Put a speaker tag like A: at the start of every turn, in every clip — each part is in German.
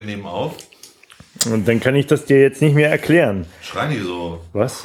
A: nehmen auf.
B: Und dann kann ich das dir jetzt nicht mehr erklären.
A: Schrei nicht so.
B: Was?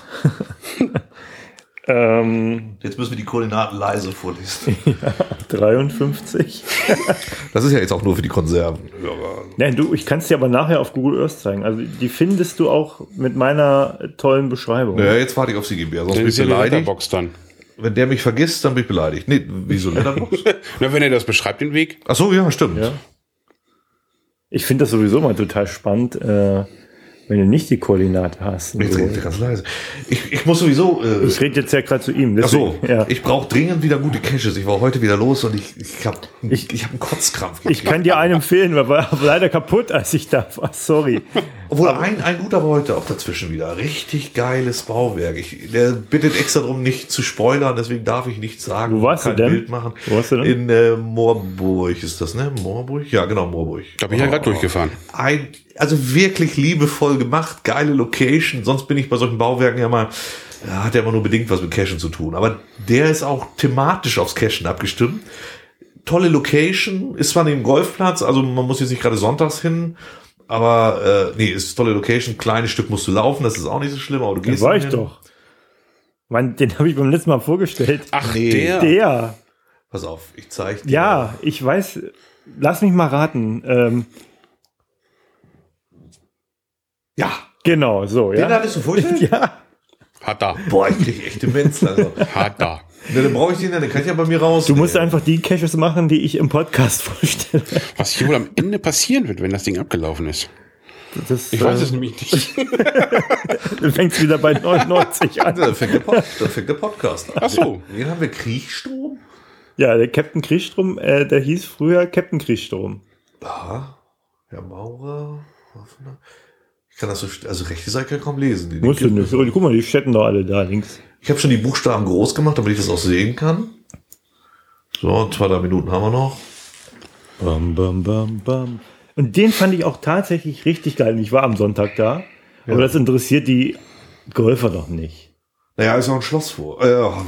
A: Jetzt müssen wir die Koordinaten leise vorlesen.
B: Ja, 53.
A: Das ist ja jetzt auch nur für die Konserven.
B: Nein, ich kann es dir aber nachher auf Google Earth zeigen. Also die findest du auch mit meiner tollen Beschreibung.
A: Ja, jetzt warte ich auf Sigi Bär, sonst bin ich beleidigt.
C: Letterbox dann.
A: Wenn der mich vergisst, dann bin ich beleidigt. Nee, wieso Letterbox?
C: Na, wenn er das beschreibt, den Weg.
A: Ach so, ja, stimmt.
B: Ja. Ich finde das sowieso mal total spannend, wenn du nicht die Koordinate hast.
A: Jetzt redet er ganz leise. Ich muss sowieso...
B: ich rede jetzt ja gerade zu ihm.
A: Ach so,
B: ja.
A: Ich brauche dringend wieder gute Caches. Ich war heute wieder los und ich habe einen Kotzkrampf gekriegt.
B: Ich kann dir einen empfehlen, weil war leider kaputt, als ich da war. Sorry.
A: Obwohl, ein guter war heute auch dazwischen wieder. Richtig geiles Bauwerk. Der bittet extra darum, nicht zu spoilern, deswegen darf ich nichts sagen.
B: Wo warst du denn?
A: Bild machen.
B: Wo warst du denn?
A: In Moorburg ist das, ne? Moorburg? Ja, genau, Moorburg.
C: Da bin ich ja gerade durchgefahren.
A: Also wirklich liebevoll gemacht, geile Location. Sonst bin ich bei solchen Bauwerken ja mal, hat ja immer nur bedingt was mit Cachen zu tun. Aber der ist auch thematisch aufs Cachen abgestimmt. Tolle Location, ist zwar neben Golfplatz, also man muss jetzt nicht gerade sonntags hin, aber ist tolle Location, kleines Stück musst du laufen, das ist auch nicht so schlimm, aber du gehst
B: Da war ich
A: hin.
B: doch. Mann, den habe ich beim letzten Mal vorgestellt.
C: Ach,
A: Nee.
B: Der.
A: Pass auf, ich zeige dir.
B: Ja, ich weiß. Lass mich mal raten.
A: Ja,
B: Genau, so,
A: den
B: ja.
A: hattest du vorgestellt?
B: Ja.
C: Hat er.
A: Boah, ich krieg echte Menzel. Also.
C: Hat er.
A: Ne, dann brauche ich den ja, den kann ich ja bei mir raus.
B: Du musst einfach die Caches machen, die ich im Podcast vorstelle.
C: Was hier wohl am Ende passieren wird, wenn das Ding abgelaufen ist.
B: Das,
C: Ich weiß es nämlich nicht.
B: Du fängst wieder bei 99 an.
A: Dann fängt der Podcast an.
C: Ach so.
A: Wen haben wir? Kriechstrom?
B: Ja, der Captain Kriechstrom, der hieß früher Captain Kriechstrom.
A: Ja, Herr Maurer. Ich kann das so, also rechte Seite kann ich kaum lesen. Die
B: Musst du
A: linke-
B: nicht. Oh, guck mal, die chatten doch alle da links.
A: Ich habe schon die Buchstaben groß gemacht, damit ich das auch sehen kann. So, 2-3 Minuten haben wir noch.
B: Bam, bam, bam, bam. Und den fand ich auch tatsächlich richtig geil. Und ich war am Sonntag da. Aber das interessiert die Golfer doch nicht.
A: Naja, ist auch ein Schloss vor.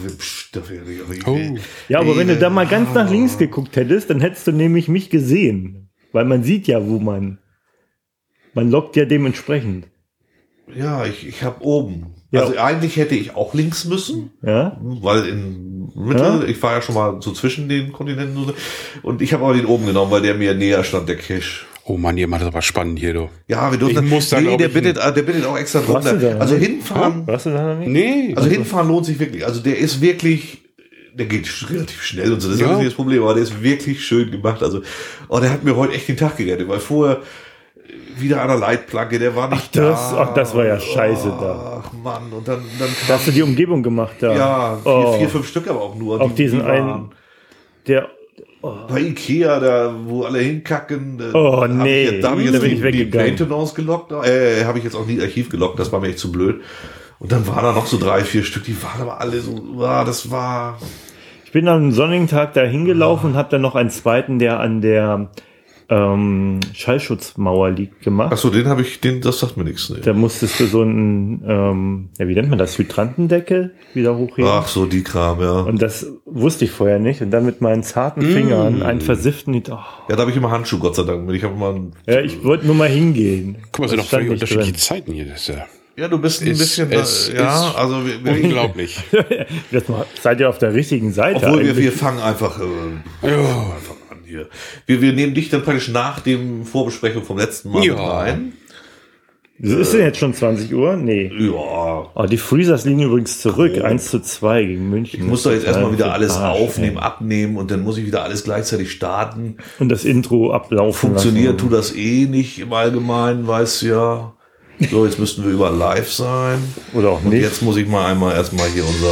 B: Ja, aber wenn du da mal ganz nach links geguckt hättest, dann hättest du nämlich mich gesehen. Weil man sieht ja, wo man lockt ja dementsprechend.
A: Ja, ich habe oben.
B: Ja.
A: Also eigentlich hätte ich auch links müssen,
B: Ja?
A: weil in Mitte, ich war ja schon mal so zwischen den Kontinenten und ich habe aber den oben genommen, weil der mir näher stand, der Cache.
C: Oh Mann, ihr macht das aber spannend hier, du.
A: Ja, wir dürfen.
C: Ich muss da, glaub
A: der
C: ich,
A: bittet auch extra
B: Warst du
A: drunter.
B: da
A: Also
B: nicht?
A: hinfahren.
B: Warst du da noch nicht?
C: Nee.
A: Also hinfahren lohnt sich wirklich. Also der ist wirklich, der geht relativ schnell und so. Das ist
C: Ja.
A: nicht das Problem, aber der ist wirklich schön gemacht. Also, der hat mir heute echt den Tag gerettet, weil vorher wieder an der Leitplanke, der war nicht
B: das war ja scheiße da.
A: Ach Mann, und dann
B: Da hast du die Umgebung gemacht da.
A: ja, vier, 5 Stück aber auch nur.
B: Auf diesen
A: waren
B: einen, der,
A: bei Ikea, da wo alle hinkacken.
B: Oh,
A: hab
B: nee,
A: ich jetzt, da habe ich
B: da
A: jetzt
B: bin ich
A: die
B: weggegangen.
A: Maintenance gelockt. Habe ich jetzt auch nie Archiv gelockt, das war mir echt zu blöd. Und dann waren da noch so 3, 4 Stück, die waren aber alle so, das war...
B: ich bin am sonnigen Tag da hingelaufen und habe dann noch einen zweiten, der an der Schallschutzmauer liegt, gemacht.
A: Achso, das sagt mir nichts. Nee.
B: Da musstest du so einen, wie nennt man das, Hydrantendeckel wieder hochheben.
A: Ach so, die Kram, ja.
B: Und das wusste ich vorher nicht. Und dann mit meinen zarten Fingern einen versifften,
A: Ja, da habe ich immer Handschuhe, Gott sei Dank. Ich habe immer
B: ja, ich wollte nur mal hingehen.
C: Guck mal, sind
B: Das
C: doch
B: stand
C: völlig
B: nicht
C: unterschiedliche
B: drin.
C: Zeiten hier. Das ist ja
A: ja, du bist ein bisschen...
C: ist
A: also
C: unglaublich.
B: Jetzt mal, seid ihr auf der richtigen Seite?
A: obwohl wir
B: eigentlich?
A: fangen einfach...
C: Ja.
A: einfach an hier. Wir nehmen dich dann praktisch nach dem Vorbesprechung vom letzten Mal
C: Ja.
A: mit rein.
B: Ist denn jetzt schon 20 Uhr? Nee.
A: Ja,
B: Oh, die Freezers liegen übrigens zurück. 1:2 gegen München.
A: ich muss doch jetzt erstmal wieder alles
B: Arsch,
A: aufnehmen,
B: ey.
A: abnehmen und dann muss ich wieder alles gleichzeitig starten.
B: Und das Intro ablaufen
A: Funktioniert
B: lassen.
A: tut das eh nicht im Allgemeinen, weißt du ja. So, jetzt müssten wir überall live sein.
B: Oder auch
A: Und
B: nicht.
A: jetzt muss ich mal erstmal hier unser...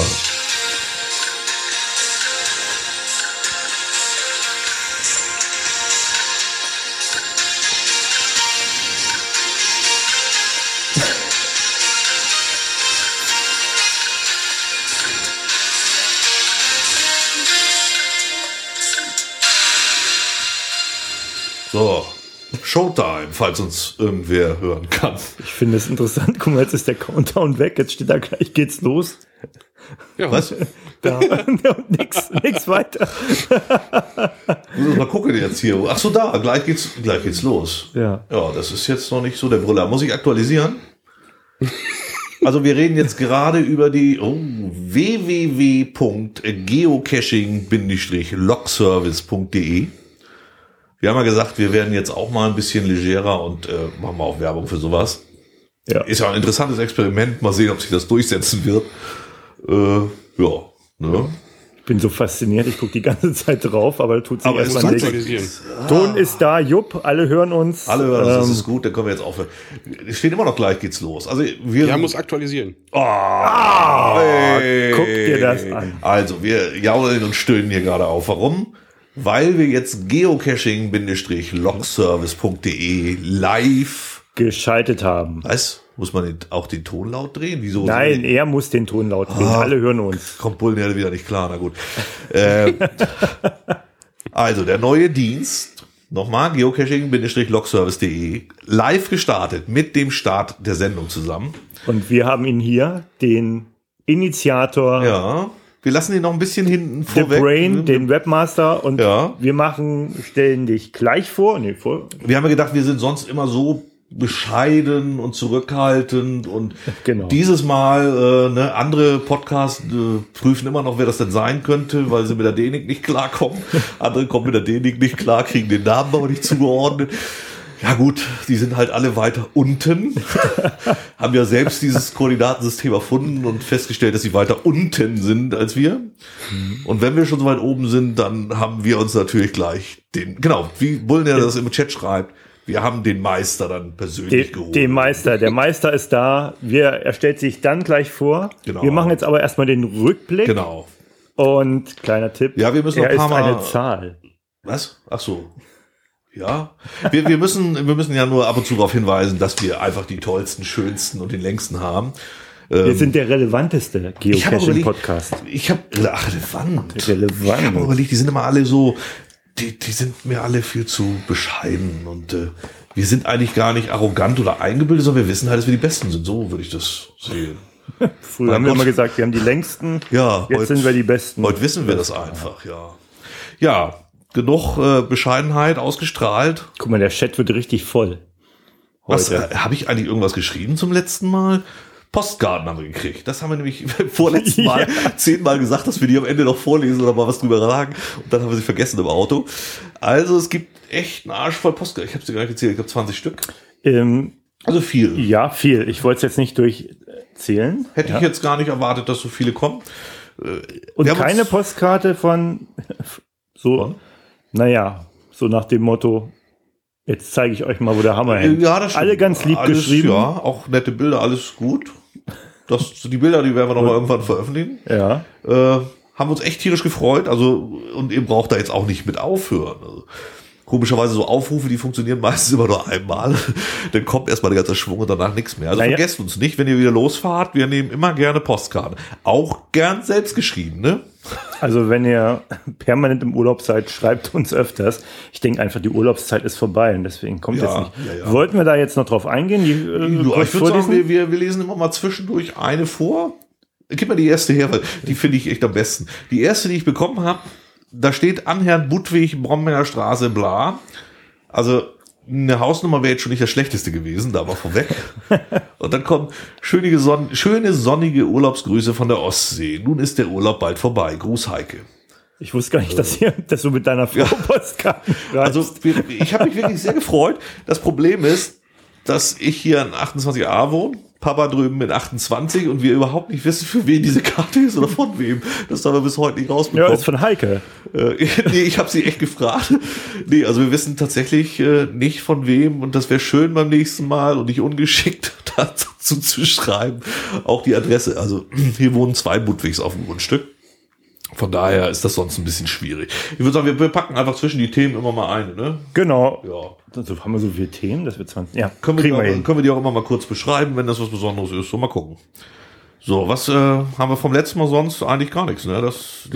A: So, Showtime, falls uns irgendwer hören kann.
B: Ich finde es interessant. Guck mal, jetzt ist der Countdown weg. Jetzt steht da gleich, geht's los.
C: Ja,
A: Was?
B: Da. Und nix weiter.
A: Mal gucken jetzt hier. Ach so, da, gleich geht's los.
B: Ja.
A: Ja, das ist jetzt noch nicht so der Brüller. Muss ich aktualisieren? Also wir reden jetzt gerade über die www.geocaching-logservice.de. Wir haben ja gesagt, wir werden jetzt auch mal ein bisschen legerer und machen mal auch Werbung für sowas.
B: Ja.
A: Ist ja ein interessantes Experiment. Mal sehen, ob sich das durchsetzen wird. Ja, ne?
B: Ich bin so fasziniert, ich gucke die ganze Zeit drauf, aber tut sich
A: Aber es
B: erstmal
A: ist
B: nichts.
C: aktualisieren.
B: Ton ist da, Jupp, alle hören uns.
A: Alle hören, das ist gut, dann können wir jetzt aufhören. Es steht immer noch gleich geht's los. Also
C: Ja, muss aktualisieren.
A: Hey.
B: Guck dir das an.
A: Also, wir jaulen und stöhnen hier gerade auf. Warum? Weil wir jetzt geocaching-logservice.de live.
B: Geschaltet haben.
A: Was? Muss man auch den Ton laut drehen? Wieso?
B: Nein, er muss den Ton laut drehen. Alle hören uns.
A: Kommt Bullen wieder nicht klar, na gut. Also, der neue Dienst, nochmal, geocaching-logservice.de, live gestartet, mit dem Start der Sendung zusammen.
B: Und wir haben ihn hier, den Initiator,
A: Ja, wir lassen ihn noch ein bisschen hinten
B: The
A: vorweg.
B: Brain, den Webmaster, und
A: Ja.
B: wir stellen dich gleich vor. Nee, vor.
A: Wir haben ja gedacht, wir sind sonst immer so bescheiden und zurückhaltend und
B: Genau.
A: dieses Mal andere Podcasts prüfen immer noch, wer das denn sein könnte, weil sie mit der Denik nicht klarkommen. Andere kommen mit der Denik nicht klar, kriegen den Namen aber nicht zugeordnet. Ja gut, die sind halt alle weiter unten, haben ja selbst dieses Koordinatensystem erfunden und festgestellt, dass sie weiter unten sind als wir. Und wenn wir schon so weit oben sind, dann haben wir uns natürlich gleich wie Bullen das im Chat schreibt, wir haben den Meister dann persönlich geholt.
B: Der Meister ist da. Er stellt sich dann gleich vor.
A: Genau.
B: Wir machen jetzt aber erstmal den Rückblick.
A: Genau.
B: Und kleiner Tipp.
A: Ja, wir müssen noch
B: er
A: ein paar
B: ist
A: Mal.
B: eine Zahl.
A: Was? Ach so. Ja. Wir müssen ja nur ab und zu darauf hinweisen, dass wir einfach die tollsten, schönsten und den längsten haben.
B: Wir sind der relevanteste Geocaching-Podcast.
A: Ich habe relevant.
B: Relevant.
A: Ich habe überlegt, die sind immer alle so, die sind mir alle viel zu bescheiden und wir sind eigentlich gar nicht arrogant oder eingebildet, sondern wir wissen halt, dass wir die Besten sind. So würde ich das sehen.
B: Früher haben wir immer gesagt, wir haben die längsten.
A: Ja,
B: Jetzt sind wir die Besten.
A: Heute wissen wir das einfach, ja. Ja, genug Bescheidenheit ausgestrahlt.
B: Guck mal, der Chat wird richtig voll.
A: Was,
B: Heute.
A: habe ich eigentlich irgendwas geschrieben zum letzten Mal? Postkarten haben wir gekriegt. Das haben wir nämlich vorletzten Mal 10-mal gesagt, dass wir die am Ende noch vorlesen oder mal was drüber sagen. Und dann haben wir sie vergessen im Auto. Also es gibt echt einen Arsch voll Postkarten. Ich habe sie gar nicht gezählt. Ich glaube 20 Stück. Also viel.
B: Ja, viel. Ich wollte es jetzt nicht durchzählen.
A: Hätte ich jetzt gar nicht erwartet, dass so viele kommen.
B: Und
A: wir haben
B: keine
A: uns-
B: Postkarte von so, naja, so nach dem Motto, jetzt zeige ich euch mal, wo der Hammer hängt.
A: Ja, das stimmt.
B: Alle ganz lieb
A: alles,
B: geschrieben.
A: Ja, auch nette Bilder, alles gut. Die Bilder, die werden wir noch mal irgendwann veröffentlichen.
B: Ja.
A: Haben uns echt tierisch gefreut. Also, und ihr braucht da jetzt auch nicht mit aufhören. Also, komischerweise so Aufrufe, die funktionieren meistens immer nur einmal. Dann kommt erstmal der ganze Schwung und danach nichts mehr. Also
B: Naja.
A: vergesst uns nicht, wenn ihr wieder losfahrt. Wir nehmen immer gerne Postkarten. Auch gern selbst geschrieben, ne?
B: Also wenn ihr permanent im Urlaub seid, schreibt uns öfters. Ich denke einfach, die Urlaubszeit ist vorbei und deswegen kommt
A: Ja,
B: jetzt nicht.
A: ja.
B: Wollten wir da jetzt noch drauf eingehen?
A: Ja,
B: kurz
A: ich würde sagen,
B: vorlesen?
A: wir lesen immer mal zwischendurch eine vor. Gib mal die erste her, weil die finde ich echt am besten. Die erste, die ich bekommen habe, da steht an Herrn Budwig, Brombeer Straße, bla. Also eine Hausnummer wäre jetzt schon nicht das Schlechteste gewesen, da war vorweg. Und dann kommen schöne sonnige Urlaubsgrüße von der Ostsee. Nun ist der Urlaub bald vorbei. Gruß Heike.
B: Ich wusste gar nicht, dass du mit deiner Frau Postkarten schreibst.
A: Also ich habe mich wirklich sehr gefreut. Das Problem ist, dass ich hier in 28a wohne, Papa drüben mit 28 und wir überhaupt nicht wissen, für wen diese Karte ist oder von wem. Das haben wir bis heute nicht
B: Ja,
A: rausbekommen.
B: ist von Heike.
A: Nee, ich habe sie echt gefragt. Nee, also wir wissen tatsächlich nicht von wem und das wäre schön beim nächsten Mal und nicht ungeschickt dazu zu schreiben. Auch die Adresse. Also hier wohnen 2 Budwigs auf dem Grundstück. Von daher ist das sonst ein bisschen schwierig. Ich würde sagen, wir packen einfach zwischen die Themen immer mal eine, ne?
B: Genau.
A: Ja.
B: Also haben wir so viele Themen, dass wir 20. Ja,
A: Können
B: kriegen wir
A: wir
B: hin.
A: die auch immer mal kurz beschreiben, wenn das was Besonderes ist. So, mal gucken. So, was haben wir vom letzten Mal sonst? Eigentlich gar nichts, ne?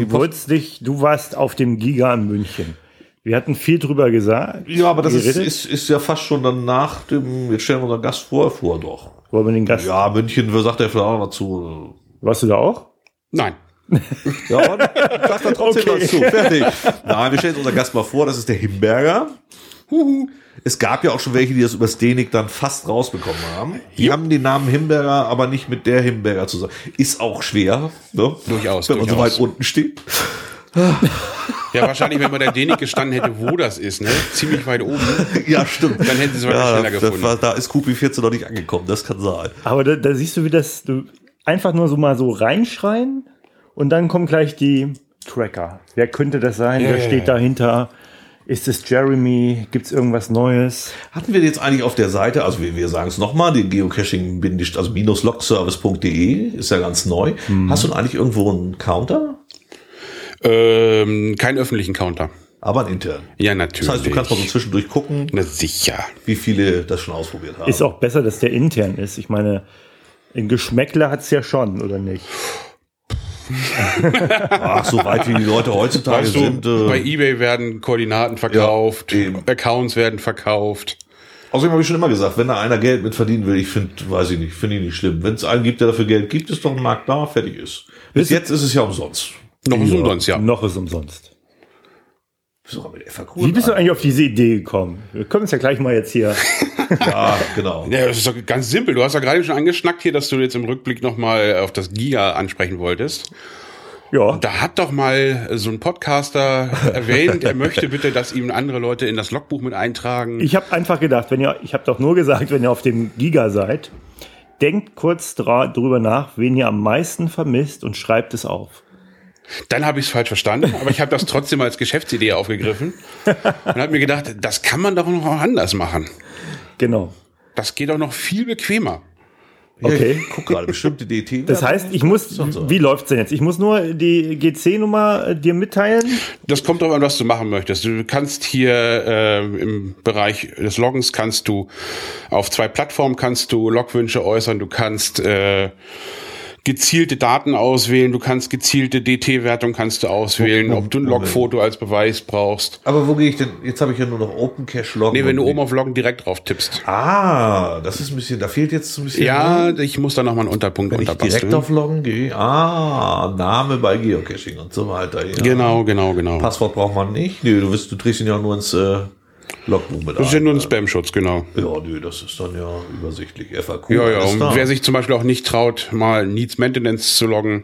B: Du warst auf dem Giga in München. Wir hatten viel drüber gesagt.
A: Ja, aber das
B: geredet.
A: ist ja fast schon dann nach dem, jetzt stellen wir unseren Gast vor, doch.
B: Wollen wir den Gast.
A: Ja, München, wer sagt der vielleicht auch dazu?
B: Warst du da auch?
C: Nein.
A: Ja, aber sag dann trotzdem
B: Okay.
A: was zu. Fertig. Nein, wir stellen uns unseren Gast mal vor, das ist der Himberger. Es gab ja auch schon welche, die das übers Denik dann fast rausbekommen haben. Die haben den Namen Himberger, aber nicht mit der Himberger zusammen. Ist auch schwer, ne?
C: Durchaus,
A: wenn man so
C: durchaus.
A: weit unten steht.
C: Ja, wahrscheinlich, wenn man der Denik gestanden hätte, wo das ist, ne? Ziemlich weit oben.
A: Ja, stimmt.
C: Dann hätten sie es wahrscheinlich schneller gefunden.
A: Da ist Kupi 14 noch nicht angekommen, das kann sein.
B: Aber da siehst du, wie das du einfach nur so mal so reinschreien und dann kommen gleich die Tracker. Wer könnte das sein? Wer steht dahinter? Ist es Jeremy? Gibt es irgendwas Neues?
A: Hatten wir jetzt eigentlich auf der Seite, also wir sagen es nochmal, den Geocaching, also -logservice.de ist ja ganz neu. Hast du eigentlich irgendwo einen Counter?
C: Keinen öffentlichen Counter.
A: Aber einen internen.
C: Ja, natürlich.
A: Das heißt, du kannst mal so zwischendurch gucken,
C: Na sicher.
A: wie viele das schon ausprobiert haben.
B: Ist auch besser, dass der intern ist. Ich meine, ein Geschmäckler hat es ja schon, oder nicht?
A: Ach, so weit wie die Leute heutzutage
C: Weißt du,
A: sind.
C: bei eBay werden Koordinaten verkauft,
A: Ja, eben.
C: Accounts werden verkauft.
A: Außerdem habe ich schon immer gesagt, wenn da einer Geld mit verdienen will, finde ich nicht schlimm. Wenn es einen gibt, der dafür Geld gibt, ist doch ein Markt da, fertig ist. Bis jetzt ist es ja umsonst.
C: Noch ist umsonst, ja.
B: Noch ist umsonst.
A: Sogar mit FAQ.
B: Wie bist du eigentlich auf diese Idee gekommen? Wir können es ja gleich mal jetzt hier.
A: Ja, genau.
C: Ja, das ist doch ganz simpel. Du hast ja gerade schon angeschnackt hier, dass du jetzt im Rückblick nochmal auf das Giga ansprechen wolltest.
B: Ja.
C: Da hat doch mal so ein Podcaster erwähnt, er möchte bitte, dass ihm andere Leute in das Logbuch mit eintragen.
B: Ich habe einfach gedacht, ich habe doch nur gesagt, wenn ihr auf dem Giga seid, denkt kurz drüber nach, wen ihr am meisten vermisst und schreibt es auf.
C: Dann habe ich es falsch verstanden, aber ich habe das trotzdem als Geschäftsidee aufgegriffen und habe mir gedacht, das kann man doch noch anders machen.
B: Genau.
C: Das geht doch noch viel bequemer.
B: Okay.
A: Ich guck gerade, bestimmte DT.
B: Das heißt, wie läuft's denn jetzt? Ich muss nur die GC-Nummer dir mitteilen?
C: Das kommt darauf an, was du machen möchtest. Du kannst hier im Bereich des Loggens kannst du auf 2 Plattformen kannst du Logwünsche äußern. Du kannst gezielte Daten auswählen, du kannst gezielte DT-Wertung kannst du auswählen, ob du ein Logfoto als Beweis brauchst.
A: Aber wo gehe ich denn? Jetzt habe ich ja nur noch Open Cache Loggen.
C: Nee, wenn du oben auf Loggen direkt drauf tippst.
A: Das ist ein bisschen, da fehlt jetzt so ein bisschen.
C: Ja, ich muss da nochmal einen Unterpunkt
A: wenn ich
C: unterbasteln.
A: direkt auf Loggen gehe. Name bei Geocaching und so weiter. Ja.
C: Genau.
A: Passwort braucht man nicht. Nö, du drehst ihn ja nur ins Logbuch mit
C: Das ist ja nur ein Spam-Schutz, genau.
A: Ja, nö, das ist dann ja übersichtlich. FAQ.
C: Ja,
A: alles
C: und
A: da.
C: wer sich zum Beispiel auch nicht traut, mal Needs Maintenance zu loggen,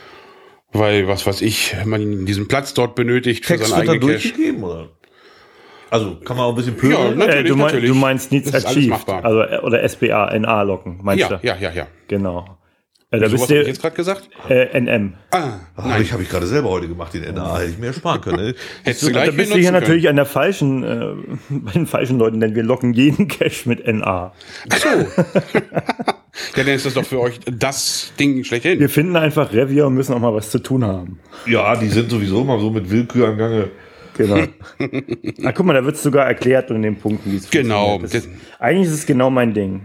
C: weil, was weiß ich, man diesen Platz dort benötigt für
A: Text
C: seinen
A: wird dann
C: eigenen Cache.
A: durchgegeben, oder? Also, kann man auch ein bisschen
C: Ja,
A: pöbeln.
C: natürlich,
B: Du
C: natürlich.
B: meinst Needs
C: Das ist alles
B: Achieved,
C: machbar.
B: also oder SBA, NA locken, meinst du?
C: Ja.
B: Genau. Da
C: So
B: bist
C: was habe ich
B: du
C: jetzt gerade gesagt?
B: NM.
A: Habe ich gerade selber heute gemacht, den NA, hätte ich mir sparen können.
C: Hättest du gleich
B: Da bist du
C: benutzen
B: hier
C: können.
B: natürlich an der falschen, bei den falschen Leuten, denn wir locken jeden Cache mit NA.
C: Ach so. Ja, dann ist das doch für euch das Ding schlechthin.
B: Wir finden einfach Revier und müssen auch mal was zu tun haben.
A: Ja, die sind sowieso immer so mit Willkür am Gange.
B: Genau. Guck mal, da wird es sogar erklärt in den Punkten, wie es
C: Genau.
B: funktioniert. Eigentlich ist es genau mein Ding.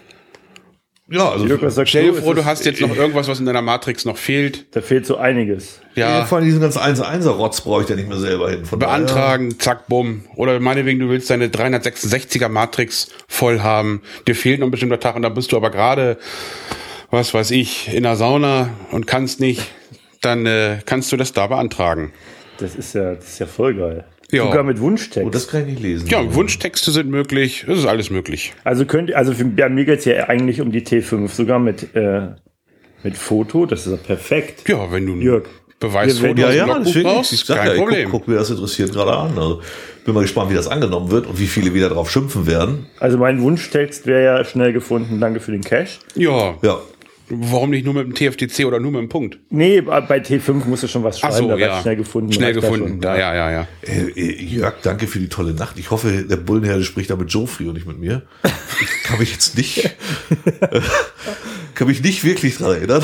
A: Ja, also
B: Jörg, was sagst
C: Stell dir vor,
B: Ist
C: du hast jetzt noch irgendwas, was in deiner Matrix noch fehlt.
B: Da fehlt so einiges.
A: ja.
C: Ja,
A: Vor allem diesen ganzen 1-1er-Rotz brauche ich ja nicht mehr selber hin. Von
C: beantragen, zack, bumm. Oder meinetwegen, du willst deine 366er Matrix voll haben. Dir fehlt noch ein bestimmter Tag und da bist du aber gerade, was weiß ich, in der Sauna und kannst nicht. Dann kannst du das da beantragen.
B: Das ist ja voll geil.
C: Ja.
B: Sogar mit Wunschtext.
A: Oh, das kann ich nicht lesen.
C: Ja, Wunschtexte sind möglich. Das ist alles möglich.
B: Also bei mir geht es ja eigentlich um die T5, sogar mit Foto, das ist ja perfekt.
C: Ja, wenn du
B: Jörg,
C: Beweisfoto
B: wir
C: aus
A: Ja,
C: dem Logbuch
A: deswegen,
C: brauchst,
A: ich
C: ist
A: sag
C: kein
A: ja, ich
C: Problem.
A: guck mir das interessiert gerade an. Also, bin mal gespannt, wie das angenommen wird und wie viele wieder drauf schimpfen werden.
B: Also mein Wunschtext wäre ja schnell gefunden, danke für den Cache.
C: Ja.
A: Ja.
C: Warum nicht nur mit dem TFTC oder nur mit dem Punkt?
B: Nee, bei T5 musst du schon was
C: Ach
B: schreiben,
C: so,
B: da war
C: ja.
B: schnell gefunden.
C: Schnell
B: reicht ja
C: gefunden.
B: schon,
C: Ja.
A: Jörg, danke für die tolle Nacht. Ich hoffe, der Bullenherde spricht da mit Geoffrey und nicht mit mir. Ich kann mich jetzt nicht, kann mich nicht wirklich dran erinnern.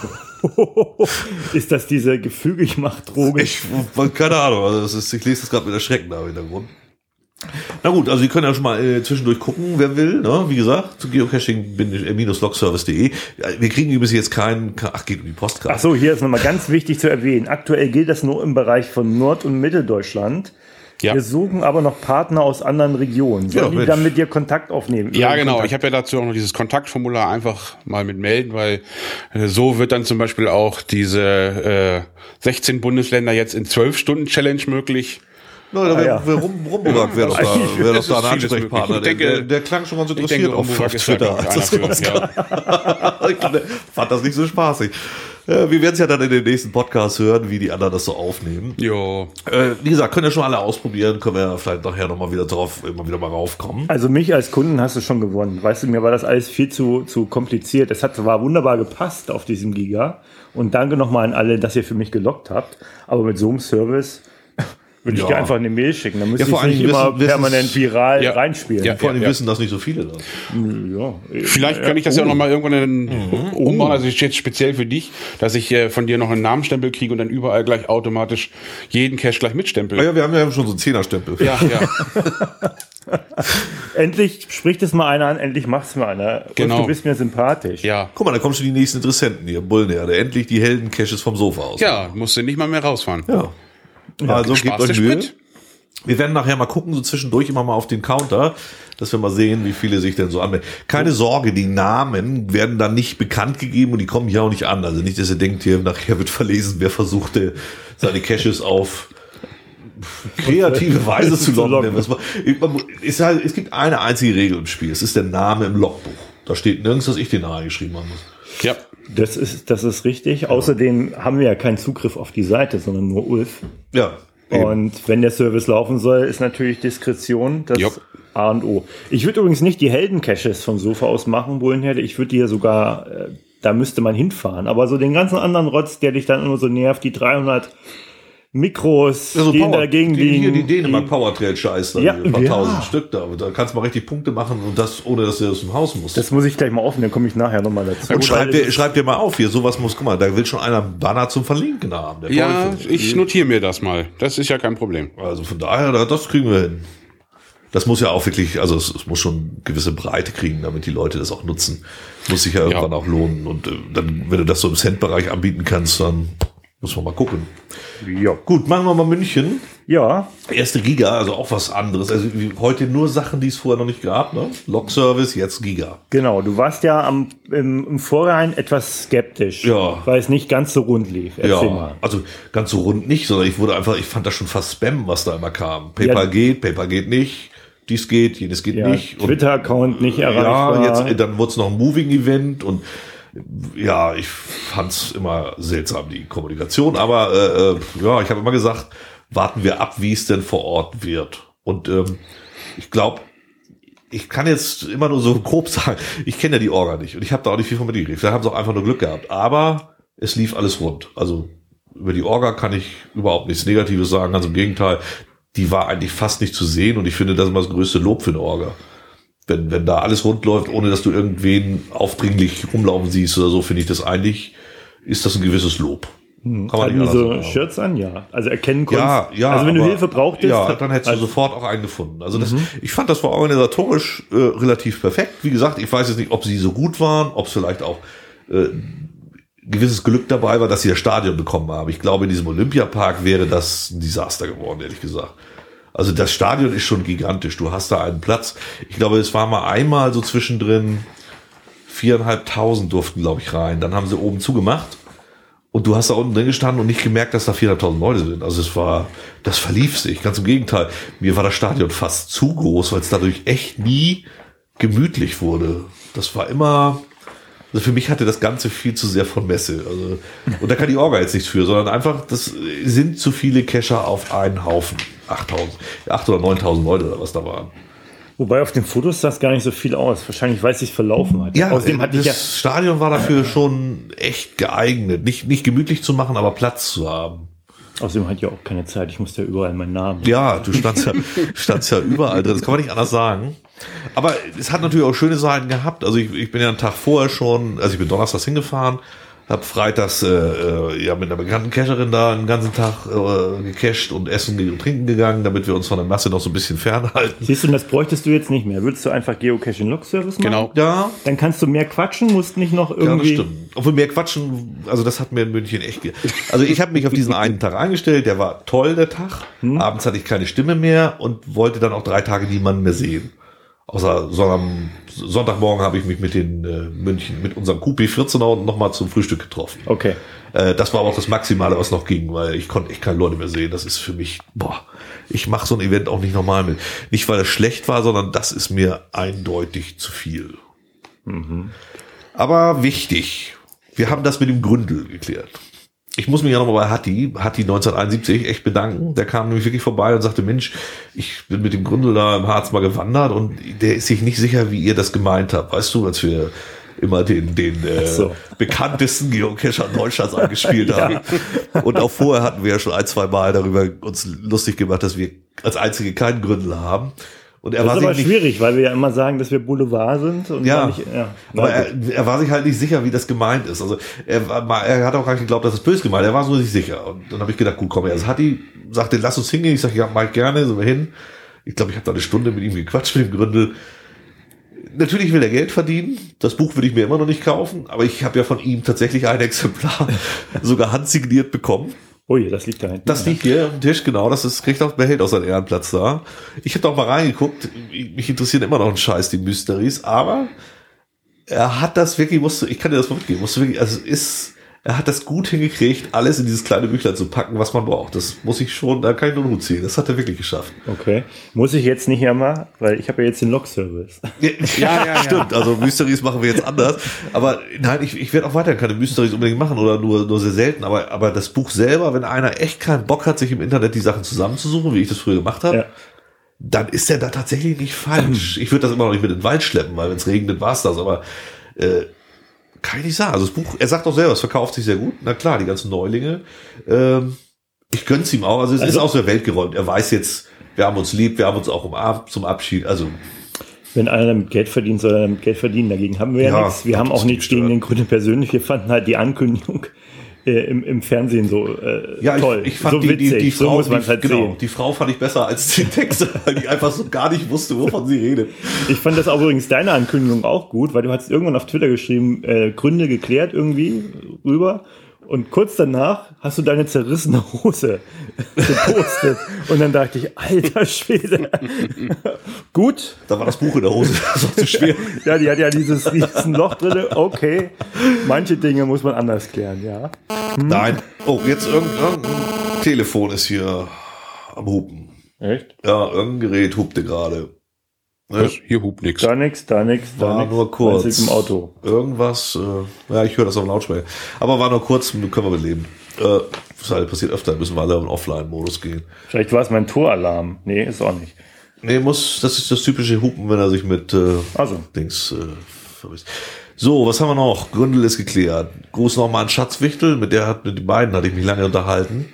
B: Ist das diese gefügig macht Droge?
A: Keine Ahnung. Also ich lese das gerade mit Erschrecken da im Hintergrund. Na gut, also Sie können ja schon mal zwischendurch gucken, wer will. Ne? Wie gesagt, zu geocaching-logservice.de. Wir kriegen übrigens jetzt geht um die Postkarte.
B: Ach so, hier ist nochmal ganz wichtig zu erwähnen. Aktuell gilt das nur im Bereich von Nord- und Mitteldeutschland.
C: Ja.
B: Wir suchen aber noch Partner aus anderen Regionen. Sollen die
A: Mensch.
B: dann mit dir Kontakt aufnehmen?
C: Ja, genau. Ich habe ja dazu auch noch dieses Kontaktformular einfach mal mit melden, weil so wird dann zum Beispiel auch diese 16 Bundesländer jetzt in 12-Stunden-Challenge möglich.
A: Rumburak wäre doch da ein
C: ist vieles
A: Ansprechpartner.
C: möglich. Ich denke-
A: Der klang schon ganz
C: Ich
A: interessiert
C: denke,
A: auf
C: Rumburak ist da
A: Twitter.
C: einer
A: als das
C: für,
A: rauskam.
C: ja.
A: Ich fand das nicht so spaßig. Wir werden es ja dann in den nächsten Podcast hören, wie die anderen das so aufnehmen.
C: Jo.
A: Wie gesagt, können ja schon alle ausprobieren, können wir ja vielleicht nachher nochmal wieder drauf, immer wieder mal raufkommen.
B: Also mich als Kunden hast du schon gewonnen. Weißt du, mir war das alles viel zu kompliziert. Es war wunderbar gepasst auf diesem Giga. Und danke nochmal an alle, dass ihr für mich gelockt habt. Aber mit so einem Service würde ich
A: Ja.
B: dir einfach eine Mail schicken. Dann müsste
A: Ja, vor
B: ich nicht
A: allem
B: immer
A: wissen-
B: permanent viral
C: Ja.
B: reinspielen.
C: Ja.
A: Vor allem wissen das nicht so viele. Das.
B: Ja.
C: Vielleicht kann ich das ja auch noch mal irgendwann umbauen, also jetzt speziell für dich, dass ich von dir noch einen Namensstempel kriege und dann überall gleich automatisch jeden Cache gleich mitstempel.
A: Ja, wir haben ja schon so einen Zehnerstempel.
C: Ja, ja.
B: Endlich spricht es mal einer an, endlich macht es mal einer.
C: Genau.
B: Und du bist mir sympathisch.
C: Ja.
A: Guck mal, da kommen schon die nächsten Interessenten hier. Bullenherde. Endlich die Helden-Caches vom Sofa aus.
C: Ja, musst du nicht mal mehr rausfahren.
A: Ja. Also gebt
C: Sparst
A: euch
C: du
A: Mühe.
C: Sprit?
A: Wir werden nachher mal gucken, so zwischendurch immer mal auf den Counter, dass wir mal sehen, wie viele sich denn so anmelden. Keine Sorge, die Namen werden dann nicht bekannt gegeben und die kommen hier auch nicht an. Also nicht, dass ihr denkt, hier nachher wird verlesen, wer versuchte, seine Caches auf kreative Weise zu locken. Es gibt eine einzige Regel im Spiel. Es ist der Name im Logbuch. Da steht nirgends, dass ich den reingeschrieben haben muss.
C: Ja.
B: Das ist richtig. Außerdem haben wir ja keinen Zugriff auf die Seite, sondern nur Ulf.
A: Ja. eben.
B: Und wenn der Service laufen soll, ist natürlich Diskretion das
C: Jupp.
B: A und O. Ich würde übrigens nicht die Helden-Caches vom Sofa aus machen, Bullenherde. Ich würde die ja sogar, da müsste man hinfahren. Aber so den ganzen anderen Rotz, der dich dann immer so nervt, die 300 Mikros,
A: Ja, so
B: die
A: Power,
B: dagegen
A: die, hier
B: liegen.
A: die Dänemark Powertrail Scheiß,
B: Ja,
A: ein paar
B: ja.
A: tausend Stück da. Da kannst du mal richtig Punkte machen und das, ohne dass du das im Haus musst.
B: Das muss ich gleich mal aufnehmen, dann komme ich nachher nochmal dazu.
A: Und schreib
B: Weil
A: dir mal auf hier, sowas muss, guck mal, da will schon einer einen Banner zum Verlinken haben. Der
C: Ja,
A: Teufel.
C: ich notiere mir das mal. Das ist ja kein Problem.
A: Also von daher, das kriegen wir hin. Das muss ja auch wirklich, also es muss schon gewisse Breite kriegen, damit die Leute das auch nutzen. Muss sich ja irgendwann auch lohnen. Und dann, wenn du das so im Cent-Bereich anbieten kannst, dann muss man mal gucken.
B: Ja.
A: Gut, machen wir mal München.
B: Ja,
A: Erste Giga, also auch was anderes. Also heute nur Sachen, die es vorher noch nicht gab. Ne? Log-Service, jetzt Giga.
B: genau. Du warst ja im Vorhinein etwas skeptisch,
A: Ja.
B: weil es nicht ganz so rund lief. Erzähl
A: Ja,
B: mal.
A: also ganz so rund nicht, sondern ich fand das schon fast Spam, was da immer kam. PayPal geht nicht, dies geht, jenes geht
B: Ja,
A: nicht. Und
B: Twitter-Account nicht erreichbar.
A: ja, jetzt, dann wurde es noch ein Moving-Event und ja, ich fand's immer seltsam, die Kommunikation, aber ja, ich habe immer gesagt, warten wir ab, wie es denn vor Ort wird. Und ich glaube, ich kann jetzt immer nur so grob sagen, ich kenne ja die Orga nicht und ich habe da auch nicht viel von mitgekriegt. Vielleicht haben sie auch einfach nur Glück gehabt, aber es lief alles rund. Also über die Orga kann ich überhaupt nichts Negatives sagen, also im Gegenteil, die war eigentlich fast nicht zu sehen und ich finde, das ist immer das größte Lob für eine Orga. Wenn da alles rund läuft, ohne dass du irgendwen aufdringlich rumlaufen siehst oder so, finde ich das eigentlich, ist das ein gewisses Lob. Kann man
B: Hatten
A: nicht
B: die
A: anders
B: so
A: sagen.
B: Shirts an? Ja. Also erkennen konntest.
A: Ja,
B: Also wenn du
A: aber-
B: Hilfe brauchtest.
A: ja, dann hättest du
B: also,
A: sofort auch einen gefunden. Also das, ich fand, das war organisatorisch relativ perfekt. Wie gesagt, ich weiß jetzt nicht, ob sie so gut waren, ob es vielleicht auch gewisses Glück dabei war, dass sie das Stadion bekommen haben. Ich glaube, in diesem Olympiapark wäre das ein Desaster geworden, ehrlich gesagt. Also das Stadion ist schon gigantisch. Du hast da einen Platz. Ich glaube, es war mal einmal so zwischendrin 4.500 durften, glaube ich, rein. Dann haben sie oben zugemacht. Und du hast da unten drin gestanden und nicht gemerkt, dass da 4.500 Leute sind. Also das verlief sich. Ganz im Gegenteil. Mir war das Stadion fast zu groß, weil es dadurch echt nie gemütlich wurde. Das war immer, also für mich hatte das Ganze viel zu sehr von Messe. Also, und da kann die Orga jetzt nichts für, sondern einfach, das sind zu viele Cacher auf einen Haufen. 8.000 oder 9.000 Leute oder was da waren.
B: wobei auf den Fotos sah es gar nicht so viel aus. Wahrscheinlich, weil es sich verlaufen hat.
A: Ja,
B: Außerdem hatte
A: das
B: ich ja.
A: Stadion war dafür schon echt geeignet. Nicht gemütlich zu machen, aber Platz zu haben.
B: Außerdem hatte ich ja auch keine Zeit. Ich musste ja überall meinen Namen.
A: Ja, du standst ja überall drin. Das kann man nicht anders sagen. Aber es hat natürlich auch schöne Seiten gehabt. Also ich bin ja einen Tag vorher schon, also ich bin donnerstags hingefahren, Hab freitags mit einer bekannten Cacherin da den ganzen Tag gecached und essen und trinken gegangen, damit wir uns von der Masse noch so ein bisschen fernhalten.
B: Siehst du, das bräuchtest du jetzt nicht mehr. Würdest du einfach Geocaching-Log-Service machen?
C: Genau.
A: Ja,
B: Dann kannst du mehr quatschen, musst nicht noch
A: ja, das
B: irgendwie...
A: stimmt. Obwohl mehr quatschen, also das hat mir in München echt... Also ich habe mich auf diesen einen Tag eingestellt, der war toll, der Tag. Abends hatte ich keine Stimme mehr und wollte dann auch 3 Tage niemanden mehr sehen. Außer am Sonntagmorgen habe ich mich mit den München, mit unserem QP14er nochmal zum Frühstück getroffen.
B: Okay.
A: Das war aber auch das Maximale, was noch ging, weil ich konnte echt keine Leute mehr sehen. Das ist für mich, ich mache so ein Event auch nicht normal mit. Nicht, weil es schlecht war, sondern das ist mir eindeutig zu viel. Aber wichtig, wir haben das mit dem Gründel geklärt. Ich muss mich ja nochmal bei Hatti 1971 echt bedanken. Der kam nämlich wirklich vorbei und sagte, Mensch, ich bin mit dem Gründel da im Harz mal gewandert und der ist sich nicht sicher, wie ihr das gemeint habt. Weißt du, als wir immer den bekanntesten Geocacher Deutschlands angespielt haben. Und auch vorher hatten wir ja schon 1-2 Mal darüber uns lustig gemacht, dass wir als Einzige keinen Gründel haben. Und er
B: Das
A: war
B: ist aber
A: sich
B: schwierig, weil wir ja immer sagen, dass wir Boulevard sind. Und
A: Ja,
B: nicht,
A: aber er war sich halt nicht sicher, wie das gemeint ist. Also er hat auch gar nicht geglaubt, dass es böse gemeint ist. Er war so nicht sicher. Und dann habe ich gedacht, gut, komm her. Also Hatti sagte, lass uns hingehen. Ich sage, ja, mal gerne, sind wir hin. Ich glaube, ich habe da eine Stunde mit ihm gequatscht, mit dem Gründel. Natürlich will er Geld verdienen. Das Buch würde ich mir immer noch nicht kaufen. Aber ich habe ja von ihm tatsächlich ein Exemplar sogar handsigniert bekommen.
B: Ui, das liegt da hinten.
A: Das liegt hier auf dem Tisch, genau. Behält auch seinen Ehrenplatz da. Ich habe da auch mal reingeguckt. Mich interessieren immer noch ein Scheiß, die Mysteries. Aber er hat das wirklich, ich kann dir das mal mitgeben, er hat das gut hingekriegt, alles in dieses kleine Büchlein zu packen, was man braucht. Das muss ich schon, da kann ich nur einen Hut ziehen. Das hat er wirklich geschafft.
B: Okay. Muss ich jetzt nicht einmal, weil ich habe ja jetzt den Log-Service.
A: Ja, stimmt. Also Mysteries machen wir jetzt anders. Aber nein, ich werde auch weiterhin keine Mysteries unbedingt machen oder nur sehr selten. Aber das Buch selber, wenn einer echt keinen Bock hat, sich im Internet die Sachen zusammenzusuchen, wie ich das früher gemacht habe, dann ist er da tatsächlich nicht falsch. Ich würde das immer noch nicht mit in den Wald schleppen, weil wenn es regnet, war es das. Aber kann ich nicht sagen. Also das Buch, er sagt auch selber, es verkauft sich sehr gut. Na klar, die ganzen Neulinge. Ich gönn's ihm auch. Also es ist aus der Welt geräumt. Er weiß jetzt, wir haben uns lieb, wir haben uns auch umarmt zum Abschied. Also
B: wenn einer damit Geld verdient, soll er damit Geld verdienen. Dagegen haben wir ja nichts. Wir haben auch nichts gegen den Gründer persönlich. Wir fanden halt die Ankündigung im Fernsehen so toll.
A: Ich fand
B: so witzig.
A: Die Frau,
B: so muss man halt sehen.
A: Die Frau fand ich besser als den Text, weil die einfach so gar nicht wusste, wovon sie redet.
B: Ich fand das auch übrigens deine Ankündigung auch gut, weil du hast irgendwann auf Twitter geschrieben, Gründe geklärt irgendwie rüber. Und kurz danach hast du deine zerrissene Hose gepostet. Und dann dachte ich, alter Schwede. Gut.
A: Da war das Buch in der Hose. Das war zu schwer.
B: Ja, die hat ja dieses riesen Loch drin. Okay. Manche Dinge muss man anders klären, ja.
A: Nein. Oh, jetzt irgendein Telefon ist hier am Hupen.
B: Echt?
A: Ja, irgendein Gerät hupte gerade.
C: Hier hupt nix.
B: Da nix.
A: War nur kurz.
B: Im Auto.
A: Irgendwas, ich höre das auf dem Lautsprecher. Aber war nur kurz, können wir mit leben. Das passiert öfter, müssen wir alle in Offline-Modus gehen.
B: Vielleicht war es mein Toralarm. Nee, ist auch nicht.
A: Nee, das ist das typische Hupen, wenn er sich mit Dings vermisst. So, was haben wir noch? Gründel ist geklärt. Gruß nochmal an Schatzwichtel, mit den beiden hatte ich mich lange unterhalten.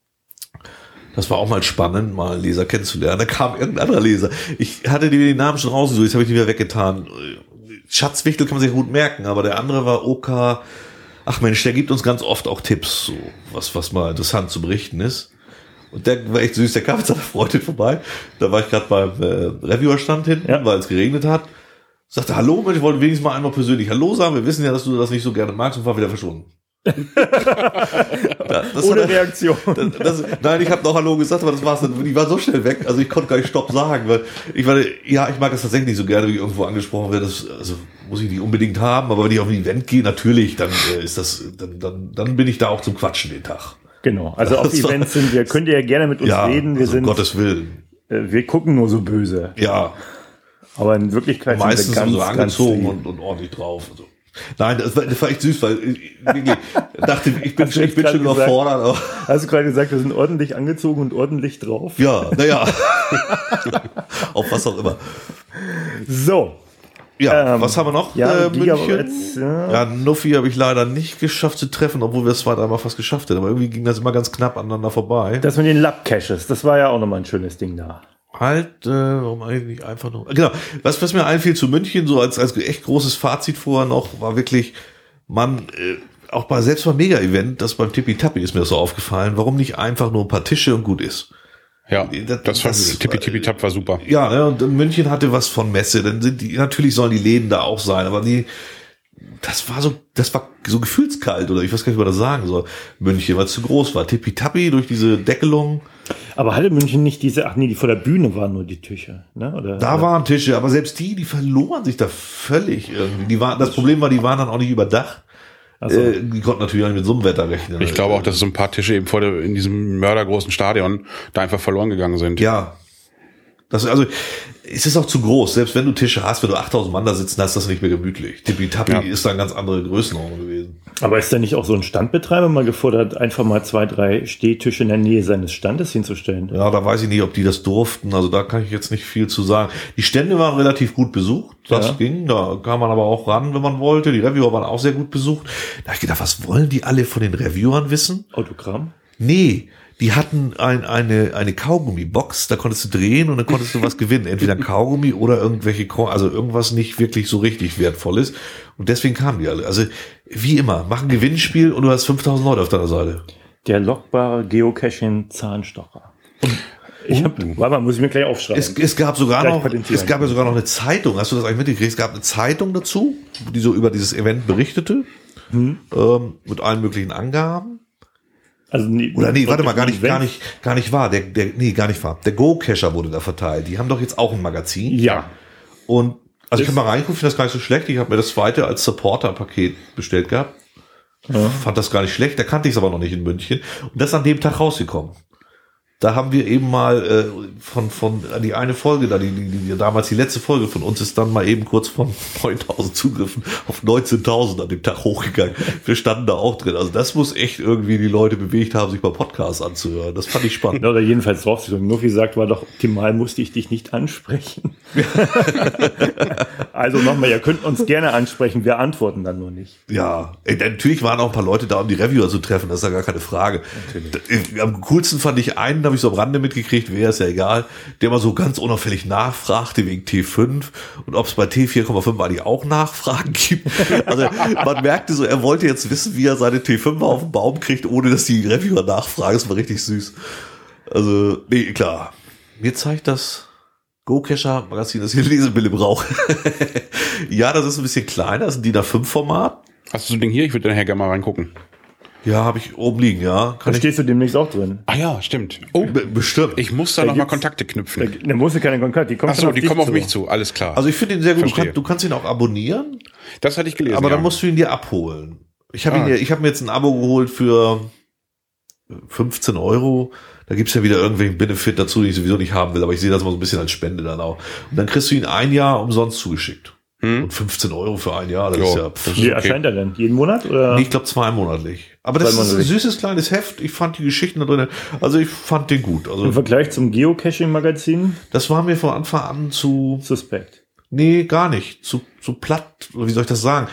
A: Das war auch mal spannend, mal einen Leser kennenzulernen. Da kam irgendein anderer Leser. Ich hatte den Namen schon rausgesucht, jetzt habe ich die wieder weggetan. Schatzwichtel kann man sich gut merken, aber der andere war Oka. Ach Mensch, der gibt uns ganz oft auch Tipps, so was mal interessant zu berichten ist. Und der war echt süß, der kam mit seiner Freundin vorbei. Da war ich gerade beim Reviewerstand hinten, weil es geregnet hat. Sagte, hallo, ich wollte wenigstens mal einmal persönlich Hallo sagen. Wir wissen ja, dass du das nicht so gerne magst und war wieder verschwunden.
B: Ohne Reaktion.
A: Nein, ich habe noch Hallo gesagt, aber das war's dann. Die war so schnell weg, also ich konnte gar nicht Stopp sagen, weil ich mag das tatsächlich nicht so gerne, wie irgendwo angesprochen wird. Also muss ich nicht unbedingt haben, aber wenn ich auf ein Event gehe, natürlich, dann dann bin ich da auch zum Quatschen den Tag.
B: Genau, also auf Events könnt ihr ja gerne mit uns reden. Wir
A: um Gottes Willen.
B: Wir gucken nur so böse.
A: Ja.
B: Aber in Wirklichkeit
A: meistens
B: sind wir
A: so angezogen und ordentlich drauf. Also. Nein, das war echt süß, weil ich dachte, ich bin schon überfordert. Aber
B: hast du gerade gesagt, wir sind ordentlich angezogen und ordentlich drauf?
A: Ja, naja. Auf was auch immer.
B: So.
A: Ja, was haben wir noch?
B: Ja,
A: München. Ja, Nuffi habe ich leider nicht geschafft zu treffen, obwohl wir es 2-3 Mal fast geschafft hätten. Aber irgendwie ging das immer ganz knapp aneinander vorbei.
B: Das mit den Lab-Caches, das war ja auch nochmal ein schönes Ding da.
A: Warum eigentlich einfach nur... Genau, was mir einfiel zu München, so als echt großes Fazit vorher noch, war wirklich, auch selbst beim Mega-Event, das beim Tippitappi ist mir das so aufgefallen, warum nicht einfach nur ein paar Tische und gut ist.
C: Ja, das Tippitappi war super.
A: Ja, ne, und München hatte was von Messe, dann natürlich sollen die Läden da auch sein, aber das war so gefühlskalt, oder ich weiß gar nicht, was man da sagen soll. München, weil es zu groß war. Tippitappi durch diese Deckelung.
B: Aber hatte München nicht die vor der Bühne waren nur die Tische, ne?
A: Da waren Tische, aber selbst die verloren sich da völlig irgendwie. Das Problem war, die waren dann auch nicht überdacht. Also. Die konnten natürlich auch nicht mit so einem Wetter rechnen.
C: Ich glaube auch, dass so ein paar Tische eben in diesem mördergroßen Stadion da einfach verloren gegangen sind.
A: Ja. Es ist auch zu groß. Selbst wenn du Tische hast, wenn du 8000 Mann da sitzen hast, das nicht mehr gemütlich. Tippitappi ist da eine ganz andere Größenordnung gewesen.
B: Aber ist da nicht auch so ein Standbetreiber mal gefordert, einfach mal 2, 3 Stehtische in der Nähe seines Standes hinzustellen?
A: Ja, da weiß ich nicht, ob die das durften. Also da kann ich jetzt nicht viel zu sagen. Die Stände waren relativ gut besucht. Das ging. Da kam man aber auch ran, wenn man wollte. Die Reviewer waren auch sehr gut besucht. Da habe ich gedacht, was wollen die alle von den Reviewern wissen?
B: Autogramm?
A: Nee. Die hatten eine Kaugummi-Box, da konntest du drehen und dann konntest du was gewinnen. Entweder ein Kaugummi oder also irgendwas nicht wirklich so richtig Wertvolles. Und deswegen kamen die alle. Also, wie immer, mach ein Gewinnspiel und du hast 5000 Leute auf deiner Seite.
B: Der lockbare Geocaching-Zahnstocher. Muss ich mir gleich aufschreiben.
A: Es gab ja sogar noch eine Zeitung. Hast du das eigentlich mitgekriegt? Es gab eine Zeitung dazu, die so über dieses Event berichtete, mit allen möglichen Angaben.
B: Also
A: warte mal, gar nicht wahr. Der Go-Cacher wurde da verteilt. Die haben doch jetzt auch ein Magazin.
B: Ja.
A: Und, also ich kann mal reingucken, finde das gar nicht so schlecht. Ich habe mir das zweite als Supporter-Paket bestellt gehabt. Ja. Fand das gar nicht schlecht. Da kannte ich es aber noch nicht in München. Und das ist an dem Tag rausgekommen. Da haben wir eben mal von die eine Folge, die damals die letzte Folge von uns ist dann mal eben kurz von 9.000 Zugriffen auf 19.000 an dem Tag hochgegangen. Wir standen da auch drin. Also das muss echt irgendwie die Leute bewegt haben, sich mal Podcasts anzuhören. Das fand ich spannend.
B: Oder jedenfalls drauf zu sagen. Nur wie gesagt, war doch optimal, musste ich dich nicht ansprechen. Also nochmal, ihr könnt uns gerne ansprechen, wir antworten dann nur nicht.
A: Ja, natürlich waren auch ein paar Leute da, um die Reviewer zu treffen, das ist ja gar keine Frage. Am coolsten fand ich einen, habe ich so am Rande mitgekriegt, wäre es ja egal, der mal so ganz unauffällig nachfragte wegen T5 und ob es bei T4,5 eigentlich auch Nachfragen gibt. Also man merkte so, er wollte jetzt wissen, wie er seine T5 auf den Baum kriegt, ohne dass die Reviewer nachfragen. Das war richtig süß. Also, nee, klar. Mir zeigt das Go-Cacher-Magazin, das hier Lesebrille braucht. Ja, das ist ein bisschen kleiner, das ist ein DIN A5-Format.
C: Hast du so ein Ding hier? Ich würde nachher gerne mal reingucken.
A: Ja, habe ich oben liegen, ja.
B: Da stehst du demnächst auch drin.
C: Ah ja, stimmt. Oh,
A: bestimmt.
C: Ich muss da noch mal Kontakte knüpfen.
B: Da musst du keine Kontakte.
C: Die kommen auf mich zu. Alles klar.
A: Also ich finde ihn sehr gut. Du kannst ihn auch abonnieren.
C: Das hatte ich gelesen.
A: Aber dann musst du ihn dir abholen. Ich habe mir jetzt ein Abo geholt für 15 €. Da gibt's ja wieder irgendwelchen Benefit dazu, den ich sowieso nicht haben will. Aber ich sehe das mal so ein bisschen als Spende dann auch. Und dann kriegst du ihn 1 Jahr umsonst zugeschickt. Und 15 € für 1 Jahr, das ist ja...
B: Wie erscheint er denn? Jeden Monat? Oder?
A: Nee, ich glaube 2 monatlich. Aber das ist ein süßes kleines Heft. Ich fand die Geschichten da drin, also ich fand den gut. Also,
B: im Vergleich zum Geocaching-Magazin?
A: Das war mir von Anfang an zu...
B: Suspekt.
A: Nee, gar nicht. Zu platt, oder wie soll ich das sagen?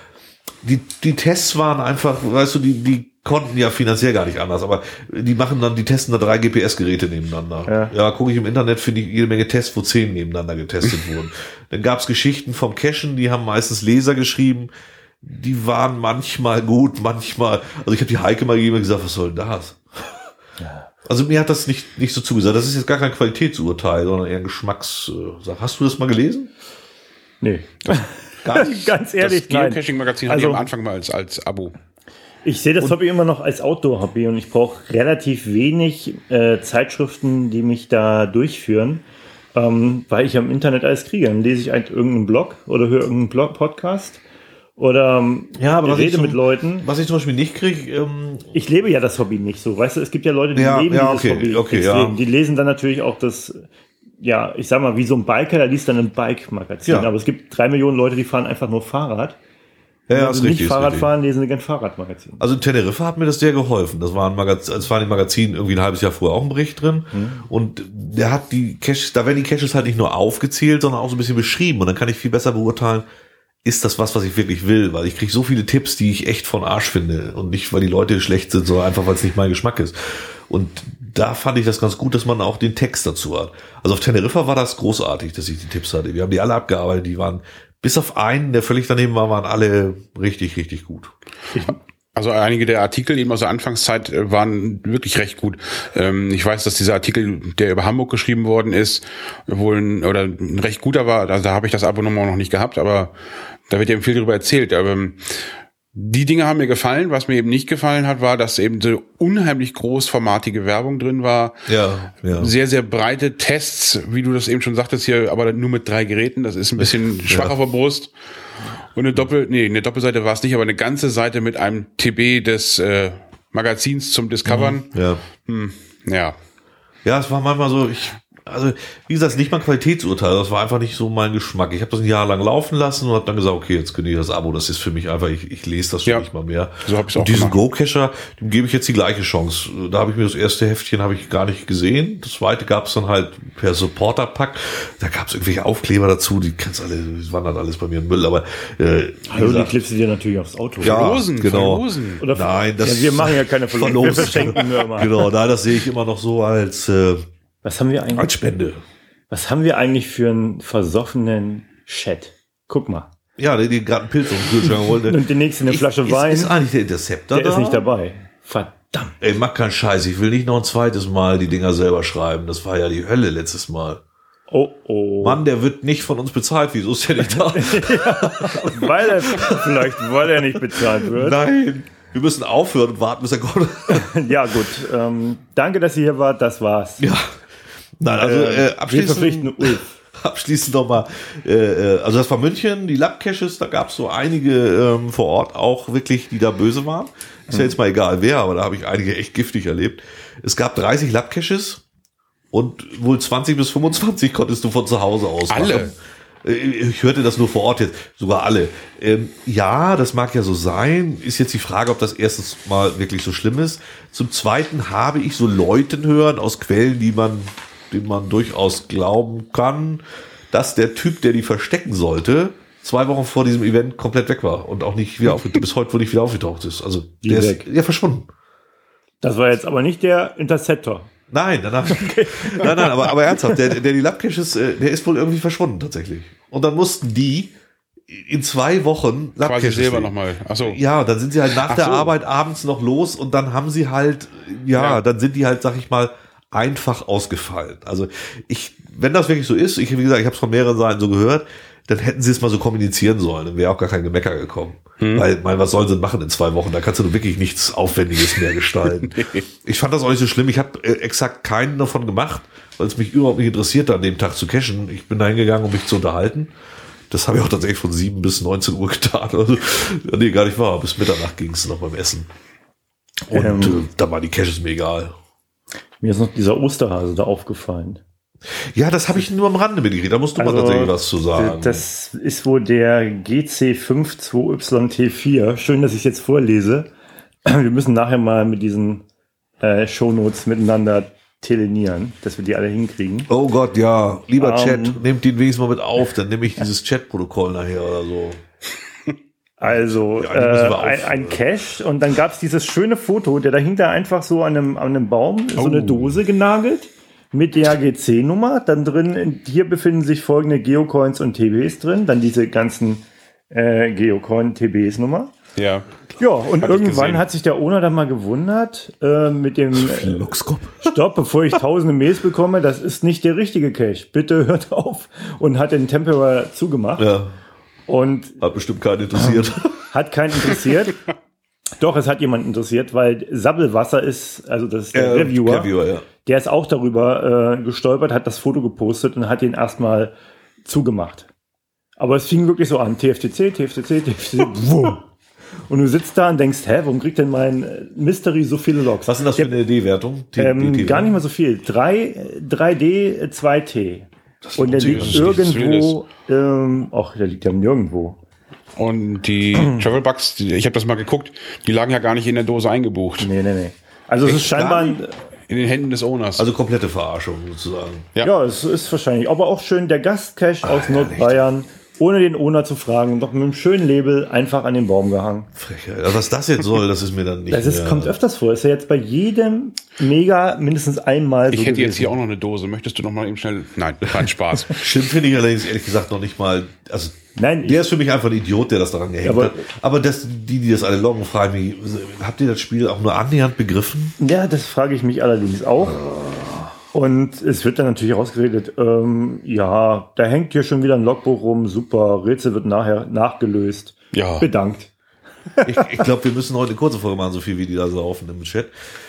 A: Die Tests waren einfach, weißt du, die konnten ja finanziell gar nicht anders, aber die testen da 3 GPS-Geräte nebeneinander. Ja, gucke ich im Internet, finde ich jede Menge Tests, wo 10 nebeneinander getestet wurden. Dann gab's Geschichten vom Cachen, die haben meistens Leser geschrieben, die waren manchmal gut, manchmal, also ich habe die Heike mal gegeben und gesagt, was soll denn das? Ja. Also mir hat das nicht so zugesagt. Das ist jetzt gar kein Qualitätsurteil, sondern eher ein Geschmackssache. Hast du das mal gelesen?
B: Nee. Ganz ehrlich,
C: das Geocaching-Magazin hatte ich am Anfang mal als Abo.
B: Ich sehe das Hobby immer noch als Outdoor-Hobby und ich brauche relativ wenig Zeitschriften, die mich da durchführen, weil ich am Internet alles kriege. Dann lese ich irgendeinen Blog oder höre irgendeinen Podcast oder rede mit Leuten.
A: Was ich zum Beispiel nicht kriege...
B: ich lebe ja das Hobby nicht so. Weißt du, es gibt ja Leute, die leben dieses Hobby extrem. Ja. Die lesen dann natürlich auch das... Ja, ich sag mal, wie so ein Biker, der liest dann ein Bike-Magazin. Ja. Aber es gibt 3 Millionen Leute, die fahren einfach nur Fahrrad.
A: Ja,
B: wenn sie nicht Fahrrad fahren, lesen sie kein Fahrradmagazin.
A: Also in Teneriffa hat mir das sehr geholfen. Das war im Magazin irgendwie ein halbes Jahr vorher auch ein Bericht drin. Und der hat die Caches, da werden die Caches halt nicht nur aufgezählt, sondern auch so ein bisschen beschrieben. Und dann kann ich viel besser beurteilen, ist das was ich wirklich will? Weil ich kriege so viele Tipps, die ich echt von Arsch finde. Und nicht, weil die Leute schlecht sind, sondern einfach, weil es nicht mein Geschmack ist. Und da fand ich das ganz gut, dass man auch den Text dazu hat. Also auf Teneriffa war das großartig, dass ich die Tipps hatte. Wir haben die alle abgearbeitet. Die waren, bis auf einen, der völlig daneben war, waren alle richtig, richtig gut.
C: Also einige der Artikel eben aus der Anfangszeit waren wirklich recht gut. Ich weiß, dass dieser Artikel, der über Hamburg geschrieben worden ist, wohl ein recht guter war. Also da habe ich das Abonnement noch nicht gehabt, aber da wird eben viel darüber erzählt. Aber die Dinge haben mir gefallen. Was mir eben nicht gefallen hat, war, dass eben so unheimlich großformatige Werbung drin war.
A: Ja.
C: Sehr, sehr breite Tests, wie du das eben schon sagtest hier, aber nur mit 3 Geräten. Das ist ein bisschen schwach auf der Brust. Und eine Doppelseite war es nicht, aber eine ganze Seite mit einem TB des Magazins zum Discovern.
A: Ja. Ja, es war manchmal so, also wie gesagt, nicht mal ein Qualitätsurteil, das war einfach nicht so mein Geschmack. Ich habe das ein Jahr lang laufen lassen und habe dann gesagt, okay, jetzt kündige ich das Abo, das ist für mich einfach, ich lese das schon nicht mal mehr.
C: So habe ich es auch
A: und diesen
C: gemacht.
A: Go-Cacher, dem gebe ich jetzt die gleiche Chance. Da habe ich mir das erste Heftchen habe ich gar nicht gesehen. Das zweite gab es dann halt per Supporter-Pack. Da gab es irgendwelche Aufkleber dazu, die kannst alle, das wandert alles bei mir in Müll, aber
B: Hallo, die klebst du dir natürlich aufs Auto.
A: ja,
C: Verlosen,
A: genau.
C: verlosen.
B: Oder
A: Nein, das
B: wir machen ja keine Verlosung, wir verschenken nur immer.
A: Genau, nein, das sehe ich immer noch so als
B: Was haben wir eigentlich?
A: als Spende.
B: Was haben wir eigentlich für einen versoffenen Chat? Guck mal.
A: Ja, die gerade einen Pilz auf den Kühlschrank wollte.
B: Und die nächste eine Flasche Wein.
A: Ist eigentlich der Interceptor
B: Der
A: da?
B: ist nicht dabei. Verdammt.
A: Ey, mach keinen Scheiß. Ich will nicht noch ein zweites Mal die Dinger selber schreiben. Das war ja die Hölle letztes Mal.
B: Oh.
A: Mann, der wird nicht von uns bezahlt. Wieso ist der nicht da?
B: Weil er nicht bezahlt wird.
A: Nein. Wir müssen aufhören und warten, bis er kommt.
B: Ja, gut. Danke, dass ihr hier wart. Das war's.
A: Ja. Nein, also
B: Wir verpflichten Ulf.
A: abschließend nochmal, also das war München, die Lab-Caches, da gab es so einige vor Ort auch wirklich, die da böse waren. Ist ja jetzt mal egal wer, aber da habe ich einige echt giftig erlebt. Es gab 30 Lab-Caches und wohl 20 bis 25 konntest du von zu Hause aus machen.
C: Alle?
A: Ich hörte das nur vor Ort jetzt, sogar alle. Ja, das mag ja so sein. Ist jetzt die Frage, ob das erstes Mal wirklich so schlimm ist. Zum Zweiten habe ich so Leuten hören aus Quellen, denen man durchaus glauben kann, dass der Typ, der die verstecken sollte, 2 Wochen vor diesem Event komplett weg war und auch nicht wieder bis heute wohl nicht wieder aufgetaucht ist. Also der ist ja verschwunden.
B: Das war jetzt aber nicht der Interceptor.
A: Nein, aber ernsthaft, der die Lab-Caches, der ist wohl irgendwie verschwunden tatsächlich. Und dann mussten die in 2 Wochen
C: Lab-Caches selber nochmal. Achso.
A: Ja, dann sind sie halt nach der Arbeit abends noch los und dann haben sie halt, dann sind die halt, sag ich mal, einfach ausgefallen. Also wenn das wirklich so ist, wie gesagt, ich habe es von mehreren Seiten so gehört, dann hätten sie es mal so kommunizieren sollen, dann wäre auch gar kein Gemecker gekommen. Weil, was sollen sie machen in 2 Wochen? Da kannst du wirklich nichts Aufwendiges mehr gestalten. Ich fand das auch nicht so schlimm. Ich habe exakt keinen davon gemacht, weil es mich überhaupt nicht interessierte, an dem Tag zu cachen. Ich bin da hingegangen, um mich zu unterhalten. Das habe ich auch tatsächlich von 7 bis 19 Uhr getan. Also, nee, gar nicht wahr. Bis Mitternacht ging es noch beim Essen. Und da war die Caches mir egal.
B: Mir ist noch dieser Osterhase da aufgefallen.
A: Ja, das habe ich nur am Rande mitgekriegt. Da musst du mal tatsächlich was zu sagen.
B: Das ist wohl der GC52YT4. Schön, dass ich es jetzt vorlese. Wir müssen nachher mal mit diesen Shownotes miteinander telenieren, dass wir die alle hinkriegen.
A: Oh Gott, ja. Lieber Chat, nehmt den wenigstens mal mit auf. Dann nehme ich dieses Chat-Protokoll nachher oder so.
B: Also ein Cache und dann gab es dieses schöne Foto, der dahinter einfach so an einem Baum so eine Dose genagelt mit der GC-Nummer. Dann drin, hier befinden sich folgende Geocoins und TBs drin. Dann diese ganzen Geocoin-TBs-Nummer.
C: Ja.
B: Ja, und irgendwann hat sich der Owner dann mal gewundert mit dem Stopp, bevor ich tausende Mails bekomme, das ist nicht der richtige Cache. Bitte hört auf. Und hat den Temporary zugemacht. Ja. Und
A: hat bestimmt keinen interessiert.
B: Hat keinen interessiert. Doch, es hat jemanden interessiert, weil Sabbelwasser ist, also das ist der Reviewer, ja. Der ist auch darüber gestolpert, hat das Foto gepostet und hat ihn erstmal zugemacht. Aber es fing wirklich so an, TFTC, wumm. Und du sitzt da und denkst, warum kriegt denn mein Mystery so viele Logs?
A: Was ist das für eine D-Wertung?
B: Gar nicht mal so viel. 3D, 2T. Und der liegt irgendwo, der liegt ja nirgendwo.
C: Und die Travelbugs, ich habe das mal geguckt, die lagen ja gar nicht in der Dose eingebucht.
B: Nee. Also es ist scheinbar
C: in den Händen des Owners.
A: Also komplette Verarschung sozusagen.
B: Ja, es ist wahrscheinlich. Aber auch schön der Gastcache aus Nordbayern, ohne den Owner zu fragen, doch mit einem schönen Label einfach an den Baum gehangen.
A: Frechheit. Was das jetzt soll, das ist mir dann nicht
B: kommt öfters vor. Ist ja jetzt bei jedem Mega mindestens einmal
C: Ich
B: so
C: hätte
B: gewesen.
C: jetzt hier auch noch eine Dose. Möchtest du noch mal eben schnell? Nein, kein Spaß.
A: Schlimm finde ich allerdings ehrlich gesagt noch nicht mal. Also
B: Nein,
A: der ist für mich einfach ein Idiot, der das daran gehängt
B: Aber-
A: hat. Aber die das alle loggen, fragen mich, habt ihr das Spiel auch nur annähernd begriffen?
B: Ja, das frage ich mich allerdings auch. Und es wird dann natürlich rausgeredet, ja, da hängt hier schon wieder ein Logbuch rum, super, Rätsel wird nachher nachgelöst.
C: Ja.
B: Bedankt.
A: Ich glaube, wir müssen heute eine kurze Folge machen, so viel wie die da saufen im Chat.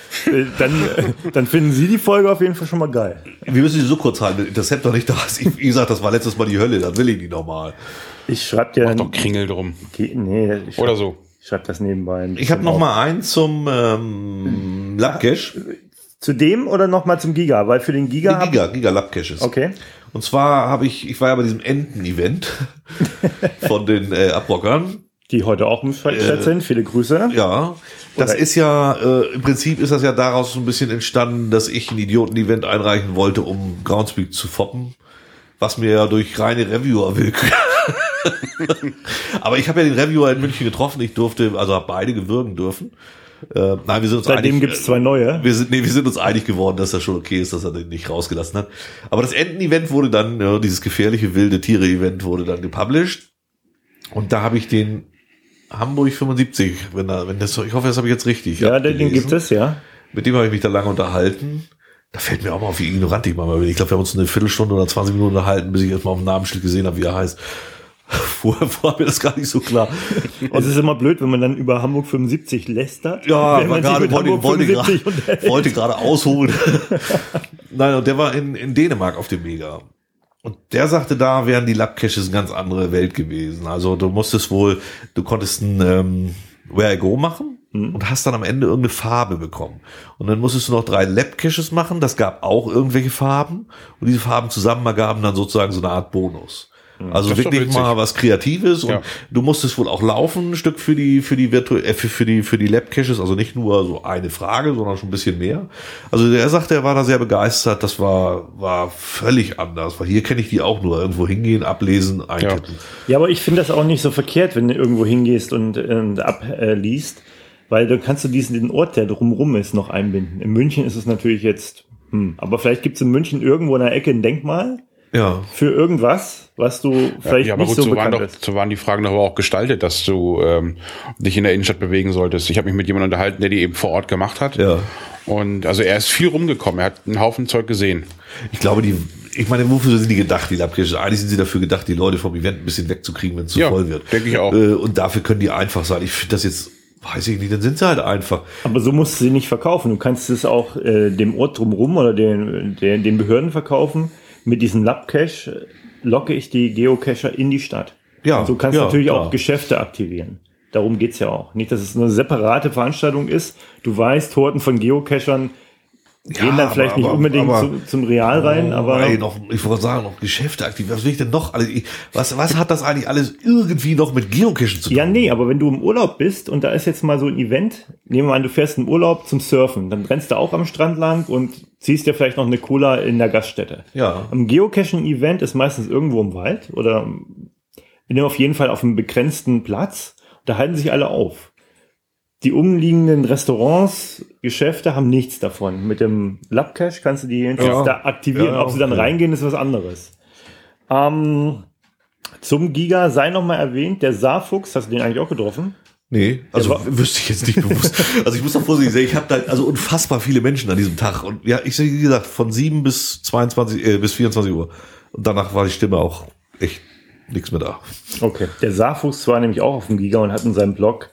B: Dann finden Sie die Folge auf jeden Fall schon mal geil.
A: Wir müssen die so kurz halten, wenn Interceptor nicht da ist. Wie gesagt, das war letztes Mal die Hölle, dann will ich die nochmal.
B: Ich schreibe dir
C: Doch Kringel drum.
B: Nee, ich
C: Oder so.
B: schreib das nebenbei. ein
A: Ich habe
B: bisschen
A: noch
B: auf.
A: mal einen zum Labcache.
B: Zu dem oder noch mal zum Giga? Weil für den Giga.
A: Giga Labcaches.
B: Okay.
A: Und zwar habe ich war ja bei diesem Enten-Event von den Abrockern.
B: Die heute auch im Chat sind. Viele Grüße.
A: Ja, das
B: Oder-
A: ist ja, im Prinzip ist das ja daraus so ein bisschen entstanden, dass ich ein Idioten-Event einreichen wollte, um Groundspeak zu foppen, was mir ja durch reine Reviewer-Willkür. Aber ich habe ja den Reviewer in München getroffen, ich durfte, also habe beide gewürgen dürfen. Nein, wir sind uns
B: Seitdem
A: einig.
B: gibt es 2 neue.
A: Wir sind uns einig geworden, dass das schon okay ist, dass er den nicht rausgelassen hat. Aber das Enten-Event wurde dann, ja, dieses gefährliche wilde Tiere-Event wurde dann gepublished. Und da habe ich den Hamburg 75, ich hoffe, das habe ich jetzt richtig.
B: Ja, den
A: abgelesen.
B: gibt es, ja.
A: Mit dem habe ich mich da lange unterhalten. Da fällt mir auch mal auf, wie ignorant ich mal bin. Ich glaube, wir haben uns eine Viertelstunde oder 20 Minuten unterhalten, bis ich erstmal auf dem Namensschild gesehen habe, wie er heißt. Vorher war mir das gar nicht so klar.
B: Es ist immer blöd, wenn man dann über Hamburg 75 lästert.
A: Ja,
B: wenn
A: war
B: man sich
A: gerade,
B: mit Hamburg 75 unterhält.
A: wollte gerade ausholen. Nein, und der war in Dänemark auf dem Mega. Und der sagte, da wären die Labcaches eine ganz andere Welt gewesen. Also du konntest ein Where I Go machen und hast dann am Ende irgendeine Farbe bekommen. Und dann musstest du noch 3 Labcaches machen, das gab auch irgendwelche Farben. Und diese Farben zusammen ergaben dann sozusagen so eine Art Bonus. Also
C: Das ist doch
A: wirklich
C: witzig.
A: mal was Kreatives und
C: Ja.
A: du musstest wohl auch laufen, ein Stück für die Labcaches, also nicht nur so eine Frage, sondern schon ein bisschen mehr. Also er sagte, er war da sehr begeistert, das war völlig anders, weil hier kenne ich die auch nur irgendwo hingehen, ablesen, eintippen.
B: Ja, aber ich finde das auch nicht so verkehrt, wenn du irgendwo hingehst und abliest, weil dann kannst du den Ort, der drumrum ist, noch einbinden. In München ist es natürlich jetzt, aber vielleicht gibt es in München irgendwo in der Ecke ein Denkmal
A: Ja.
B: für irgendwas, was du vielleicht
C: aber
B: nicht
C: gut,
B: so bekannt bist.
C: so waren die Fragen doch aber auch gestaltet, dass du dich in der Innenstadt bewegen solltest. Ich habe mich mit jemandem unterhalten, der die eben vor Ort gemacht hat.
A: Ja.
C: Und also er ist viel rumgekommen, er hat einen Haufen Zeug gesehen.
A: Ich glaube, ich meine, wofür sind die gedacht, die Labcaches? Eigentlich sind sie dafür gedacht, die Leute vom Event ein bisschen wegzukriegen, wenn es zu
C: Ja,
A: voll wird.
C: denke ich auch.
A: Und dafür können die einfach sein. Ich finde das jetzt, weiß ich nicht, dann sind sie halt einfach.
B: Aber so musst du sie nicht verkaufen. Du kannst es auch dem Ort drumherum oder den Behörden verkaufen. Mit diesem Labcache locke ich die Geocacher in die Stadt.
A: Ja,
B: Und du kannst
A: ja,
B: natürlich
A: klar.
B: auch Geschäfte aktivieren. Darum geht's ja auch. Nicht, dass es eine separate Veranstaltung ist. Du weißt, Horten von Geocachern gehen dann vielleicht nicht unbedingt zum Real rein, aber
A: ich wollte sagen, noch Geschäfte aktiv. Was will ich denn noch? Was hat das eigentlich alles irgendwie noch mit Geocachen zu tun?
B: ja, nee, aber wenn du im Urlaub bist und da ist jetzt mal so ein Event, nehmen wir an, du fährst in Urlaub zum Surfen, dann rennst du auch am Strand lang und ziehst dir vielleicht noch eine Cola in der Gaststätte.
A: Ja.
B: Am Geocaching-Event ist meistens irgendwo im Wald oder auf jeden Fall auf einem begrenzten Platz. Da halten sich alle auf. Die umliegenden Restaurants, Geschäfte haben nichts davon. Mit dem Labcache kannst du die da aktivieren.
A: Ja,
B: Ob sie dann
A: okay.
B: reingehen, ist was anderes. Zum Giga sei noch mal erwähnt, der Saarfuchs, hast du den eigentlich auch getroffen?
A: Nee, also
B: Der war-
A: wüsste ich jetzt nicht bewusst. Also ich muss doch vorsichtig sagen, ich habe da also unfassbar viele Menschen an diesem Tag. Und ja, wie gesagt, von 7 bis 24 Uhr. Und danach war die Stimme auch echt nichts mehr da.
B: Okay. Der Saarfuchs war nämlich auch auf dem Giga und hat in seinem Blog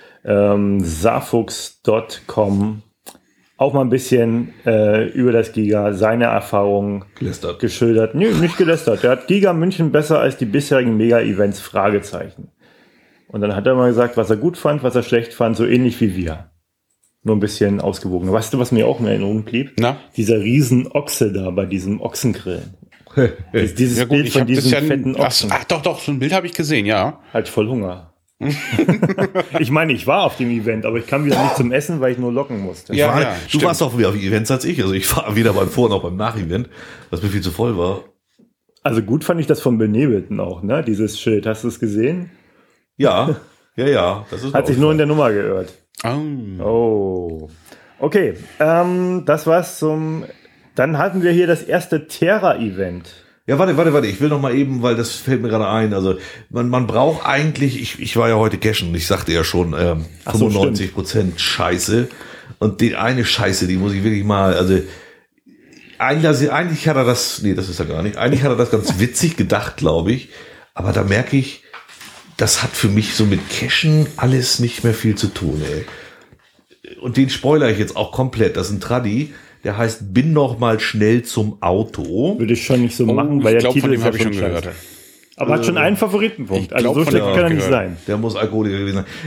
B: saarfuchs.com auch mal ein bisschen über das Giga, seine Erfahrungen
A: Gelästert.
B: geschildert. Nee, nicht gelästert. Der hat Giga München besser als die bisherigen Mega-Events, Fragezeichen. Und dann hat er mal gesagt, was er gut fand, was er schlecht fand, so ähnlich wie wir. Nur ein bisschen ausgewogener. Weißt du, was mir auch in Erinnerung blieb?
C: Na?
B: Dieser riesen Ochse da bei diesem Ochsengrillen. Dieses
C: Ja gut,
B: Bild
C: ich
B: von
C: habe das
B: diesem
C: ja
B: fetten Ochsen.
C: ach doch, so ein Bild habe ich gesehen, ja.
B: Halt voll Hunger. Ich meine, ich war auf dem Event, aber ich kam wieder nicht zum Essen, weil ich nur locken musste.
C: Ja,
A: Du
C: stimmt.
A: warst auch mehr auf Events als ich. Also ich war weder beim Vor- noch beim Nach-Event, was mir viel zu voll war.
B: Also gut fand ich das von Benebelten auch, ne? Dieses Schild. Hast du es gesehen?
A: Ja. Das ist
B: Hat sich nur in der Nummer geirrt.
C: Oh.
B: Oh. Okay, das war's Dann hatten wir hier das erste Terra-Event.
A: Ja, warte. Ich will noch mal eben, weil das fällt mir gerade ein. Also man braucht eigentlich, ich war ja heute cashen, ich sagte ja schon, 95% Scheiße. Und die eine Scheiße, die muss ich wirklich mal, also eigentlich hat er das, nee, das ist er gar nicht. Eigentlich hat er das ganz witzig gedacht, glaube ich. Aber da merke ich, das hat für mich so mit Cashen alles nicht mehr viel zu tun, ey. Und den spoilere ich jetzt auch komplett. Das ist ein Traddy, der heißt Bin noch mal schnell zum Auto.
B: Würde ich schon nicht so machen, weil der Titel ist ja schon gehört. Aber hat schon einen Favoritenpunkt. Also so schlecht kann er nicht sein.
A: Der muss Alkoholiker gewesen sein.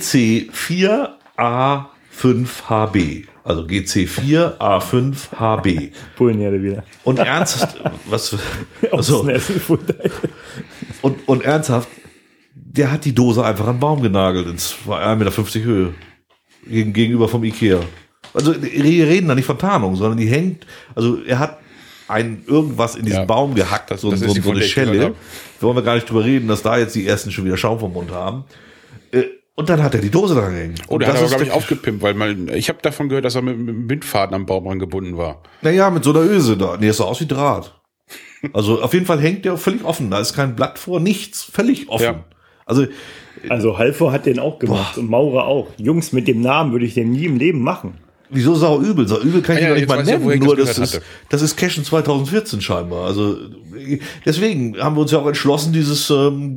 A: GC4A5HB. Also GC4A5HB.
B: Bullenherde wieder.
A: Und ernsthaft, und ernsthaft, der hat die Dose einfach an den Baum genagelt. Es war 1,50 Meter Höhe. Gegenüber vom Ikea. Also wir reden da nicht von Tarnung, sondern die hängt, also er hat irgendwas in diesen Baum gehackt, so eine Schelle. Wollen wir gar nicht drüber reden, dass da jetzt die ersten schon wieder Schaum vom Mund haben. Und dann hat er die Dose dran gehängt.
C: Oh, der hat aber, glaube ich, aufgepimpt, weil ich habe davon gehört, dass er mit einem Windfaden am Baum angebunden war.
A: Naja, mit so einer Öse da. Nee, das sah aus wie Draht. Also auf jeden Fall hängt der völlig offen. Da ist kein Blatt vor, nichts. Völlig offen. Ja.
B: Also Halvor hat den auch gemacht und Maurer auch. Jungs, mit dem Namen würde ich den nie im Leben machen.
A: Wieso sauübel? Sauübel kann ich ja nicht mal nennen, nur das ist Cashen 2014 scheinbar. Also deswegen haben wir uns ja auch entschlossen, dieses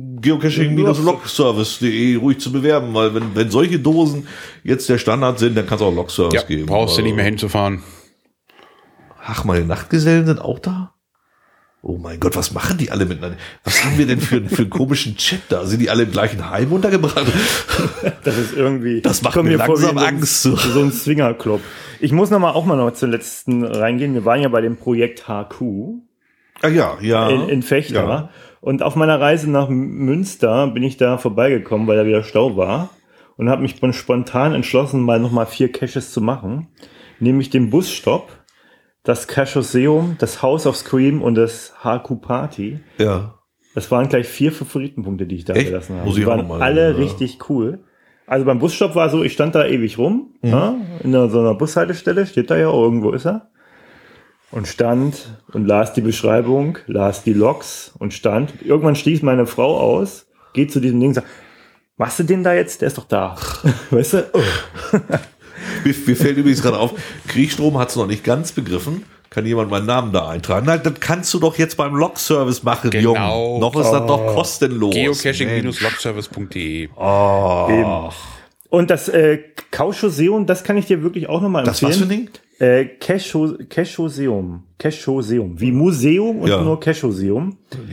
A: geocaching-logservice.de ruhig zu bewerben, weil wenn solche Dosen jetzt der Standard sind, dann kann es auch Logservice geben.
C: Brauchst du nicht mehr hinzufahren.
A: Ach, meine Nachtgesellen sind auch da? Oh mein Gott, was machen die alle miteinander? Was haben wir denn für einen komischen Chat da? Sind die alle im gleichen Heim untergebracht?
B: Das ist irgendwie...
A: Das macht mir langsam Angst.
B: So ein Swingerclub. Ich muss auch mal noch zur letzten reingehen. Wir waren ja bei dem Projekt HQ.
A: Ah ja.
B: In Fechter. Ja. Und auf meiner Reise nach Münster bin ich da vorbeigekommen, weil da wieder Stau war. Und habe mich spontan entschlossen, mal nochmal 4 Caches zu machen. Nämlich den Busstopp, das Cachoseum, das House of Scream und das HQ Party.
A: Ja.
B: Das waren gleich 4 Favoritenpunkte, die ich da gelassen habe.
A: Die
B: waren alle richtig cool. Also beim Busstopp war so, ich stand da ewig rum, in so einer Bushaltestelle, steht da ja, irgendwo ist er. Und stand und las die Beschreibung, las die Logs und stand. Irgendwann stieß meine Frau aus, geht zu diesem Ding und sagt, machst du den da jetzt? Der ist doch da. Weißt du? Oh.
A: Mir fällt übrigens gerade auf, Kriegstrom hat es noch nicht ganz begriffen. Kann jemand meinen Namen da eintragen? Nein, das kannst du doch jetzt beim Log-Service machen,
C: genau.
A: Junge. Noch ist das doch kostenlos.
C: Geocaching-logservice.de.
B: Eben. Und das Cachoseum, das kann ich dir wirklich auch nochmal empfehlen.
A: Das was für ein
B: Ding? Cachoseum. Wie Museum und nur Cachoseum.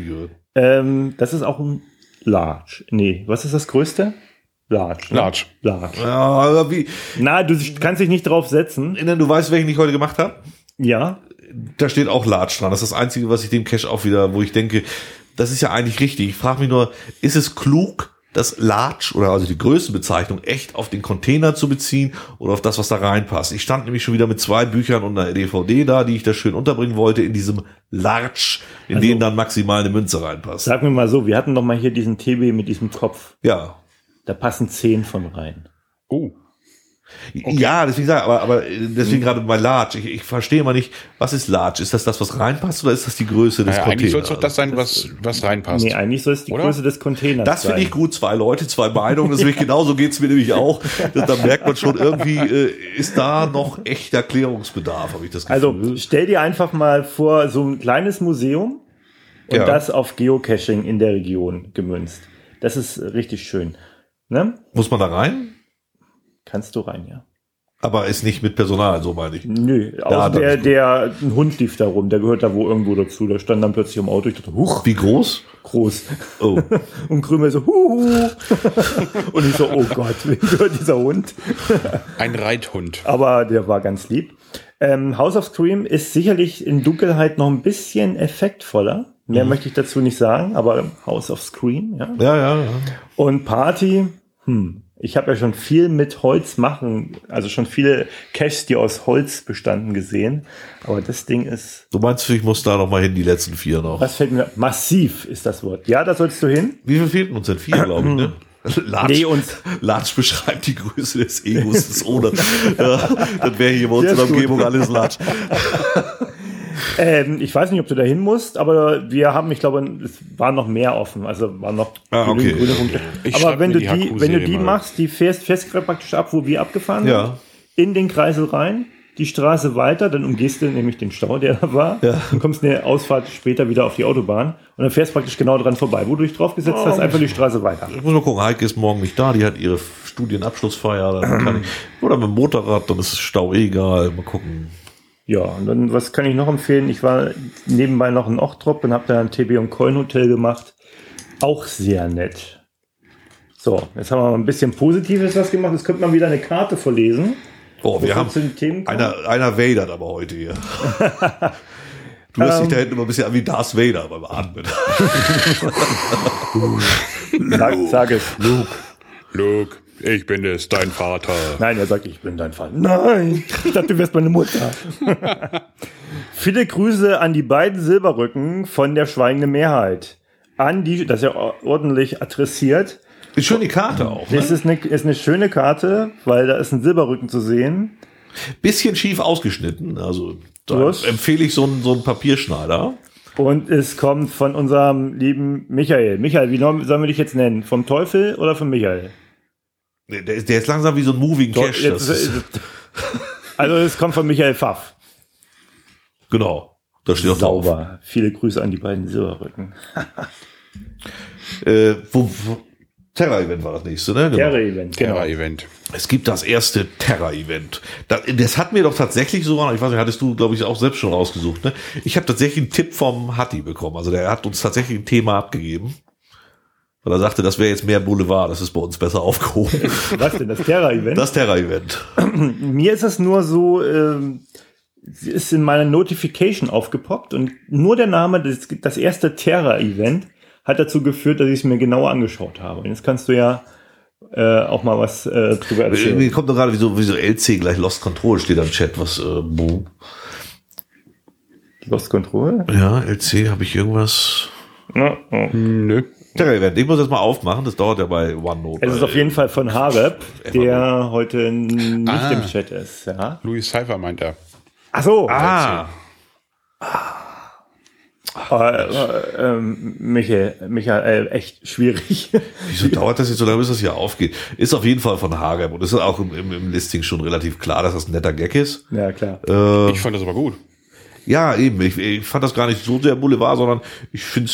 B: Das ist auch ein Large. Nee, was ist das Größte? Large.
A: Ja, aber wie?
B: Na, du kannst dich nicht drauf setzen.
A: Du weißt, welchen ich heute gemacht habe?
B: Ja.
A: Da steht auch Large dran. Das ist das Einzige, was ich dem Cache auch wieder, wo ich denke, das ist ja eigentlich richtig. Ich frage mich nur, ist es klug, das Large oder also die Größenbezeichnung echt auf den Container zu beziehen oder auf das, was da reinpasst? Ich stand nämlich schon wieder mit 2 Büchern und einer DVD da, die ich da schön unterbringen wollte, in diesem Large, in den dann maximal eine Münze reinpasst.
B: Sag mir mal so, wir hatten doch mal hier diesen TB mit diesem Kopf.
A: Ja.
B: Da passen 10 von rein.
A: Oh. Okay. Ja, deswegen sage ich, aber deswegen gerade bei Large. Ich verstehe mal nicht, was ist Large? Ist das, was reinpasst oder ist das die Größe des Containers?
C: Eigentlich soll es doch das sein, was reinpasst.
B: Nee, eigentlich soll es die Größe des Containers sein.
A: Das finde ich gut. 2 Leute, 2 Meinungen. Deswegen genauso geht's mir nämlich auch. Da merkt man schon, irgendwie ist da noch echter Klärungsbedarf, habe ich das Gefühl.
B: Also stell dir einfach mal vor, so ein kleines Museum und das auf Geocaching in der Region gemünzt. Das ist richtig schön. Ne?
A: Muss man da rein?
B: Kannst du rein, ja.
A: Aber ist nicht mit Personal, so meine ich.
B: Nö, außer ein Hund lief da rum, der gehört da wo irgendwo dazu. Der stand dann plötzlich am Auto, ich dachte, huch.
A: Wie groß?
B: Groß.
A: Oh.
B: Und Krümel so, huhu. Und ich so, oh Gott, wem gehört dieser Hund?
C: Ein Reithund.
B: Aber der war ganz lieb. House of Scream ist sicherlich in Dunkelheit noch ein bisschen effektvoller. Mehr möchte ich dazu nicht sagen, aber House of Scream, ja.
A: Ja.
B: Und Party, ich habe ja schon viel mit Holz machen, also schon viele Caches, die aus Holz bestanden, gesehen. Aber das Ding ist...
A: Du meinst, ich muss da noch mal hin, die letzten 4 noch?
B: Was fällt mir... Massiv ist das Wort. Ja, da sollst du hin.
A: Wie viel fehlten uns denn? 4, glaube ich, ne? Latsch beschreibt die Größe des Egos des Owners. Dann wäre hier bei uns in der Umgebung alles Latsch.
B: Ich weiß nicht, ob du da hin musst, aber wir haben, ich glaube, es waren noch mehr offen. Also waren noch grüne Punkte. Aber wenn du die machst, die fährst praktisch ab, wo wir abgefahren sind, in den Kreisel rein, die Straße weiter, dann umgehst du nämlich den Stau, der da war, und kommst eine Ausfahrt später wieder auf die Autobahn und dann fährst praktisch genau dran vorbei. Wo du dich drauf gesetzt hast, einfach die Straße weiter.
A: Ich muss mal gucken, Heike ist morgen nicht da, die hat ihre Studienabschlussfeier, dann kann ich, oder mit dem Motorrad, dann ist es Stau egal, mal gucken.
B: Ja, und dann, was kann ich noch empfehlen? Ich war nebenbei noch in Ochtrop und habe da ein TB und Coin Hotel gemacht. Auch sehr nett. So, jetzt haben wir mal ein bisschen Positives was gemacht. Jetzt könnte man wieder eine Karte vorlesen.
A: Oh, wir haben einer wadert aber heute hier. Du hörst dich da hinten immer ein bisschen an wie Darth Vader beim Atmen.
B: Sag es, Luke.
C: Luke, ich bin es, dein Vater.
B: Nein, er sagt, ich bin dein Vater. Nein, ich dachte, du wärst meine Mutter. Viele Grüße an die beiden Silberrücken von der Schweigende Mehrheit. Das ist ja ordentlich adressiert.
A: Ist schön die Karte auch. Ne?
B: Das ist eine schöne Karte, weil da ist ein Silberrücken zu sehen.
A: Bisschen schief ausgeschnitten, also da empfehle ich so einen Papierschneider.
B: Und es kommt von unserem lieben Michael. Michael, wie sollen wir dich jetzt nennen? Vom Teufel oder von Michael?
A: Der ist langsam wie so ein Moving Cash.
B: Also es kommt von Michael Pfaff.
A: Genau, da steht auch
B: sauber.
A: Drauf.
B: Viele Grüße an die beiden Silberrücken.
A: Terra-Event war das nächste, ne? Genau.
C: Terra-Event.
A: Es gibt das erste Terra-Event. Das hatten wir doch tatsächlich sogar, ich weiß nicht, hattest du, glaube ich, auch selbst schon rausgesucht, ne? Ich habe tatsächlich einen Tipp vom Hatti bekommen. Also der hat uns tatsächlich ein Thema abgegeben. Weil er sagte, das wäre jetzt mehr Boulevard, das ist bei uns besser aufgehoben.
B: Was denn, das Terra-Event?
A: Das Terra-Event.
B: Mir ist es nur so, sie ist in meiner Notification aufgepoppt und nur der Name, das erste Terra-Event, hat dazu geführt, dass ich es mir genauer angeschaut habe. Und jetzt kannst du ja auch mal was drüber erzählen.
A: Mir kommt doch gerade wie so LC gleich Lost Control steht am Chat, was
B: Lost Control?
A: Ja, LC, habe ich irgendwas?
C: Nö.
A: Terra-Event, ich muss das mal aufmachen, das dauert ja bei OneNote.
B: Es ist auf jeden Fall von Harep, der heute nicht im Chat ist. Ja?
C: Louis Cypher meint er.
B: Ach so. Michael, echt schwierig.
A: Wieso dauert das jetzt so lange, bis das hier aufgeht? Ist auf jeden Fall von Harep und ist auch im Listing schon relativ klar, dass das ein netter Gag ist.
B: Ja, klar.
C: Ich fand das aber gut.
A: Ja, eben. Ich fand das gar nicht so sehr Boulevard, sondern ich finde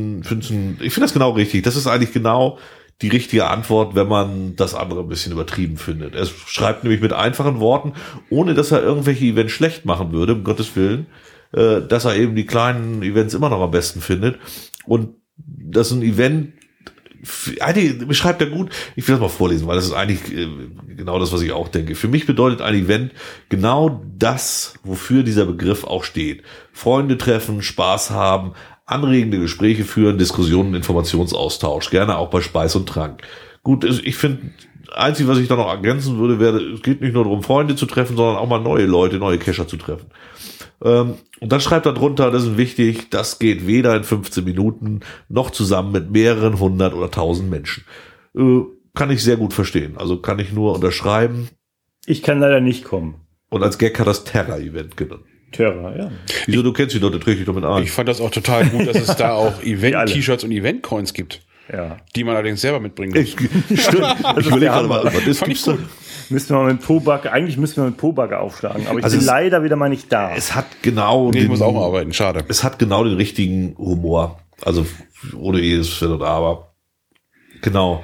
A: das genau richtig. Das ist eigentlich genau die richtige Antwort, wenn man das andere ein bisschen übertrieben findet. Er schreibt nämlich mit einfachen Worten, ohne dass er irgendwelche Events schlecht machen würde, um Gottes Willen, dass er eben die kleinen Events immer noch am besten findet. Und das ist ein Event, eigentlich beschreibt er gut, ich will das mal vorlesen, weil das ist eigentlich genau das, was ich auch denke. Für mich bedeutet ein Event genau das, wofür dieser Begriff auch steht. Freunde treffen, Spaß haben, anregende Gespräche führen, Diskussionen, Informationsaustausch, gerne auch bei Speis und Trank. Gut, ich finde, einzig, was ich da noch ergänzen würde, wäre, es geht nicht nur darum, Freunde zu treffen, sondern auch mal neue Leute, neue Cacher zu treffen. Und dann schreibt er drunter, das ist wichtig, das geht weder in 15 Minuten noch zusammen mit mehreren 100 oder 1000 Menschen. Kann ich sehr gut verstehen. Also kann ich nur unterschreiben.
B: Ich kann leider nicht kommen.
A: Und als Gag hat das Terra-Event genannt.
B: Terra, ja.
A: Wieso, du kennst die Leute, trägst dich damit an.
C: Ich fand das auch total gut, dass es da auch Event-T-Shirts und Event-Coins gibt.
B: Ja.
C: Die man allerdings selber mitbringen muss.
A: Stimmt. Ich überlege gerade mal, was
C: Fand ich gut.
B: Müssten wir mit Pobacke aufschlagen, aber ich bin leider wieder mal nicht da.
A: Es hat genau
C: ich muss auch arbeiten, schade.
A: Es hat genau den richtigen Humor. Also ohne jedes Wenn und Aber. Genau.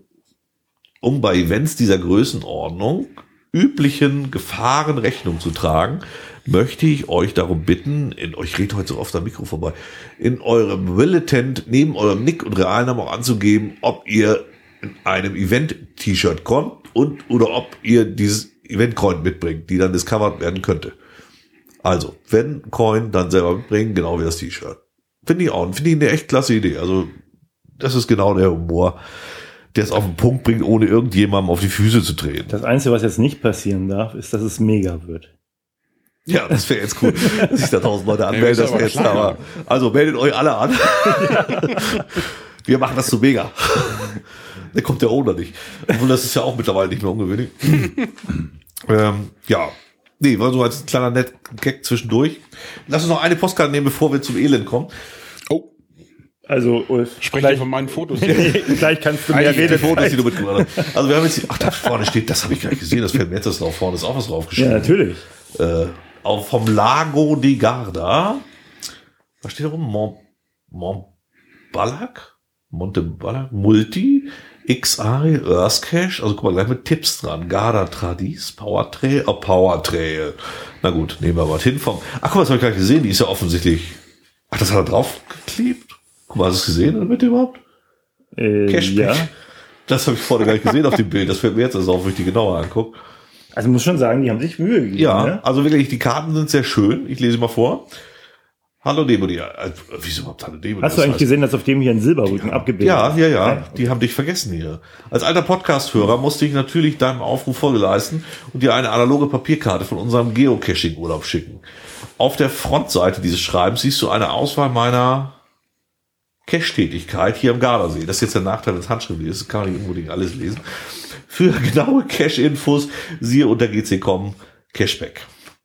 A: Um bei Events dieser Größenordnung üblichen Gefahren Rechnung zu tragen, möchte ich euch darum bitten, ich rede heute so oft am Mikro vorbei, in eurem Bulletin neben eurem Nick und Realnamen auch anzugeben, ob ihr in einem Event-T-Shirt kommt oder ob ihr dieses Event-Coin mitbringt, die dann discovered werden könnte. Also, wenn Coin, dann selber mitbringen, genau wie das T-Shirt. Finde ich eine echt klasse Idee. Also, das ist genau der Humor, der es auf den Punkt bringt, ohne irgendjemandem auf die Füße zu treten.
B: Das Einzige, was jetzt nicht passieren darf, ist, dass es mega wird.
A: Ja, das wäre jetzt cool, dass sich da 1000 Leute anmelden. Das wäre jetzt da. Also meldet euch alle an. Wir machen das zu mega. Da kommt der Owner nicht. Obwohl, das ist ja auch mittlerweile nicht mehr ungewöhnlich. Ja. Nee, war so als kleiner Gag zwischendurch. Lass uns noch eine Postkarte nehmen, bevor wir zum Elend kommen.
C: Oh,
B: Also, Ulf,
C: spreche von meinen Fotos.
B: gleich kannst du mehr
A: Die
B: reden.
A: Fotos, die du mitgebracht hast. Also wir haben jetzt, da vorne steht, das habe ich gar nicht gesehen, das fällt mir jetzt erst drauf, vorne ist auch was draufgeschrieben.
B: Ja, natürlich.
A: Auch vom Lago di Garda. Was steht da rum? Montballac? Multi, X-Ari, Earth Cache, also guck mal, gleich mit Tipps dran. Garda Tradis, Power Trail. Na gut, nehmen wir was hin vom. Ach guck mal, das habe ich gar nicht gesehen, die ist ja offensichtlich. Ach, das hat er draufgeklebt? Guck mal, hast du es gesehen damit überhaupt? Cashback.
B: Ja.
A: Das habe ich vorher gar nicht gesehen auf dem Bild. Das fällt mir jetzt erst auf, wenn ich die genauer angucke.
B: Also muss schon sagen, die haben sich Mühe gegeben.
A: Ja,
B: Ne?
A: also wirklich, die Karten sind sehr schön. Ich lese mal vor. Hallo Debody. Wieso überhaupt Hallo Debody?
B: Hast du eigentlich gesehen, dass auf dem hier ein Silberrücken abgebildet ist?
A: Ja. Die haben dich vergessen hier. Als alter Podcast-Hörer musste ich natürlich deinem Aufruf Folge leisten und dir eine analoge Papierkarte von unserem Geocaching-Urlaub schicken. Auf der Frontseite dieses Schreibens siehst du eine Auswahl meiner Cache-Tätigkeit hier am Gardasee. Das ist jetzt der Nachteil, wenn es handschriftlich ist. Das kann man nicht unbedingt alles lesen. Für genaue Cache-Infos siehe unter gc.com Cashback.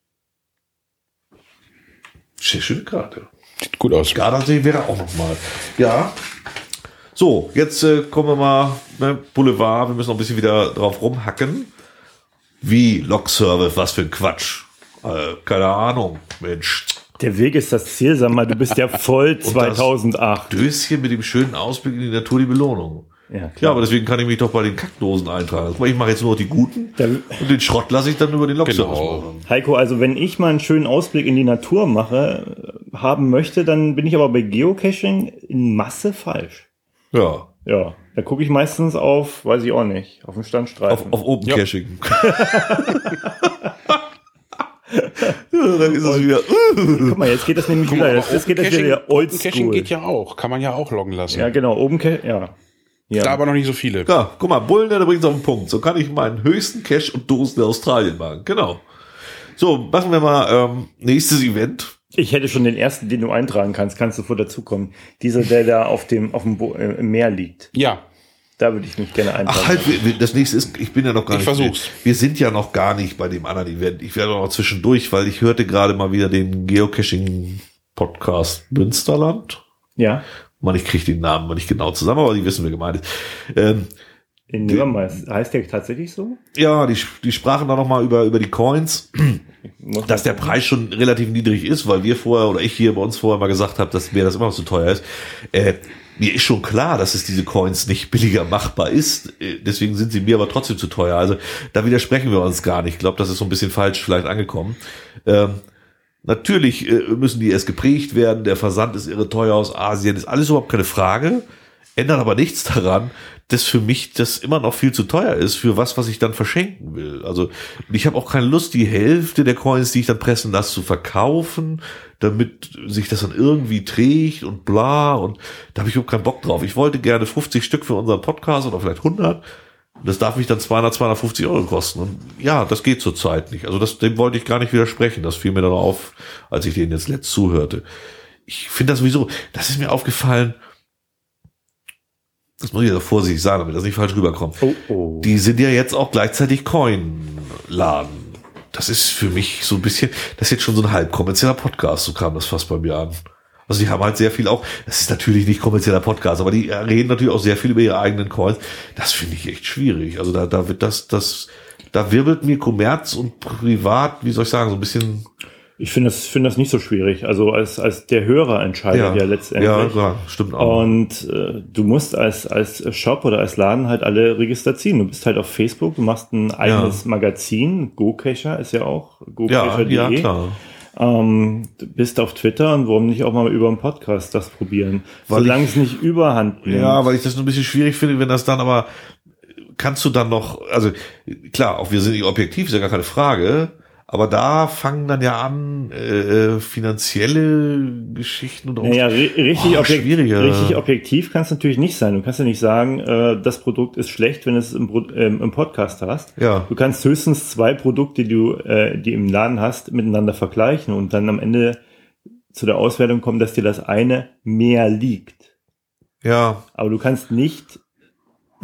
A: Schöne Karte.
C: Sieht gut aus.
A: Gardasee wäre auch noch mal. Ja. So, jetzt kommen wir mal, ne, Boulevard. Wir müssen noch ein bisschen wieder drauf rumhacken. Wie Log-Service, was für ein Quatsch. Keine Ahnung, Mensch.
B: Der Weg ist das Ziel, sag mal, du bist ja voll 2008.
A: Döschen mit dem schönen Ausblick in die Natur, die Belohnung.
B: Ja,
A: Ja,
B: klar.
A: aber deswegen kann ich mich doch bei den Kackdosen eintragen. Guck mal, ich mache jetzt nur noch die guten und den Schrott lasse ich dann über den Log-Service
C: Genau.
A: machen.
B: Heiko, also wenn ich mal einen schönen Ausblick in die Natur haben möchte, dann bin ich aber bei Geocaching in Masse falsch.
A: Ja,
B: Ja, da gucke ich meistens auf, weiß ich auch nicht, auf dem Standstreifen.
A: auf Open Caching. Ja, dann ist es wieder.
B: Guck mal, jetzt geht das nämlich wieder, jetzt geht das wieder
C: Open Caching
B: oldschool.
C: geht ja auch. Kann man ja auch loggen lassen.
B: Ja, genau, oben, ja.
C: Da aber noch nicht so viele.
A: Ja, guck mal, Bullen, der bringt es auf den Punkt. So kann ich meinen höchsten Cache und Dosen in Australien machen. Genau. So, machen wir mal nächstes Event.
B: Ich hätte schon den ersten, den du eintragen kannst sofort dazukommen. Dieser, der da im Meer liegt.
C: Ja.
B: Da würde ich mich gerne eintragen.
A: Ach halt, das nächste ist, ich bin ja noch gar
C: Ich
A: nicht.
C: versuch's.
A: Wir sind ja noch gar nicht bei dem anderen Event. Ich werde noch zwischendurch, weil ich hörte gerade mal wieder den Geocaching-Podcast Münsterland.
B: Ja,
A: Man, ich kriege den Namen mal nicht genau zusammen, aber die wissen, wer gemeint ist.
B: in Nürnberg. Heißt der tatsächlich so?
A: Ja, die sprachen da noch mal über die Coins, dass der Preis schon relativ niedrig ist, weil wir vorher oder ich hier bei uns vorher mal gesagt habe, dass mir das immer noch zu teuer ist. Mir ist schon klar, dass es diese Coins nicht billiger machbar ist. Deswegen sind sie mir aber trotzdem zu teuer. Also da widersprechen wir uns gar nicht. Ich glaube, das ist so ein bisschen falsch vielleicht angekommen. Natürlich müssen die erst geprägt werden. Der Versand ist irre teuer aus Asien. Ist alles überhaupt keine Frage. Ändert aber nichts daran, dass für mich das immer noch viel zu teuer ist für was ich dann verschenken will. Also ich habe auch keine Lust, die Hälfte der Coins, die ich dann pressen lasse, zu verkaufen, damit sich das dann irgendwie trägt und bla. Und da habe ich überhaupt keinen Bock drauf. Ich wollte gerne 50 Stück für unseren Podcast oder vielleicht 100. Das darf mich dann 250 Euro kosten. Und ja, das geht zurzeit nicht. Also dem wollte ich gar nicht widersprechen. Das fiel mir dann auf, als ich denen jetzt letzt zuhörte. Ich finde das sowieso, das ist mir aufgefallen, das muss ich ja vorsichtig sagen, damit das nicht falsch rüberkommt.
B: Oh.
A: Die sind ja jetzt auch gleichzeitig Coin-Laden. Das ist für mich so ein bisschen, das ist jetzt schon so ein halb kommerzieller Podcast, so kam das fast bei mir an. Also die haben halt sehr viel auch, das ist natürlich nicht kommerzieller Podcast, aber die reden natürlich auch sehr viel über ihre eigenen Coins. Das finde ich echt schwierig. Also da wird da wirbelt mir Kommerz und Privat, wie soll ich sagen, so ein bisschen.
B: Ich finde das nicht so schwierig. Also als der Hörer entscheidet ja letztendlich.
A: Ja, stimmt auch.
B: Und du musst als Shop oder als Laden halt alle Register ziehen. Du bist halt auf Facebook, du machst ein eigenes Magazin. GoCacher ist ja auch GoCacher.de.
A: Ja, klar.
B: Du bist auf Twitter und warum nicht auch mal über einen Podcast das probieren?
A: Weil
B: Solange es nicht überhand nimmt.
A: Ja, weil ich das ein bisschen schwierig finde, wenn das dann aber, kannst du dann noch, also klar, auch wir sind nicht objektiv, ist ja gar keine Frage, aber da fangen dann ja an, finanzielle Geschichten und
B: Naja, richtig
A: schwieriger.
B: objektiv kann es natürlich nicht sein. Du kannst ja nicht sagen, das Produkt ist schlecht, wenn du es im Podcast hast.
A: Ja.
B: Du kannst höchstens zwei Produkte, die im Laden hast, miteinander vergleichen und dann am Ende zu der Auswertung kommen, dass dir das eine mehr liegt.
A: Ja,
B: Aber du kannst nicht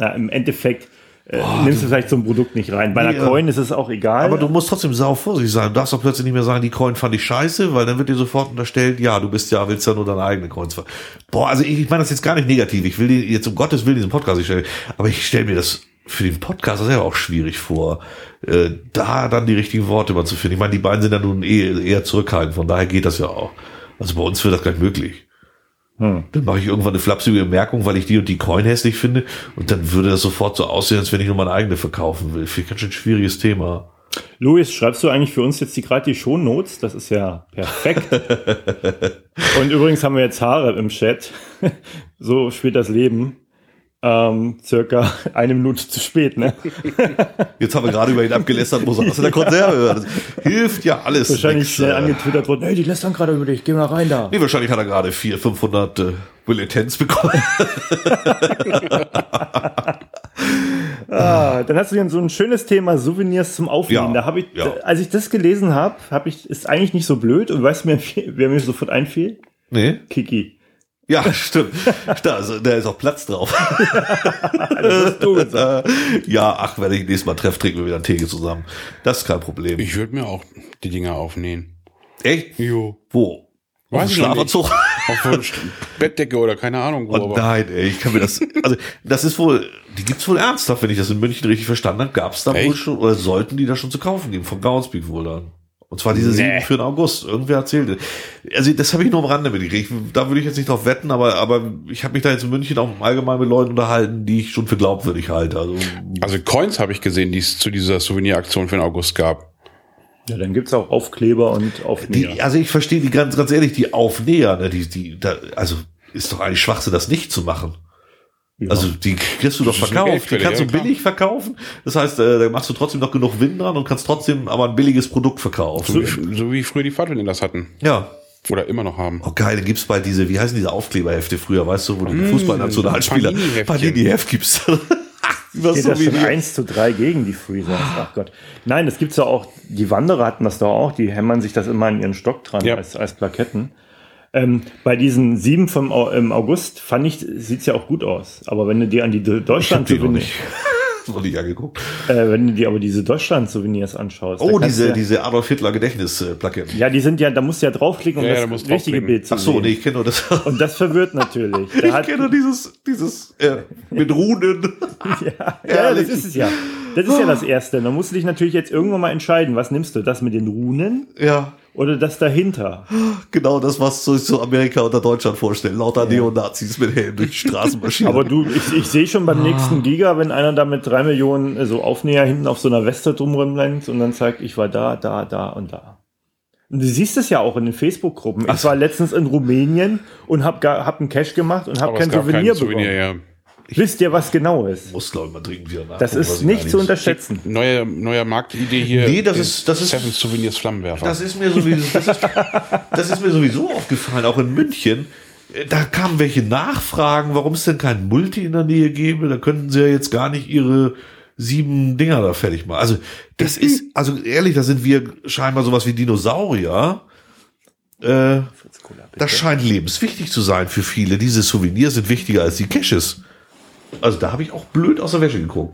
B: im Endeffekt nimmst du vielleicht so ein Produkt nicht rein. Bei einer Coin ist es auch egal.
A: Aber du musst trotzdem sau vorsichtig sein. Du darfst doch plötzlich nicht mehr sagen, die Coin fand ich scheiße, weil dann wird dir sofort unterstellt, ja, willst ja nur deine eigene Coins ver... Also ich meine das jetzt gar nicht negativ. Ich will dir jetzt um Gottes Willen diesen Podcast nicht stellen. Aber ich stelle mir das für den Podcast selber auch schwierig vor, da dann die richtigen Worte immer zu finden. Ich meine, die beiden sind ja nun eher zurückhaltend. Von daher geht das ja auch. Also bei uns wird das gar nicht möglich. Dann mache ich irgendwann eine flapsige Bemerkung, weil ich die und die Coin hässlich finde und dann würde das sofort so aussehen, als wenn ich nur meine eigene verkaufen will. Finde ich ganz schön schwieriges Thema.
B: Luis, schreibst du eigentlich für uns jetzt gerade die Shownotes? Das ist ja perfekt. Und übrigens haben wir jetzt Haare im Chat. So spielt das Leben. Circa 1 Minute zu spät, ne?
A: Jetzt haben wir gerade über ihn abgelästert, muss er aus der Konserve hören. Das hilft ja alles.
B: Wahrscheinlich schnell angetwittert worden, hey, die lästern gerade über dich, geh mal rein da.
A: Nee, wahrscheinlich hat er gerade 400-500 Bulletins bekommen.
B: Dann hast du hier so ein schönes Thema, Souvenirs zum Aufnehmen.
A: Ja,
B: Da habe ich, als ich das gelesen habe, ist eigentlich nicht so blöd. Und weißt du, wer mir sofort einfiel?
A: Nee.
B: Kiki.
A: Ja, stimmt. Da ist auch Platz drauf.
B: Das hast du gesagt.
A: Ja, ach, wenn ich nächstes Mal treffe, trinken wir wieder einen Tee zusammen. Das ist kein Problem.
C: Ich würde mir auch die Dinger aufnähen.
A: Echt?
C: Jo.
A: Wo?
C: Weiß
A: Auf dem
C: ich noch nicht.
A: Schlafanzug?
C: Auf der Bettdecke oder keine Ahnung wo.
A: Oh nein, ey, ich kann mir das, also das ist wohl, die gibt's wohl ernsthaft, wenn ich das in München richtig verstanden habe, gab's da wohl schon, oder sollten die da schon zu kaufen geben, von Groundspeak wohl dann. Und zwar diese 7 für den August. Irgendwer erzählte. Also das habe ich nur am Rande mitgekriegt. Da würde ich jetzt nicht drauf wetten, aber ich habe mich da jetzt in München auch allgemein mit Leuten unterhalten, die ich schon für glaubwürdig halte.
C: Also Coins habe ich gesehen, die es zu dieser Souveniraktion für den August gab.
B: Ja, dann gibt's auch Aufkleber und Aufnäher.
A: Also ich verstehe die ganz ehrlich, die Aufnäher, ne, also ist doch eigentlich Schwachsinn, das nicht zu machen. Ja. Also die kriegst du doch verkauft, die kannst du billig verkaufen. Das heißt, da machst du trotzdem noch genug Gewinn dran und kannst trotzdem aber ein billiges Produkt verkaufen.
C: So wie früher die Pfadfinder das hatten.
A: Ja.
C: Oder immer noch haben.
A: Oh geil, dann gibt's bald wie heißen diese Aufkleberhefte früher, weißt du, wo die Fußballnationalspieler Panini-Heft gibt's.
B: Steht das schon 1:3 gegen die Freezers? Ach Gott. Nein, das gibt's ja auch, die Wanderer hatten das doch auch, die hämmern sich das immer in ihren Stock dran als Plaketten. Bei diesen 7 im August sieht's ja auch gut aus. Aber wenn du dir an die Deutschland-Souvenirs
A: noch nicht angeguckt.
B: Wenn du dir aber diese Deutschland-Souvenirs anschaust.
A: Oh, diese Adolf Hitler Gedächtnisplaketten.
B: Ja, die sind ja, da musst du ja draufklicken, um das richtige Bild zu sehen.
A: Ach so, nee, ich kenne nur das.
B: Und das verwirrt natürlich.
A: Ich kenne nur dieses mit Runen.
B: Ja, das ist es ja. Das ist ja das Erste. Da musst du dich natürlich jetzt irgendwann mal entscheiden, was nimmst du? Das mit den Runen?
A: Ja.
B: Oder das dahinter?
A: Genau das, was sich so Amerika unter Deutschland vorstellen. Lauter Neonazis mit Helm durch die Straßen marschieren.
B: Aber ich sehe schon beim nächsten Giga, wenn einer da mit 3 Millionen so Aufnäher hinten auf so einer Weste drumherum rennt und dann zeigt, ich war da und da. Und du siehst es ja auch in den Facebook-Gruppen. Ich war letztens in Rumänien und hab einen Cash gemacht und habe kein Souvenir bekommen. Ja. Wisst ihr, was genau ist?
A: Muss, glaube ich, mal dringend wieder nach.
B: Das ist nicht zu unterschätzen.
C: Neuer Marktidee hier.
A: Nee, das ist
C: Seven Souvenirs Flammenwerfer.
A: Das ist mir sowieso aufgefallen, auch in München. Da kamen welche Nachfragen, warum es denn kein Multi in der Nähe gäbe. Da könnten sie ja jetzt gar nicht ihre 7 Dinger da fertig machen. Also, das ist, also ehrlich, da sind wir scheinbar sowas wie Dinosaurier. Das scheint lebenswichtig zu sein für viele. Diese Souvenirs sind wichtiger als die Caches. Also da habe ich auch blöd aus der Wäsche geguckt.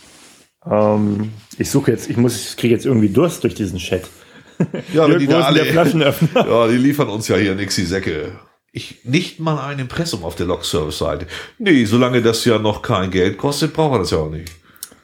B: Ich kriege jetzt irgendwie Durst durch diesen Chat.
A: Ja, wenn die da alle
B: Flaschenöffner.
A: Ja, die liefern uns ja hier nix die Säcke. Nicht mal ein Impressum auf der Log-Service-Seite. Nee, solange das ja noch kein Geld kostet, brauchen wir das ja auch nicht.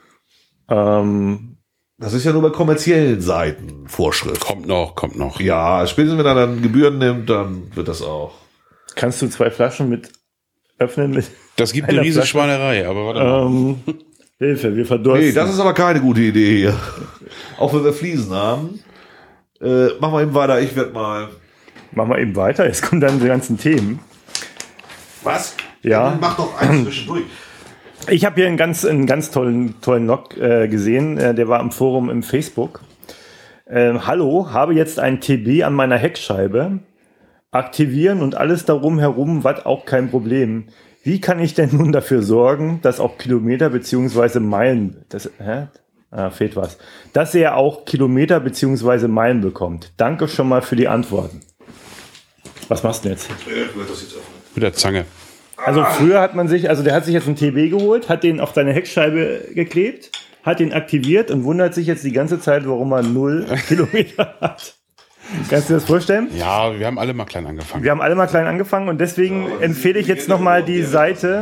A: Das ist ja nur bei kommerziellen Seiten Vorschrift.
C: Kommt noch.
A: Ja, spätestens wenn er dann Gebühren nimmt, dann wird das auch.
B: Kannst du 2 Flaschen mit öffnen?
C: Das gibt eine riesige Schweinerei, aber warte mal.
B: Hilfe, wir verdursten.
A: Nee, das ist aber keine gute Idee hier. Auch wenn wir Fliesen haben. Machen wir eben weiter,
B: Machen wir eben weiter, jetzt kommen dann die ganzen Themen.
A: Was?
B: Ja.
A: Mach doch eins zwischendurch.
B: Ich habe hier einen ganz tollen Log gesehen, der war im Forum im Facebook. Hallo, habe jetzt ein TB an meiner Heckscheibe. Aktivieren und alles darum herum, was auch kein Problem. Wie kann ich denn nun dafür sorgen, dass auch Kilometer bzw. Meilen, fehlt was, dass er auch Kilometer bzw. Meilen bekommt? Danke schon mal für die Antworten. Was machst du denn jetzt?
C: Mit der Zange.
B: Also früher hat man sich, also der hat sich jetzt einen TB geholt, hat den auf seine Heckscheibe geklebt, hat den aktiviert und wundert sich jetzt die ganze Zeit, warum er 0 Kilometer hat. Kannst du dir das vorstellen?
C: Ja, wir haben alle mal klein angefangen.
B: Wir haben alle mal klein angefangen und deswegen empfehle ich jetzt nochmal die Seite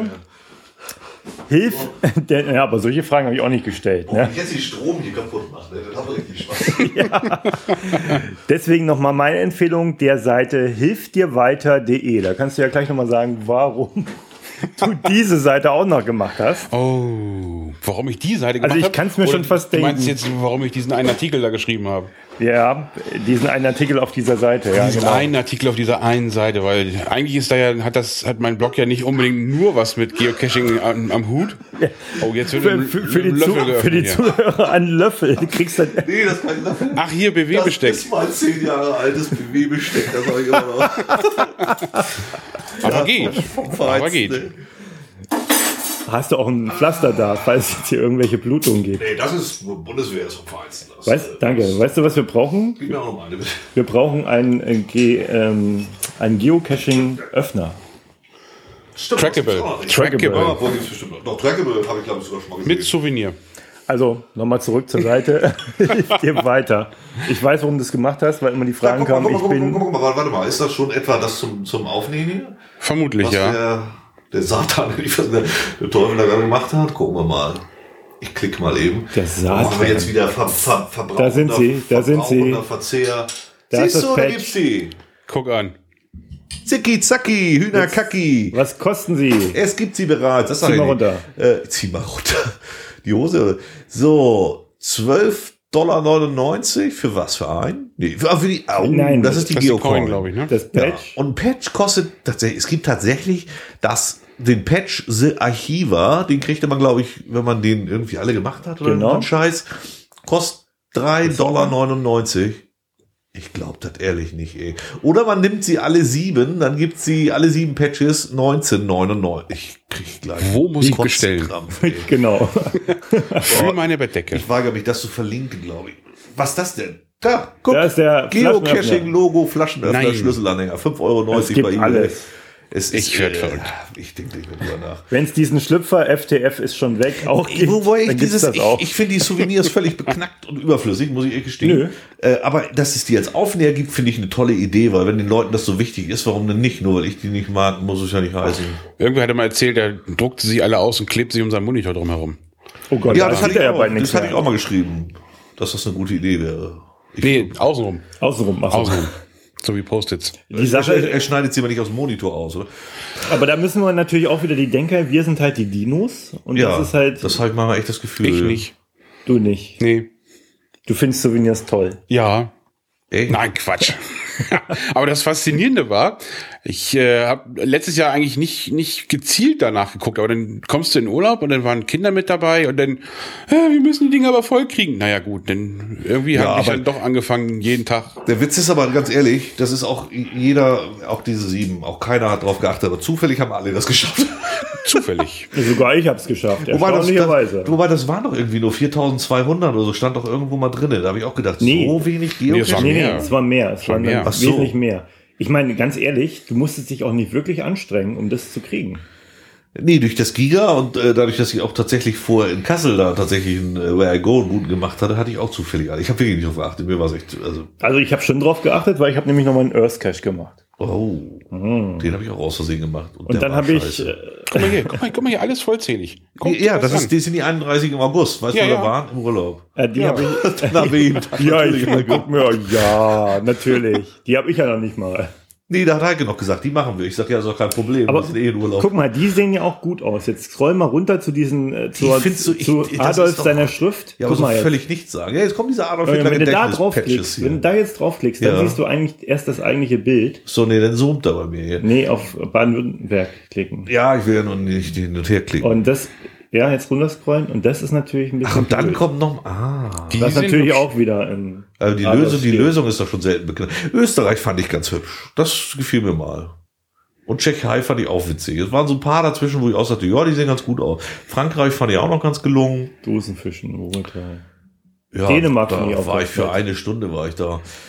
B: ja, aber solche Fragen habe ich auch nicht gestellt. Ne?
A: Ich jetzt den Strom hier kaputt machen, das hat richtig Spaß.
B: Deswegen nochmal meine Empfehlung der Seite hilfdirweiter.de. Da kannst du ja gleich nochmal sagen, warum du diese Seite auch noch gemacht hast.
C: Oh, warum ich die Seite gemacht habe?
B: Also ich kann es mir schon fast denken.
C: Du meinst jetzt, warum ich diesen einen Artikel da geschrieben habe?
B: Ja, diesen einen Artikel auf dieser Seite. Ja,
C: Diesen
B: genau.
C: einen Artikel auf dieser einen Seite, weil eigentlich ist da ja, hat mein Blog ja nicht unbedingt nur was mit Geocaching am Hut. Oh, jetzt wird
B: Für die Zuhörer ein Löffel. Du kriegst dann
A: Nee, das ist kein Löffel.
C: Ach, hier, BW-Besteck.
A: Das ist mein 10 Jahre altes BW-Besteck, das habe ich immer noch.
C: Aber geht. Aber geht.
A: Ne?
B: hast du auch ein Pflaster da, falls jetzt hier irgendwelche Blutungen geht.
A: Nee, das ist Bundeswehr, ist vom Feinsten.
B: Danke. Weißt du, was wir brauchen?
A: Gib mir auch noch mal eine, bitte.
B: Wir brauchen einen Geocaching-Öffner.
A: Stimmt,
C: Trackable.
B: Trackable.
A: Ja, wo gibt's bestimmt noch. Doch, Trackable habe ich, glaube ich, sogar schon mal gesehen.
C: Mit Souvenir.
B: Also, nochmal zurück zur Seite. Ich gehe weiter. Ich weiß, warum du das gemacht hast, weil immer die Fragen kamen.
A: Guck mal, warte mal, ist das schon etwa das zum Aufnehmen hier?
C: Vermutlich,
A: Was
C: ja.
A: der Satan, der Teufel da gerade gemacht hat? Gucken wir mal. Ich klicke mal eben.
B: Der Satan.
A: Machen wir jetzt wieder Verbrauch.
B: Da sind sie, da sind sie.
A: Verzehr.
B: Da ist
A: Siehst
B: das
A: du, da
B: Patch.
A: gibt's die.
C: Guck an.
A: Zicki, zacki, Hühnerkacki.
B: Was kosten sie?
A: Es gibt sie bereits. Das
B: Zieh mal runter.
A: Zieh mal runter. Die Hose. So, $12,99 für was? Für einen? Nee, für die
B: Nein,
A: das ist die
C: Das ist die
A: Geocoin,
C: Coin, glaube ich, ne?
B: Das
A: Ja.
B: Patch?
A: Und ein Patch kostet tatsächlich, es gibt tatsächlich den Patch The Archiva, den kriegte man, glaube ich, wenn man den irgendwie alle gemacht hat oder
B: Genau.
A: so einen Scheiß, kostet $3,99. Ich glaube das ehrlich nicht, ey. Oder man nimmt sie alle 7, dann gibt sie alle 7 Patches $19,99. Ich krieg gleich.
C: Wo muss ich bestellen?
A: Kotzkrampf, ey.
B: Genau.
C: Für meine Bettdecke.
A: Ich weigere mich, das zu verlinken, glaube ich. Was ist das denn? Da, guck.
B: Da ist der
A: Geocaching-Logo, Flaschenöffner,
C: Nein.
A: Schlüsselanhänger. €5,90
B: Es gibt
A: bei eBay.
B: alles.
A: Es
C: Ich werd verrückt.
A: Ich denke nicht mehr drüber nach.
B: Wenn es diesen Schlüpfer FTF ist schon weg auch gibt,
A: Wobei ich
B: dann gibt's das auch.
A: ich finde die Souvenirs völlig beknackt und überflüssig, muss ich ehrlich gestehen. Aber dass es die als Aufnäher gibt, finde ich eine tolle Idee, weil wenn den Leuten das so wichtig ist, warum denn nicht? Nur weil ich die nicht mag, muss es ja nicht heißen.
C: Irgendwer hatte mal erzählt, der druckte sie alle aus und klebt sie um seinen Monitor drumherum.
B: Oh Gott,
A: Ja,
B: da
A: das hatte
B: sieht
A: ich
B: er
A: auch.
B: bei nichts
A: Das hatte ich
B: mehr.
A: auch mal geschrieben, dass das eine gute Idee wäre.
C: Nee, außenrum.
B: Außenrum. Ach so.
C: Außenrum. So wie Post-its.
B: Die Sache,
A: Er schneidet sie aber nicht aus dem Monitor aus, oder?
B: aber da müssen wir natürlich auch wieder die Denker, wir sind halt die Dinos und
A: Ja,
B: das ist halt,
A: das habe ich manchmal echt das Gefühl.
C: Ich nicht.
B: du nicht.
C: Nee.
B: Du findest Souvenirs toll.
C: Ja.
A: Echt?
C: Nein, Quatsch. Aber das Faszinierende war, ich habe letztes Jahr eigentlich nicht gezielt danach geguckt, aber dann kommst du in Urlaub und dann waren Kinder mit dabei und dann, wir müssen die Dinger aber voll kriegen. Naja gut, dann irgendwie
A: Ja,
C: habe ich
A: aber-
C: dann doch angefangen, jeden Tag.
A: Der Witz ist aber ganz ehrlich, das ist auch jeder, auch diese 7, auch keiner hat drauf geachtet, aber zufällig haben alle das geschafft.
C: Zufällig.
B: Sogar ich habe es geschafft, erstaunlicherweise.
A: Wobei das waren doch irgendwie nur 4.200 oder so, stand doch irgendwo mal drin. Da habe ich auch gedacht,
B: Nee.
A: so wenig
C: Nee, es war
A: Geocaching.
C: mehr.
B: Es war mehr. Es war
C: mehr.
A: Ach so.
B: wesentlich mehr. Ich meine, ganz ehrlich, du musstest dich auch nicht wirklich anstrengen, um das zu kriegen.
A: Nee, durch das Giga und dadurch, dass ich auch tatsächlich vorher in Kassel da tatsächlich ein Where I Go einen guten gemacht hatte, hatte ich auch zufällig. Ich habe wirklich nicht drauf geachtet. Mir war es echt,
B: Also ich habe schon drauf geachtet, weil ich habe nämlich nochmal einen Earth Cache gemacht.
A: den habe ich auch aus Versehen gemacht.
B: Und
A: der
B: dann
A: war
B: habe ich,
A: scheiße.
C: Guck mal hier, alles vollzählig. Guck dir
A: Ja, das
C: an.
A: ist, die sind die 31 im August. Weißt du,
C: Ja,
A: wo wir
C: ja.
A: waren? Im Urlaub.
B: die habe ich,
A: Dann habe ich ihn
B: ja,
A: natürlich mal
B: guck mir, ja, natürlich. Die habe ich ja noch nicht mal.
A: Nee, da hat Heike noch gesagt, die machen wir. Ich sag ja, ist doch kein Problem.
B: Aber
A: wir sind eh in Urlaub.
B: guck mal, die sehen ja auch gut aus. Jetzt scroll mal runter zu diesen, zu
A: find's so-
B: zu
A: das
B: Adolf
A: ist doch-
B: seiner Schrift.
A: Ja, aber
B: Guck
A: so
B: mal jetzt.
A: völlig nichts sagen. Ja, jetzt kommt dieser Adolf
B: Wenn
A: Hitler
B: du da
A: Gedächtnis-Patches
B: draufklickst,
A: hier.
B: wenn du da jetzt draufklickst, dann
A: Ja.
B: siehst du eigentlich erst das eigentliche Bild.
A: So, nee, dann zoomt er bei mir hier.
B: Nee, auf Baden-Württemberg klicken.
A: Ja, ich will ja noch nicht hin und her klicken.
B: Und das, ja, jetzt runterscrollen und das ist natürlich ein bisschen.
A: Ach, und dann
B: blöd.
A: kommt noch,
C: Die
B: Das ist
C: sind
B: natürlich
C: hübsch.
B: auch wieder im
A: also die
B: Adolf-Stil.
A: Lösung ist doch schon selten bekannt. Österreich fand ich ganz hübsch. Das gefiel mir mal. Und Tschechei fand ich auch witzig. Es waren so ein paar dazwischen, wo ich auch sagte, ja, die sehen ganz gut aus. Frankreich fand ich auch noch ganz gelungen.
B: Dosenfischen, Urteil.
A: Ja,
B: Dänemark
A: da
B: fand ich auch
A: war
B: ganz
A: ich für
B: nett.
A: eine Stunde war ich da.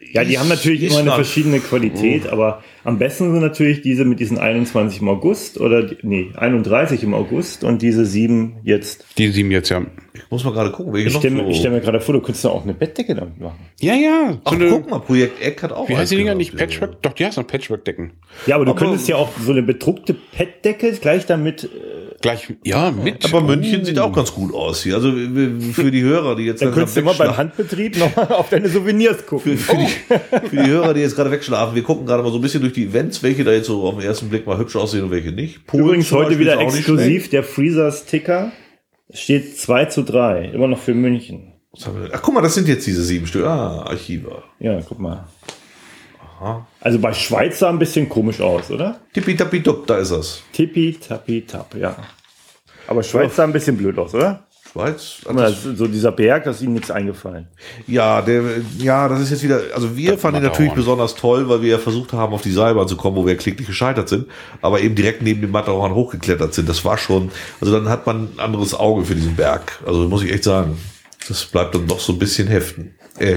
B: Ja, die haben natürlich immer eine verschiedene Qualität, aber am besten sind natürlich diese mit diesen 21 im August oder 31 im August und diese 7 jetzt.
C: Die 7 jetzt, ja.
A: Ich muss mal gerade gucken, welche
B: Ich stell mir gerade vor, du könntest doch auch eine Bettdecke damit machen.
C: Ja.
A: Ach, guck mal, Projekt Eck hat auch.
C: Wie heißt die Dinger nicht?
A: gehabt,
C: Patchwork? Doch, die heißt noch Patchwork-Decken.
B: Ja, aber du könntest ja auch so eine bedruckte Bettdecke gleich damit.
C: Gleich, ja, mit.
A: Aber München sieht auch ganz gut aus hier. Also für die Hörer, die jetzt
B: Dann könntest du immer beim Handbetrieb nochmal auf deine Souvenirs gucken.
A: Für die Hörer, die jetzt gerade wegschlafen, wir gucken gerade mal so ein bisschen durch die Events, welche da jetzt so auf den ersten Blick mal hübsch aussehen und welche nicht. Polen
B: Übrigens
A: zum
B: heute
A: Beispiel
B: wieder
A: ist auch nicht
B: exklusiv
A: schlecht.
B: der Freezer-Sticker. Steht 2:3, immer noch für München.
A: Ach, guck mal, das sind jetzt diese 7 Stück. Archive.
B: Ja, guck mal. Aha. Also bei Schweiz sah ein bisschen komisch aus, oder?
A: Tippi-tappi-tupp, da ist das.
B: Tippi-tappi-tapp, ja. Aber Schweiz sah ein bisschen blöd aus, oder?
A: Schweiz?
B: So dieser Berg, da ist ihnen nichts eingefallen.
A: Ja, das ist jetzt wieder, also wir fanden ihn natürlich besonders toll, weil wir ja versucht haben, auf die Seilbahn zu kommen, wo wir kläglich gescheitert sind, aber eben direkt neben dem Matterhorn hochgeklettert sind. Das war schon, also dann hat man ein anderes Auge für diesen Berg. Also muss ich echt sagen, das bleibt dann doch so ein bisschen heften.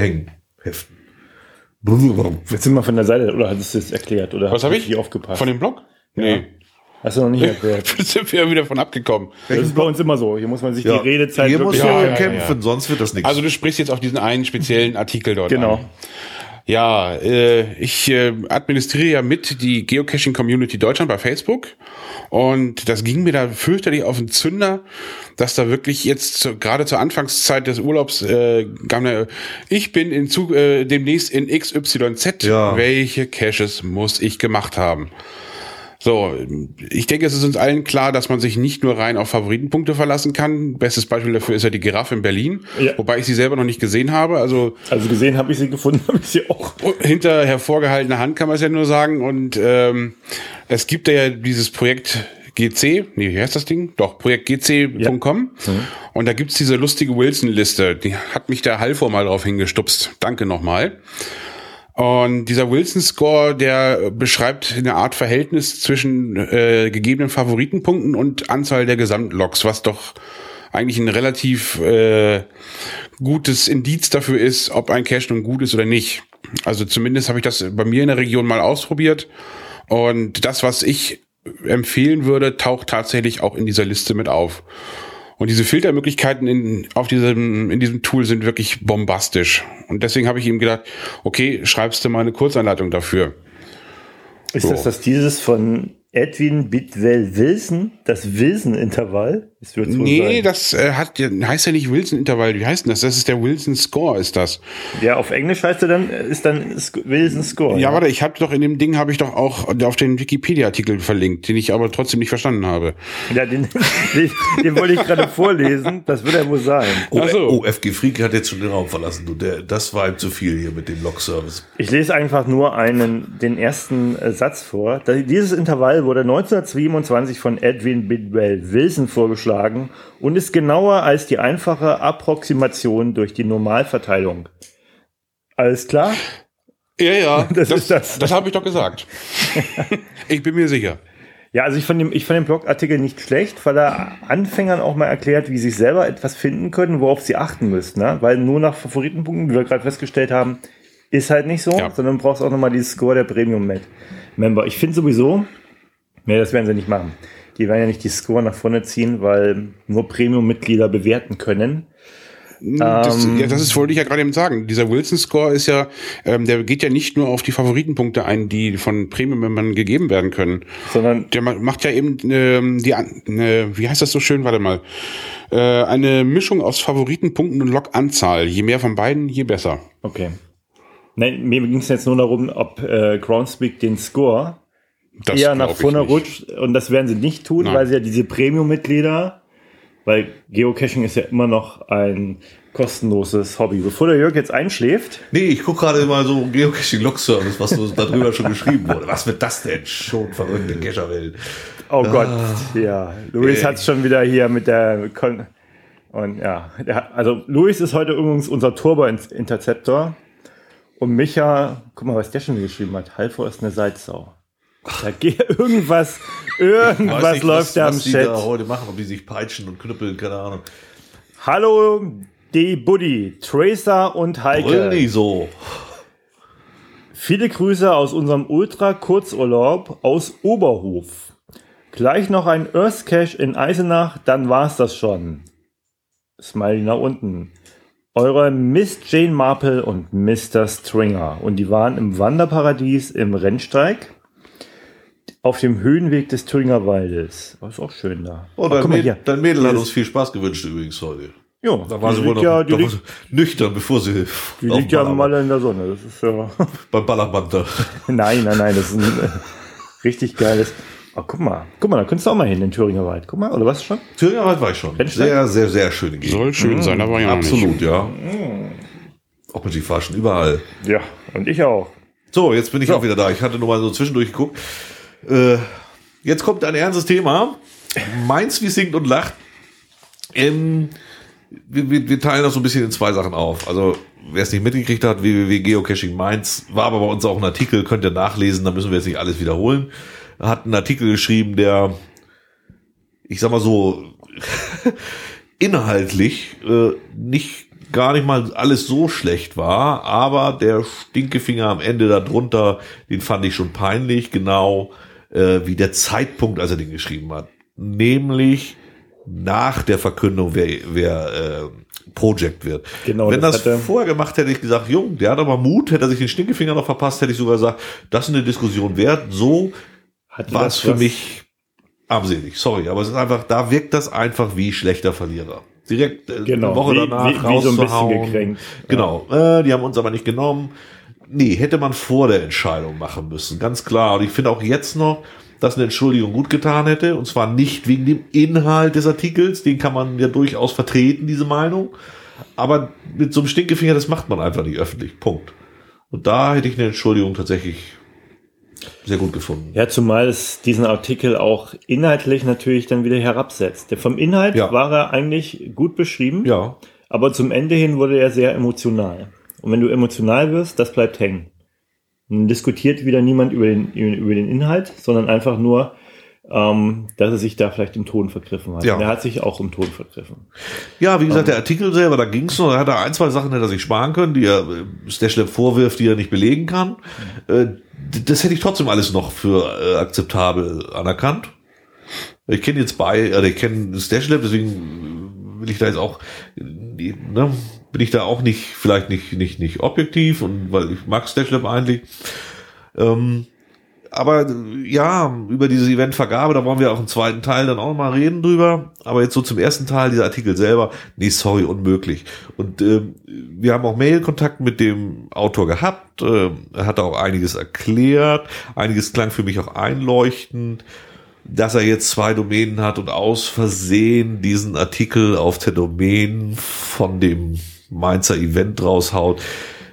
B: Jetzt sind wir von der Seite, oder hattest du es erklärt? Oder
C: Was habe ich?
B: Hier aufgepasst?
C: Von dem Blog? Nee.
B: Hast du noch nicht erklärt?
C: Sind wir wieder von abgekommen.
B: Das ist bei uns immer so. Hier muss man sich die Redezeit
A: hier musst du
C: Ja.
A: kämpfen, sonst wird das nichts.
C: Also du sprichst jetzt auf diesen einen speziellen Artikel dort
B: Genau.
C: an. Ja, ich administriere ja mit die Geocaching Community Deutschland bei Facebook und das ging mir da fürchterlich auf den Zünder, dass da wirklich jetzt gerade zur Anfangszeit des Urlaubs ich bin demnächst in XYZ, welche Caches muss ich gemacht haben? So, ich denke, es ist uns allen klar, dass man sich nicht nur rein auf Favoritenpunkte verlassen kann. Bestes Beispiel dafür ist ja die Giraffe in Berlin, wobei ich sie selber noch nicht gesehen habe. Also gesehen habe ich sie, gefunden habe ich sie auch. Hinter hervorgehaltener Hand kann man es ja nur sagen. Und es gibt ja dieses Projekt GC, wie heißt das Ding? Doch, projektgc.com. Ja. Und da gibt's diese lustige Wilson-Liste. Die hat mich der Halvor mal drauf hingestupst. Danke nochmal. Und dieser Wilson-Score, der beschreibt eine Art Verhältnis zwischen gegebenen Favoritenpunkten und Anzahl der Gesamtlogs, was doch eigentlich ein relativ gutes Indiz dafür ist, ob ein Cache nun gut ist oder nicht. Also zumindest habe ich das bei mir in der Region mal ausprobiert. Und das, was ich empfehlen würde, taucht tatsächlich auch in dieser Liste mit auf. Und diese Filtermöglichkeiten in diesem Tool sind wirklich bombastisch. Und deswegen habe ich ihm gedacht, okay, schreibst du mal eine Kurzanleitung dafür.
B: Ist das dieses von Edwin Bidwell Wilson, das Wilson-Intervall?
C: Nee, das heißt ja nicht Wilson-Intervall. Wie heißt denn das? Das ist der Wilson-Score, ist das.
B: Ja, auf Englisch heißt ist dann Wilson-Score.
C: Ja, warte, ich habe doch in dem Ding auch auf den Wikipedia-Artikel verlinkt, den ich aber trotzdem nicht verstanden habe.
B: Ja, den wollte ich gerade vorlesen. Das wird ja wohl sein.
A: FG Freak hat jetzt schon den Raum verlassen. Das war ihm zu viel hier mit dem Log-Service.
B: Ich lese einfach nur den ersten Satz vor. Dieses Intervall wurde 1927 von Edwin Bidwell Wilson vorgeschlagen und ist genauer als die einfache Approximation durch die Normalverteilung. Alles klar?
C: Ja, das habe ich doch gesagt. Ich bin mir sicher.
B: Ja, also ich fand den Blogartikel nicht schlecht, weil er Anfängern auch mal erklärt, wie sie sich selber etwas finden können, worauf sie achten müssen. Ne? Weil nur nach Favoritenpunkten, wie wir gerade festgestellt haben, ist halt nicht so, sondern du brauchst auch nochmal dieses Score der Premium-Member. Ich finde sowieso, das werden sie nicht machen. Die werden ja nicht die Score nach vorne ziehen, weil nur Premium-Mitglieder bewerten können.
C: Das wollte ich ja gerade eben sagen. Dieser Wilson-Score ist ja, der geht ja nicht nur auf die Favoritenpunkte ein, die von Premium-Membern gegeben werden können, sondern der macht ja eben wie heißt das so schön? Warte mal. Eine Mischung aus Favoritenpunkten und Log-Anzahl. Je mehr von beiden, je besser.
B: Okay. Nein, mir ging es jetzt nur darum, ob Groundspeak den Score eher nach vorne rutscht. Und das werden sie nicht tun, weil sie ja diese Premium-Mitglieder, weil Geocaching ist ja immer noch ein kostenloses Hobby. Bevor der Jörg jetzt einschläft.
A: Nee, ich gucke gerade mal so Geocaching-Log-Service, was so darüber schon geschrieben wurde. Was wird das denn? Schon verrückte Cacherwelt.
B: Oh Gott, ja. Luis hat es schon wieder hier mit der... Und ja, also Luis ist heute übrigens unser Turbo-Interceptor. Und Micha, guck mal, was der schon geschrieben hat. Halvor ist eine Salzsau. Da geht irgendwas nicht, läuft da am Chat. Was die da
A: heute machen, ob die sich peitschen und knüppeln, keine Ahnung.
B: Hallo, die Buddy, Tracer und Heike.
A: Brüll nicht so.
B: Viele Grüße aus unserem Ultra-Kurzurlaub aus Oberhof. Gleich noch ein Earth Cache in Eisenach, dann war's das schon. Smiley nach unten. Eure Miss Jane Marple und Mr. Stringer. Und die waren im Wanderparadies im Rennsteig auf dem Höhenweg des Thüringer Waldes. Das ist auch schön da.
A: Oh, dein Mädel hat uns viel Spaß gewünscht übrigens heute.
B: Ja,
A: da war sie wohl noch nüchtern, bevor sie.
B: Die liegt ja mal in der Sonne. Das ist ja.
A: Beim Ballerband da.
B: Nein, das ist ein richtig geiles. Oh, guck mal, da könntest du auch mal hin, in den Thüringer Wald. Guck mal, oder was schon?
A: Thüringer Wald war ich schon. Sehr, sehr, sehr schöne Gegend.
C: Soll schön sein, aber ja
A: absolut,
C: nicht.
A: Ja. Auch mit die schon überall.
B: Ja, und ich auch.
A: So, jetzt bin ich auch wieder da. Ich hatte nur mal so zwischendurch geguckt. Jetzt kommt ein ernstes Thema. Mainz wie singt und lacht. Wir teilen das so ein bisschen in zwei Sachen auf. Also, wer es nicht mitgekriegt hat, www.geocaching Mainz, war aber bei uns auch ein Artikel, könnt ihr nachlesen, da müssen wir jetzt nicht alles wiederholen. Hat einen Artikel geschrieben, der, ich sag mal so, inhaltlich gar nicht mal alles so schlecht war, aber der Stinkefinger am Ende darunter, den fand ich schon peinlich, genau wie der Zeitpunkt, als er den geschrieben hat. Nämlich nach der Verkündung, wer Project wird.
B: Genau,
A: wenn das vorher gemacht hätte, ich gesagt, Jung, der hat aber Mut, hätte er sich den Stinkefinger noch verpasst, hätte ich sogar gesagt, das ist eine Diskussion wert. So war es für mich armselig. Sorry, aber es ist einfach, da wirkt das einfach wie schlechter Verlierer. Direkt eine Woche danach
B: rauszuhauen. Wie so ein bisschen gekränkt.
A: Genau, die haben uns aber nicht genommen. Nee, hätte man vor der Entscheidung machen müssen, ganz klar. Und ich finde auch jetzt noch, dass eine Entschuldigung gut getan hätte. Und zwar nicht wegen dem Inhalt des Artikels, den kann man ja durchaus vertreten, diese Meinung. Aber mit so einem Stinkefinger, das macht man einfach nicht öffentlich. Punkt. Und da hätte ich eine Entschuldigung tatsächlich sehr gut gefunden.
B: Ja, zumal es diesen Artikel auch inhaltlich natürlich dann wieder herabsetzt. Vom Inhalt war er eigentlich gut beschrieben, aber zum Ende hin wurde er sehr emotional. Und wenn du emotional wirst, das bleibt hängen. Dann diskutiert wieder niemand über den Inhalt, sondern einfach nur, dass er sich da vielleicht im Ton vergriffen hat. Ja. Und er hat sich auch im Ton vergriffen.
A: Ja, wie gesagt, der Artikel selber, da ging es noch, da hat er ein, zwei Sachen, hätte er sich sparen können, die er Stashlev vorwirft, die er nicht belegen kann. Das hätte ich trotzdem alles noch für akzeptabel anerkannt. Ich kenne ich kenne Stashlev, deswegen will ich da jetzt auch, bin ich da auch vielleicht nicht objektiv, und weil ich mag Stashlev eigentlich. Aber ja, über diese Eventvergabe, da wollen wir auch im zweiten Teil dann auch noch mal reden drüber. Aber jetzt so zum ersten Teil, dieser Artikel selber, nee, sorry, unmöglich. Und wir haben auch Mail-Kontakt mit dem Autor gehabt. Er hat auch einiges erklärt. Einiges klang für mich auch einleuchtend, dass er jetzt 2 Domänen hat und aus Versehen diesen Artikel auf der Domain von dem Mainzer Event raushaut.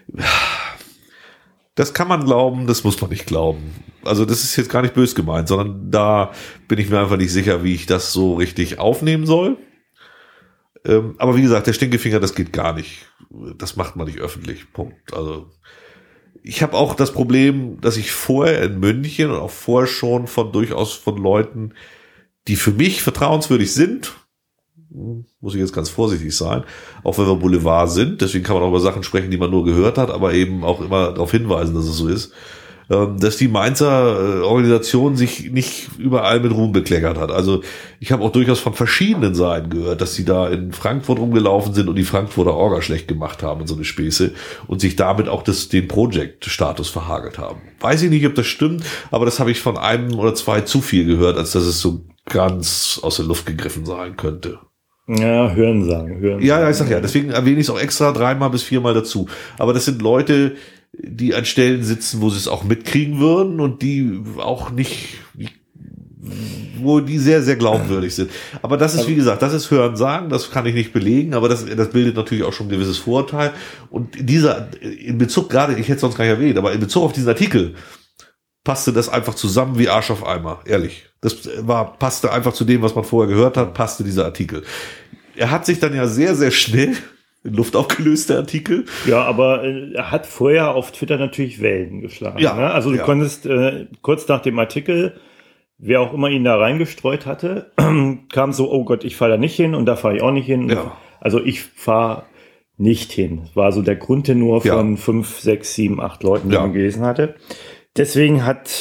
A: Das kann man glauben, das muss man nicht glauben. Also das ist jetzt gar nicht böse gemeint, sondern da bin ich mir einfach nicht sicher, wie ich das so richtig aufnehmen soll. Aber wie gesagt, der Stinkefinger, das geht gar nicht. Das macht man nicht öffentlich. Punkt. Also ich habe auch das Problem, dass ich vorher in München und auch vorher schon durchaus von Leuten, die für mich vertrauenswürdig sind, muss ich jetzt ganz vorsichtig sein, auch wenn wir Boulevard sind, deswegen kann man auch über Sachen sprechen, die man nur gehört hat, aber eben auch immer darauf hinweisen, dass es so ist, dass die Mainzer Organisation sich nicht überall mit Ruhm bekleckert hat. Also ich habe auch durchaus von verschiedenen Seiten gehört, dass sie da in Frankfurt rumgelaufen sind und die Frankfurter Orga schlecht gemacht haben und so eine Späße und sich damit auch den Project-Status verhagelt haben. Weiß ich nicht, ob das stimmt, aber das habe ich von einem oder zwei zu viel gehört, als dass es so ganz aus der Luft gegriffen sein könnte.
B: Ja, hören sagen.
A: Ja, ich sag ja, deswegen erwähne ich es auch extra 3 bis 4 Mal dazu. Aber das sind Leute, die an Stellen sitzen, wo sie es auch mitkriegen würden und die auch nicht, wo die sehr, sehr glaubwürdig sind. Aber das ist, wie gesagt, das ist Hören sagen, das kann ich nicht belegen, aber das bildet natürlich auch schon ein gewisses Vorurteil. Und in Bezug, gerade, ich hätte es sonst gar nicht erwähnt, aber in Bezug auf diesen Artikel passte das einfach zusammen wie Arsch auf Eimer, ehrlich. Das passte einfach zu dem, was man vorher gehört hat, passte dieser Artikel. Er hat sich dann ja sehr, sehr schnell in Luft aufgelöst, der Artikel.
B: Ja, aber er hat vorher auf Twitter natürlich Wellen geschlagen. Ja, ne? Also du konntest kurz nach dem Artikel, wer auch immer ihn da reingestreut hatte, kam so, oh Gott, ich fahre da nicht hin und da fahre ich auch nicht hin. Ja. Also ich fahre nicht hin. War so der Grundtenor von 5, 6, 7, 8 Leuten, die man gelesen hatte. Deswegen hat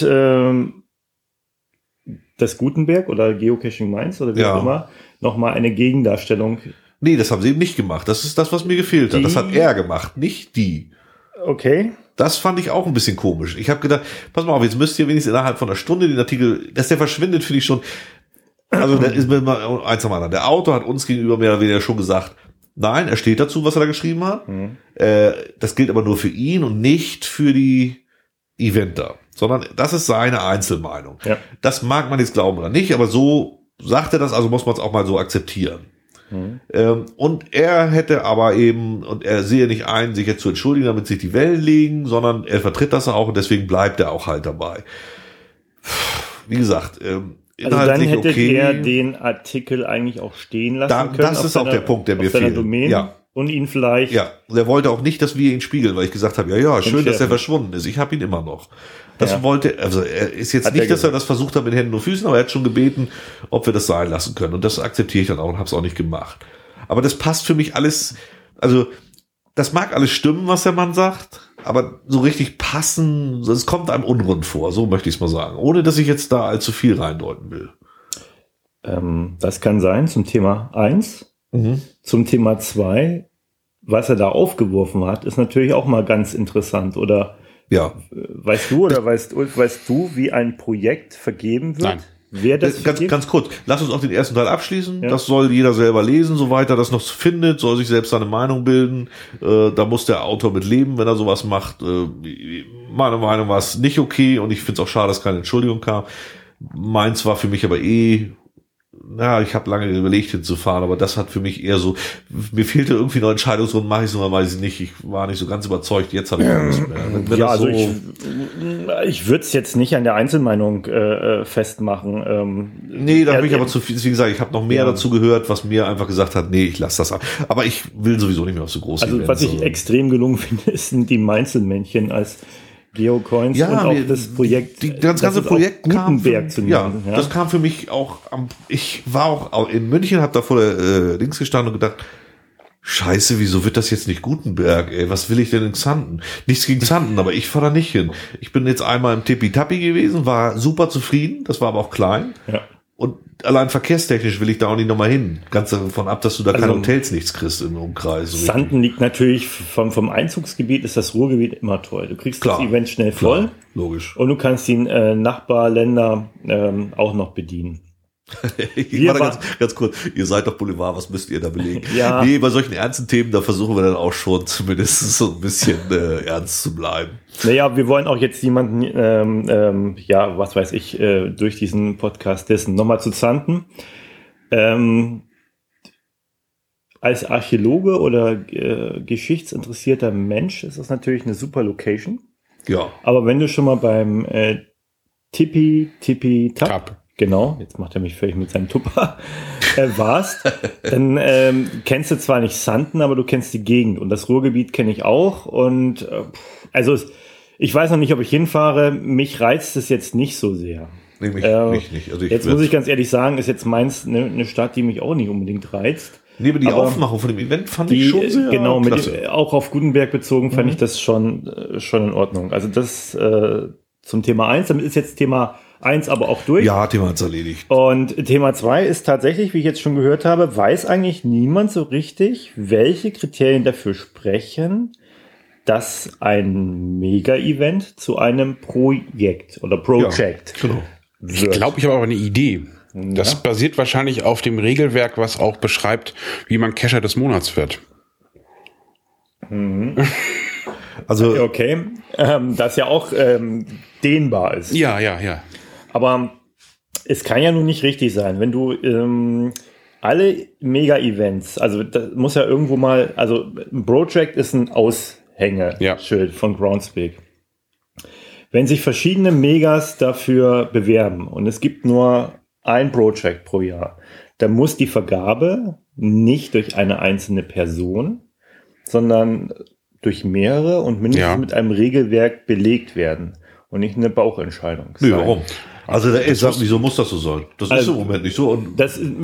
B: das Gutenberg oder Geocaching Mainz oder wie auch immer nochmal eine Gegendarstellung.
A: Nee, das haben sie eben nicht gemacht. Das ist das, was mir gefehlt hat. Das hat er gemacht, nicht die.
B: Okay.
A: Das fand ich auch ein bisschen komisch. Ich habe gedacht, pass mal auf, jetzt müsst ihr wenigstens innerhalb von einer Stunde den Artikel, dass der verschwindet, finde ich schon. Also da ist mir mal eins am anderen. Der Autor hat uns gegenüber mehr oder weniger schon gesagt, nein, er steht dazu, was er da geschrieben hat. Das gilt aber nur für ihn und nicht für die Eventer, sondern das ist seine Einzelmeinung. Ja. Das mag man jetzt glauben oder nicht, aber so sagt er das, also muss man es auch mal so akzeptieren. Und er hätte aber eben, und er sehe nicht ein, sich jetzt zu entschuldigen, damit sich die Wellen legen, sondern er vertritt das auch und deswegen bleibt er auch halt dabei. Wie gesagt,
B: also dann hätte er den Artikel eigentlich auch stehen lassen können.
A: Das ist auch der Punkt, der mir fehlt.
B: Domain. Ja. Und ihn vielleicht...
A: Ja, und er wollte auch nicht, dass wir ihn spiegeln, weil ich gesagt habe, ja, schön, dass er verschwunden ist. Ich habe ihn immer noch. Das wollte, also er ist jetzt nicht, dass er das versucht hat mit Händen und Füßen, aber er hat schon gebeten, ob wir das sein lassen können. Und das akzeptiere ich dann auch und habe es auch nicht gemacht. Aber das passt für mich alles, also das mag alles stimmen, was der Mann sagt, aber so richtig passen, es kommt einem unrund vor, so möchte ich es mal sagen. Ohne, dass ich jetzt da allzu viel reindeuten will.
B: Das kann sein zum Thema 1. Zum Thema 2, was er da aufgeworfen hat, ist natürlich auch mal ganz interessant. Oder weißt du oder weißt du, wie ein Projekt vergeben wird?
C: Nein.
B: Wer das
A: ganz kurz, lass uns auch den ersten Teil abschließen. Ja. Das soll jeder selber lesen, soweit er das noch findet, soll sich selbst seine Meinung bilden. Da muss der Autor mit leben, wenn er sowas macht. Meine Meinung war es nicht okay und ich finde es auch schade, dass keine Entschuldigung kam. Meins war für mich aber ich habe lange überlegt hinzufahren, aber das hat für mich eher so, mir fehlte irgendwie noch Entscheidungsrunden, mache ich es oder weiß ich nicht. Ich war nicht so ganz überzeugt, jetzt habe ich alles mehr.
B: Also ich würde es jetzt nicht an der Einzelmeinung festmachen.
A: Nee, da bin ich aber zu viel, wie gesagt, ich habe noch mehr dazu gehört, was mir einfach gesagt hat, nee, ich lasse das ab. Aber ich will sowieso nicht mehr auf so große
B: Events. Was ich extrem gelungen finde, sind die Mainzelmännchen als Geocoins und auch das Projekt.
A: Das ganze Projekt
B: Gutenberg zu nennen.
A: Ja, das kam für mich auch ich war auch in München, habe da vor der Dings gestanden und gedacht, Scheiße, wieso wird das jetzt nicht Gutenberg, ey? Was will ich denn in Xanten? Nichts gegen Xanten, aber ich fahre da nicht hin. Ich bin jetzt einmal im Tippitappi gewesen, war super zufrieden, das war aber auch klein. Ja. Und allein verkehrstechnisch will ich da auch nicht nochmal hin. Ganz davon ab, dass du da keine Hotels nichts kriegst im Umkreis. So
B: Xanten liegt natürlich vom Einzugsgebiet, ist das Ruhrgebiet immer toll. Du kriegst das Event schnell voll.
A: Logisch.
B: Und du kannst die Nachbarländer auch noch bedienen.
A: Ganz kurz, ihr seid doch Boulevard, was müsst ihr da belegen? Nee, bei solchen ernsten Themen, da versuchen wir dann auch schon zumindest so ein bisschen ernst zu bleiben.
B: Naja, wir wollen auch jetzt jemanden, was weiß ich, durch diesen Podcast dessen nochmal zu Xanten. Als Archäologe oder geschichtsinteressierter Mensch ist das natürlich eine super Location.
A: Ja.
B: Aber wenn du schon mal beim Tippitap, genau, jetzt macht er mich völlig mit seinem Tupper, warst, dann kennst du zwar nicht Xanten, aber du kennst die Gegend und das Ruhrgebiet kenne ich auch und ich weiß noch nicht, ob ich hinfahre, mich reizt es jetzt nicht so sehr.
A: Nee, mich nicht. Also
B: jetzt muss ich ganz ehrlich sagen, ist jetzt Mainz eine Stadt, die mich auch nicht unbedingt reizt.
A: Nee, aber die Aufmachung von dem Event fand ich schon sehr
B: genau, auch auf Gutenberg bezogen fand ich das schon in Ordnung. Also das zum Thema 1, damit ist jetzt Thema 1 aber auch durch.
A: Ja, Thema 1 erledigt.
B: Und Thema 2 ist tatsächlich, wie ich jetzt schon gehört habe, weiß eigentlich niemand so richtig, welche Kriterien dafür sprechen, dass ein Mega-Event zu einem Projekt oder Project
C: wird. Ich glaube, ich habe aber eine Idee. Das basiert wahrscheinlich auf dem Regelwerk, was auch beschreibt, wie man Cacher des Monats wird.
B: Also okay, das ja auch dehnbar ist.
C: Ja.
B: Aber es kann ja nun nicht richtig sein, wenn du alle Mega-Events, also das muss ja irgendwo mal, also ein Project ist ein Aushängeschild von Groundspeak. Wenn sich verschiedene Megas dafür bewerben und es gibt nur ein Project pro Jahr, dann muss die Vergabe nicht durch eine einzelne Person, sondern durch mehrere und mindestens mit einem Regelwerk belegt werden. und nicht eine Bauchentscheidung.
A: Nö, warum? Also der sagt, wieso muss das so sein? Das ist im Moment nicht so. Und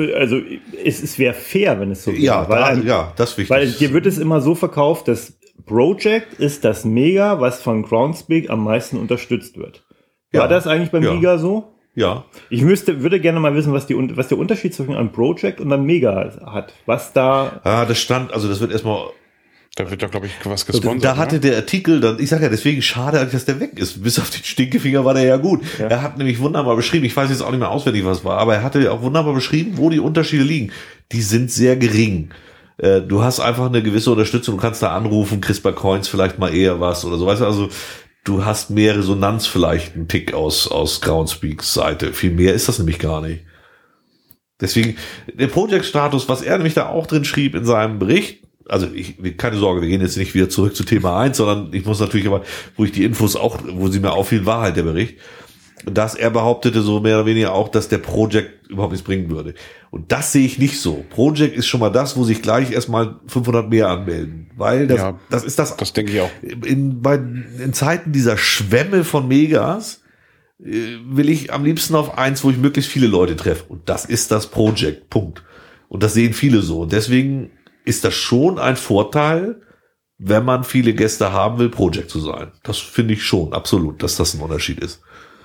B: Es wäre fair, wenn es so wäre.
A: Ja, das ist wichtig.
B: Weil dir wird es immer so verkauft, dass Project ist das Mega, was von Groundspeak am meisten unterstützt wird. War das eigentlich beim Giga so?
A: Ja.
B: Ich würde gerne mal wissen, was der Unterschied zwischen einem Project und einem Mega hat. Was da...
A: das wird erstmal...
C: Da wird da, glaube ich, was gesponsert.
A: Da hatte der Artikel dann, ich sage ja, deswegen schade eigentlich, dass der weg ist. Bis auf den Stinkefinger war der ja gut. Ja. Er hat nämlich wunderbar beschrieben, ich weiß jetzt auch nicht mehr auswendig, was war, aber er hatte auch wunderbar beschrieben, wo die Unterschiede liegen. Die sind sehr gering. Du hast einfach eine gewisse Unterstützung, du kannst da anrufen, kriegst bei Coins vielleicht mal eher was oder so. Weißt du, also du hast mehr Resonanz vielleicht, einen Tick aus Groundspeaks Seite. Viel mehr ist das nämlich gar nicht. Deswegen, der Project-Status, was er nämlich da auch drin schrieb in seinem Bericht, also keine Sorge, wir gehen jetzt nicht wieder zurück zu Thema 1, sondern ich muss natürlich aber, wo ich die Infos auch, wo sie mir auffielen, war halt der Bericht, dass er behauptete so mehr oder weniger auch, dass der Project überhaupt nichts bringen würde. Und das sehe ich nicht so. Project ist schon mal das, wo sich gleich erstmal 500 mehr anmelden, weil das ist das.
C: Das denke ich auch.
A: In Zeiten dieser Schwämme von Megas will ich am liebsten auf eins, wo ich möglichst viele Leute treffe. Und das ist das Project. Punkt. Und das sehen viele so. Und deswegen ist das schon ein Vorteil, wenn man viele Gäste haben will, Project zu sein. Das finde ich schon, absolut, dass das ein Unterschied ist.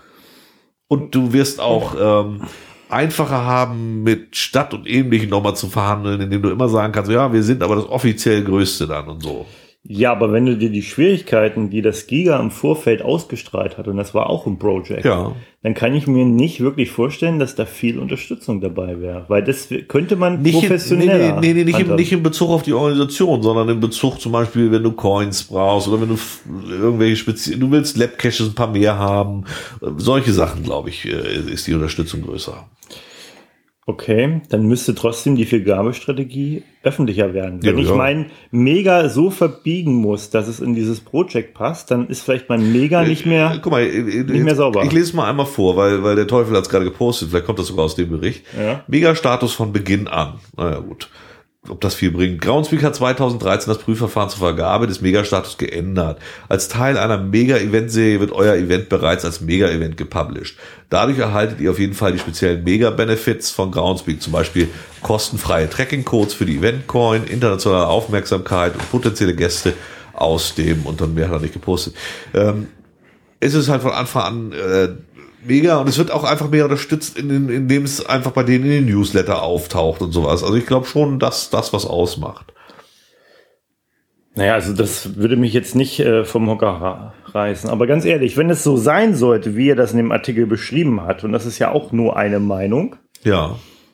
A: Und du wirst auch einfacher haben, mit Stadt und Ähnlichem nochmal zu verhandeln, indem du immer sagen kannst, ja, wir sind aber das offiziell Größte dann und so.
B: Ja, aber wenn du dir die Schwierigkeiten, die das Giga im Vorfeld ausgestrahlt hat, und das war auch ein Project, dann kann ich mir nicht wirklich vorstellen, dass da viel Unterstützung dabei wäre. Weil das könnte man nicht professioneller
A: nicht in Bezug auf die Organisation, sondern in Bezug zum Beispiel, wenn du Coins brauchst oder wenn du irgendwelche du willst Lab-Caches ein paar mehr haben. Solche Sachen, glaube ich, ist die Unterstützung größer.
B: Okay, dann müsste trotzdem die Vergabestrategie öffentlicher werden. Wenn ich mein Mega so verbiegen muss, dass es in dieses Project passt, dann ist vielleicht mein Mega nicht mehr, nicht mehr sauber.
A: Ich lese es mal einmal vor, weil der Teufel hat es gerade gepostet, vielleicht kommt das sogar aus dem Bericht. Ja. Mega-Status von Beginn an. Naja, gut. Ob das viel bringt. Groundspeak hat 2013 das Prüfverfahren zur Vergabe des Mega-Status geändert. Als Teil einer Mega-Event-Serie wird euer Event bereits als Mega-Event gepublished. Dadurch erhaltet ihr auf jeden Fall die speziellen Mega-Benefits von Groundspeak, zum Beispiel kostenfreie Tracking-Codes für die Event-Coin, internationale Aufmerksamkeit und potenzielle Gäste aus dem, und dann mehr hat er nicht gepostet. Es ist halt von Anfang an mega, und es wird auch einfach mehr unterstützt, indem es einfach bei denen in den Newsletter auftaucht und sowas. Also ich glaube schon, dass das was ausmacht.
B: Naja, also das würde mich jetzt nicht vom Hocker reißen. Aber ganz ehrlich, wenn es so sein sollte, wie er das in dem Artikel beschrieben hat, und das ist ja auch nur eine Meinung.
A: Ja.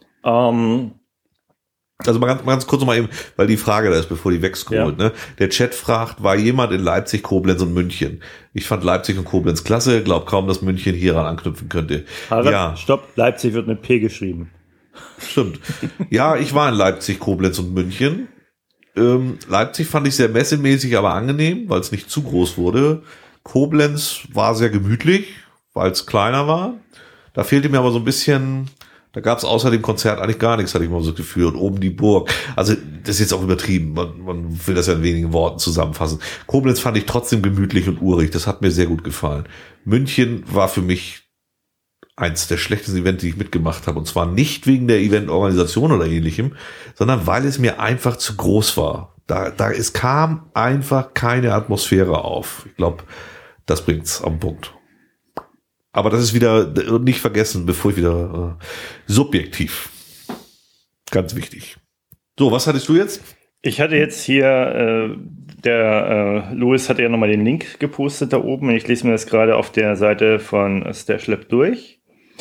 A: Also mal ganz kurz noch mal eben, weil die Frage da ist, bevor die wegscrollt, ne? Der Chat fragt, war jemand in Leipzig, Koblenz und München? Ich fand Leipzig und Koblenz klasse, glaub kaum, dass München hieran anknüpfen könnte.
B: Harald, stopp, Leipzig wird mit P geschrieben.
A: Stimmt. Ja, ich war in Leipzig, Koblenz und München. Leipzig fand ich sehr messemäßig, aber angenehm, weil es nicht zu groß wurde. Koblenz war sehr gemütlich, weil es kleiner war. Da fehlte mir aber so ein bisschen... Da gab es außer dem Konzert eigentlich gar nichts, hatte ich mal so das Gefühl. Und oben die Burg. Also das ist jetzt auch übertrieben. Man will das ja in wenigen Worten zusammenfassen. Koblenz fand ich trotzdem gemütlich und urig. Das hat mir sehr gut gefallen. München war für mich eins der schlechtesten Events, die ich mitgemacht habe. Und zwar nicht wegen der Eventorganisation oder ähnlichem, sondern weil es mir einfach zu groß war. Es kam einfach keine Atmosphäre auf. Ich glaube, das bringt's am Punkt. Aber das ist wieder nicht vergessen, bevor ich wieder subjektiv. Ganz wichtig. So, was hattest du jetzt?
B: Ich hatte jetzt hier, der Louis hatte ja nochmal den Link gepostet da oben. Und ich lese mir das gerade auf der Seite von StashLab durch.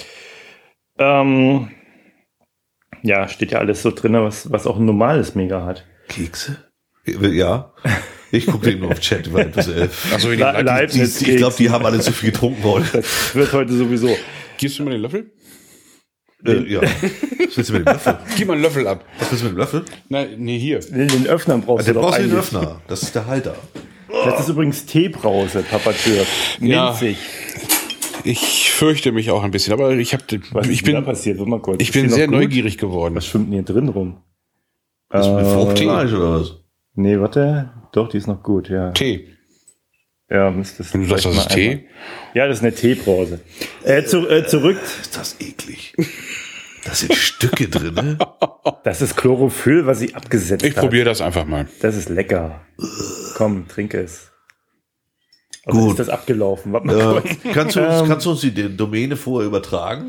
B: Ja, steht ja alles so drin, was auch ein normales Mega hat.
A: Kekse? Ja. Ich gucke eben nur auf Chat.
C: Also
A: ich glaube, die haben alle zu viel getrunken worden.
B: Das wird heute sowieso.
C: Gibst du mir den Löffel?
A: Ja. Was willst du mit dem Löffel?
C: Gib mal einen Löffel ab.
A: Was willst du mit dem Löffel?
C: Nein, nee, hier.
B: Den Öffner brauchst du doch eigentlich.
A: Den Öffner. Das ist der Halter.
B: Das ist übrigens Teebrause, Papa Türk. Minzig.
C: Ich fürchte mich auch ein bisschen, aber ich bin
B: passiert? Mal kurz.
C: Ich bin sehr neugierig geworden.
B: Was schwimmt denn hier drin rum?
A: Ist mit Fruchtfleisch oder was?
B: Nee, warte. Doch, die ist noch gut, ja.
C: Tee.
B: Ja, müsste es.
C: Und du sagst, das ist Tee?
B: Einmal. Ja, das ist eine Teebrause. Zurück.
A: Ist das eklig? Da sind Stücke drin, ne?
B: Das ist Chlorophyll, was sie abgesetzt hat.
C: Ich probiere das einfach mal.
B: Das ist lecker. Komm, trinke es. Also
A: Gut.
B: ist das abgelaufen? Warte mal kurz.
A: Kannst du uns die Domäne vorher übertragen?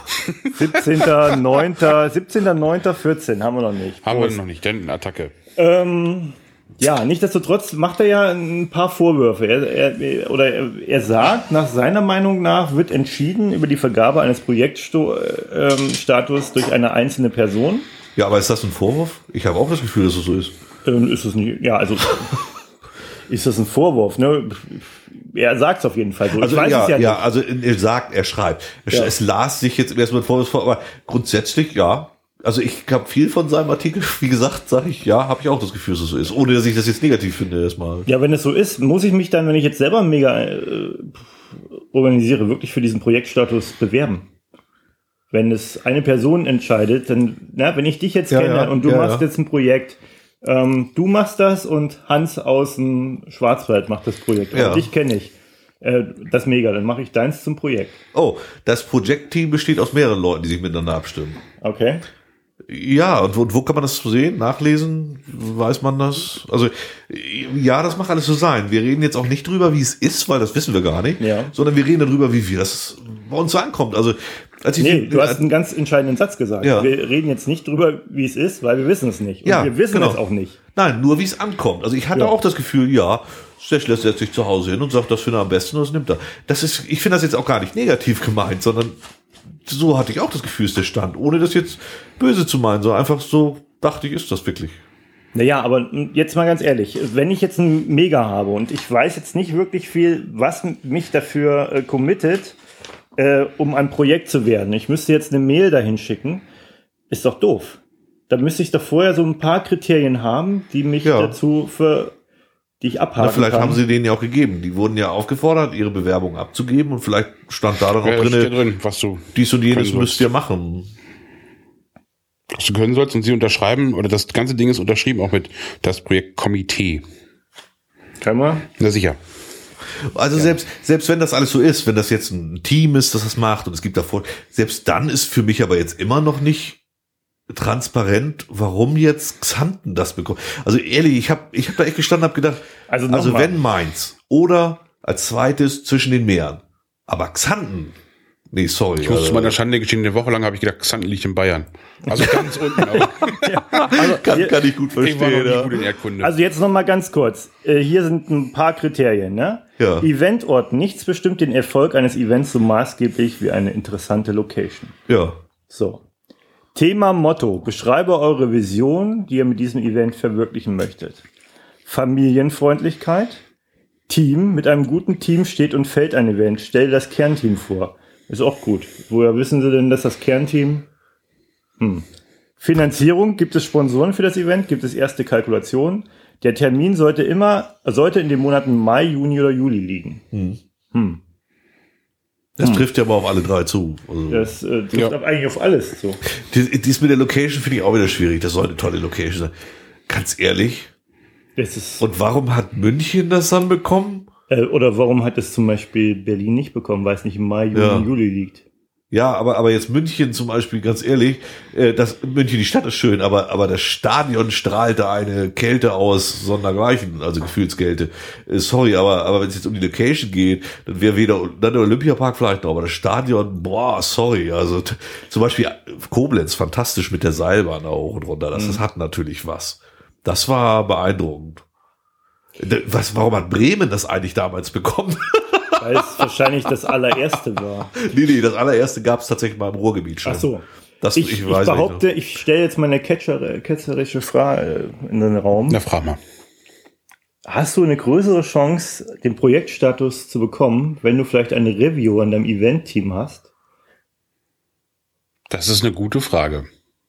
B: 17.09.14 haben wir noch nicht.
C: Haben wir noch nicht, denn Attacke.
B: Ja, nichtsdestotrotz macht er ja ein paar Vorwürfe. Er sagt, nach seiner Meinung nach wird entschieden über die Vergabe eines Projektstatus durch eine einzelne Person.
A: Ja, aber ist das ein Vorwurf? Ich habe auch das Gefühl, dass es so ist.
B: Ist es nicht, ja, also ist das ein Vorwurf, ne? Er sagt es auf jeden Fall so.
A: Also,
B: ich weiß es ja nicht.
A: also er schreibt. Es las sich jetzt erstmal ein Vorwurf vor, aber grundsätzlich, ja. Also ich habe viel von seinem Artikel, wie gesagt, sage ich, ja, habe ich auch das Gefühl, dass es so ist. Ohne, dass ich das jetzt negativ finde erstmal.
B: Ja, wenn es so ist, muss ich mich dann, wenn ich jetzt selber mega organisiere, wirklich für diesen Projektstatus bewerben. Wenn es eine Person entscheidet, dann, wenn ich dich jetzt kenne und du machst jetzt ein Projekt, du machst das und Hans aus dem Schwarzwald macht das Projekt. Und dich kenne ich. Das ist mega, dann mache ich deins zum Projekt.
A: Oh, das Projektteam besteht aus mehreren Leuten, die sich miteinander abstimmen.
B: Okay.
A: Ja, und wo kann man das sehen? Nachlesen? Weiß man das? Also, ja, das mag alles so sein. Wir reden jetzt auch nicht drüber, wie es ist, weil das wissen wir gar nicht.
B: Ja.
A: Sondern wir reden darüber, wie das bei uns so ankommt. Also,
B: du hast einen ganz entscheidenden Satz gesagt. Ja. Wir reden jetzt nicht drüber, wie es ist, weil wir wissen es nicht. Und wir wissen es auch nicht.
A: Nein, nur wie es ankommt. Also ich hatte auch das Gefühl, Stechler setzt sich zu Hause hin und sagt, das finde er am besten und das nimmt er. Ich finde das jetzt auch gar nicht negativ gemeint, sondern so hatte ich auch das Gefühl, ist der Stand. Ohne das jetzt böse zu meinen, sondern einfach so dachte ich, ist das wirklich.
B: Naja, aber jetzt mal ganz ehrlich, wenn ich jetzt einen Mega habe und ich weiß jetzt nicht wirklich viel, was mich dafür committet, um ein Projekt zu werden. Ich müsste jetzt eine Mail dahin schicken. Ist doch doof. Da müsste ich doch vorher so ein paar Kriterien haben, die mich dazu die ich abhaken
A: vielleicht
B: kann.
A: Haben sie denen ja auch gegeben. Die wurden ja aufgefordert, ihre Bewerbung abzugeben und vielleicht stand da dann auch drin,
C: was du
A: dies und jenes müsst ihr machen.
C: Was du können sollst und sie unterschreiben, oder das ganze Ding ist unterschrieben, auch mit das Projekt Komitee.
B: Kann man?
C: Na sicher.
A: Also selbst wenn das alles so ist, wenn das jetzt ein Team ist, das das macht und es gibt davor, selbst dann ist für mich aber jetzt immer noch nicht transparent, warum jetzt Xanten das bekommt. Also ehrlich, ich hab da echt gestanden, hab gedacht, also wenn Mainz oder als zweites zwischen den Meeren, aber Xanten, nee, sorry.
C: Ich muss zu meiner Schande gestehen, eine Woche lang habe ich gedacht, Xanten liegt in Bayern. Also ganz unten. Aber
A: kann ich gut verstehen.
C: Ich war noch nicht gut in Erdkunde.
B: Also jetzt noch mal ganz kurz. Hier sind ein paar Kriterien, ne?
A: Ja.
B: Eventort. Nichts bestimmt den Erfolg eines Events so maßgeblich wie eine interessante Location.
A: Ja.
B: So. Thema Motto. Beschreibe eure Vision, die ihr mit diesem Event verwirklichen möchtet. Familienfreundlichkeit. Team. Mit einem guten Team steht und fällt ein Event. Stell das Kernteam vor. Ist auch gut. Woher wissen Sie denn, dass das Kernteam... Finanzierung. Gibt es Sponsoren für das Event? Gibt es erste Kalkulationen? Der Termin sollte in den Monaten Mai, Juni oder Juli liegen.
A: Das trifft ja aber auf alle drei zu. Also
B: Das trifft eigentlich auf alles zu.
A: Dies mit der Location finde ich auch wieder schwierig. Das soll eine tolle Location sein. Ganz ehrlich. Und warum hat München das dann bekommen?
B: Oder warum hat es zum Beispiel Berlin nicht bekommen, weil es nicht im Mai, Juni, Juli liegt?
A: Ja, aber jetzt München zum Beispiel, ganz ehrlich, München, die Stadt ist schön, aber das Stadion strahlt da eine Kälte aus, sondergleichen, also Gefühlskälte. Sorry, aber wenn es jetzt um die Location geht, dann wäre dann der Olympiapark vielleicht noch, aber das Stadion, sorry, also zum Beispiel Koblenz, fantastisch mit der Seilbahn da hoch und runter, das hat natürlich was. Das war beeindruckend. Warum hat Bremen das eigentlich damals bekommen?
B: Weil es wahrscheinlich das allererste war.
A: Nee, das allererste gab es tatsächlich mal im Ruhrgebiet schon.
B: Ach so.
A: Ich
B: behaupte, ich stelle jetzt mal eine ketzerische Frage in den Raum.
C: Na, frag mal.
B: Hast du eine größere Chance, den Projektstatus zu bekommen, wenn du vielleicht eine Review an deinem Event-Team hast?
C: Das ist eine gute Frage.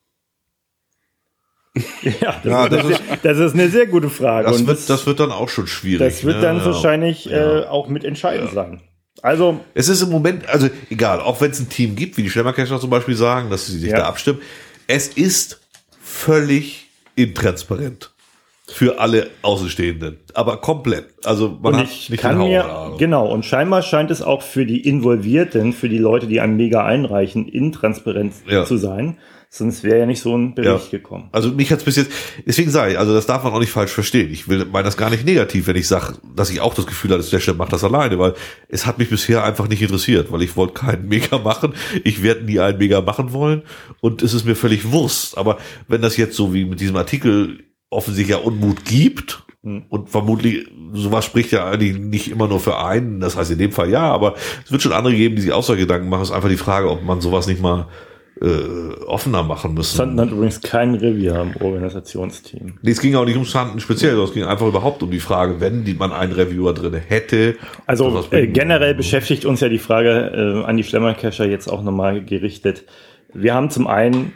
B: Ja, das ist eine sehr gute Frage.
A: Das wird dann auch schon schwierig.
B: Das wird dann wahrscheinlich auch mit entscheidend sein. Also
A: es ist im Moment, also egal, auch wenn es ein Team gibt, wie die Schlemmercacher zum Beispiel sagen, dass sie sich da abstimmen, es ist völlig intransparent. Für alle Außenstehenden. Aber komplett. Also man
B: Und
A: hat
B: ich
A: nicht
B: kann
A: den
B: mir,
A: Hauch.
B: genau, und scheinbar scheint es auch für die Involvierten, für die Leute, die ein Mega einreichen, intransparent zu sein. Sonst wäre ja nicht so ein Bericht gekommen.
A: Also mich hat's bis jetzt, deswegen sage ich, also das darf man auch nicht falsch verstehen. Ich meine das gar nicht negativ, wenn ich sage, dass ich auch das Gefühl hatte, der Chef macht das alleine, weil es hat mich bisher einfach nicht interessiert, weil ich wollte keinen Mega machen. Ich werde nie einen Mega machen wollen und es ist mir völlig Wurst. Aber wenn das jetzt so wie mit diesem Artikel offensichtlich ja Unmut gibt und vermutlich sowas spricht ja eigentlich nicht immer nur für einen, das heißt in dem Fall ja, aber es wird schon andere geben, die sich auch solche Gedanken machen. Es ist einfach die Frage, ob man sowas nicht mal offener machen müssen.
B: Sanden hat übrigens kein Revier im Organisationsteam.
A: Nee, es ging auch nicht um Sanden speziell, sondern es ging einfach überhaupt um die Frage, wenn man einen Reviewer drin hätte.
B: Also generell beschäftigt uns ja die Frage an die Schlemmercacher jetzt auch nochmal gerichtet. Wir haben zum einen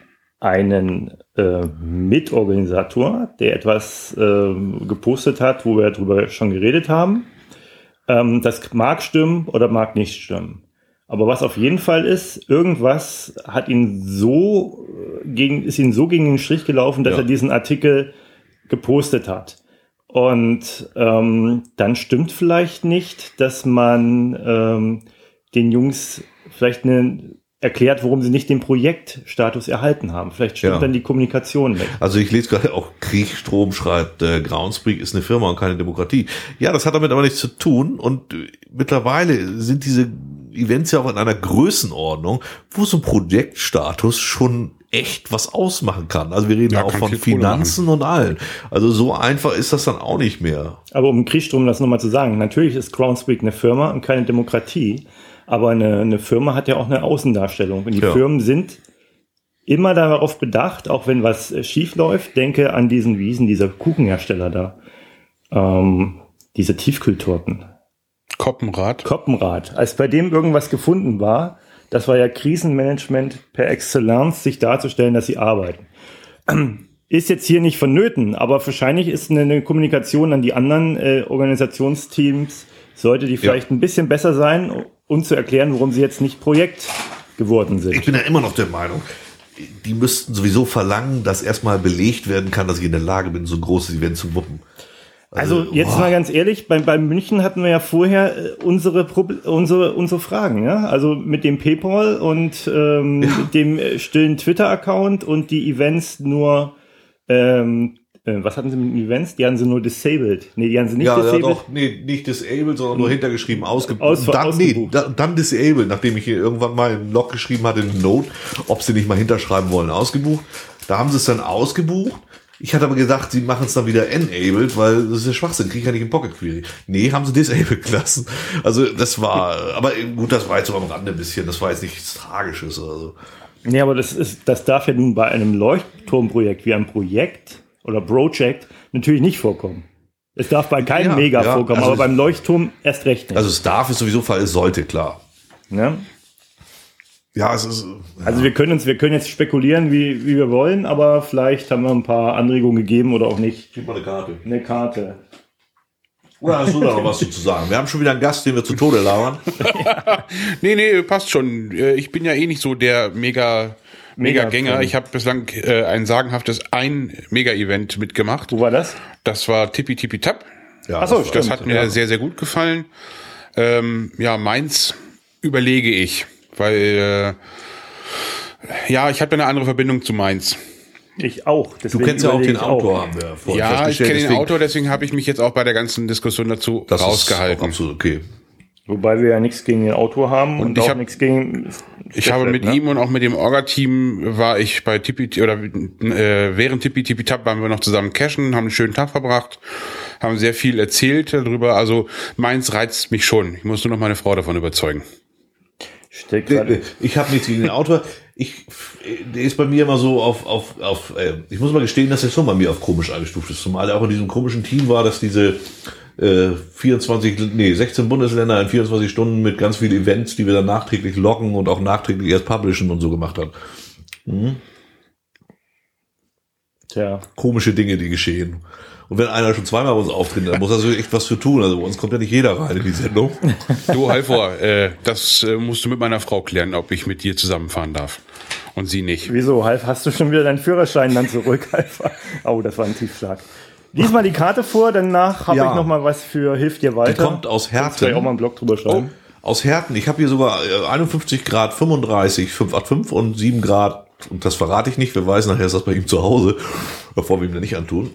B: Mitorganisator, der etwas gepostet hat, wo wir darüber schon geredet haben. Das mag stimmen oder mag nicht stimmen. Aber was auf jeden Fall ist, irgendwas hat ist ihm so gegen den Strich gelaufen, dass er diesen Artikel gepostet hat. Und dann stimmt vielleicht nicht, dass man den Jungs vielleicht erklärt, warum sie nicht den Projektstatus erhalten haben. Vielleicht stimmt dann die Kommunikation nicht.
A: Also ich lese gerade auch, Kriegstrom schreibt, Groundspeak ist eine Firma und keine Demokratie. Ja, das hat damit aber nichts zu tun. Und mittlerweile sind diese Events ja auch in einer Größenordnung, wo so ein Projektstatus schon echt was ausmachen kann. Also wir reden auch von Finanzen und allen. Also so einfach ist das dann auch nicht mehr.
B: Aber um Kriegstrom das nochmal zu sagen, natürlich ist Groundspeak eine Firma und keine Demokratie. Aber eine Firma hat ja auch eine Außendarstellung. Und die Firmen sind immer darauf bedacht, auch wenn was schief läuft, denke an diesen Wiesen, dieser Kuchenhersteller da. Diese Tiefkühltorten. Koppenrad. Als bei dem irgendwas gefunden war, das war ja Krisenmanagement per Excellence, sich darzustellen, dass sie arbeiten. Ist jetzt hier nicht vonnöten, aber wahrscheinlich ist eine Kommunikation an die anderen Organisationsteams, sollte die vielleicht ein bisschen besser sein, um zu erklären, warum sie jetzt nicht Projekt geworden sind.
A: Ich bin ja immer noch der Meinung, die müssten sowieso verlangen, dass erstmal belegt werden kann, dass ich in der Lage bin, so ein großes Event zu wuppen.
B: Also jetzt mal ganz ehrlich, bei München hatten wir ja vorher unsere Fragen, ja? Also mit dem PayPal und dem stillen Twitter-Account und die Events nur, was hatten sie mit den Events? Die haben sie nur disabled. Nee, die haben sie nicht disabled. Ja, doch,
A: nicht disabled, sondern nur hintergeschrieben, ausgebucht. Dann disabled, nachdem ich hier irgendwann mal im Log geschrieben hatte, in Note, ob sie nicht mal hinterschreiben wollen, ausgebucht. Da haben sie es dann ausgebucht. Ich hatte aber gedacht, sie machen es dann wieder enabled, weil das ist ja Schwachsinn, kriege ich ja nicht im Pocket Query. Nee, haben sie disabled gelassen. Also das war, aber gut, das war jetzt so am Rande ein bisschen, das war jetzt nichts Tragisches. Also.
B: Nee, aber das darf ja nun bei einem Leuchtturmprojekt wie einem Projekt oder Project natürlich nicht vorkommen. Es darf bei keinem Mega vorkommen, also aber beim Leuchtturm erst recht nicht.
A: Also es darf, ist sowieso Fall, es sollte, klar.
B: Ja.
A: Ja, es ist. Ja.
B: Also wir können jetzt spekulieren, wie wir wollen, aber vielleicht haben wir ein paar Anregungen gegeben oder auch nicht.
A: Gib mal eine Karte.
B: Eine Karte.
A: Oder hast du da noch was zu sagen? Wir haben schon wieder einen Gast, den wir zu Tode labern.
C: Nee, passt schon. Ich bin ja eh nicht so der Mega-Gänger. Ich habe bislang ein sagenhaftes Mega-Event mitgemacht.
B: Wo war das?
C: Das war Tippi Tippi Tap.
A: Ja,
C: achso, stimmt. Das hat mir sehr, sehr gut gefallen. Meins überlege ich. Weil, ich habe eine andere Verbindung zu Mainz.
B: Ich auch.
A: Du kennst ja auch den Autor, haben wir vorhin
C: festgestellt. Ja, ich kenne den Autor, deswegen habe ich mich jetzt auch bei der ganzen Diskussion dazu rausgehalten.
A: Ist auch absolut okay.
B: Wobei wir ja nichts gegen den Autor haben und auch nichts gegen...
C: Ich habe mit ihm und auch mit dem Orga-Team war ich bei während Tippi Tippi Tap waren wir noch zusammen cashen, haben einen schönen Tag verbracht, haben sehr viel erzählt darüber. Also Mainz reizt mich schon. Ich muss nur noch meine Frau davon überzeugen.
A: Ich habe nichts gegen den Autor. Der ist bei mir immer so ich muss mal gestehen, dass er schon bei mir auf komisch eingestuft ist. Zumal er auch in diesem komischen Team war, dass diese 16 Bundesländer in 24 Stunden mit ganz vielen Events, die wir dann nachträglich loggen und auch nachträglich erst publishen und so gemacht hat.
B: Tja.
A: Komische Dinge, die geschehen. Und wenn einer schon zweimal bei uns auftritt, dann muss er so echt was für tun. Also bei uns kommt ja nicht jeder rein in die Sendung.
C: Du, Halvor, das musst du mit meiner Frau klären, ob ich mit dir zusammenfahren darf. Und sie nicht.
B: Wieso, Half? Hast du schon wieder deinen Führerschein dann zurück, Halvor? Oh, das war ein Tiefschlag. Lies mal die Karte vor, danach habe
A: Ja.
B: ich noch mal was für Hilft dir weiter.
A: Die kommt aus
B: Kannst du vielleicht auch mal
A: Herten.
B: einen Blog drüber schreiben.
A: Aus Herten. Ich habe hier sogar 51 Grad, 35, 585 und 7 Grad. Und das verrate ich nicht. Wer weiß, nachher ist das bei ihm zu Hause. Bevor wir ihm das nicht antun.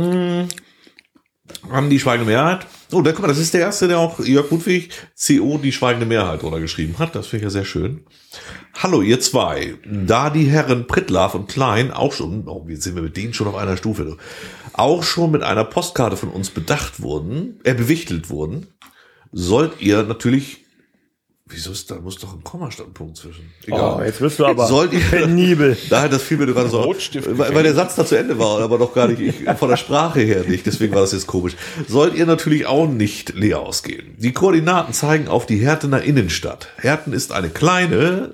A: Haben die schweigende Mehrheit. Oh, da guck mal, das ist der erste, der auch Jörg Ludwig CO die schweigende Mehrheit runtergeschrieben hat. Das finde ich ja sehr schön. Hallo, ihr zwei. Da die Herren Prittlaff und Klein auch schon, jetzt sind wir mit denen schon auf einer Stufe, auch schon mit einer Postkarte von uns bewichtelt wurden, sollt ihr natürlich, wieso ist da, muss doch ein Kommastandpunkt zwischen. Egal.
B: Oh, jetzt wirst du aber
A: Sollt ihr,
B: penibel.
A: Daher, das fiel mir gerade so,
C: Rotstift
A: weil der Satz da zu Ende war, aber doch gar nicht, von der Sprache her nicht, deswegen war das jetzt komisch. Sollt ihr natürlich auch nicht leer ausgehen. Die Koordinaten zeigen auf die Hertener Innenstadt. Herten ist eine kleine,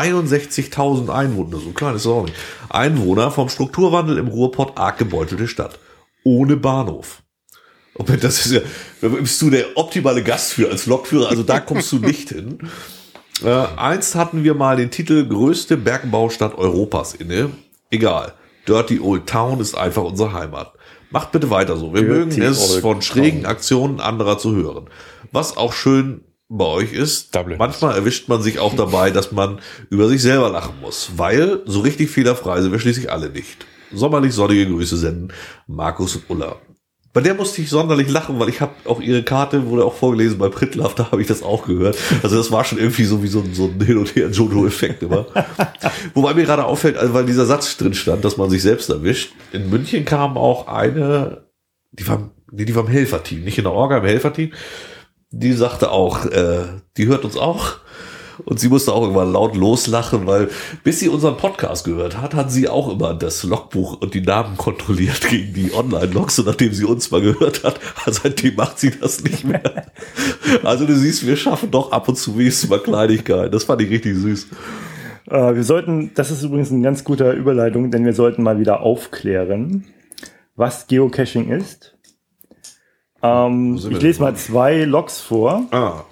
A: 62.000 Einwohner, so klein ist es auch nicht, Einwohner vom Strukturwandel im Ruhrpott arg gebeutelte Stadt. Ohne Bahnhof. Das ist ja, da bist du der optimale Gast für als Lokführer, also da kommst du nicht hin. Einst hatten wir mal den Titel größte Bergbaustadt Europas inne. Egal. Dirty Old Town ist einfach unsere Heimat. Macht bitte weiter so. Wir mögen es, von schrägen Aktionen anderer zu hören. Was auch schön bei euch ist,
C: Dublin.
A: manchmal erwischt man sich auch dabei, dass man über sich selber lachen muss. Weil so richtig fehlerfrei sind wir schließlich alle nicht. Sommerlich sonnige Grüße senden, Markus und Ulla. Bei der musste ich sonderlich lachen, weil ich habe auch ihre Karte, wurde auch vorgelesen bei Prittlaff, da habe ich das auch gehört. Also das war schon irgendwie so wie so ein Hin- und Her-Jojo-Effekt immer. Wobei mir gerade auffällt, also weil dieser Satz drin stand, dass man sich selbst erwischt. In München kam auch eine, die war im Helferteam, nicht in der Orga, im Helferteam. Die sagte auch, die hört uns auch. Und sie musste auch irgendwann laut loslachen, weil bis sie unseren Podcast gehört hat, hat sie auch immer das Logbuch und die Namen kontrolliert gegen die Online-Logs. Und nachdem sie uns mal gehört hat, seitdem macht sie das nicht mehr. Also du siehst, wir schaffen doch ab und zu wenigstens mal Kleinigkeiten. Das fand ich richtig süß.
B: Wir sollten, das ist übrigens eine ganz gute Überleitung, denn wir sollten mal wieder aufklären, was Geocaching ist. Ich lese mal 2 Logs vor.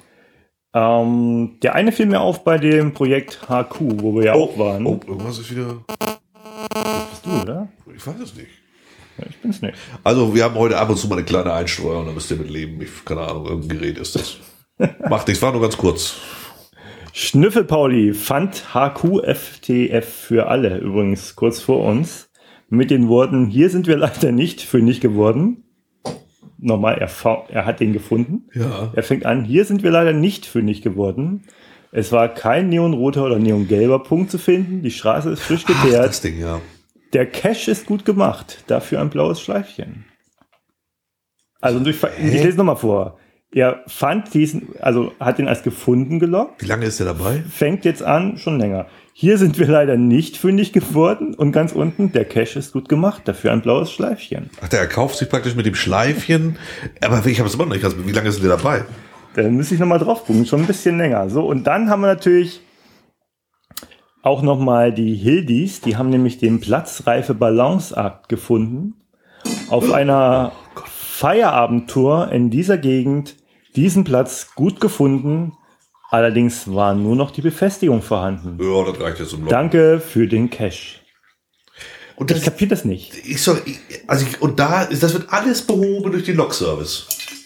B: Der eine fiel mir auf bei dem Projekt HQ, wo wir ja auch waren.
A: Oh, irgendwas ist wieder.
B: Das bist du, oder?
A: Ich weiß es nicht.
B: Ja, ich bin's nicht.
A: Also wir haben heute ab und zu mal eine kleine Einstreuung, da müsst ihr mit leben. Keine Ahnung, irgendein Gerät ist das. Macht nichts, war nur ganz kurz.
B: Schnüffel-Pauli fand HQ-FTF für alle, übrigens kurz vor uns, mit den Worten, hier sind wir leider nicht fündig geworden. Nochmal, er hat den gefunden.
A: Ja.
B: Er fängt an, hier sind wir leider nicht fündig geworden. Es war kein neonroter oder neongelber Punkt zu finden. Die Straße ist frisch geteert.
A: Das Ding, ja.
B: Der Cache ist gut gemacht. Dafür ein blaues Schleifchen. Also ich lese nochmal vor. Er fand diesen, also hat ihn als gefunden gelockt.
A: Wie lange ist der dabei?
B: Fängt jetzt an, schon länger. Hier sind wir leider nicht fündig geworden. Und ganz unten, der Cache ist gut gemacht. Dafür ein blaues Schleifchen.
A: Ach, der kauft sich praktisch mit dem Schleifchen. Aber ich habe es immer noch nicht. Also, wie lange ist der dabei?
B: Da müsste ich nochmal drauf gucken. Schon ein bisschen länger. So, und dann haben wir natürlich auch nochmal die Hildis. Die haben nämlich den Platzreife Balanceakt gefunden. Auf einer Feierabendtour in dieser Gegend. Diesen Platz gut gefunden. Allerdings war nur noch die Befestigung vorhanden.
A: Ja, das reicht jetzt zum Log.
B: Danke für den Cache.
A: Und
B: Ich kapiere das nicht.
A: Das wird alles behoben durch den Log-Service.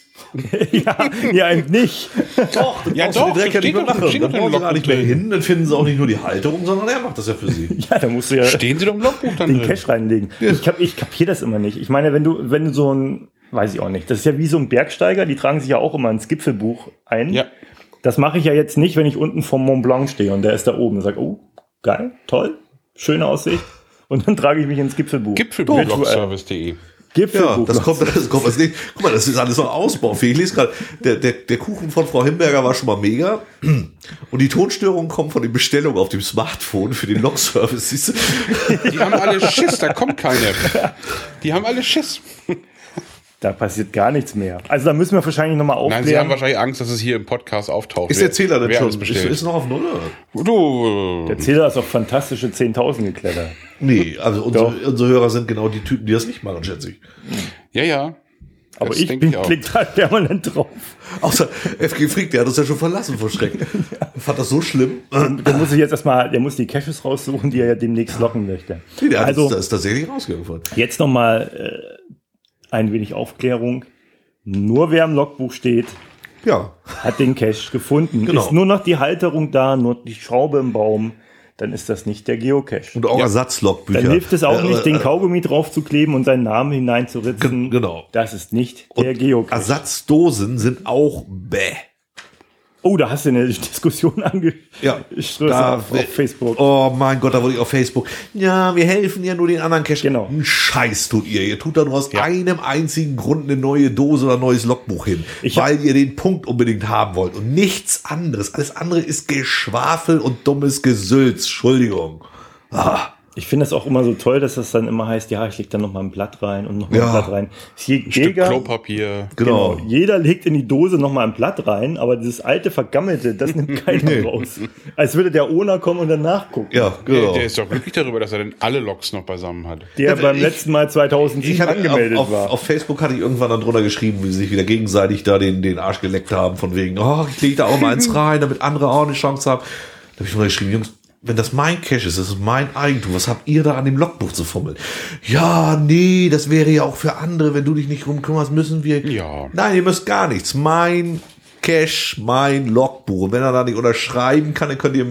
B: ja, eben nicht.
A: Doch, dann
C: Ja,
A: brauchst du
C: doch,
A: den Dreck ja
C: das
A: nicht mehr
C: steht doch-
A: machen.
C: steht
A: Dann
C: doch im
A: brauchen sie gar nicht mehr
C: Logbuch
A: hin. Dann finden sie auch nicht nur die Halterung, sondern er macht das ja für sie.
B: Ja, da musst du ja
C: Stehen sie doch im Logbuch dann
B: den
C: drin?
B: Cache reinlegen. Ich kapiere das immer nicht. Ich meine, wenn du so ein, weiß ich auch nicht, das ist ja wie so ein Bergsteiger, die tragen sich ja auch immer ins Gipfelbuch ein.
C: Ja.
B: Das mache ich ja jetzt nicht, wenn ich unten vom Mont Blanc stehe und der ist da oben und sage, oh, geil, toll, schöne Aussicht. Und dann trage ich mich ins Gipfelbuch.
C: Gipfelbuch-Logservice.de.
A: Ja,
B: Gipfelbuch.
A: das kommt als nächstes. Guck mal, das ist alles noch ausbaufähig. Ich lese gerade, der Kuchen von Frau Himberger war schon mal mega. Und die Tonstörungen kommen von den Bestellungen auf dem Smartphone für den Log-Service. Siehst du?
C: Die haben alle Schiss, da kommt keine. Die haben alle Schiss.
B: Da passiert gar nichts mehr. Also da müssen wir wahrscheinlich nochmal aufklären.
C: Nein, sie haben wahrscheinlich Angst, dass es hier im Podcast auftaucht.
A: Ist der Zähler denn
C: wer
A: schon?
C: alles bestellt.
A: Ist noch auf Null? Oder?
C: Du,
B: Der Zähler ist auf fantastische 10.000 geklettert.
A: Nee, also unsere Hörer sind genau die Typen, die das nicht machen, schätze ich.
C: ja.
B: Aber
C: Das
B: ich
C: denke ich auch.
B: klick da permanent drauf.
A: Außer FG Freak, der hat uns ja schon verlassen vor Schreck. Fand das so schlimm.
B: Der muss sich jetzt erstmal, der muss die Caches raussuchen, die er ja demnächst locken möchte.
A: Nee, der
B: Also
A: ist tatsächlich rausgegangen.
B: jetzt nochmal ein wenig Aufklärung. Nur wer im Logbuch steht,
A: Ja.
B: hat den Cache gefunden.
A: Genau.
B: Ist nur noch die Halterung da, nur die Schraube im Baum, dann ist das nicht der Geocache.
A: Und auch Ersatzlogbücher.
B: Dann hilft es auch nicht, den Kaugummi drauf zu kleben und seinen Namen hineinzuritzen.
A: Genau.
B: Das ist nicht der Geocache.
A: Ersatzdosen sind auch bäh.
B: Oh, da hast du eine Diskussion angestoßen auf Facebook.
A: Oh mein Gott, da wurde ich auf Facebook. Ja, wir helfen ja nur den anderen Cache.
B: Genau.
A: Einen Scheiß tut ihr. Ihr tut da nur aus einem einzigen Grund eine neue Dose oder ein neues Logbuch hin. Weil ihr den Punkt unbedingt haben wollt. Und nichts anderes. Alles andere ist Geschwafel und dummes Gesülz. Entschuldigung.
B: Ich finde es auch immer so toll, dass das dann immer heißt, ja, ich leg da noch mal ein Blatt rein und noch mal ein Blatt rein.
C: Stück Klopapier.
A: Genau.
B: Jeder legt in die Dose noch mal ein Blatt rein, aber dieses alte Vergammelte, das nimmt keiner raus. Als würde der Owner kommen und dann nachgucken.
A: Ja, genau.
C: Der ist doch glücklich darüber, dass er denn alle Logs noch beisammen hat.
B: Der beim letzten Mal 2007 angemeldet war.
A: Auf Facebook hatte ich irgendwann dann drunter geschrieben, wie sie sich wieder gegenseitig da den Arsch geleckt haben, von wegen, oh, ich lege da auch mal eins rein, damit andere auch eine Chance haben. Da habe ich drunter geschrieben, Jungs, wenn das mein Cache ist, das ist mein Eigentum, was habt ihr da an dem Logbuch zu fummeln? Ja, nee, das wäre ja auch für andere, wenn du dich nicht drum kümmerst, müssen wir...
C: Ja.
A: Nein, ihr müsst gar nichts. Mein Cache, mein Logbuch. Und wenn er da nicht unterschreiben kann, dann könnt ihr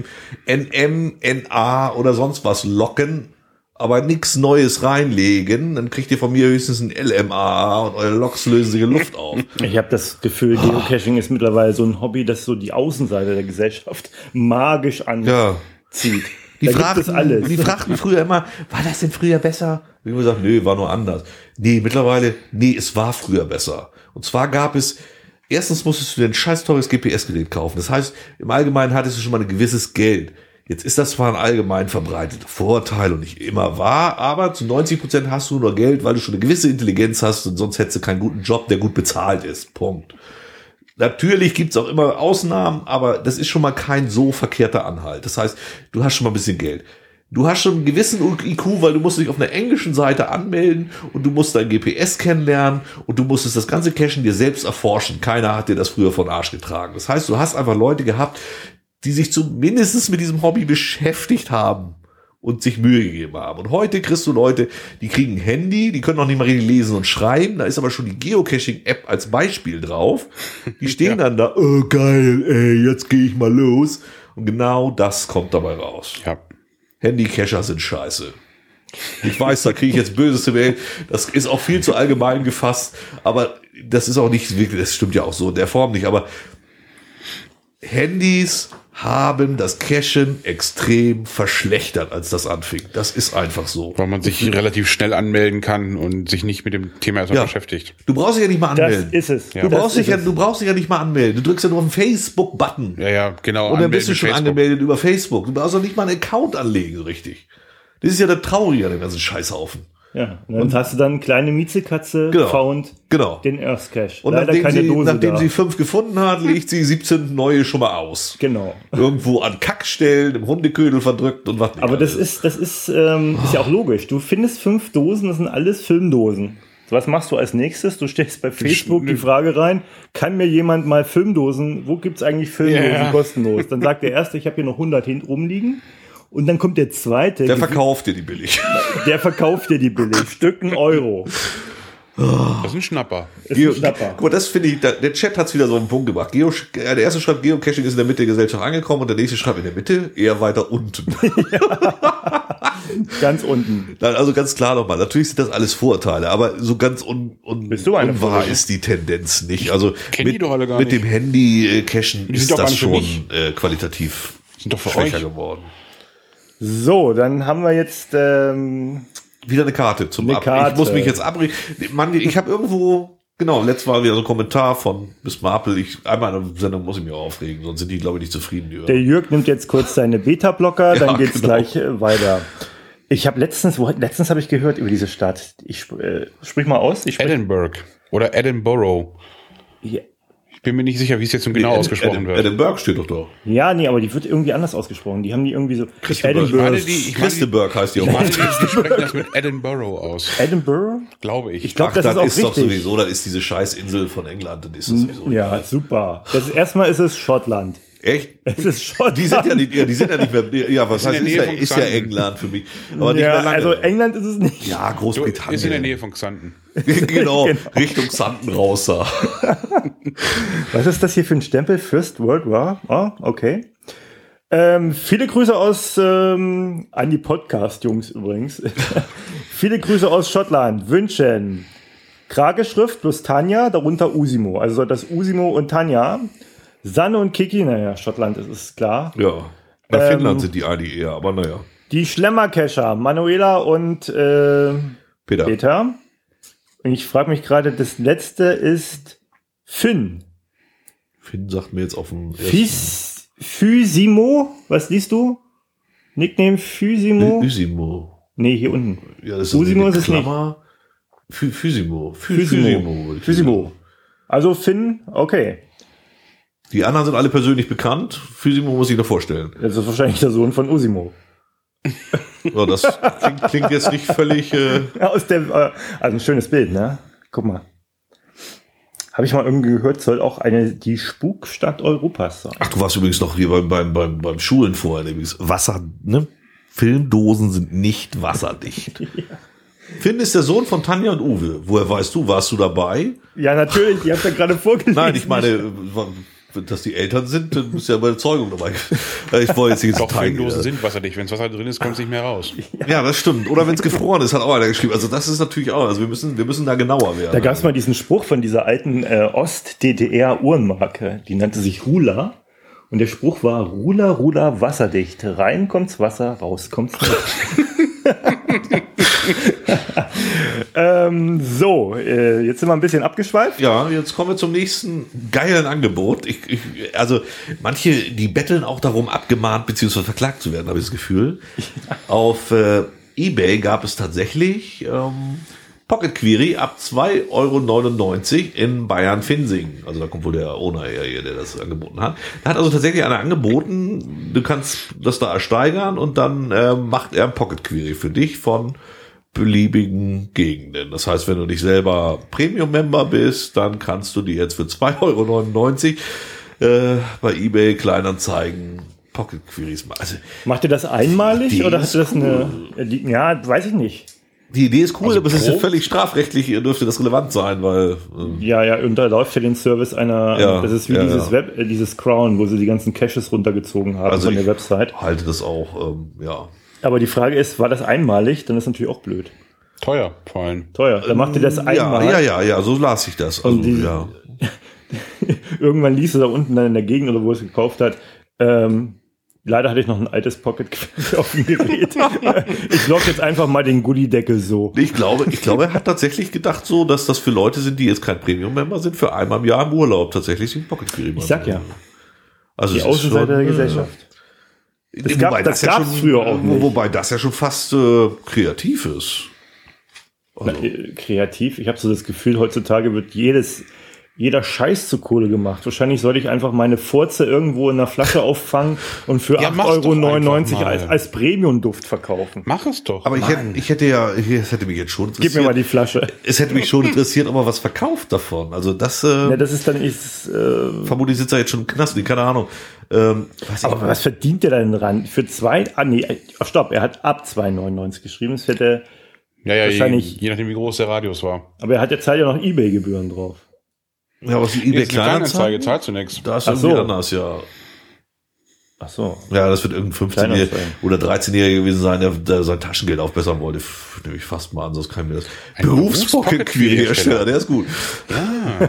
A: NM, NA oder sonst was locken, aber nichts Neues reinlegen. Dann kriegt ihr von mir höchstens ein LMA und eure Logs lösen sich in Luft auf.
B: Ich habe das Gefühl, Geocaching ist mittlerweile so ein Hobby, das so die Außenseite der Gesellschaft magisch zieht.
A: Die
B: Da gibt es alles.
A: fragten früher immer, war das denn früher besser? Ich habe gesagt, nö, war nur anders. Nee, mittlerweile, es war früher besser. Und zwar gab es, erstens musstest du dir ein scheiß teures GPS-Gerät kaufen. Das heißt, im Allgemeinen hattest du schon mal ein gewisses Geld. Jetzt ist das zwar ein allgemein verbreiteter Vorteil und nicht immer wahr, aber zu 90% hast du nur Geld, weil du schon eine gewisse Intelligenz hast und sonst hättest du keinen guten Job, der gut bezahlt ist. Punkt. Natürlich gibt's auch immer Ausnahmen, aber das ist schon mal kein so verkehrter Anhalt. Das heißt, du hast schon mal ein bisschen Geld. Du hast schon einen gewissen IQ, weil du musst dich auf einer englischen Seite anmelden und du musst dein GPS kennenlernen und du musstest das ganze Cachen dir selbst erforschen. Keiner hat dir das früher von Arsch getragen. Das heißt, du hast einfach Leute gehabt, die sich zumindest mit diesem Hobby beschäftigt haben und sich Mühe gegeben haben. Und heute kriegst du Leute, die kriegen ein Handy, die können noch nicht mal richtig lesen und schreiben, da ist aber schon die Geocaching-App als Beispiel drauf. Die stehen dann da, oh geil, ey, jetzt gehe ich mal los. Und genau das kommt dabei raus.
C: Ja.
A: Handy-Cacher sind scheiße. Ich weiß, da kriege ich jetzt böseste Mail. Das ist auch viel zu allgemein gefasst, aber das ist auch nicht wirklich, das stimmt ja auch so in der Form nicht, aber Handys haben das Cachen extrem verschlechtert, als das anfing. Das ist einfach so.
C: Weil man sich relativ schnell anmelden kann und sich nicht mit dem Thema erstmal beschäftigt.
A: Du brauchst dich ja nicht mal anmelden.
B: Das ist es.
A: Du brauchst dich ja nicht mal anmelden. Du drückst ja nur auf den Facebook-Button.
C: Ja, genau.
A: Und dann bist du schon angemeldet über Facebook. Du brauchst doch nicht mal einen Account anlegen, so richtig. Das ist ja der Traurige an dem ganzen Scheißhaufen.
B: Ja, und dann hast du dann eine kleine Miezekatze found, den Earth Cache.
A: Und nachdem sie 5 gefunden hat, legt sie 17 neue schon mal aus.
B: Genau.
A: Irgendwo an Kackstellen, im Hundeködel verdrückt und was nicht.
B: Aber das ist ja auch logisch. Du findest 5 Dosen, das sind alles Filmdosen. So, was machst du als nächstes? Du stellst bei Facebook die Frage rein, kann mir jemand mal Filmdosen, wo gibt's eigentlich Filmdosen kostenlos? Dann sagt der Erste, ich habe hier noch 100 hinten rumliegen. Und dann kommt der Zweite.
A: Der verkauft dir die billig.
B: Der verkauft dir die billig. Stück 1 Euro.
C: Das ist ein Schnapper.
A: Guck mal, das finde ich, der Chat hat es wieder so einen Punkt gebracht. Der erste schreibt, Geocaching ist in der Mitte der Gesellschaft angekommen und der nächste schreibt in der Mitte, eher weiter unten.
B: Ganz unten.
A: Also ganz klar nochmal, natürlich sind das alles Vorurteile, aber so ganz unwahr ist die Tendenz nicht. Also mit dem Handy-Cachen ist das schon qualitativ schwächer geworden.
B: So, dann haben wir jetzt
A: wieder eine Karte zum Abbrechen. Ich muss mich jetzt abbrechen. Mann, ich habe irgendwo, letztes Mal wieder so ein Kommentar von Miss Marple. Einmal in der Sendung muss ich mich auch aufregen, sonst sind die, glaube ich, nicht zufrieden.
B: Der Jörg nimmt jetzt kurz seine Beta-Blocker, dann geht's gleich weiter. Ich habe letztens habe ich gehört über diese Stadt. Ich sprich mal aus.
C: Edinburgh oder Edinburgh.
B: Ja.
C: Ich bin mir nicht sicher, wie es jetzt genau ausgesprochen wird.
A: Edinburgh steht doch da.
B: Ja, nee, aber die wird irgendwie anders ausgesprochen. Die haben die irgendwie so...
A: Christenberg heißt die auch.
C: Die sprechen das mit Edinburgh aus.
B: Edinburgh?
C: Glaube ich.
B: Ich glaube, das ist auch richtig.
A: Doch sowieso, das ist diese Scheißinsel von England. Das ist sowieso
B: ja, super. Erstmal ist es Schottland.
A: Echt?
B: Es ist Schottland.
A: Die sind ja nicht mehr, ja, was heißt, ist ja England für mich. Aber nicht mehr lange.
B: Also England ist es nicht.
A: Ja, Großbritannien.
C: Ist in der Nähe von Xanten.
A: Genau, Richtung Xanten raus da.
B: Was ist das hier für ein Stempel? First World War? Oh, okay. Viele Grüße an die Podcast-Jungs übrigens. Viele Grüße aus Schottland wünschen Krageschrift plus Tanja, darunter Usimo. Also das Usimo und Tanja. Sanne und Kiki, naja, Schottland ist klar.
A: Ja, nach Finnland sind die eigentlich eher, aber naja.
B: Die Schlemmerkescher, Manuela und Peter. Und ich frage mich gerade, das letzte ist Finn.
A: Finn sagt mir jetzt auf dem
B: Physimo, was liest du? Nickname Physimo?
A: Usimo.
B: Nee, hier unten.
A: Ja, das ist
B: Usimo ist es nicht.
A: Physimo.
B: Physimo. Also Finn, okay.
A: Die anderen sind alle persönlich bekannt. Physimo muss ich noch vorstellen.
B: Das ist wahrscheinlich der Sohn von Usimo.
A: So, das klingt jetzt nicht völlig...
B: Ja, also ein schönes Bild, ne? Guck mal. Habe ich mal irgendwie gehört, soll auch die Spukstadt Europas sein.
A: Ach, du warst übrigens noch hier beim Schulen vorher. Wasser, ne? Filmdosen sind nicht wasserdicht. Ja. Finn ist der Sohn von Tanja und Uwe. Woher weißt du? Warst du dabei?
B: Ja, natürlich. Ihr habt ja gerade vorgelesen.
A: Nein, ich meine, dass die Eltern sind, ist ja meine Zeugung dabei. Ich wollte jetzt nicht
C: Doch, Filmdosen sind wasserdicht. Wenn es Wasser drin ist, kommt es nicht mehr raus.
A: Ja, das stimmt. Oder wenn es gefroren ist, hat auch einer geschrieben. Also das ist natürlich auch, also wir müssen da genauer werden.
B: Da gab es mal diesen Spruch von dieser alten Ost-DDR-Uhrenmarke. Die nannte sich Rula. Und der Spruch war, Rula, Rula, wasserdicht. Rein kommt's Wasser, raus kommt's nicht. Jetzt sind wir ein bisschen abgeschweift.
A: Ja, jetzt kommen wir zum nächsten geilen Angebot. Also manche, die betteln auch darum, abgemahnt bzw. verklagt zu werden, habe ich das Gefühl. Ja. Auf eBay gab es tatsächlich Pocket Query ab 2,99 € in Bayern-Finsing. Also da kommt wohl der Owner her, der das angeboten hat. Da hat also tatsächlich einer angeboten, du kannst das da ersteigern und dann macht er ein Pocket Query für dich von beliebigen Gegenden. Das heißt, wenn du nicht selber Premium-Member bist, dann kannst du die jetzt für 2,99 € bei eBay Kleinanzeigen Pocket Queries machen. Also,
B: macht ihr das einmalig oder hast du das cool. Ja, weiß ich nicht.
A: Die Idee ist cool, also aber es ist ja völlig strafrechtlich, dürfte das relevant sein, weil...
B: Ja, unterläuft ja den Service einer, das ist wie dieses Crown, wo sie die ganzen Caches runtergezogen haben von der Website.
A: Halte das auch, ja.
B: Aber die Frage ist, war das einmalig? Dann ist natürlich auch blöd.
C: Teuer, vor allem.
B: Teuer, dann macht ihr das einmal.
A: Ja, so las ich das. Also, ja.
B: Irgendwann liest du da unten dann in der Gegend oder wo es gekauft hat, leider hatte ich noch ein altes Pocket Query auf dem Gerät. Ich logge jetzt einfach mal den Goodie-Deckel so.
A: Ich glaube, er hat tatsächlich gedacht so, dass das für Leute sind, die jetzt kein Premium-Member sind, für einmal im Jahr im Urlaub tatsächlich den Pocket Query machen.
B: Ich sag ja.
A: Also
B: die Außenseite der Gesellschaft. Das gab es früher auch nicht.
A: Wobei das ja schon fast kreativ ist.
B: Also. Kreativ? Ich habe so das Gefühl, heutzutage wird jeder Scheiß zu Kohle gemacht. Wahrscheinlich sollte ich einfach meine Furze irgendwo in einer Flasche auffangen und für 8,99 € als Premium-Duft verkaufen.
C: Mach es doch.
A: Aber es hätte mich jetzt schon interessiert.
B: Gib mir mal die Flasche.
A: Es hätte mich schon interessiert, ob er was verkauft davon. Also das...
B: das ist dann...
A: vermutlich sitzt er jetzt schon im Knast, keine Ahnung.
B: Aber was verdient der denn dran? Für stopp, er hat ab 2,99 € geschrieben. Es hätte wahrscheinlich...
C: Je nachdem, wie groß der Radius war.
B: Aber er hat jetzt halt ja noch eBay-Gebühren drauf.
A: Ja, aber die eBay
C: Kleinanzeige zahlt zunächst.
A: Da ist irgendwie anders, ja.
B: Ach so.
A: Ja, das wird irgendein 15- oder 13-Jähriger gewesen sein, der sein Taschengeld aufbessern wollte. Nehme ich fast mal an, sonst kann ich mir das. Berufspocket-Query-Hersteller, der ist gut. Ja.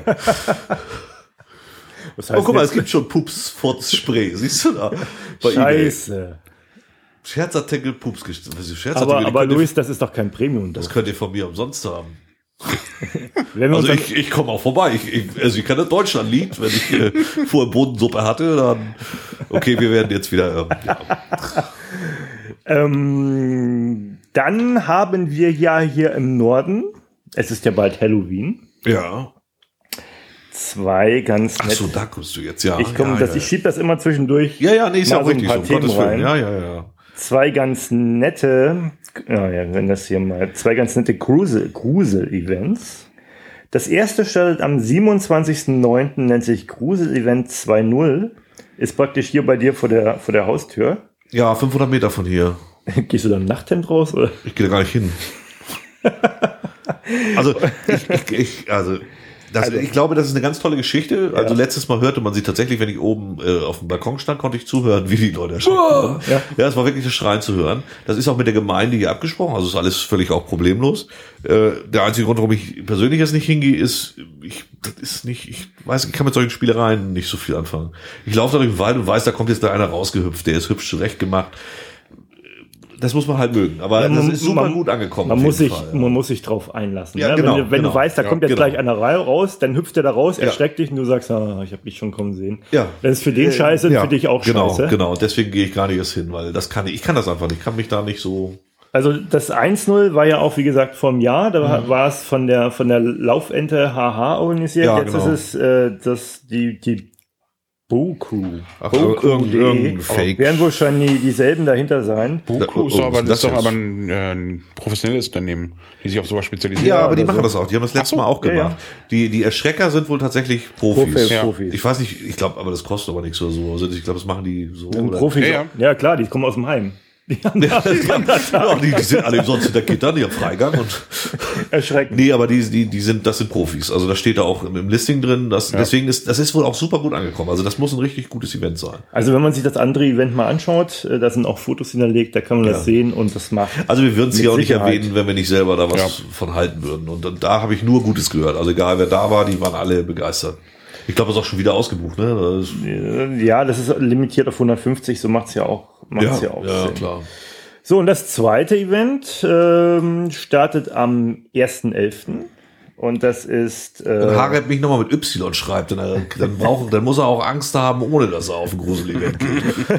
A: Guck mal, es gibt schon Pups-Furz-Spray. Siehst du da? Bei
B: Scheiße.
A: eBay. Scherzartikel, Pups-Scherzartikel.
B: Aber Luis, das ist doch kein Premium.
A: Das könnt ihr von mir umsonst haben.
B: Also
A: ich komme auch vorbei. Ich kann das Deutschland-Lied, wenn ich vorher Bodensuppe hatte, dann okay, wir werden jetzt wieder.
B: Dann haben wir ja hier im Norden, es ist ja bald Halloween.
A: Ja.
B: Zwei ganz
A: nette. Ach so, da kommst du jetzt, ja.
B: Ich schiebe das immer zwischendurch.
A: Ja, nee, ist ja auch richtig
B: so. Themen rein.
A: Ja.
B: Zwei ganz nette Grusel-Events. Das erste startet am 27.09., nennt sich Grusel-Event 2.0. ist praktisch hier bei dir vor der Haustür.
A: Ja, 500 Meter von hier.
B: Gehst du dann im Nachthemd raus? Oder?
A: Ich gehe da gar nicht hin. Also, ich glaube, das ist eine ganz tolle Geschichte. Also letztes Mal hörte man sie tatsächlich, wenn ich oben auf dem Balkon stand, konnte ich zuhören, wie die Leute erschreckt haben. Ja, es war wirklich das Schreien zu hören. Das ist auch mit der Gemeinde hier abgesprochen, also ist alles völlig auch problemlos. Der einzige Grund, warum ich persönlich jetzt nicht hingehe, ist, ich kann mit solchen Spielereien nicht so viel anfangen. Ich laufe da durch den Wald und weiß, da kommt jetzt da einer rausgehüpft, der ist hübsch zurecht gemacht. Das muss man halt mögen, aber das ist super gut angekommen.
B: Man muss sich drauf einlassen.
A: Ja,
B: ne?
A: genau,
B: wenn du weißt, da kommt jetzt gleich einer raus, dann hüpft der da raus,
A: Ja.
B: erschreckt dich und du sagst, ich habe dich schon kommen sehen.
A: Ja.
B: Das ist für den scheiße und für dich auch scheiße.
A: Genau, deswegen gehe ich gar nicht erst hin, weil ich kann das einfach nicht, ich kann mich da nicht so...
B: Also das 1-0 war ja auch, wie gesagt, vom Jahr, da war es von der Laufente HH organisiert.
A: Ja,
B: jetzt
A: genau.
B: ist es die Boku.
A: Irgendein Fake.
B: Werden wohl schon dieselben dahinter sein.
C: Boku ist
A: das
C: doch
A: jetzt?
C: aber ein professionelles Unternehmen, die sich auf sowas spezialisieren.
A: Ja, aber die
B: oder
A: machen
B: so.
A: das auch. Die haben das letzte
C: so,
A: Mal auch
B: ja,
A: gemacht. Die Erschrecker sind wohl tatsächlich Profis.
B: Profis.
A: Ich weiß nicht, ich glaube, aber das kostet aber nichts oder so. Also ich glaube, das machen die so.
B: Ein
A: Oder?
B: Profis.
C: Ja,
B: Ja, klar, die kommen aus dem Heim. Die haben
A: Ja, die sind alle sonst hinter Gittern, die haben Freigang und
B: erschreckend.
A: nee, aber das sind Profis. Also das steht da auch im Listing drin. Deswegen das ist wohl auch super gut angekommen. Also das muss ein richtig gutes Event sein.
B: Also wenn man sich das andere Event mal anschaut, da sind auch Fotos hinterlegt, da kann man das sehen und das macht.
A: Also wir würden es
B: Mit
A: hier auch nicht
B: Sicherheit.
A: erwähnen, wenn wir nicht selber da was von halten würden. Und da habe ich nur Gutes gehört. Also egal wer da war, die waren alle begeistert. Ich glaube, das ist auch schon wieder ausgebucht, ne?
B: Ja, das ist limitiert auf 150, so macht's ja auch.
A: Ja,
B: Sinn.
A: klar.
B: So, und das zweite Event startet am 1.11. Und das ist...
A: Wenn Harald mich nochmal mit Y schreibt, dann muss er auch Angst haben, ohne dass er auf ein Grusel-Event geht.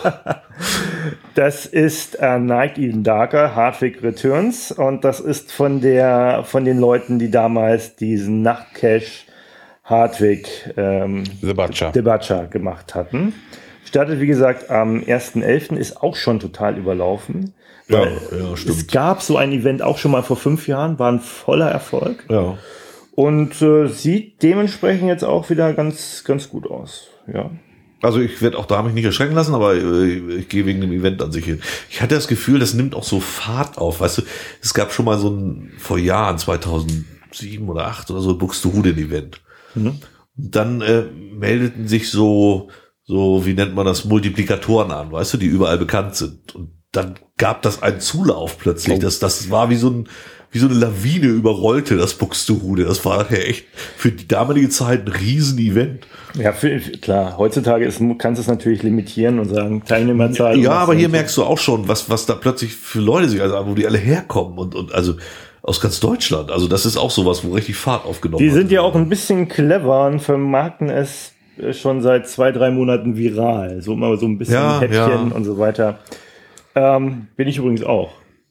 B: Das ist Night Even Darker, Hardwick Returns. Und das ist von den Leuten, die damals diesen Nachtcache Hardwick
C: The Butcher.
B: The Butcher gemacht hatten. Startet, wie gesagt, am 1.11. ist auch schon total überlaufen.
A: Ja,
B: Es
A: stimmt.
B: gab so ein Event auch schon mal vor 5 Jahren, war ein voller Erfolg.
A: Ja.
B: Und sieht dementsprechend jetzt auch wieder ganz, ganz gut aus. Ja.
A: Also ich werde auch da mich nicht erschrecken lassen, aber ich gehe wegen dem Event an sich hin. Ich hatte das Gefühl, das nimmt auch so Fahrt auf. Weißt du, es gab schon mal vor Jahren, 2007 oder 2008 oder so, Buxtehude-Event. Und dann meldeten sich so, wie nennt man das, Multiplikatoren an, weißt du, die überall bekannt sind. Und dann gab das einen Zulauf plötzlich. Das war wie so eine Lawine überrollte das Buxtehude. Das war nachher echt für die damalige Zeit ein Riesen-Event.
B: Ja, klar, heutzutage kannst du es natürlich limitieren und sagen, Teilnehmerzahl.
A: Ja, aber hier merkst du auch schon, was da plötzlich für Leute sich, also wo die alle herkommen und also aus ganz Deutschland. Also das ist auch sowas, wo richtig Fahrt aufgenommen
B: Die
A: wird.
B: sind ja auch ein bisschen clever und vermarkten es schon seit 2-3 Monaten viral. So immer so ein bisschen Häppchen und so weiter. Bin ich übrigens auch.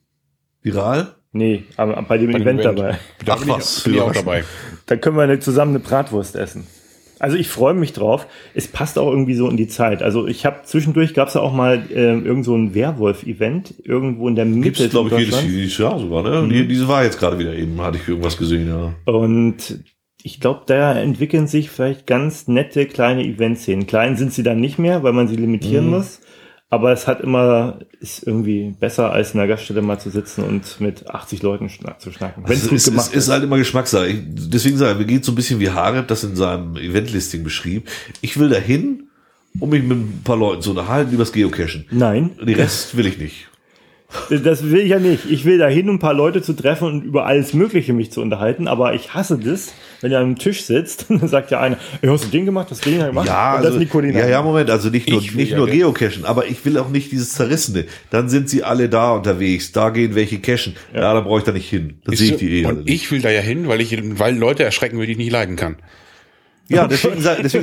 A: Viral?
B: Nee, aber bei dem Event dabei.
C: Da
A: Ach
C: bin
A: was,
C: bin ich auch dabei.
B: Da können wir zusammen eine Bratwurst essen. Also ich freue mich drauf. Es passt auch irgendwie so in die Zeit. Also ich habe zwischendurch, gab es ja auch mal irgend so ein Werwolf-Event irgendwo in der Mitte.
A: Gibt's, glaube ich,
B: Deutschland.
A: jedes Jahr sogar, ne? Diese war jetzt gerade wieder eben, hatte ich irgendwas gesehen, ja.
B: Und ich glaube, da entwickeln sich vielleicht ganz nette kleine Eventszenen. Klein sind sie dann nicht mehr, weil man sie limitieren muss. Aber es ist irgendwie besser, als in der Gaststätte mal zu sitzen und mit 80 Leuten zu schnacken. Wenn es gut gemacht
A: ist halt immer Geschmackssache. Deswegen sage ich, mir geht so ein bisschen wie Harep das in seinem Eventlisting beschrieb. Ich will dahin, um mich mit ein paar Leuten zu unterhalten über das Geocachen.
B: Nein,
A: Den Rest will ich nicht.
B: das will ich ja nicht. Ich will dahin, um ein paar Leute zu treffen und über alles Mögliche mich zu unterhalten. Aber ich hasse das, wenn ihr an einem Tisch sitzt und dann sagt ja einer, hast du den gemacht, hast du den gemacht?
A: Ja,
B: und das sind die Koordinaten.
A: ja, Moment, also nicht nur
C: ja
A: Geocachen, aber ich will auch nicht dieses Zerrissene. Dann sind sie alle da unterwegs, da gehen welche cachen. Ja, da brauche ich da nicht hin. Dann sehe ich die alle
C: Und
A: nicht.
C: ich will da ja hin, weil Leute erschrecken will, die ich nicht leiden kann.
A: Ja, deswegen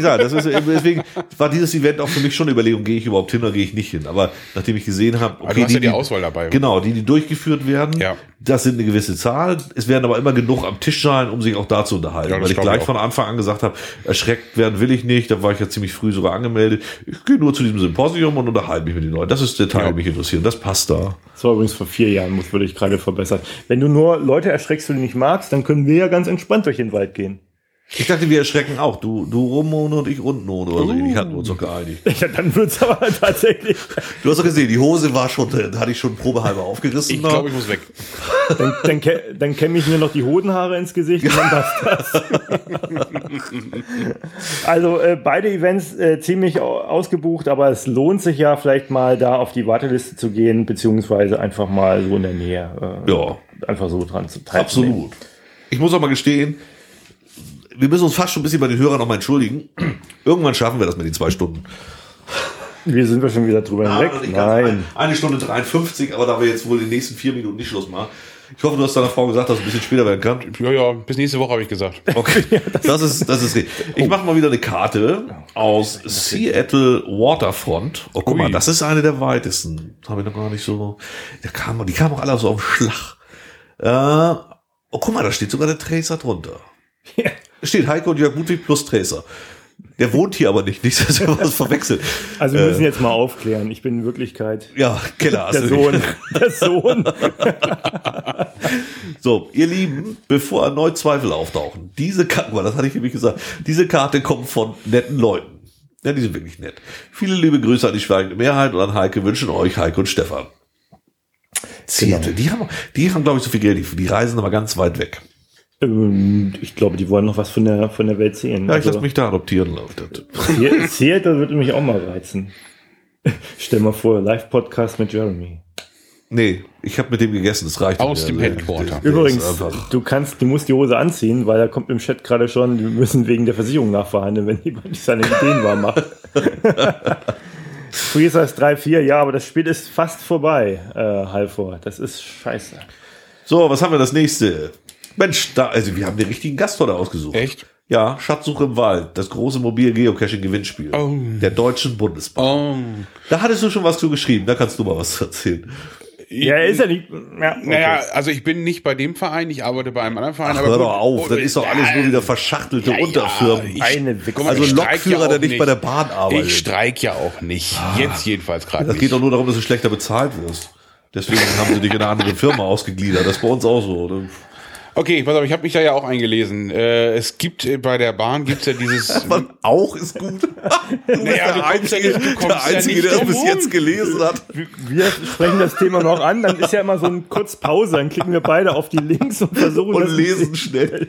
A: war dieses Event auch für mich schon eine Überlegung, gehe ich überhaupt hin oder gehe ich nicht hin. Aber nachdem ich gesehen habe,
C: Aber du hast ja die Auswahl dabei.
A: Genau, die durchgeführt werden,
C: Ja.
A: das sind eine gewisse Zahl. Es werden aber immer genug am Tisch sein, um sich auch da zu unterhalten.
C: Ja, das
A: weil ich
C: glaub
A: gleich
C: ich auch.
A: von Anfang an gesagt habe, erschreckt werden will ich nicht. Da war ich ja ziemlich früh sogar angemeldet. Ich gehe nur zu diesem Symposium und unterhalte mich mit den Leuten. Das ist der Teil, der mich interessiert. Das passt da.
B: Das war übrigens vor 4 Jahren, wurde ich gerade verbessert. Wenn du nur Leute erschreckst, die du nicht magst, dann können wir ja ganz entspannt durch den Wald gehen.
A: Ich dachte, wir erschrecken auch. Du rum ohne und ich unten ohne. Oder so. Ich hatten uns doch geeinigt.
B: Ja, dann wird's aber tatsächlich.
A: Du hast doch gesehen, die Hose war schon, da hatte ich schon probehalber aufgerissen.
C: Ich glaube, ich muss weg.
B: Dann kämme ich mir noch die Hodenhaare ins Gesicht und dann passt das. Also beide Events ziemlich ausgebucht, aber es lohnt sich ja vielleicht mal da auf die Warteliste zu gehen, beziehungsweise einfach mal so in der Nähe einfach so dran zu teilnehmen.
A: Absolut. Ich muss auch mal gestehen, wir müssen uns fast schon ein bisschen bei den Hörern noch mal entschuldigen. Irgendwann schaffen wir das mit den 2 Stunden.
B: Wir sind schon wieder drüber hinweg. Nein.
A: 1 Stunde 53, aber da wir jetzt wohl in den nächsten 4 Minuten nicht Schluss machen. Ich hoffe, du hast deiner Frau gesagt, dass es ein bisschen später werden kann.
C: Ja, bis nächste Woche habe ich gesagt.
A: Okay, das ist richtig. Ich mache mal wieder eine Karte aus Seattle Waterfront. Oh, guck mal, das ist eine der weitesten. Habe ich noch gar nicht so. Die kamen auch alle so auf den Schlag. Oh, guck mal, da steht sogar der Tracer drunter.
B: Ja.
A: Steht Heiko und Jörg Ludwig plus Tracer. Der wohnt hier aber nicht, dass wir was verwechseln.
B: Also wir müssen jetzt mal aufklären. Ich bin in Wirklichkeit
A: Keller.
B: der Sohn. Der Sohn.
A: So, ihr Lieben, bevor erneut Zweifel auftauchen, diese Karte, das hatte ich nämlich gesagt, diese Karte kommt von netten Leuten. Ja, die sind wirklich nett. Viele liebe Grüße an die schweigende Mehrheit und an Heike wünschen euch Heike und Stefan. Seattle, die haben glaube ich so viel Geld, die reisen aber ganz weit weg.
B: Ich glaube, die wollen noch was von der Welt sehen.
A: Ja, ich lasse mich da adoptieren, läuft das.
B: Seattle würde mich auch mal reizen. Stell mal vor, Live-Podcast mit Jeremy.
A: Nee, ich habe mit dem gegessen, das reicht.
C: Aus dem Headquarter.
B: Übrigens, du musst die Hose anziehen, weil da kommt im Chat gerade schon, wir müssen wegen der Versicherung nachverhandeln, wenn jemand nicht seine Ideen wahr macht. Freezers 3-4, ja, aber das Spiel ist fast vorbei, Halvor. Das ist scheiße.
A: So, was haben wir das nächste? Mensch, wir haben den richtigen Gast heute ausgesucht.
C: Echt?
A: Ja, Schatzsuche im Wald, das große Mobil-Geocaching-Gewinnspiel der Deutschen Bundesbahn. Da hattest du schon was zu geschrieben, da kannst du mal was erzählen.
B: Ja, ist ja nicht. Ja, okay.
C: Naja, also ich bin nicht bei dem Verein, ich arbeite bei einem anderen Verein.
A: Ach, hör doch auf, das ist doch alles nur wieder verschachtelte Unterfirmen. Also Lokführer, der nicht bei der Bahn arbeitet.
C: Ich streik ja auch nicht. Jetzt jedenfalls gerade
A: nicht. Das geht doch nur darum, dass du schlechter bezahlt wirst. Deswegen haben sie dich in eine andere Firma ausgegliedert. Das ist bei uns auch so, oder?
C: Okay, pass auf, ich habe mich da ja auch eingelesen. Es gibt bei der Bahn gibt's ja dieses.
A: Auch ist gut.
C: Naja,
A: der Einzige, der das bis jetzt gelesen hat.
B: Wir sprechen das Thema noch an, dann ist ja immer so eine kurze Pause, dann klicken wir beide auf die Links und versuchen
A: und lesen schnell.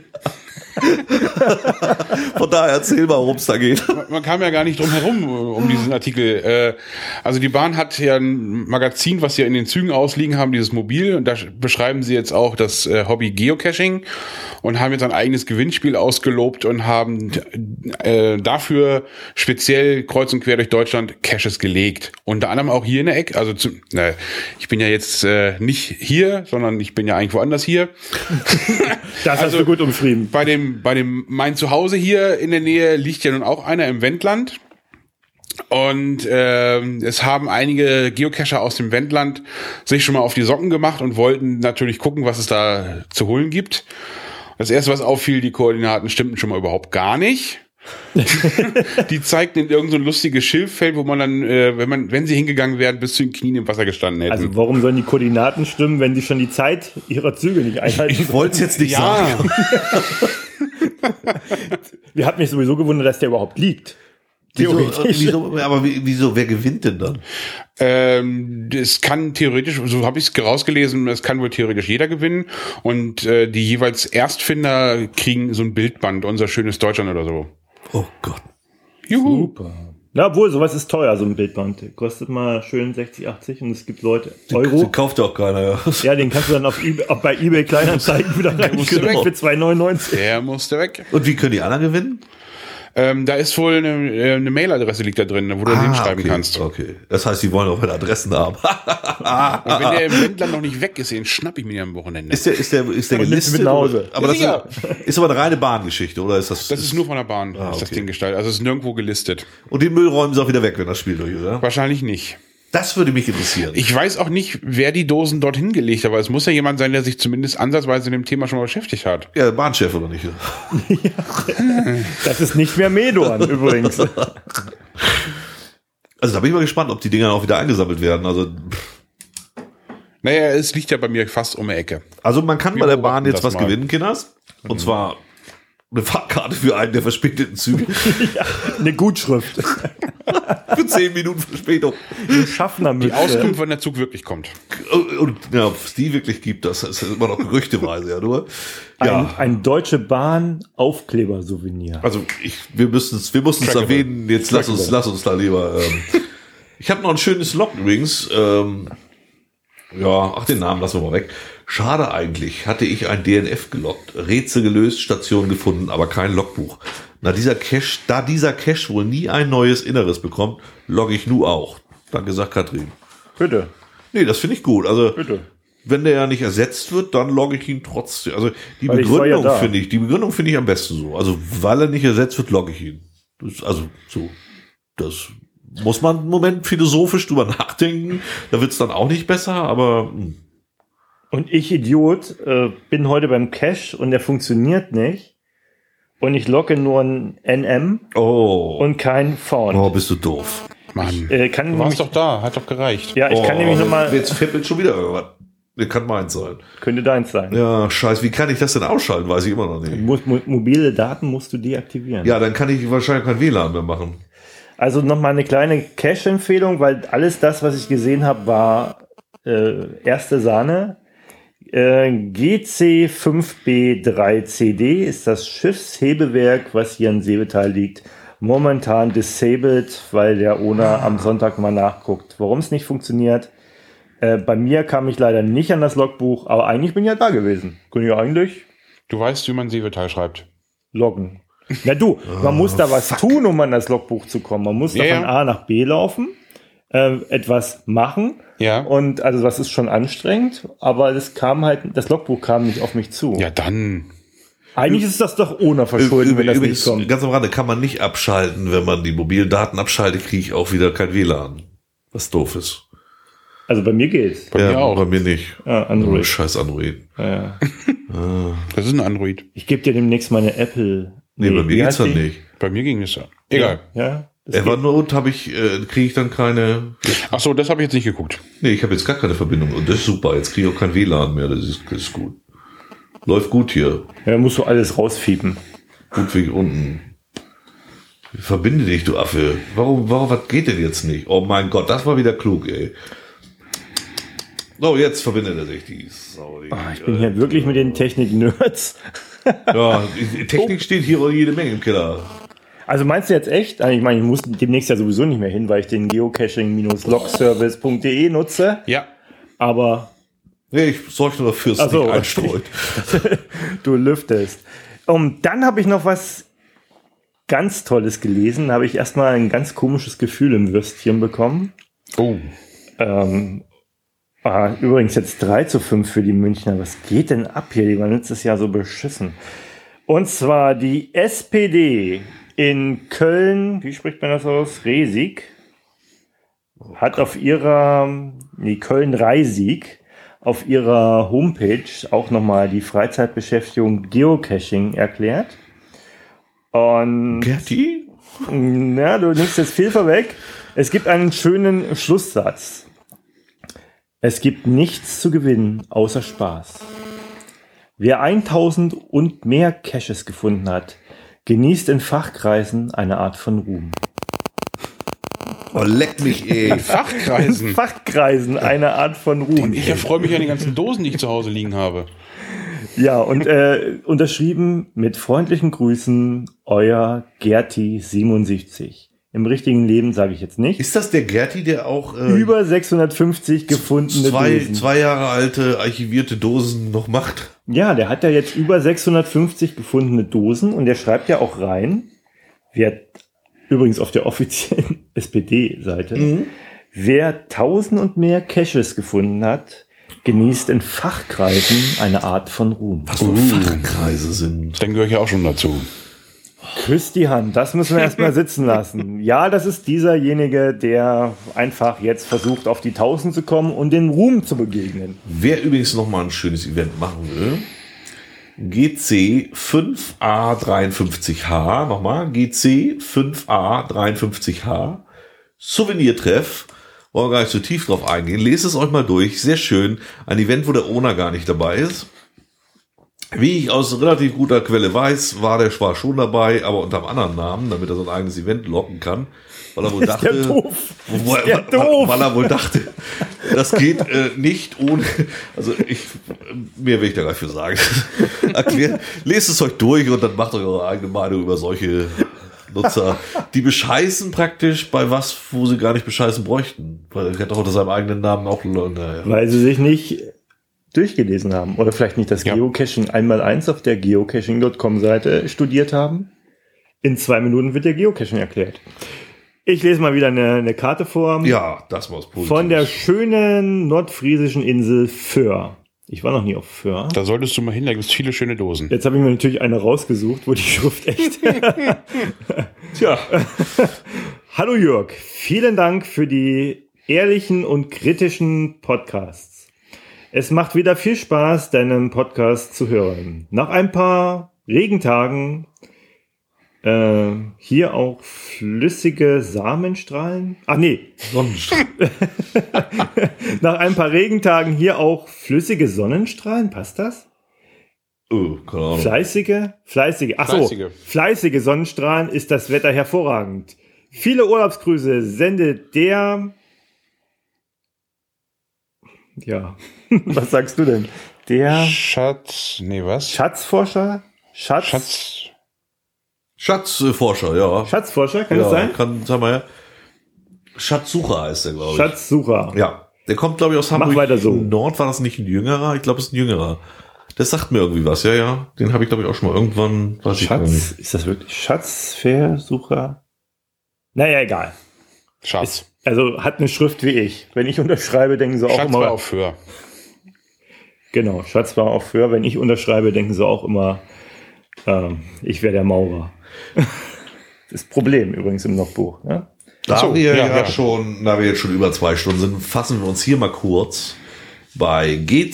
A: Von daher erzähl mal, worum es da geht.
C: Man kam ja gar nicht drum herum um diesen Artikel. Also die Bahn hat ja ein Magazin, was sie ja in den Zügen ausliegen haben, dieses Mobil. Und da beschreiben sie jetzt auch das Hobby Geocaching und haben jetzt ein eigenes Gewinnspiel ausgelobt und haben dafür speziell kreuz und quer durch Deutschland Caches gelegt. Unter anderem auch hier in der Ecke. Also ich bin ja jetzt nicht hier, sondern ich bin ja eigentlich woanders hier.
B: Das hast du gut umschrieben.
C: Bei dem mein Zuhause hier in der Nähe liegt ja nun auch einer im Wendland. Und es haben einige Geocacher aus dem Wendland sich schon mal auf die Socken gemacht und wollten natürlich gucken, was es da zu holen gibt. Das erste, was auffiel, die Koordinaten stimmten schon mal überhaupt gar nicht. Die zeigten in irgendein so lustiges Schilffeld, wo man dann, wenn sie hingegangen wären, bis zu den Knien im Wasser gestanden hätten.
B: Also warum sollen die Koordinaten stimmen, wenn die schon die Zeit ihrer Züge nicht einhalten?
A: Ich wollte es jetzt nicht sagen.
B: Wir hatten mich sowieso gewundert, dass der überhaupt liegt.
A: Wieso, wer gewinnt denn dann?
C: Es kann theoretisch, so habe ich es rausgelesen, es kann wohl theoretisch jeder gewinnen und die jeweils Erstfinder kriegen so ein Bildband, unser schönes Deutschland oder so.
A: Oh Gott.
B: Juhu. Super. Na, obwohl, sowas ist teuer, so ein Bildband. Kostet mal schön 60, 80 und es gibt Leute, Euro.
A: Den kauft ja auch keiner, ja.
B: Ja, den kannst du dann bei eBay Kleinanzeigen wieder reinschicken für 2,99.
C: Der musste weg.
A: Und wie können die anderen gewinnen?
C: Da ist wohl eine Mailadresse liegt da drin, wo du hinschreiben kannst.
A: Okay. Das heißt, die wollen auch meine Adressen haben.
C: Und wenn der im Wendland noch nicht weg ist, den schnapp ich mir am Wochenende.
A: Ist der gelistet?
B: Mit nach Hause.
A: Aber das ist aber eine reine Bahngeschichte, oder ist das?
C: Das ist nur von der Bahn, ist das Ding gestaltet. Also es ist nirgendwo gelistet.
A: Und den Müll räumen sie auch wieder weg, wenn das Spiel durch ist, oder?
C: Wahrscheinlich nicht. Das
A: würde mich interessieren.
C: Ich weiß auch nicht, wer die Dosen dorthin gelegt hat, aber es muss ja jemand sein, der sich zumindest ansatzweise mit dem Thema schon mal beschäftigt hat.
A: Ja, Bahnchef oder nicht?
B: Ja. Das ist nicht mehr Medorn übrigens.
A: Also da bin ich mal gespannt, ob die Dinger auch wieder eingesammelt werden. Also
C: naja, es liegt ja bei mir fast um die Ecke.
A: Also man kann bei der Bahn jetzt was gewinnen, Kinders. Und zwar eine Fahrkarte für einen der verspäteten Züge.
B: Ja, eine Gutschrift.
A: Für 10 Minuten Verspätung.
B: Eine Schaffnermütze.
C: Die Auskunft, wann der Zug wirklich kommt.
A: Und ja, ob es die wirklich gibt, das ist immer noch gerüchteweise, ja, nur. Ja.
B: Ein Deutsche Bahn Aufkleber-Souvenir.
A: Also wir mussten es erwähnen, jetzt lass uns da lieber. Ich habe noch ein schönes Log übrigens. Den Namen lassen wir mal weg. Schade eigentlich, hatte ich ein DNF geloggt, Rätsel gelöst, Station gefunden, aber kein Logbuch. Da dieser Cache wohl nie ein neues Inneres bekommt, logge ich nu auch. Danke, sagt Katrin.
B: Bitte.
A: Nee, das finde ich gut. Also,
B: Bitte.
A: wenn der ja nicht ersetzt wird, dann logge ich ihn trotzdem. Also, die
B: Weil
A: Begründung finde ich am besten so. Also, weil er nicht ersetzt wird, logge ich ihn. Das muss man einen Moment philosophisch drüber nachdenken. Da wird es dann auch nicht besser, aber.
B: Und ich, Idiot, bin heute beim Cache und der funktioniert nicht. Und ich logge nur ein NM und kein Found.
A: Oh, bist du doof.
C: Mann, du warst doch da, hat doch gereicht.
B: Ja, ich kann nämlich nochmal...
A: Jetzt fällt schon wieder irgendwas. Das kann meins sein.
B: Könnte deins sein.
A: Ja, scheiße, wie kann ich das denn ausschalten? Weiß ich immer noch nicht.
B: Mobile Daten musst du deaktivieren.
A: Ja, dann kann ich wahrscheinlich kein WLAN mehr machen.
B: Also nochmal eine kleine Cache-Empfehlung, weil alles das, was ich gesehen habe, war erste Sahne. GC5B3CD ist das Schiffshebewerk, was hier in Seevetal liegt. Momentan disabled, weil der Owner am Sonntag mal nachguckt, warum es nicht funktioniert. Bei mir kam ich leider nicht an das Logbuch, aber eigentlich bin ich ja da gewesen. Könnte ich eigentlich...
C: Du weißt, wie man Seevetal schreibt.
B: Loggen. Na du, man muss da was tun, um an das Logbuch zu kommen. Man muss da von A nach B laufen, etwas machen.
C: Ja.
B: Und also das ist schon anstrengend, aber das Logbuch kam nicht auf mich zu.
C: Ja, dann.
B: Eigentlich ist das doch ohne Verschulden, wenn das nicht kommt.
A: Ganz am Rande kann man nicht abschalten. Wenn man die mobilen Daten abschaltet, kriege ich auch wieder kein WLAN. Was doof ist.
B: Also bei mir geht's.
C: Bei mir auch.
A: Bei mir nicht.
B: Android.
A: Oh, scheiß Android.
B: Ja.
C: Das ist ein Android.
B: Ich gebe dir demnächst meine Apple.
A: Nee, bei mir geht's dann nicht.
C: Bei mir ging es ja. Egal.
B: Ja.
A: Evernote kriege ich dann keine.
C: Ach so, das habe ich jetzt nicht geguckt.
A: Nee, ich habe jetzt gar keine Verbindung und das ist super. Jetzt kriege ich auch kein WLAN mehr. Das ist gut. Läuft gut hier.
B: Ja, musst du alles rausfiepen.
A: Gut wie unten. Verbinde dich, du Affe. Warum, was geht denn jetzt nicht? Oh mein Gott, das war wieder klug, ey. So, jetzt verbindet er sich die.
B: Ich bin hier wirklich mit den Technik-Nerds.
A: Ja, die Technik steht hier jede Menge im Keller.
B: Also meinst du jetzt echt? Ich meine, ich muss demnächst ja sowieso nicht mehr hin, weil ich den geocaching-logservice.de nutze.
C: Ja.
B: Aber...
A: Nee, ich sorge nur dafür, dass es nicht einstreut.
B: Du lüftest. Dann habe ich noch was ganz Tolles gelesen. Da habe ich erstmal ein ganz komisches Gefühl im Würstchen bekommen.
C: Oh.
B: Übrigens jetzt 3:5 für die Münchner. Was geht denn ab hier? Die waren letztes Jahr so beschissen. Und zwar die SPD in Köln, wie spricht man das aus? Reisig, hat auf Köln-Reisig auf ihrer Homepage auch nochmal die Freizeitbeschäftigung Geocaching erklärt. Und
A: Gerti?
B: Ja, du nimmst jetzt viel vorweg. Es gibt einen schönen Schlusssatz. Es gibt nichts zu gewinnen, außer Spaß. Wer 1000 und mehr Caches gefunden hat, genießt in Fachkreisen eine Art von Ruhm.
A: Oh, leck mich, ey.
C: In Fachkreisen.
B: In Fachkreisen eine Art von Ruhm.
C: Und ich erfreue mich an die ganzen Dosen, die ich zu Hause liegen habe.
B: Ja, und unterschrieben mit freundlichen Grüßen, euer Gerti77. Im richtigen Leben sage ich jetzt nicht.
A: Ist das der Gerti, der auch
B: über 650 gefundene Dosen.
A: 2 Jahre alte archivierte Dosen noch macht?
B: Ja, der hat ja jetzt über 650 gefundene Dosen und der schreibt ja auch rein, übrigens auf der offiziellen SPD-Seite, wer 1000 und mehr Caches gefunden hat, genießt in Fachkreisen eine Art von Ruhm.
A: Was für Fachkreise sind.
C: Dann gehöre ich ja auch schon dazu.
B: Küsst die Hand, das müssen wir erstmal sitzen lassen. Ja, das ist dieserjenige, der einfach jetzt versucht, auf die 1000 zu kommen und den Ruhm zu begegnen.
A: Wer übrigens noch mal ein schönes Event machen will, GC5A53H, nochmal, GC5A53H, Souvenirtreff, wollen wir gar nicht so tief drauf eingehen, lest es euch mal durch, sehr schön, ein Event, wo der Owner gar nicht dabei ist. Wie ich aus relativ guter Quelle weiß, war der zwar schon dabei, aber unter einem anderen Namen, damit er so ein eigenes Event locken kann. Weil er wohl dachte, weil er wohl dachte, das geht nicht ohne, also mehr will ich da gar nicht für sagen. Lest es euch durch und dann macht euch eure eigene Meinung über solche Nutzer. Die bescheißen praktisch bei was, wo sie gar nicht bescheißen bräuchten. Weil er hätte auch unter seinem eigenen Namen auch, naja.
B: Weil sie sich nicht durchgelesen haben oder vielleicht nicht das Geocaching 1x1 auf der geocaching.com-Seite studiert haben. In 2 Minuten wird der Geocaching erklärt. Ich lese mal wieder eine Karte vor.
A: Ja, das war's positiv.
B: Von der schönen nordfriesischen Insel Föhr. Ich war noch nie auf Föhr.
C: Da solltest du mal hin, da gibt es viele schöne Dosen.
B: Jetzt habe ich mir natürlich eine rausgesucht, wo die Schrift echt...
A: Tja.
B: Hallo Jörg, vielen Dank für die ehrlichen und kritischen Podcasts. Es macht wieder viel Spaß, deinen Podcast zu hören. Nach ein paar Regentagen hier auch flüssige Samenstrahlen. Ach nee.
A: Sonnenstrahlen.
B: Nach ein paar Regentagen hier auch flüssige Sonnenstrahlen. Passt das?
A: Keine Ahnung.
B: Fleißige. Ach so. Fleißige Sonnenstrahlen ist das Wetter hervorragend. Viele Urlaubsgrüße sendet der... Ja. Was sagst du denn? Der... Schatzforscher?
A: Schatzforscher, ja.
B: Schatzforscher, kann das sein?
A: Sag mal, Schatzsucher heißt der, glaube ich.
B: Schatzsucher.
A: Ja, der kommt, glaube ich, aus Hamburg.
B: Mach weiter so.
A: Nord, war das nicht ein Jüngerer? Ich glaube, es ist ein Jüngerer. Das sagt mir irgendwie was, ja. Den habe ich, glaube ich, auch schon mal irgendwann...
B: Ist das wirklich Schatzversucher? Naja, egal.
C: Schatz.
B: Also hat eine Schrift wie ich. Wenn ich unterschreibe, denken sie auch
C: Schatz
B: immer...
C: war auf Föhr.
B: Genau, Schatz war auf Föhr. Wenn ich unterschreibe, denken sie auch immer, ich wäre der Maurer. Das Problem übrigens im Logbuch. Ja?
A: Da wir jetzt schon über 2 Stunden sind, fassen wir uns hier mal kurz bei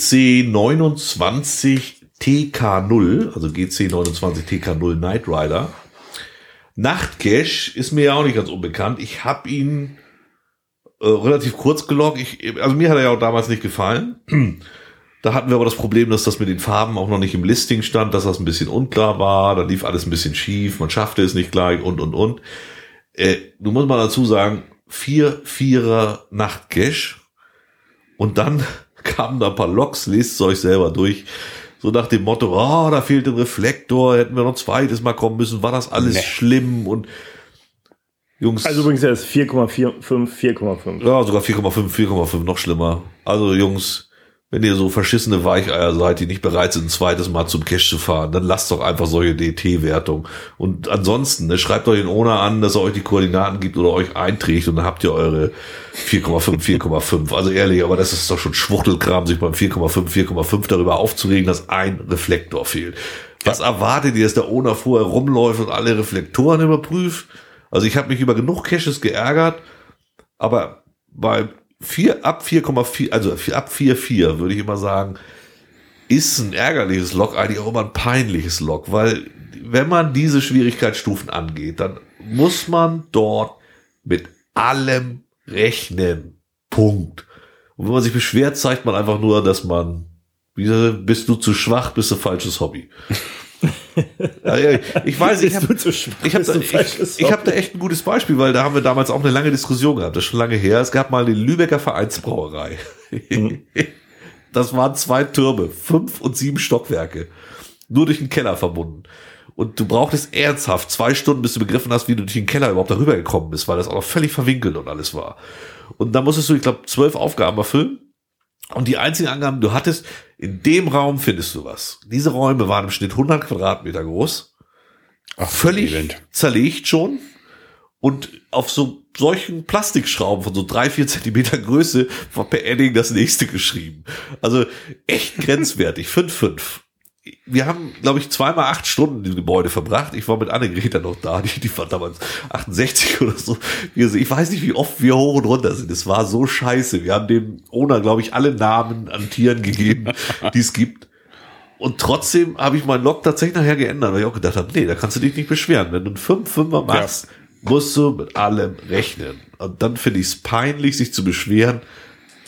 A: GC29 TK0, also GC29 TK0 Knight Rider. Nachtcache ist mir ja auch nicht ganz unbekannt. Ich habe ihn relativ kurz geloggt. Also mir hat er ja auch damals nicht gefallen. Da hatten wir aber das Problem, dass das mit den Farben auch noch nicht im Listing stand, dass das ein bisschen unklar war, da lief alles ein bisschen schief, man schaffte es nicht gleich und. Du musst mal dazu sagen, 4-4er Nachtcache und dann kamen da ein paar Logs, lest es euch selber durch, so nach dem Motto, da fehlt ein Reflektor, hätten wir noch ein zweites Mal kommen müssen, war das alles schlimm und Jungs.
B: Also übrigens er ist 4,45, 4,5.
A: Ja, sogar 4,5, noch schlimmer. Also Jungs, wenn ihr so verschissene Weicheier seid, die nicht bereit sind, ein zweites Mal zum Cache zu fahren, dann lasst doch einfach solche DT-Wertung. Und ansonsten, schreibt euch den Owner an, dass er euch die Koordinaten gibt oder euch einträgt und dann habt ihr eure 4,5. Also ehrlich, aber das ist doch schon Schwuchtelkram, sich beim 4,5 darüber aufzuregen, dass ein Reflektor fehlt. Was erwartet ihr, dass der Owner vorher rumläuft und alle Reflektoren überprüft? Also ich habe mich über genug Caches geärgert, aber bei ab 4,4, also ab 4,4 würde ich immer sagen, ist ein ärgerliches Log eigentlich auch immer ein peinliches Log, weil wenn man diese Schwierigkeitsstufen angeht, dann muss man dort mit allem rechnen. Punkt. Und wenn man sich beschwert, zeigt man einfach nur, dass man, bist du zu schwach, bist du falsches Hobby. Ich weiß, ich habe da echt ein gutes Beispiel, weil da haben wir damals auch eine lange Diskussion gehabt, das ist schon lange her. Es gab mal die Lübecker Vereinsbrauerei. Das waren 2 Türme, 5 und 7 Stockwerke, nur durch den Keller verbunden. Und du brauchtest ernsthaft 2 Stunden, bis du begriffen hast, wie du durch den Keller überhaupt darüber gekommen bist, weil das auch noch völlig verwinkelt und alles war. Und dann musstest du, ich glaube, 12 Aufgaben erfüllen. Und die einzigen Angaben, du hattest, in dem Raum findest du was. Diese Räume waren im Schnitt 100 Quadratmeter groß. Völlig zerlegt schon. Und auf solchen Plastikschrauben von so 3-4 Zentimeter Größe war per Edding das nächste geschrieben. Also echt grenzwertig. 5,5. Wir haben, glaube ich, 2x8 Stunden im Gebäude verbracht. Ich war mit Annegret dann noch da, die war damals 68 oder so. Ich weiß nicht, wie oft wir hoch und runter sind. Es war so scheiße. Wir haben dem Owner, glaube ich, alle Namen an Tieren gegeben, die es gibt. Und trotzdem habe ich meinen Log tatsächlich nachher geändert, weil ich auch gedacht habe, nee, da kannst du dich nicht beschweren. Wenn du einen 5-5er machst, musst du mit allem rechnen. Und dann finde ich es peinlich, sich zu beschweren,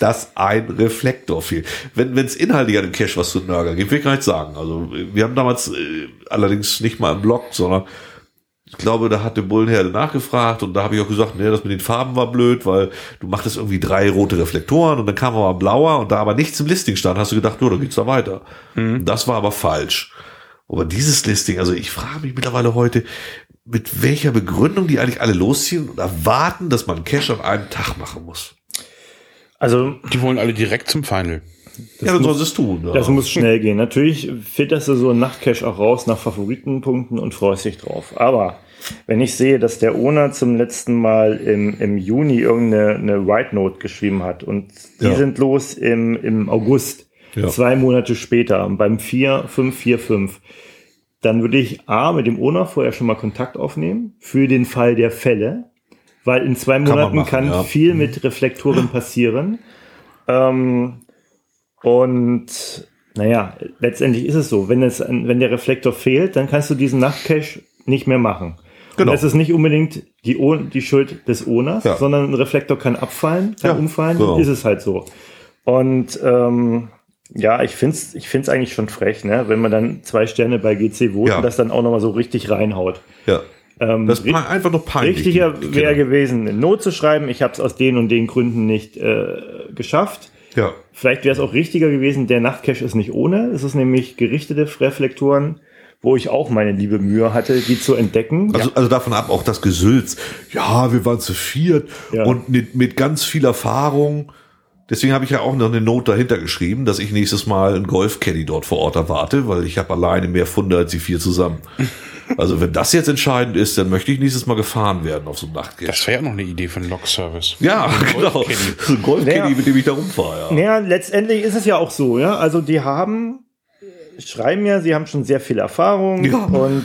A: dass ein Reflektor fehlt. Wenn es inhaltlich an dem Cache was zu nörgeln gibt, will ich gar nicht sagen. Also wir haben damals allerdings nicht mal im Blog, sondern ich glaube, da hat der Bullenherde nachgefragt und da habe ich auch gesagt, nee, das mit den Farben war blöd, weil du machtest irgendwie 3 rote Reflektoren und dann kam aber ein blauer und da aber nichts im Listing stand, hast du gedacht, da geht's da weiter. Das war aber falsch. Aber dieses Listing, also ich frage mich mittlerweile heute, mit welcher Begründung die eigentlich alle losziehen und erwarten, dass man einen Cache an einem Tag machen muss.
B: Also
C: die wollen alle direkt zum Final.
A: Ja, dann soll es tun. Ja.
B: Das muss schnell gehen. Natürlich filterst du so einen Nachtcache auch raus nach Favoritenpunkten und freust dich drauf. Aber wenn ich sehe, dass der Owner zum letzten Mal im Juni irgendeine White Note geschrieben hat und die sind los im August, 2 Monate später, beim 4545, dann würde ich mit dem Owner vorher schon mal Kontakt aufnehmen für den Fall der Fälle, weil in 2 Monaten kann viel mit Reflektoren passieren. Und naja, letztendlich ist es so, wenn der Reflektor fehlt, dann kannst du diesen Nachtcache nicht mehr machen. Genau. Und es ist nicht unbedingt die Schuld des Owners, sondern ein Reflektor kann abfallen, kann umfallen, ist es halt so. Und ich find's eigentlich schon frech, ne, wenn man dann 2 Sterne bei GC voten, das dann auch nochmal so richtig reinhaut. Ja.
A: Das war einfach nur peinlich.
B: Richtiger wäre gewesen, eine Not zu schreiben, ich habe es aus den und den Gründen nicht geschafft. Ja. Vielleicht wäre es auch richtiger gewesen, der Nachtcache ist nicht ohne. Es ist nämlich gerichtete Reflektoren, wo ich auch meine liebe Mühe hatte, die zu entdecken.
A: Also davon ab auch das Gesülz. Ja, wir waren zu 4 und mit ganz viel Erfahrung. Deswegen habe ich ja auch noch eine Note dahinter geschrieben, dass ich nächstes Mal einen Golf-Caddy dort vor Ort erwarte, weil ich habe alleine mehr Funde als die 4 zusammen. Also wenn das jetzt entscheidend ist, dann möchte ich nächstes Mal gefahren werden auf so einem Nachtcache.
C: Das wäre ja noch eine Idee für einen Log-Service.
A: Ja, genau. So ein Golf-Caddy, mit dem ich da rumfahre.
B: Ja, letztendlich ist es ja auch so, ja. Also die schreiben ja, sie haben schon sehr viel Erfahrung und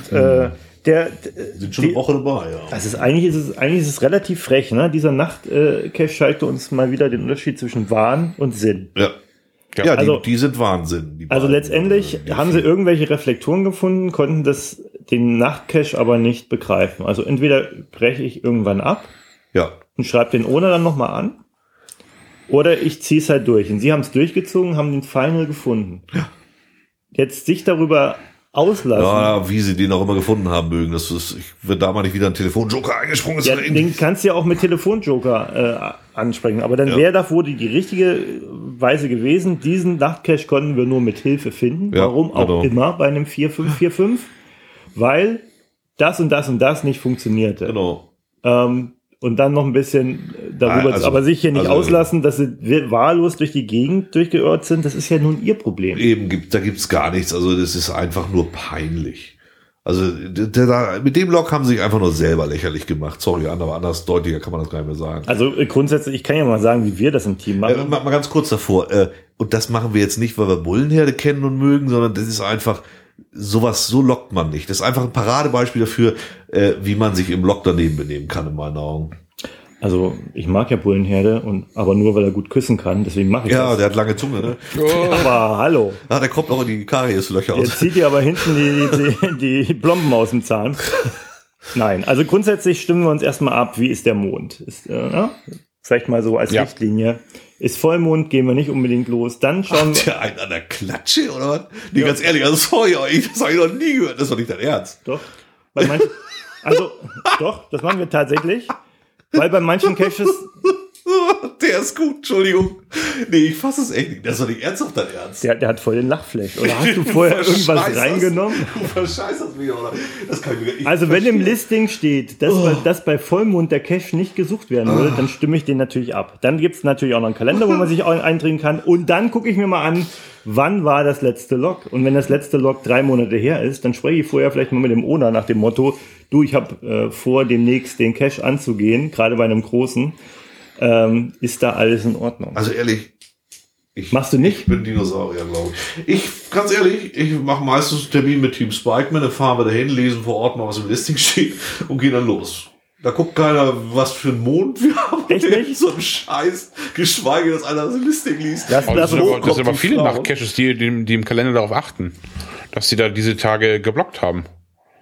A: sind schon eine Woche dabei, ja.
B: Das ist eigentlich ist es relativ frech, ne? Dieser Nachtcache zeigte uns mal wieder den Unterschied zwischen Wahn und Sinn.
A: Ja, also, die sind Wahnsinn.
B: Also letztendlich haben sie irgendwelche Reflektoren gefunden, konnten den Nachtcache aber nicht begreifen. Also entweder breche ich irgendwann ab und schreibe den Owner dann nochmal an, oder ich ziehe es halt durch. Und sie haben es durchgezogen, haben den Final gefunden. Ja. Jetzt sich darüber auslassen.
A: Ja, wie sie den auch immer gefunden haben mögen. Wenn da mal nicht wieder ein Telefonjoker eingesprungen ist.
B: Ja, den kannst du ja auch mit Telefonjoker ansprechen. Aber dann wäre das wohl die richtige Weise gewesen. Diesen Nachtcache konnten wir nur mit Hilfe finden. Ja, warum auch immer bei einem 4545? Weil das und das und das nicht funktionierte. Genau. Und dann noch ein bisschen darüber, aber sich hier nicht auslassen, dass sie wahllos durch die Gegend durchgeirrt sind, das ist ja nun ihr Problem.
A: Da gibt's gar nichts, also das ist einfach nur peinlich. Also mit dem Log haben sie sich einfach nur selber lächerlich gemacht. Sorry, aber anders deutlicher kann man das gar nicht mehr sagen.
B: Also grundsätzlich, ich kann ja mal sagen, wie wir das im Team machen.
A: Mal ganz kurz davor, und das machen wir jetzt nicht, weil wir Bullenherde kennen und mögen, sondern das ist einfach, sowas, so lockt man nicht. Das ist einfach ein Paradebeispiel dafür, wie man sich im Log daneben benehmen kann, in meinen Augen.
B: Also, ich mag ja Bullenherde, aber nur, weil er gut küssen kann, deswegen mache ich das.
A: Ja, der hat lange Zunge, ne?
B: Aber hallo.
A: Ah, der kommt auch in die Karieslöcher aus.
B: Jetzt zieht ihr aber hinten die Plomben aus dem Zahn. Nein, also grundsätzlich stimmen wir uns erstmal ab, wie ist der Mond? Vielleicht mal so als Richtlinie. Ist Vollmond, gehen wir nicht unbedingt los. Dann schauen wir.
A: Der einen an der Klatsche, oder was? Nee, ganz ehrlich, also sorry, das habe ich noch nie gehört. Das ist doch nicht dein Ernst.
B: Doch. Doch, das machen wir tatsächlich. Weil bei manchen Caches.
A: Der ist gut, Entschuldigung. Nee, ich fasse es echt nicht. Das ist doch nicht ernsthaft dein Ernst.
B: Der hat voll den Lachflash. Oder hast du vorher irgendwas reingenommen?
A: Du verscheißerst mich, oder? Das kann ich nicht
B: Also, wenn im Listing steht, dass bei Vollmond der Cache nicht gesucht werden würde, dann stimme ich den natürlich ab. Dann gibt es natürlich auch noch einen Kalender, wo man sich eintragen kann. Und dann gucke ich mir mal an, wann war das letzte Log? Und wenn das letzte Log 3 Monate her ist, dann spreche ich vorher vielleicht mal mit dem Owner nach dem Motto, du, ich habe vor, demnächst den Cache anzugehen, gerade bei einem großen. Ist da alles in Ordnung?
A: Also ehrlich,
B: machst du nicht?
A: Ich bin Dinosaurier, glaube ich. Ganz ehrlich, ich mache meistens einen Termin mit Team Spikeman, dann fahren wir dahin, lesen vor Ort mal, was im Listing steht und gehen dann los. Da guckt keiner, was für ein Mond wir haben.
B: Echt nicht?
A: So ein Scheiß, geschweige, dass einer das Listing liest.
C: Das sind aber viele Nachtcaches, die im Kalender darauf achten, dass sie da diese Tage geblockt haben.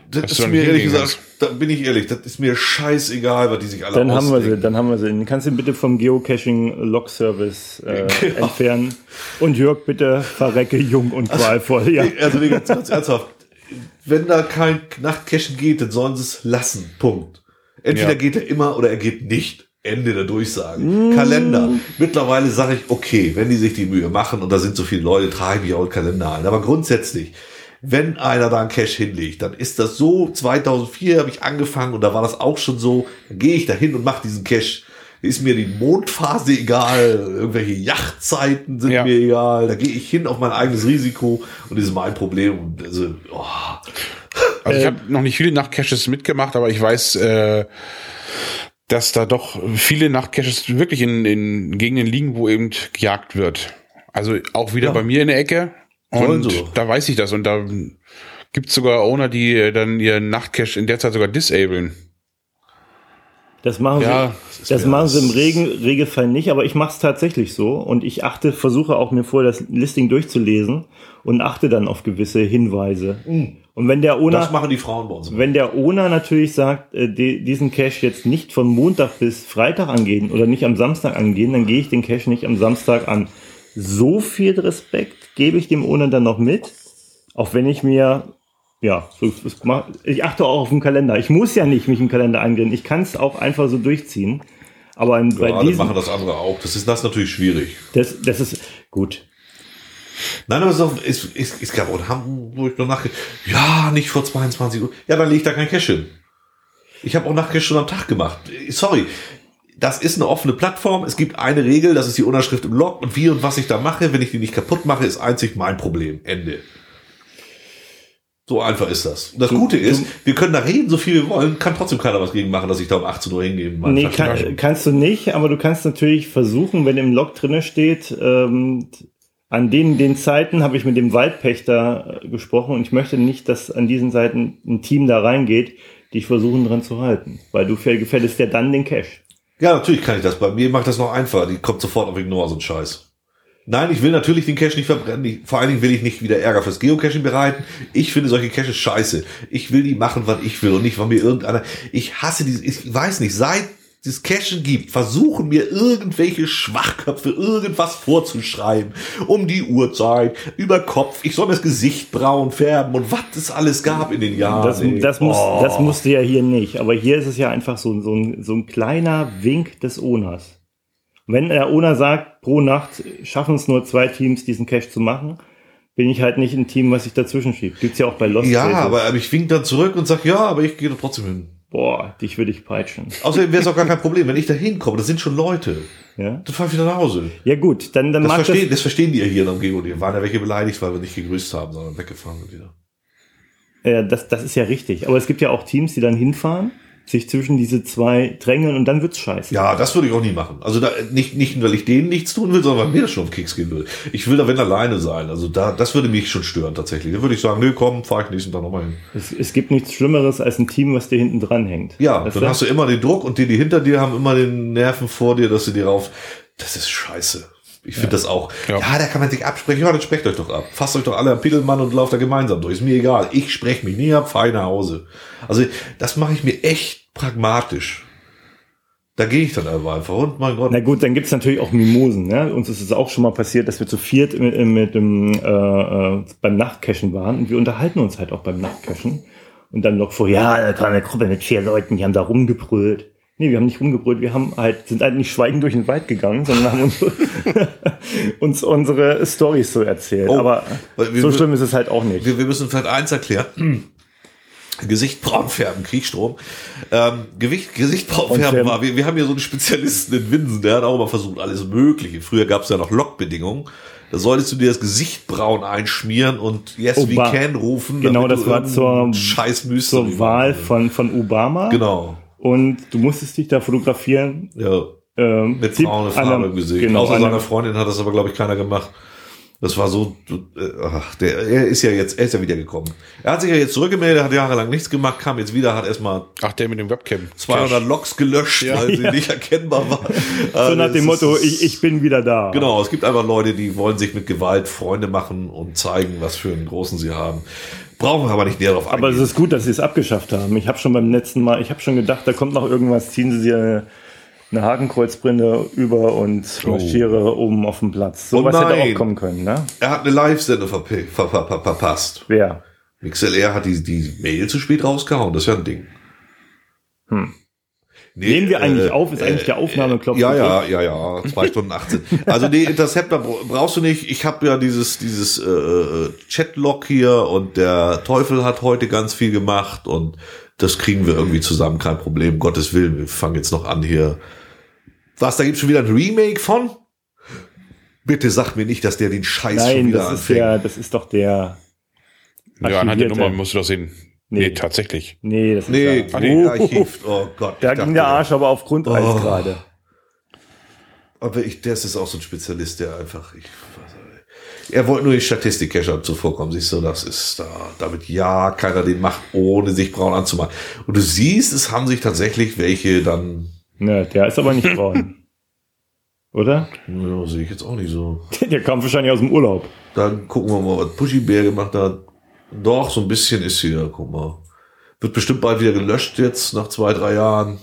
A: Das ist mir ehrlich gesagt, da bin ich ehrlich, das ist mir scheißegal, was die sich alle ausdenken.
B: Dann haben wir sie. Dann kannst du bitte vom Geocaching-Log-Service entfernen. Und Jörg, bitte verrecke jung und qualvoll. Ja.
A: Also ganz ernsthaft, wenn da kein Nachtcachen geht, dann sollen sie es lassen. Punkt. Entweder geht er immer oder er geht nicht. Ende der Durchsage. Kalender. Mittlerweile sage ich, okay, wenn die sich die Mühe machen und da sind so viele Leute, trage ich mich auch einen Kalender ein. Aber grundsätzlich, wenn einer da einen Cache hinlegt, dann ist das so, 2004 habe ich angefangen und da war das auch schon so, dann gehe ich da hin und mache diesen Cache. Ist mir die Mondphase egal, irgendwelche Yachtzeiten sind mir egal, da gehe ich hin auf mein eigenes Risiko und das ist mein Problem. Also
C: ich habe noch nicht viele Nachtcaches mitgemacht, aber ich weiß, dass da doch viele Nachtcaches wirklich in Gegenden liegen, wo eben gejagt wird. Also auch wieder bei mir in der Ecke. Und da weiß ich das. Und da gibt es sogar Owner, die dann ihren Nachtcache in der Zeit sogar disablen.
B: Das machen sie im Regelfall nicht, aber ich mache es tatsächlich so. Und ich versuche auch mir vorher das Listing durchzulesen und achte dann auf gewisse Hinweise. Und wenn der Owner,
A: das machen die Frauen bei uns.
B: Wenn der Owner natürlich sagt, diesen Cache jetzt nicht von Montag bis Freitag angehen oder nicht am Samstag angehen, dann gehe ich den Cache nicht am Samstag an. So viel Respekt gebe ich dem Owner dann noch mit, auch wenn ich mir, ich achte auch auf den Kalender. Ich muss ja nicht mich im Kalender eingehen. Ich kann es auch einfach so durchziehen. Aber bei diesen
A: machen das andere auch. Das ist natürlich schwierig.
B: Das ist gut.
A: Nein, aber es gab auch Hamburg noch nachgedacht, nicht vor 22 Uhr. Ja, dann lege ich da kein Cache hin. Ich habe auch Nachtcache schon am Tag gemacht. Sorry. Das ist eine offene Plattform. Es gibt eine Regel, das ist die Unterschrift im Log. Und wie und was ich da mache, wenn ich die nicht kaputt mache, ist einzig mein Problem. Ende. So einfach ist das. Und das Gute ist, wir können da reden, so viel wir wollen, kann trotzdem keiner was gegen machen, dass ich da um 18 Uhr hingehe.
B: Nee, kannst du nicht, aber du kannst natürlich versuchen, wenn im Log drinne steht, an den Zeiten habe ich mit dem Waldpächter gesprochen und ich möchte nicht, dass an diesen Seiten ein Team da reingeht, die versuchen dran zu halten. Weil du gefährdest ja dann den Cache.
A: Ja, natürlich kann ich das. Bei mir macht das noch einfacher. Die kommt sofort auf Ignore, so ein Scheiß. Nein, ich will natürlich den Cache nicht verbrennen. Vor allen Dingen will ich nicht wieder Ärger fürs Geocaching bereiten. Ich finde solche Caches scheiße. Ich will die machen, was ich will und nicht, weil mir irgendeiner... Ich hasse diese... Ich weiß nicht, seit es Cachen gibt, versuchen mir irgendwelche Schwachköpfe irgendwas vorzuschreiben. Um die Uhrzeit, über Kopf. Ich soll mir das Gesicht braun färben und was es alles gab in den Jahren.
B: Das musste ja hier nicht. Aber hier ist es ja einfach so ein kleiner Wink des Owners. Wenn der Owner sagt, pro Nacht schaffen es nur 2 Teams, diesen Cache zu machen, bin ich halt nicht ein Team, was sich dazwischen schiebt. Gibt's ja auch bei Lost
A: Places. Aber ich wink dann zurück und sag, aber ich gehe da trotzdem hin.
B: Boah, dich würde ich peitschen.
A: Außerdem wäre es auch gar kein Problem, wenn ich da hinkomme. Das sind schon Leute.
B: Ja?
A: Dann fahr ich wieder nach Hause.
B: Ja gut, dann
A: das verstehen die ja hier in der Umgebung. Die waren ja welche beleidigt, weil wir nicht gegrüßt haben, sondern weggefahren sind wieder.
B: Ja, das ist ja richtig. Aber es gibt ja auch Teams, die dann hinfahren, sich zwischen diese 2 drängeln und dann wird's scheiße.
A: Ja, das würde ich auch nie machen. Also da nicht, weil ich denen nichts tun will, sondern weil mir das schon auf den Keks gehen würde. Ich will da wenn alleine sein. Also das würde mich schon stören tatsächlich. Da würde ich sagen, komm, fahr ich nächsten Tag nochmal hin.
B: Es gibt nichts Schlimmeres als ein Team, was dir hinten dran hängt.
A: Ja, dann hast du immer den Druck und die hinter dir haben immer den Nerven vor dir, dass sie dir rauf. Das ist scheiße. Ich finde das auch. Ja, da kann man sich absprechen. Ja, dann sprecht euch doch ab. Fasst euch doch alle am Pickelmann und lauft da gemeinsam durch. Ist mir egal. Ich spreche mich nie ab, fahr nach Hause. Also das mache ich mir echt pragmatisch. Da gehe ich dann aber einfach. Und mein Gott.
B: Na gut, dann gibt's natürlich auch Mimosen. Ne? Uns ist es auch schon mal passiert, dass wir zu viert beim Nachtcachen waren. Und wir unterhalten uns halt auch beim Nachtcachen. Und dann noch da war eine Gruppe mit 4 Leuten, die haben da rumgebrüllt. Nee, wir haben nicht rumgebrüllt, sind halt nicht schweigend durch den Wald gegangen, sondern haben uns unsere Storys so erzählt. Aber so schlimm ist es halt auch nicht.
A: Wir müssen vielleicht eins erklären. Gesicht braun färben, Kriegstrom. Gesicht braun färben war, wir haben hier so einen Spezialisten in Winsen, der hat auch mal versucht, alles Mögliche. Früher gab es ja noch Lockbedingungen. Da solltest du dir das Gesicht braun einschmieren und Yes we can rufen.
B: Genau, das war zur Wahl von Obama.
A: Genau.
B: Und du musstest dich da fotografieren.
A: Ja. Mit braune Farbe im Gesicht.
B: Genau,
A: außer seiner Freundin hat das aber, glaube ich, keiner gemacht. Das war so, er ist ja wieder gekommen. Er hat sich ja jetzt zurückgemeldet, hat jahrelang nichts gemacht, kam jetzt wieder, hat erstmal
C: der mit dem Webcam
A: 200 Logs gelöscht, weil sie nicht erkennbar waren.
B: So nach dem Motto, ich bin wieder da.
A: Genau, es gibt einfach Leute, die wollen sich mit Gewalt Freunde machen und zeigen, was für einen großen sie haben. Brauchen wir aber nicht näher drauf eingehen.
B: Aber es ist gut, dass sie es abgeschafft haben. Ich habe schon beim letzten Mal, gedacht, da kommt noch irgendwas, ziehen sie eine Hakenkreuzbrille über und marschiere oben auf dem Platz. So was hätte auch kommen können, ne?
A: Er hat eine Live-Sendung verpasst.
B: Wer?
A: MixLR hat die Mail zu spät rausgehauen. Das ist ja ein Ding. Nee,
B: nehmen wir eigentlich auf? Ist eigentlich der Aufnahmeknopf?
A: Ja. 2 Stunden 18. Also nee, Interceptor brauchst du nicht. Ich habe ja dieses Chatlog hier und der Teufel hat heute ganz viel gemacht und das kriegen wir irgendwie zusammen, kein Problem. Um Gottes Willen, wir fangen jetzt noch an hier. Was, da gibt's schon wieder ein Remake von? Bitte sag mir nicht, dass der den Scheiß schon wieder anfängt.
B: Nein, das ist doch der...
C: Ja, anhand der Nummer musst du das sehen. Nee, tatsächlich.
B: Nee, das ist
A: Archiv. Oh Gott.
B: Da ging der Arsch aber auf Grundeis gerade.
A: Aber das ist auch so ein Spezialist, der einfach... Er wollte nur die Statistik-Cacher zuvorkommen. Siehst du, das ist da. Damit keiner den macht, ohne sich braun anzumachen. Und du siehst, es haben sich tatsächlich welche dann...
B: Ne, der ist aber nicht braun. Oder?
A: Ja, sehe ich jetzt auch nicht so.
B: Der kam wahrscheinlich aus dem Urlaub.
A: Dann gucken wir mal, was Pushy Bär gemacht hat. Doch, so ein bisschen ist hier, guck mal. Wird bestimmt bald wieder gelöscht jetzt, nach 2-3 Jahren.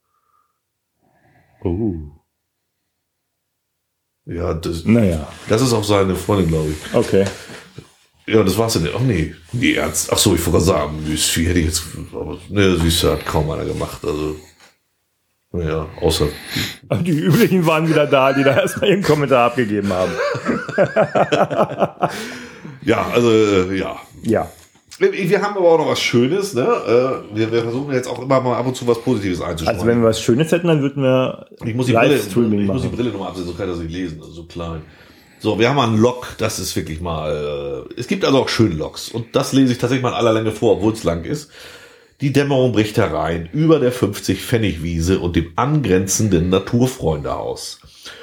A: Ja, das ist auch seine Freundin, glaube ich.
B: Okay.
A: Ja, das war's ja nicht. Ach nee, ernst. Ach so, ich wollte gerade sagen, Müsli hätte ich jetzt, aber ne, Süße hat kaum einer gemacht, also. Ja, außer.
B: Aber die üblichen waren wieder da, die da erstmal ihren Kommentar abgegeben haben.
A: Ja, also, ja.
B: Ja.
A: Wir haben aber auch noch was Schönes, ne? Wir versuchen jetzt auch immer mal ab und zu was Positives einzustreuen.
B: Also wenn wir was Schönes hätten, dann würden wir
A: ich muss die Brille nochmal absetzen, so kann ich das nicht lesen, also so klein. So, wir haben mal einen Log, das ist wirklich mal, es gibt also auch schöne Logs und das lese ich tatsächlich mal in aller Länge vor, obwohl es lang ist. Die Dämmerung bricht herein über der 50-Pfennig-Wiese und dem angrenzenden Naturfreundehaus.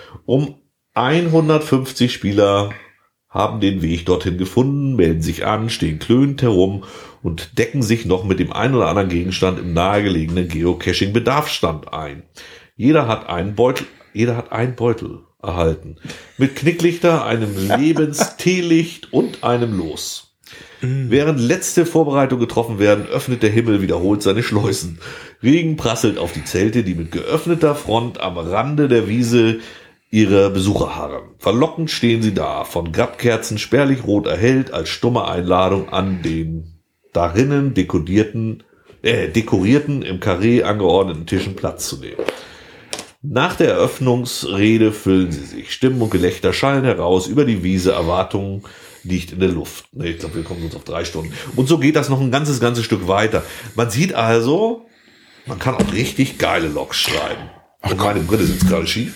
A: 150 Spieler haben den Weg dorthin gefunden, melden sich an, stehen klönend herum und decken sich noch mit dem einen oder anderen Gegenstand im nahegelegenen Geocaching-Bedarfsstand ein. Jeder hat einen Beutel erhalten. Mit Knicklichter, einem Lebensteelicht und einem Los. Während letzte Vorbereitungen getroffen werden, öffnet der Himmel wiederholt seine Schleusen. Regen prasselt auf die Zelte, die mit geöffneter Front am Rande der Wiese ihre Besucher harren. Verlockend stehen sie da, von Grabkerzen spärlich rot erhellt, als stumme Einladung an den darinnen dekorierten, im Karree angeordneten Tischen Platz zu nehmen. Nach der Eröffnungsrede füllen sie sich. Stimmen und Gelächter schallen heraus über die Wiese. Erwartungen liegt in der Luft. Ich glaube, wir kommen uns auf 3 Stunden. Und so geht das noch ein ganzes Stück weiter. Man sieht also, man kann auch richtig geile Logs schreiben. Und meine Brille sitzt gerade schief.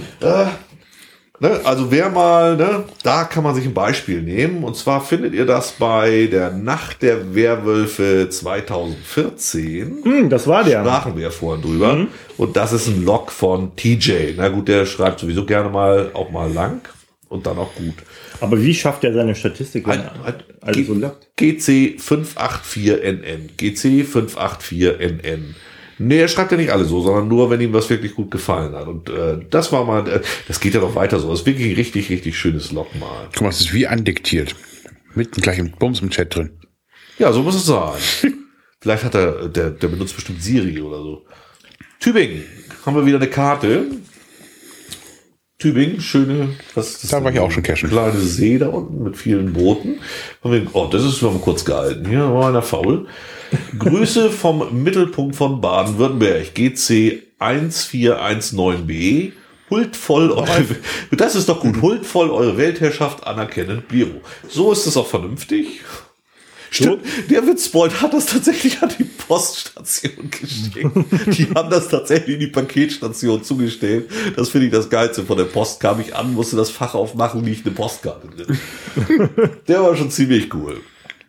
A: Also wer mal, da kann man sich ein Beispiel nehmen. Und zwar findet ihr das bei der Nacht der Werwölfe 2014.
B: Das war der.
A: Sprachen wir ja vorhin drüber. Und das ist ein Log von TJ. Na gut, der schreibt sowieso gerne mal, auch mal lang. Und dann auch gut.
B: Aber wie schafft er seine Statistik?
A: So GC584NN. GC584NN. Nee, er schreibt ja nicht alle so, sondern nur, wenn ihm was wirklich gut gefallen hat. Und das war mal, das geht ja noch weiter so. Das ist wirklich ein richtig, richtig schönes Log mal.
C: Guck mal, es ist wie andiktiert. Mitten gleich im Bums im Chat drin.
A: Ja, so muss es sein. Vielleicht hat der benutzt bestimmt Siri oder so. Tübingen. Haben wir wieder eine Karte. Tübingen, schöne, was ist das?
C: Da war ich auch schon cashen.
A: Kleine See da unten mit vielen Booten. Oh, das ist mal kurz gehalten. Hier war einer faul. Grüße vom Mittelpunkt von Baden-Württemberg. GC 1419b. Huldvoll eure, das ist doch gut. Huldvoll eure Weltherrschaft anerkennend, Biro. So ist es auch vernünftig. Stimmt, der Witzbold hat das tatsächlich an die Poststation geschickt. Die haben das tatsächlich in die Paketstation zugestellt. Das finde ich das Geilste. Von der Post kam ich an, musste das Fach aufmachen, liegt eine Postkarte drin. Der war schon ziemlich cool.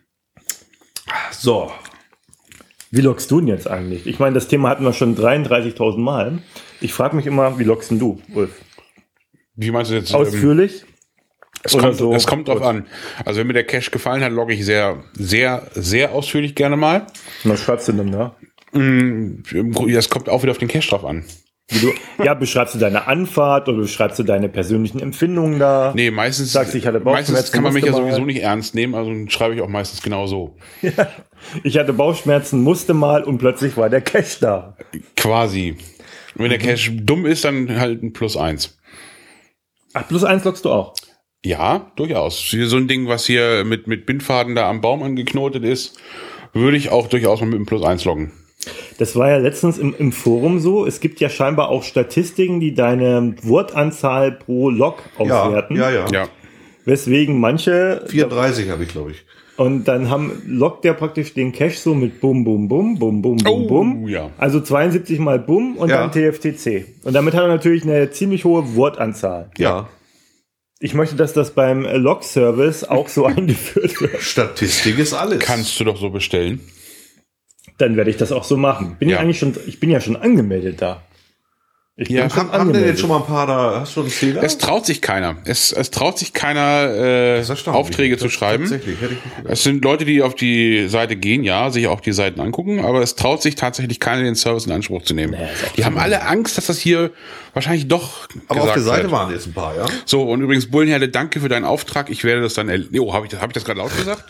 A: So.
B: Wie loggst du denn jetzt eigentlich? Ich meine, das Thema hatten wir schon 33.000 Mal. Ich frage mich immer, wie loggst denn du, Ulf?
C: Wie meinst du jetzt?
B: Ausführlich?
C: Es kommt drauf an. Also wenn mir der Cache gefallen hat, logge ich sehr, sehr, sehr ausführlich gerne mal.
B: Was schreibst du denn da?
C: Das kommt auch wieder auf den Cache drauf an.
B: Beschreibst du deine Anfahrt oder beschreibst du deine persönlichen Empfindungen da?
C: Nee, meistens kann man mich ja sowieso nicht ernst nehmen, also schreibe ich auch meistens genau so.
B: Ich hatte Bauchschmerzen, musste mal und plötzlich war der Cache da.
C: Quasi. Wenn der Cache dumm ist, dann halt ein +1.
B: Ach, +1 loggst du auch?
C: Ja, durchaus. So ein Ding, was hier mit Bindfaden da am Baum angeknotet ist, würde ich auch durchaus mal mit einem +1 loggen.
B: Das war ja letztens im Forum so. Es gibt ja scheinbar auch Statistiken, die deine Wortanzahl pro Log auswerten.
C: Ja.
B: Weswegen manche...
A: 34 habe ich, glaube ich.
B: Und dann loggt der praktisch den Cache so mit Bum, Bum, Bum, Bum, Bum, Bum, Bum.
C: Ja.
B: Also 72 mal Bum und dann TFTC. Und damit hat er natürlich eine ziemlich hohe Wortanzahl.
A: Ja.
B: Ich möchte, dass das beim Log-Service auch so eingeführt wird.
A: Statistik ist alles.
C: Kannst du doch so bestellen.
B: Dann werde ich das auch so machen. Ich bin ja schon angemeldet da.
A: Haben denn jetzt schon mal ein paar da? Hast du einen Fehler?
C: Es traut sich keiner. Es traut sich keiner, Aufträge zu schreiben.
A: Tatsächlich, hätte ich nicht gedacht.
C: Es sind Leute, die auf die Seite gehen, sich auch die Seiten angucken, aber es traut sich tatsächlich keiner, den Service in Anspruch zu nehmen. Die haben alle Angst, dass das hier wahrscheinlich doch
A: aber auf der Seite
C: wird.
A: waren jetzt ein paar, ja?
C: So, und übrigens, Bullenherde, danke für deinen Auftrag. Ich werde das dann... habe ich das gerade laut gesagt?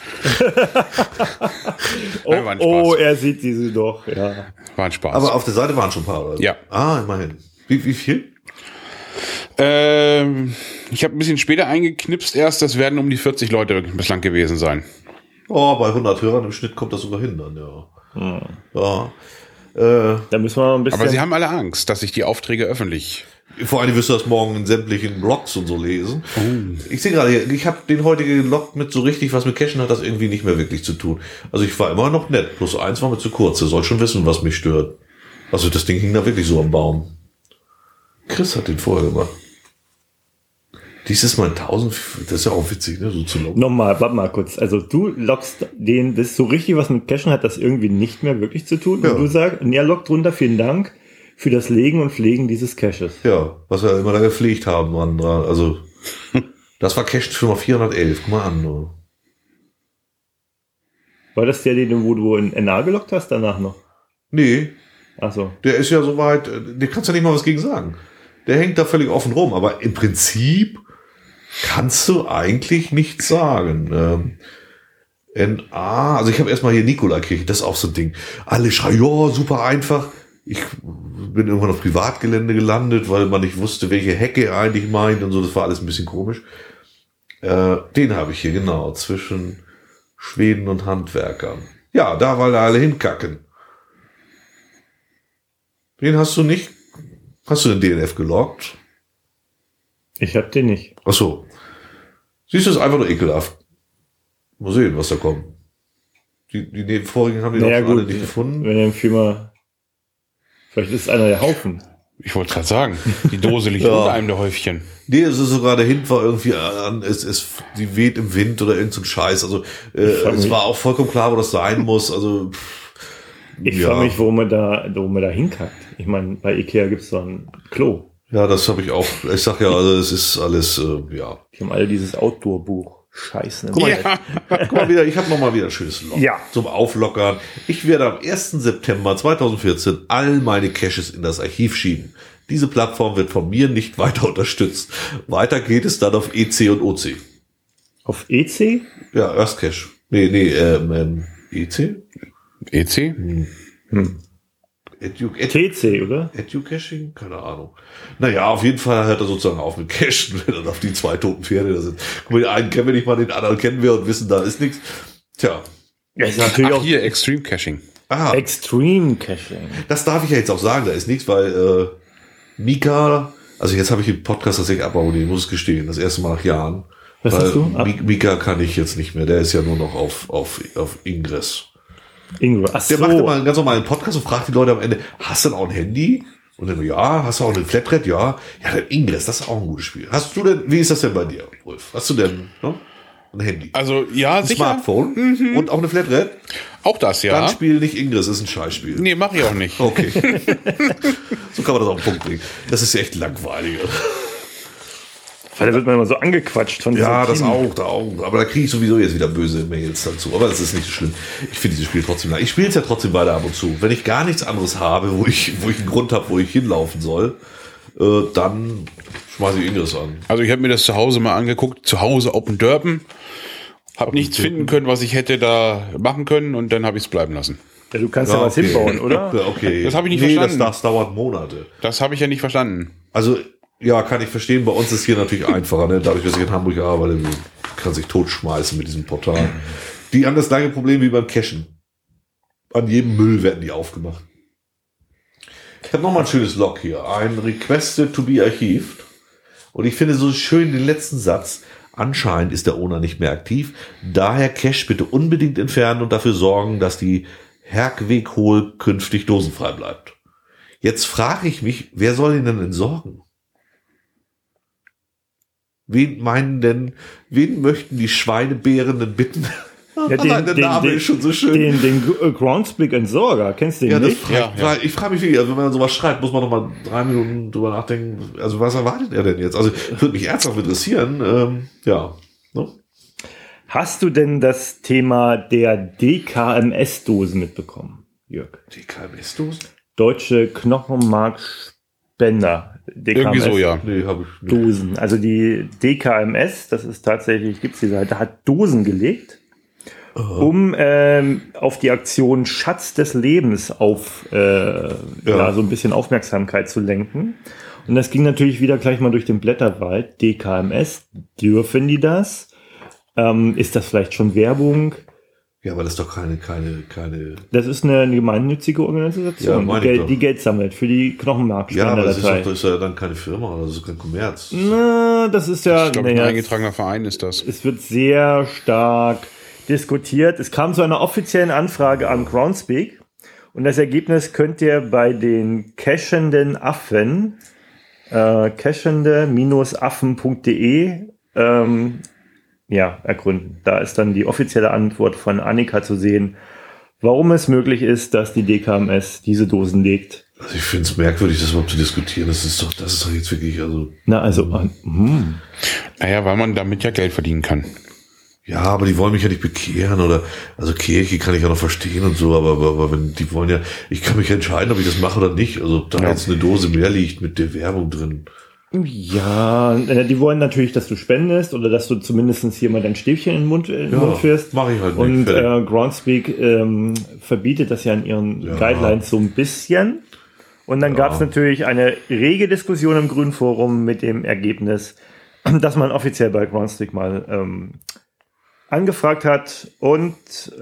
B: Nein, war ein Spaß. Er sieht diese doch, ja.
C: War ein Spaß.
A: Aber auf der Seite waren schon ein paar, oder?
C: Ja.
A: Ah, immerhin. Wie viel?
C: Ich habe ein bisschen später eingeknipst erst, das werden um die 40 Leute bislang gewesen sein.
A: Oh, bei 100 Hörern im Schnitt kommt das sogar hin dann, ja. Ja.
B: Da müssen wir mal ein bisschen...
C: Aber sie haben alle Angst, dass sich die Aufträge öffentlich...
A: Vor allem wirst du das morgen in sämtlichen Blogs und so lesen. Ich sehe gerade, ich habe den heute gelockt mit so richtig, was mit Cachen hat das irgendwie nicht mehr wirklich zu tun. Also ich war immer noch nett, +1 war mir zu kurz. Der soll schon wissen, was mich stört. Also das Ding hing da wirklich so am Baum. Chris hat den vorher gemacht. Dieses Mal 1000, das ist ja auch witzig, ne, so zu loggen.
B: Nochmal, warte mal kurz. Also du loggst den, das ist so richtig, was mit Cachen hat das irgendwie nicht mehr wirklich zu tun. Ja. Und du sagst, und er loggt drunter, vielen Dank für das Legen und Pflegen dieses Caches.
A: Ja, was wir immer da gepflegt haben dran. Also, das war Cache für 411, guck mal an. Nur.
B: War das der, den wo du in NA geloggt hast, danach noch?
A: Nee.
B: Ach so.
A: Der ist ja soweit, der kannst ja nicht mal was gegen sagen. Der hängt da völlig offen rum, aber im Prinzip kannst du eigentlich nichts sagen. NA, also ich habe erstmal hier Nikolaikirche, das ist auch so ein Ding. Alle schreien, ja, super einfach. Ich bin irgendwann auf Privatgelände gelandet, weil man nicht wusste, welche Hecke er eigentlich meint und so, das war alles ein bisschen komisch. Den habe ich hier, genau, zwischen Schweden und Handwerkern. Ja, da, weil da alle hinkacken. Den hast du nicht? Hast du den DNF geloggt?
B: Ich hab den nicht.
A: Ach so. Siehst du, ist einfach nur ekelhaft. Mal sehen, was da kommt. Die vorigen haben die auch alle nicht gefunden.
B: Wenn er Firma, vielleicht ist es einer der Haufen.
C: Ich wollte gerade sagen, die Dose liegt unter einem der Häufchen.
A: Nee, es ist sogar dahinter war irgendwie die weht im Wind oder irgend so ein Scheiß. Also es war auch vollkommen klar, wo das sein muss. Also
B: ich frage mich, warum man da hinkackt. Ich meine, bei Ikea gibt's so ein Klo.
A: Ja, das habe ich auch. Ich sag ja, also es ist alles, ja.
B: Die haben alle dieses Outdoor-Buch. Scheiße.
A: Guck mal wieder, ich habe nochmal wieder ein schönes Log zum Auflockern. Ich werde am 1. September 2014 all meine Caches in das Archiv schieben. Diese Plattform wird von mir nicht weiter unterstützt. Weiter geht es dann auf EC und OC.
B: Auf EC?
A: Ja, Earthcache. EC?
C: EC?
B: TC, oder?
A: Educaching? Keine Ahnung. Naja, auf jeden Fall hört er sozusagen auf mit Cachen, wenn dann auf die 2 toten Pferde da sind. Guck mal, den einen kennen wir nicht mal, den anderen kennen wir und wissen, da ist nichts. Tja.
B: Ja, ist natürlich auch
C: hier, Extreme Caching.
A: Aha.
B: Extreme Caching.
A: Das darf ich ja jetzt auch sagen, da ist nichts, weil Mika, also jetzt habe ich den Podcast tatsächlich abonniert, muss ich gestehen, das erste Mal nach Jahren.
B: Was hast du?
A: Mika kann ich jetzt nicht mehr, der ist ja nur noch auf Ingress.
B: Ach so.
A: Der macht immer einen ganz normalen Podcast und fragt die Leute am Ende, hast du denn auch ein Handy? Und dann, ja, hast du auch eine Flatrate? Ja. Ja, dann Ingress, das ist auch ein gutes Spiel. Hast du denn, wie ist das denn bei dir, Wolf? Hast du denn ein Handy?
C: Also, ja,
A: ein
C: sicher.
A: Smartphone und auch eine Flatrate?
C: Auch das, ja.
A: Dann spiel nicht Ingress, ist ein Scheißspiel.
C: Nee, mach ich auch nicht.
A: Okay. So kann man das auf den Punkt bringen. Das ist echt langweilig.
B: Weil da wird man immer so angequatscht von
A: Ja,
B: diesem
A: das
B: Team.
A: auch, da auch. Aber da kriege ich sowieso jetzt wieder böse Mails dazu. Aber das ist nicht so schlimm. Ich finde dieses Spiel trotzdem lang. Ich spiele es ja trotzdem weiter ab und zu. Wenn ich gar nichts anderes habe, wo ich einen Grund habe, wo ich hinlaufen soll, dann schmeiße ich Ingress an.
C: Also ich habe mir das zu Hause mal angeguckt, zu Hause Open Derpen. Habe nichts finden können, was ich hätte da machen können und dann habe ich es bleiben lassen.
B: Ja, du kannst ja was hinbauen, oder?
A: Ja, okay.
C: Das habe ich nicht verstanden.
A: Das dauert Monate.
C: Das habe ich ja nicht verstanden.
A: Also, ja, kann ich verstehen. Bei uns ist hier natürlich einfacher. Ne? Dadurch, dass ich in Hamburg arbeite, kann sich totschmeißen mit diesem Portal. Die haben das gleiche Problem wie beim Cachen. An jedem Müll werden die aufgemacht. Ich habe nochmal ein schönes Log hier. Ein Requested to be archived. Und ich finde so schön den letzten Satz. Anscheinend ist der Owner nicht mehr aktiv. Daher Cache bitte unbedingt entfernen und dafür sorgen, dass die Herkweg-Hol künftig dosenfrei bleibt. Jetzt frage ich mich, wer soll ihn denn entsorgen? Wen möchten die Schweinebärenden bitten?
B: Ja,
A: Der Name ist schon so schön.
B: Den Groundspeak-Entsorger, kennst du den nicht?
A: Ich frage mich wirklich, also wenn man sowas schreibt, muss man noch mal 3 Minuten drüber nachdenken. Also was erwartet er denn jetzt? Also würde mich ernsthaft interessieren. Ja. Ne?
B: Hast du denn das Thema der DKMS-Dosen mitbekommen, Jörg?
A: DKMS-Dosen?
B: Deutsche Knochenmarkspender.
C: Irgendwie so, ja.
A: Nee, habe ich nicht.
B: Dosen. Also die DKMS, das ist tatsächlich, gibt's die Seite, hat Dosen gelegt, um auf die Aktion Schatz des Lebens so ein bisschen Aufmerksamkeit zu lenken. Und das ging natürlich wieder gleich mal durch den Blätterwald. DKMS, dürfen die das? Ist das vielleicht schon Werbung?
A: Ja, aber das ist doch keine.
B: Das ist eine gemeinnützige Organisation,
A: Ja,
B: die Geld sammelt für die
A: Ja, aber das
B: Knochenmarkspenderdatei.
A: ist ja dann keine Firma, das ist kein Kommerz.
B: Na, das ist ja.
C: Ich glaube, ein eingetragener Verein ist das.
B: Es wird sehr stark diskutiert. Es kam zu einer offiziellen Anfrage an Groundspeak und das Ergebnis könnt ihr bei den cachenden Affen, cachende-affen.de ergründen. Da ist dann die offizielle Antwort von Annika zu sehen, warum es möglich ist, dass die DKMS diese Dosen legt.
A: Also ich finde es merkwürdig, das überhaupt zu diskutieren. Das ist doch jetzt wirklich,
C: Naja, weil man damit ja Geld verdienen kann.
A: Ja, aber die wollen mich ja nicht bekehren oder, also Kirche kann ich ja noch verstehen und so, aber wenn die wollen ja, ich kann mich entscheiden, ob ich das mache oder nicht. Also ob da jetzt eine Dose mehr liegt mit der Werbung drin.
B: Ja, die wollen natürlich, dass du spendest oder dass du zumindest hier mal dein Stäbchen in den Mund führst.
A: Mach ich halt nicht.
B: Und Groundspeak verbietet das ja in ihren Guidelines so ein bisschen. Und dann gab es natürlich eine rege Diskussion im Grünen Forum mit dem Ergebnis, dass man offiziell bei Groundspeak mal angefragt hat und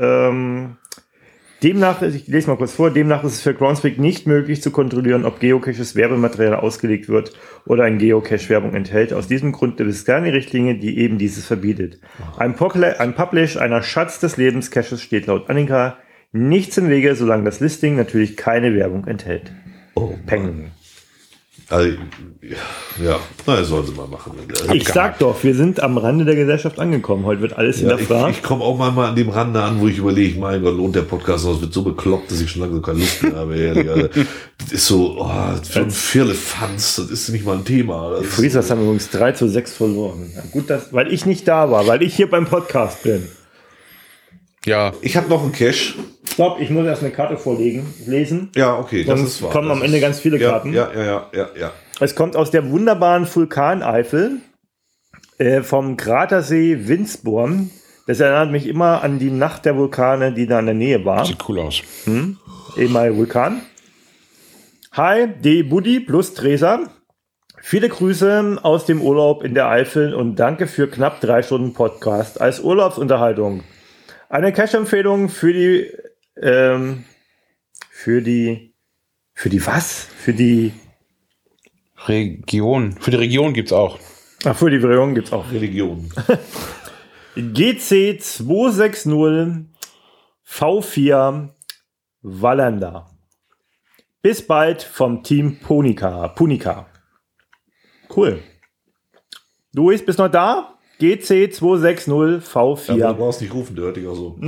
B: demnach, ich lese mal kurz vor, demnach ist es für Groundspeak nicht möglich zu kontrollieren, ob Geocaches Werbematerial ausgelegt wird oder ein Geocache Werbung enthält. Aus diesem Grund gibt es keine Richtlinie, die eben dieses verbietet. Ein Publish einer Schatz des Lebens Caches steht laut Annika nichts im Wege, solange das Listing natürlich keine Werbung enthält.
A: Oh,
B: Peng.
A: Also, sollen sie mal machen.
B: Ich sag doch, wir sind am Rande der Gesellschaft angekommen. Heute wird alles hinterfragt.
A: Ich komme auch mal an dem Rande an, wo ich überlege, mein Gott, lohnt der Podcast noch? Es wird so bekloppt, dass ich schon langsam keine Lust mehr habe. Ehrlich, Alter. Das ist so, für Firlefanz, das ist nicht mal ein Thema.
B: Freezers haben übrigens 3:6 verloren. Ja, gut, weil ich nicht da war, weil ich hier beim Podcast bin.
C: Ja.
A: Ich habe noch einen Cache.
B: Stopp, ich muss erst eine Karte lesen.
A: Ja, okay, das ist wahr.
B: Kommen am Ende ganz viele Karten.
A: Ja.
B: Es kommt aus der wunderbaren Vulkaneifel vom Kratersee Windsborn. Das erinnert mich immer an die Nacht der Vulkane, die da in der Nähe war.
C: Sieht cool aus.
B: Ehemaliger Vulkan. Hi, D. Buddy plus Tresa. Viele Grüße aus dem Urlaub in der Eifel und danke für knapp 3 Stunden Podcast als Urlaubsunterhaltung. Eine Cache-Empfehlung für die
C: Region. Für die Region gibt's auch.
B: Ach, für die Region gibt's auch.
A: Religion.
B: GC 260 V4 Wallander. Bis bald vom Team Punica. Cool. Luis, bist du noch da? GC 260 V4.
A: Ja, du brauchst nicht rufen, der hört dich auch so.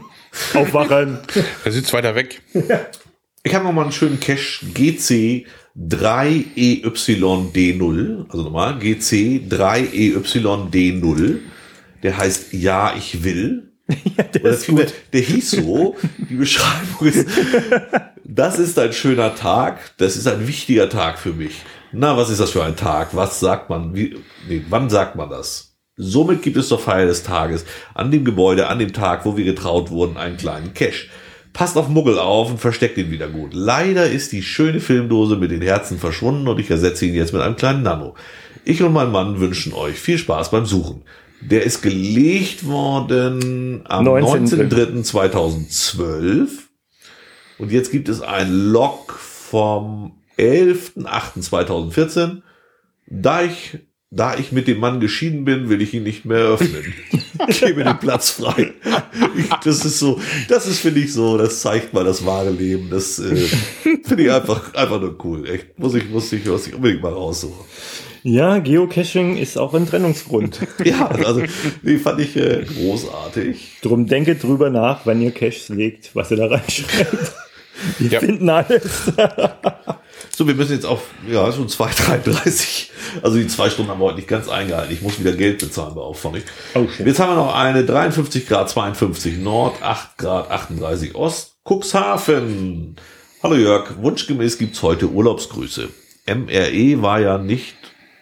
B: Aufwachen.
C: Er sitzt weiter weg.
A: Ich habe noch mal einen schönen Cache GC 3EYD0, also nochmal, GC 3EYD0, der heißt Ja, ich will.
B: Ja,
A: der hieß so, die Beschreibung ist, das ist ein schöner Tag, das ist ein wichtiger Tag für mich. Na, was ist das für ein Tag? Was sagt man? Wann sagt man das? Somit gibt es zur Feier des Tages an dem Gebäude, an dem Tag, wo wir getraut wurden, einen kleinen Cache. Passt auf Muggel auf und versteckt ihn wieder gut. Leider ist die schöne Filmdose mit den Herzen verschwunden und ich ersetze ihn jetzt mit einem kleinen Nano. Ich und mein Mann wünschen euch viel Spaß beim Suchen. Der ist gelegt worden am 19.03.2012 und jetzt gibt es ein Log vom 11.08.2014. Da ich mit dem Mann geschieden bin, will ich ihn nicht mehr öffnen. Gebe den Platz frei. Das ist, finde ich so, das zeigt mal das wahre Leben. Das finde ich einfach nur cool. Echt, muss ich unbedingt mal raussuchen.
B: Ja, Geocaching ist auch ein Trennungsgrund.
A: Ja, also die fand ich großartig.
B: Drum denke drüber nach, wenn ihr Caches legt, was ihr da reinschreibt. Wir finden alles.
A: So, wir müssen jetzt auf, schon 2:33. Also die 2 Stunden haben wir heute nicht ganz eingehalten. Ich muss wieder Geld bezahlen bei Auphonic. Oh, jetzt haben wir noch eine 53 Grad 52 Nord, 8 Grad 38 Ost, Cuxhaven. Hallo Jörg, wunschgemäß gibt's heute Urlaubsgrüße. MRE war ja nicht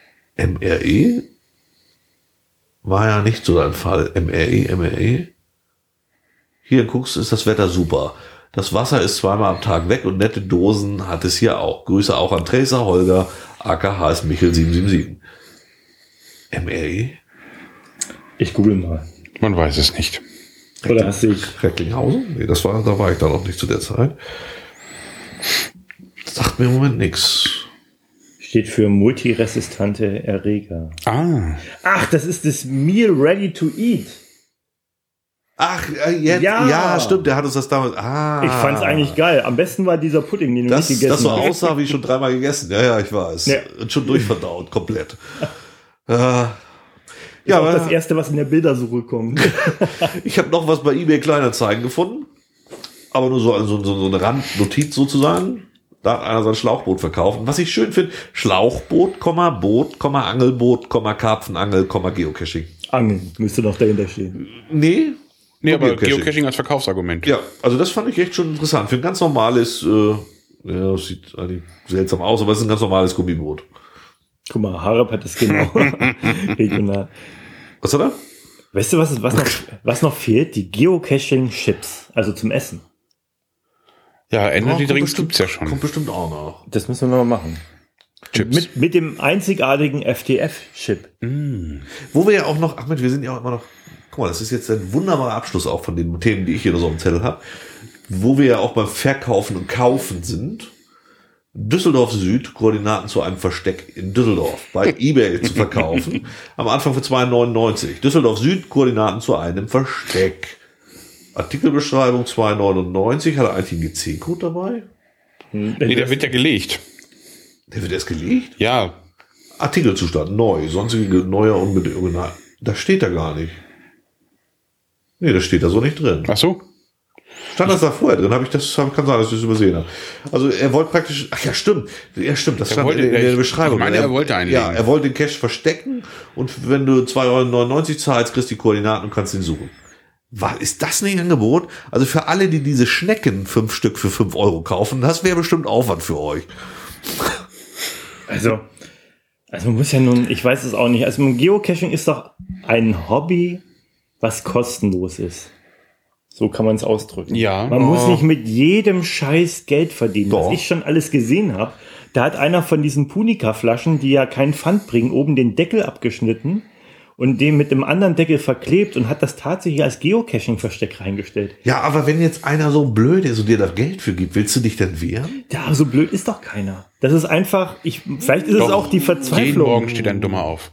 A: so ein Fall. MRE. Hier in Cux ist das Wetter super. Das Wasser ist zweimal am Tag weg und nette Dosen hat es hier auch. Grüße auch an Tracer Holger, AKH Michel 777. MRE?
B: Ich google mal.
C: Man weiß es nicht.
B: Oder hast du
A: Recklinghausen? Nee, da war ich da noch nicht zu der Zeit. Das sagt mir im Moment nichts.
B: Steht für multiresistente Erreger. Ach, das ist das Meal Ready to Eat.
A: Ach, jetzt, ja, stimmt, der hat uns das damals.
B: Ich fand's eigentlich geil. Am besten war dieser Pudding, den du nicht gegessen hast.
A: Das so aussah, wie schon 3-mal gegessen. Ja, ich weiß. Ja. Und schon durchverdaut, komplett.
B: Ja, auch das Erste, was in der Bildersuche kommt.
A: Ich habe noch was bei eBay Kleinanzeigen gefunden. Aber nur so eine Randnotiz sozusagen. Da hat einer sein Schlauchboot verkauft. Und was ich schön finde, Schlauchboot, Boot, Angelboot, Karpfenangel, Geocaching.
B: Angeln müsste doch dahinter stehen.
C: Nee, aber Geocaching als Verkaufsargument.
A: Ja, also das fand ich echt schon interessant. Für ein ganz normales, das sieht eigentlich seltsam aus, aber es ist ein ganz normales Gummiboot.
B: Guck mal, Harab hat das genau. Regional.
A: Was hat er?
B: Weißt du, was noch fehlt? Die Geocaching-Chips, also zum Essen.
C: Ja, Energy Drinks gibt's ja schon.
A: Kommt bestimmt auch noch.
B: Das müssen wir noch mal machen.
C: Chips.
B: Mit dem einzigartigen FTF-Chip.
A: Wo wir ja auch noch, wir sind ja auch immer noch, guck mal, das ist jetzt ein wunderbarer Abschluss auch von den Themen, die ich hier so am Zettel habe, wo wir ja auch beim Verkaufen und Kaufen sind. Düsseldorf Süd, Koordinaten zu einem Versteck in Düsseldorf, bei eBay zu verkaufen, am Anfang für 2,99. Düsseldorf Süd, Koordinaten zu einem Versteck. Artikelbeschreibung 2,99. Hat er eigentlich einen GC-Code dabei?
C: Nee, der wird ja gelegt.
A: Der wird erst gelegt?
C: Ja.
A: Artikelzustand, neu, sonstige neuer unbedingt. Das steht da gar nicht. Nee, das steht da so nicht drin.
C: Ach so?
A: Stand das da vorher drin? Kann sein, dass ich das übersehen habe. Also er wollte praktisch, stimmt, das stand in der Beschreibung.
C: Ich meine, er wollte einlegen.
A: Ja, er wollte den Cache verstecken und wenn du 2,99 € zahlst, kriegst du die Koordinaten und kannst ihn suchen. Ist das nicht ein Angebot? Also für alle, die diese Schnecken 5 Stück für 5 € kaufen, das wäre bestimmt Aufwand für euch.
B: Also man muss ja nun, ich weiß es auch nicht. Also Geocaching ist doch ein Hobby, was kostenlos ist. So kann man es ausdrücken.
C: Ja.
B: Man muss nicht mit jedem Scheiß Geld verdienen.
A: Doch.
B: Was ich schon alles gesehen habe, da hat einer von diesen Punika-Flaschen, die ja keinen Pfand bringen, oben den Deckel abgeschnitten und den mit dem anderen Deckel verklebt und hat das tatsächlich als Geocaching-Versteck reingestellt.
A: Ja, aber wenn jetzt einer so blöd ist und dir da Geld für gibt, willst du dich denn wehren?
B: Ja, so blöd ist doch keiner. Das ist einfach, vielleicht ist es auch die Verzweiflung.
C: Jeden Morgen steht ein Dummer auf.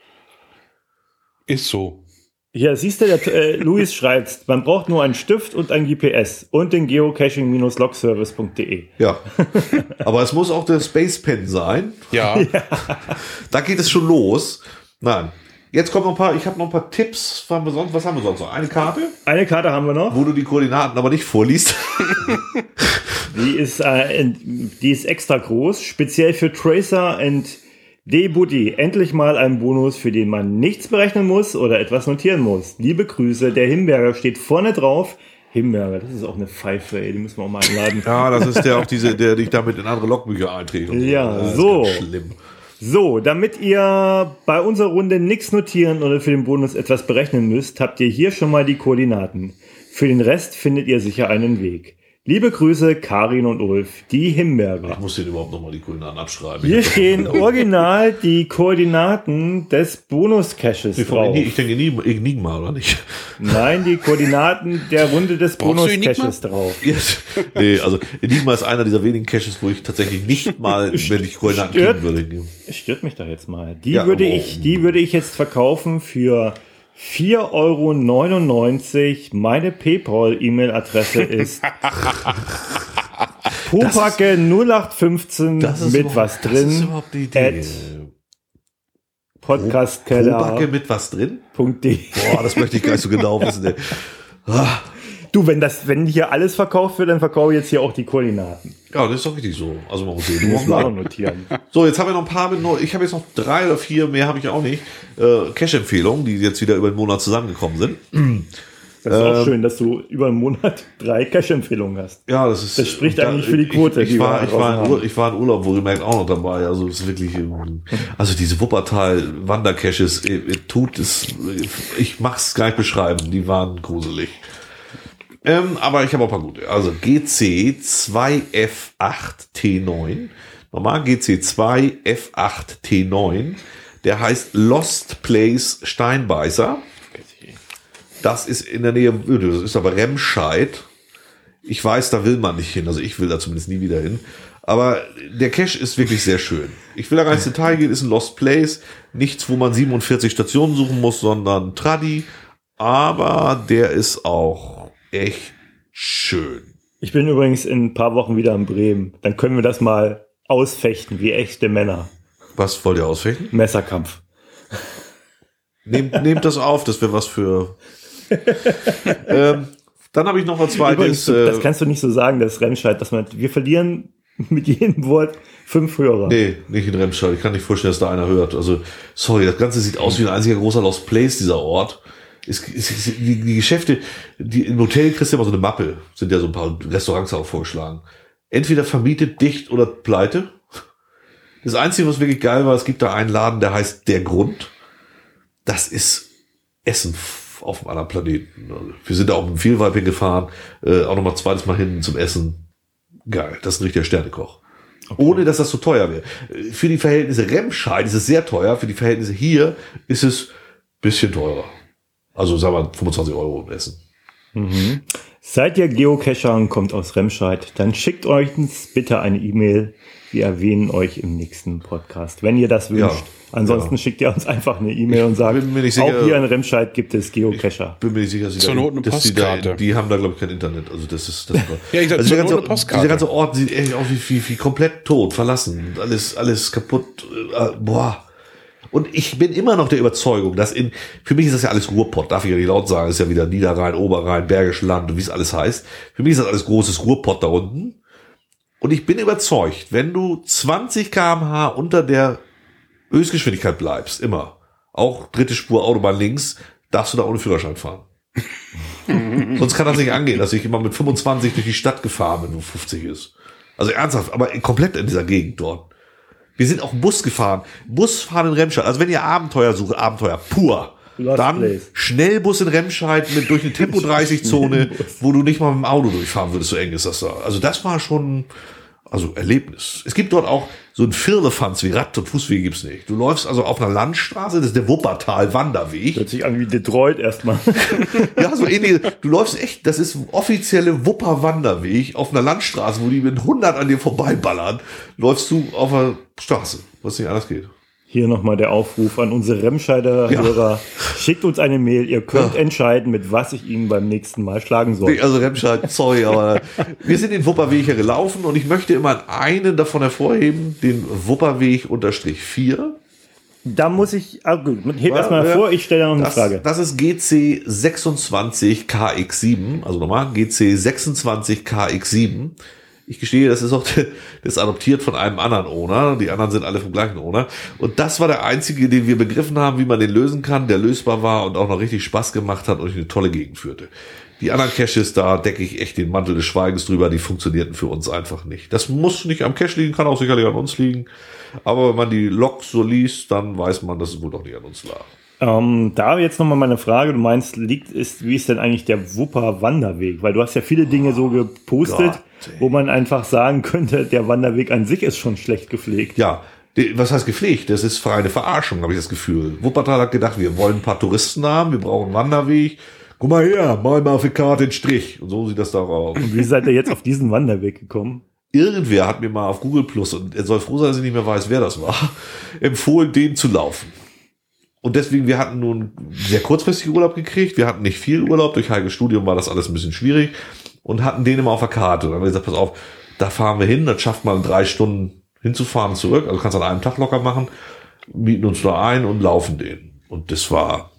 C: Ist so.
B: Ja, siehst du, Luis schreibt, man braucht nur einen Stift und ein GPS und den geocaching-logservice.de.
A: Ja, aber es muss auch der Space Pen sein.
C: Ja.
A: Da geht es schon los. Nein. Jetzt kommen ich habe noch ein paar Tipps. Was haben wir sonst noch? Eine Karte?
B: Eine Karte haben wir noch.
A: Wo du die Koordinaten aber nicht vorliest.
B: Die ist extra groß, speziell für Tracer und D-Buddy. Endlich mal ein Bonus, für den man nichts berechnen muss oder etwas notieren muss. Liebe Grüße, der Himbeerger steht vorne drauf. Himbeerger, das ist auch eine Pfeife, ey, die müssen wir auch mal einladen.
A: Ja, das ist der dich damit in andere Logbücher einträgt. Und
B: ja,
A: das
B: so.
A: ist ganz schlimm.
B: So, damit ihr bei unserer Runde nichts notieren oder für den Bonus etwas berechnen müsst, habt ihr hier schon mal die Koordinaten. Für den Rest findet ihr sicher einen Weg. Liebe Grüße, Karin und Ulf, die Himbeerger.
A: Ich muss hier überhaupt nochmal die Koordinaten abschreiben.
B: Hier stehen original die Koordinaten des Bonus-Caches drauf.
A: Ich denke Enigma, oder nicht?
B: Nein, die Koordinaten der Runde des Bonus-Caches drauf.
A: Yes. Nee, also Enigma ist einer dieser wenigen Caches, wo ich tatsächlich nicht mal, wenn ich Koordinaten kriegen würde.
B: Stört mich doch jetzt mal. Die würde ich jetzt verkaufen für 4,99 €. Meine PayPal-E-Mail-Adresse ist Popacke 0815 mit was drin.
A: Das ist überhaupt die Idee.
B: Podcastkeller.
A: Mit was drin?
B: .de.
A: Boah, das möchte ich gar nicht so genau wissen.
B: Du, wenn hier alles verkauft wird, dann verkaufe ich jetzt hier auch die Koordinaten.
A: Ja, das ist doch richtig so. Also man muss hier
B: muss man auch notieren.
A: So, jetzt haben wir noch ein paar ich habe jetzt noch 3 oder 4, mehr habe ich auch nicht. Cache-Empfehlungen, die jetzt wieder über den Monat zusammengekommen sind.
B: Das ist auch schön, dass du über einen Monat 3 Cache-Empfehlungen hast.
A: Ja, das
B: spricht eigentlich für die Quote.
A: Ich war in Urlaub, wohlgemerkt auch noch dabei. Also es ist wirklich, also diese Wuppertal-Wandercaches, ich mach's gar nicht beschreiben, die waren gruselig. Aber ich habe auch ein paar gute. Also GC2F8T9. Normal GC2F8T9. Der heißt Lost Place Steinbeißer. Das ist in der Nähe, das ist aber Remscheid. Ich weiß, da will man nicht hin. Also ich will da zumindest nie wieder hin. Aber der Cache ist wirklich sehr schön. Ich will da gar nicht ins Detail gehen, ist ein Lost Place. Nichts, wo man 47 Stationen suchen muss, sondern Tradi. Aber der ist auch echt schön.
B: Ich bin übrigens in ein paar Wochen wieder in Bremen. Dann können wir das mal ausfechten, wie echte Männer.
A: Was wollt ihr ausfechten?
B: Messerkampf.
A: Nehmt das auf, das wäre was für... dann habe ich noch ein zweites...
B: Übrigens, das kannst du nicht so sagen, das Remscheid, wir verlieren mit jedem Wort 5 Hörer.
A: Nee, nicht in Remscheid. Ich kann nicht vorstellen, dass da einer hört. Also, sorry, das Ganze sieht aus wie ein einziger großer Lost Place, dieser Ort. Die Geschäfte, im Hotel kriegst du immer so eine Mappe, sind ja so ein paar Restaurants auch vorgeschlagen. Entweder vermietet, dicht oder pleite. Das Einzige, was wirklich geil war, es gibt da einen Laden, der heißt Der Grund. Das ist Essen auf einem anderen Planeten. Wir sind da auch mit dem Vielweib gefahren, auch nochmal zweites Mal hin zum Essen. Geil, das ist ein richtiger Sternekoch. Okay. Ohne, dass das so teuer wäre. Für die Verhältnisse Remscheid ist es sehr teuer, für die Verhältnisse hier ist es ein bisschen teurer. Also sagen wir 25 € im Essen.
B: Mhm. Seid ihr Geocacher und kommt aus Remscheid, dann schickt uns bitte eine E-Mail. Wir erwähnen euch im nächsten Podcast, wenn ihr das wünscht. Ja, ansonsten schickt ihr uns einfach eine E-Mail und sagt, sicher, auch hier in Remscheid gibt es Geocacher.
A: Ich bin mir nicht sicher,
C: zur Not eine Postkarte.
A: Die haben da, glaube ich, kein Internet. Also das ist
C: ja, ich sag,
A: also
C: eine Postkarte.
A: Dieser ganze Ort sieht echt aus wie komplett tot, verlassen. Alles kaputt. Boah. Und ich bin immer noch der Überzeugung, dass für mich ist das ja alles Ruhrpott, darf ich ja nicht laut sagen, ist ja wieder Niederrhein, Oberrhein, Bergisches Land und wie es alles heißt. Für mich ist das alles großes Ruhrpott da unten. Und ich bin überzeugt, wenn du 20 km/h unter der Höchstgeschwindigkeit bleibst, immer, auch dritte Spur Autobahn links, darfst du da ohne Führerschein fahren. Sonst kann das nicht angehen, dass ich immer mit 25 durch die Stadt gefahren bin, wo 50 ist. Also ernsthaft, aber komplett in dieser Gegend dort. Wir sind auch Bus gefahren. Busfahren in Remscheid. Also wenn ihr Abenteuer sucht, Abenteuer pur. Dann Schnellbus in Remscheid durch eine Tempo-30-Zone, wo du nicht mal mit dem Auto durchfahren würdest, so eng ist das da. Also das war schon, Erlebnis. Es gibt dort auch so ein Firlefanz wie Rad- und Fußwege gibt's nicht. Du läufst also auf einer Landstraße, das ist der Wuppertal-Wanderweg.
B: Hört sich an wie Detroit erstmal.
A: Ja, so ähnlich. Du läufst echt, das ist offizielle Wupper-Wanderweg auf einer Landstraße, wo die mit 100 an dir vorbeiballern, läufst du auf einer Straße, was nicht anders geht.
B: Hier nochmal der Aufruf an unsere Remscheider Hörer. Schickt uns eine Mail. Ihr könnt entscheiden, mit was ich Ihnen beim nächsten Mal schlagen soll.
A: Nee, also Remscheid, sorry, aber wir sind den Wupperweg hier gelaufen und ich möchte immer einen davon hervorheben, den Wupperweg-4.
B: Da muss ich, gut, heb erstmal vor, ich stelle da noch eine Frage.
A: Das ist GC26KX7, also nochmal, GC26KX7. Ich gestehe, das ist adoptiert von einem anderen Owner. Die anderen sind alle vom gleichen Owner. Und das war der einzige, den wir begriffen haben, wie man den lösen kann, der lösbar war und auch noch richtig Spaß gemacht hat und eine tolle Gegend führte. Die anderen Caches, da decke ich echt den Mantel des Schweigens drüber, die funktionierten für uns einfach nicht. Das muss nicht am Cache liegen, kann auch sicherlich an uns liegen. Aber wenn man die Logs so liest, dann weiß man, dass es wohl doch nicht an uns lag.
B: Da jetzt nochmal meine Frage, du meinst, wie ist denn eigentlich der Wupper-Wanderweg? Weil du hast ja viele Dinge so gepostet, wo man einfach sagen könnte, der Wanderweg an sich ist schon schlecht gepflegt.
A: Ja, was heißt gepflegt? Das ist eine Verarschung, habe ich das Gefühl. Wuppertal hat gedacht, wir wollen ein paar Touristen haben, wir brauchen einen Wanderweg. Guck mal her, mal auf die Karte den Strich. Und so sieht das da aus.
B: Und wie seid ihr jetzt auf diesen Wanderweg gekommen?
A: Irgendwer hat mir mal auf Google Plus, und er soll froh sein, dass ich nicht mehr weiß, wer das war, empfohlen, den zu laufen. Und deswegen, wir hatten nun sehr kurzfristig Urlaub gekriegt. Wir hatten nicht viel Urlaub. Durch Heikes Studium war das alles ein bisschen schwierig und hatten den immer auf der Karte. Und dann haben wir gesagt, pass auf, da fahren wir hin. Das schafft man in 3 Stunden hinzufahren und zurück. Also kannst du an einem Tag locker machen, mieten uns da ein und laufen den. Und das war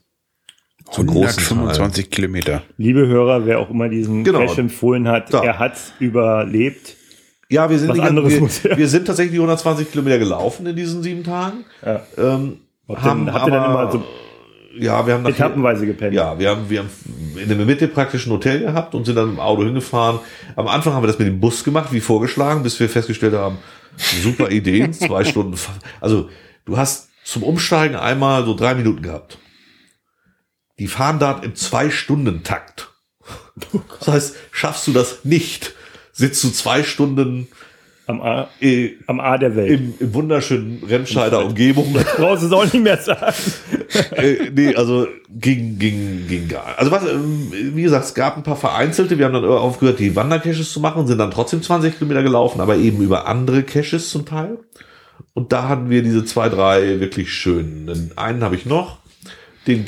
C: 125 Kilometer.
B: Liebe Hörer, wer auch immer diesen Cache empfohlen hat, er hat's überlebt.
A: Ja, wir sind tatsächlich die 120 Kilometer gelaufen in diesen 7 Tagen.
B: Ja. Habt ihr dann immer so
A: wir haben
B: etappenweise gepennt?
A: Ja, wir haben in der Mitte praktisch ein Hotel gehabt und sind dann mit dem Auto hingefahren. Am Anfang haben wir das mit dem Bus gemacht, wie vorgeschlagen, bis wir festgestellt haben, super Ideen, 2 Stunden. Also du hast zum Umsteigen einmal so 3 Minuten gehabt. Die fahren da im 2-Stunden-Takt. Das heißt, schaffst du das nicht, sitzt du 2 Stunden
B: am A der Welt.
A: Im wunderschönen Remscheider Umgebung.
B: Das brauchst du es auch nicht mehr sagen.
A: Nee, also ging gar nicht. Also wie gesagt, es gab ein paar vereinzelte. Wir haben dann aufgehört, die Wandercaches zu machen und sind dann trotzdem 20 Kilometer gelaufen, aber eben über andere Caches zum Teil. Und da hatten wir diese 2, 3 wirklich schönen. Einen habe ich noch, den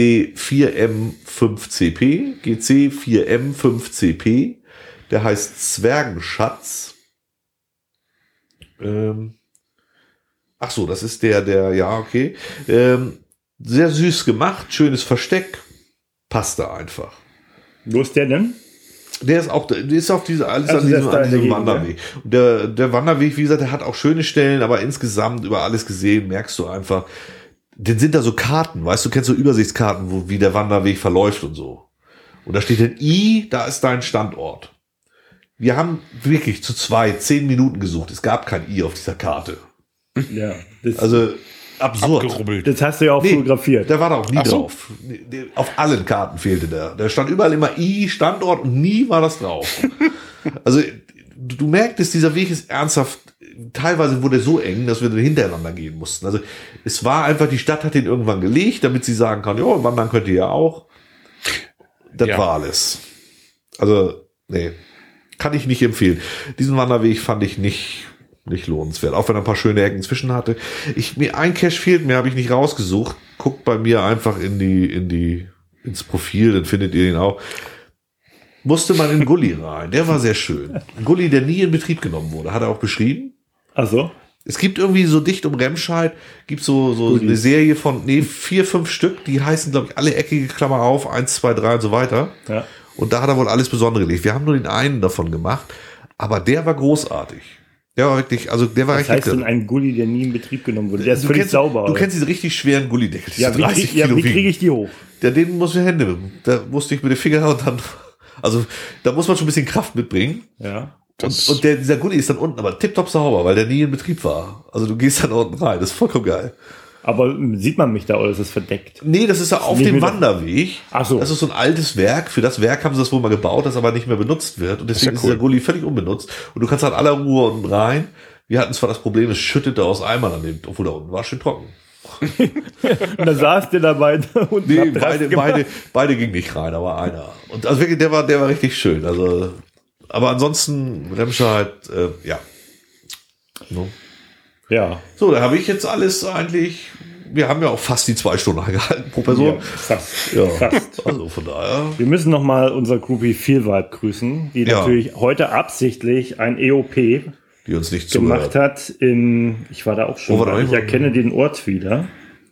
A: GC4M5CP. GC4M5CP. Der heißt Zwergenschatz. Ach so, das ist ja, okay. Sehr süß gemacht, schönes Versteck, passt da einfach.
B: Wo ist der denn?
A: Der ist auf diesem Wanderweg. Und der Wanderweg, wie gesagt, der hat auch schöne Stellen, aber insgesamt über alles gesehen merkst du einfach, denn sind da so Karten, weißt du, kennst so Übersichtskarten, wie der Wanderweg verläuft und so. Und da steht ein I, da ist dein Standort. Wir haben wirklich zu 10 Minuten gesucht. Es gab kein I auf dieser Karte.
B: Ja.
A: Also absurd.
C: Abgerubbelt.
B: Das hast du ja auch fotografiert.
A: Der war da auch nie drauf. Auf allen Karten fehlte der. Da stand überall immer I, Standort und nie war das drauf. Also du merktest, dieser Weg ist ernsthaft. Teilweise wurde er so eng, dass wir dann hintereinander gehen mussten. Also es war einfach, die Stadt hat den irgendwann gelegt, damit sie sagen kann, ja, wandern könnt ihr ja auch. Das war alles. Also, nee. Kann ich nicht empfehlen. Diesen Wanderweg fand ich nicht lohnenswert. Auch wenn er ein paar schöne Ecken zwischen hatte. Ein Cache fehlt mir, habe ich nicht rausgesucht. Guckt bei mir einfach ins Profil, dann findet ihr ihn auch. Musste man in Gully rein. Der war sehr schön. Ein Gully, der nie in Betrieb genommen wurde. Hat er auch beschrieben.
B: Ach so.
A: Es gibt irgendwie so dicht um Remscheid, gibt so eine Serie von 4, 5 Stück, die heißen, glaube ich, alle eckige Klammer auf, 1, 2, 3 und so weiter. Ja. Und da hat er wohl alles Besondere gelegt. Wir haben nur den einen davon gemacht, aber der war großartig. Der war wirklich, also der war richtig.
B: Was heißt denn ein Gully, der nie in Betrieb genommen wurde? Der ist völlig sauber.
A: Du kennst diese richtig schweren Gullideckel.
B: Ja, wie kriege ich die hoch?
A: Den muss ich Hände. Da musste ich mit den Fingern und dann, also da muss man schon ein bisschen Kraft mitbringen.
B: Ja.
A: Und dieser Gully ist dann unten aber tipptopp sauber, weil der nie in Betrieb war. Also du gehst dann unten rein. Das ist vollkommen geil.
B: Aber sieht man mich da oder ist das verdeckt?
A: Nee, das ist ja auf dem Wanderweg.
B: Ach so.
A: Das ist so ein altes Werk. Für das Werk haben sie das wohl mal gebaut, das aber nicht mehr benutzt wird. Und deswegen ist dieser Gully völlig unbenutzt. Und du kannst halt aller Ruhe unten rein. Wir hatten zwar das Problem, es schüttete aus Eimern an dem, obwohl da unten war schön trocken.
B: Und da saß der dabei und
A: nee, beide gingen nicht rein, aber einer. Und also wirklich, der war richtig schön. Also, aber ansonsten, Remscheid, ja. No.
B: Ja.
A: So, da habe ich jetzt alles eigentlich. Wir haben ja auch fast die 2 Stunden gehalten pro Person.
B: Ja, fast.
A: Also von daher.
B: Wir müssen nochmal unser Groupie Feelvibe grüßen, die natürlich heute absichtlich ein EOP
A: die uns nicht
B: gemacht hat. Ich war da auch schon. Ich erkenne den Ort wieder.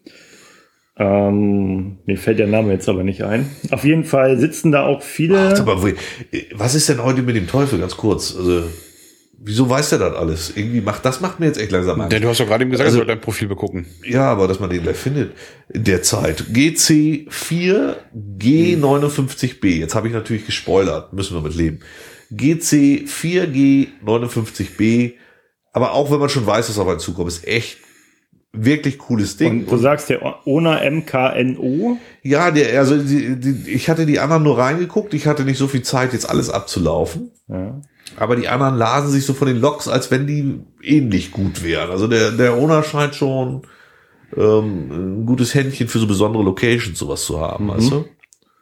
B: Mir fällt der Name jetzt aber nicht ein. Auf jeden Fall sitzen da auch viele.
A: Ach, aber was ist denn heute mit dem Teufel? Ganz kurz. Also Wieso weiß der das alles? Irgendwie macht mir jetzt echt langsam Angst.
C: Denn du hast doch gerade eben gesagt, er soll dein Profil begucken.
A: Ja, aber dass man den gleich findet. Derzeit GC4 G59B. Jetzt habe ich natürlich gespoilert. Müssen wir mit leben. GC4 G59B. Aber auch wenn man schon weiß, was auf einen zukommt, ist echt wirklich cooles Ding.
B: Und du sagst der Ona MKNO?
A: Ja, ich hatte die anderen nur reingeguckt. Ich hatte nicht so viel Zeit, jetzt alles abzulaufen.
B: Ja.
A: Aber die anderen lasen sich so von den Logs, als wenn die ähnlich gut wären. Also der Owner scheint schon ein gutes Händchen für so besondere Locations sowas zu haben, weißt du?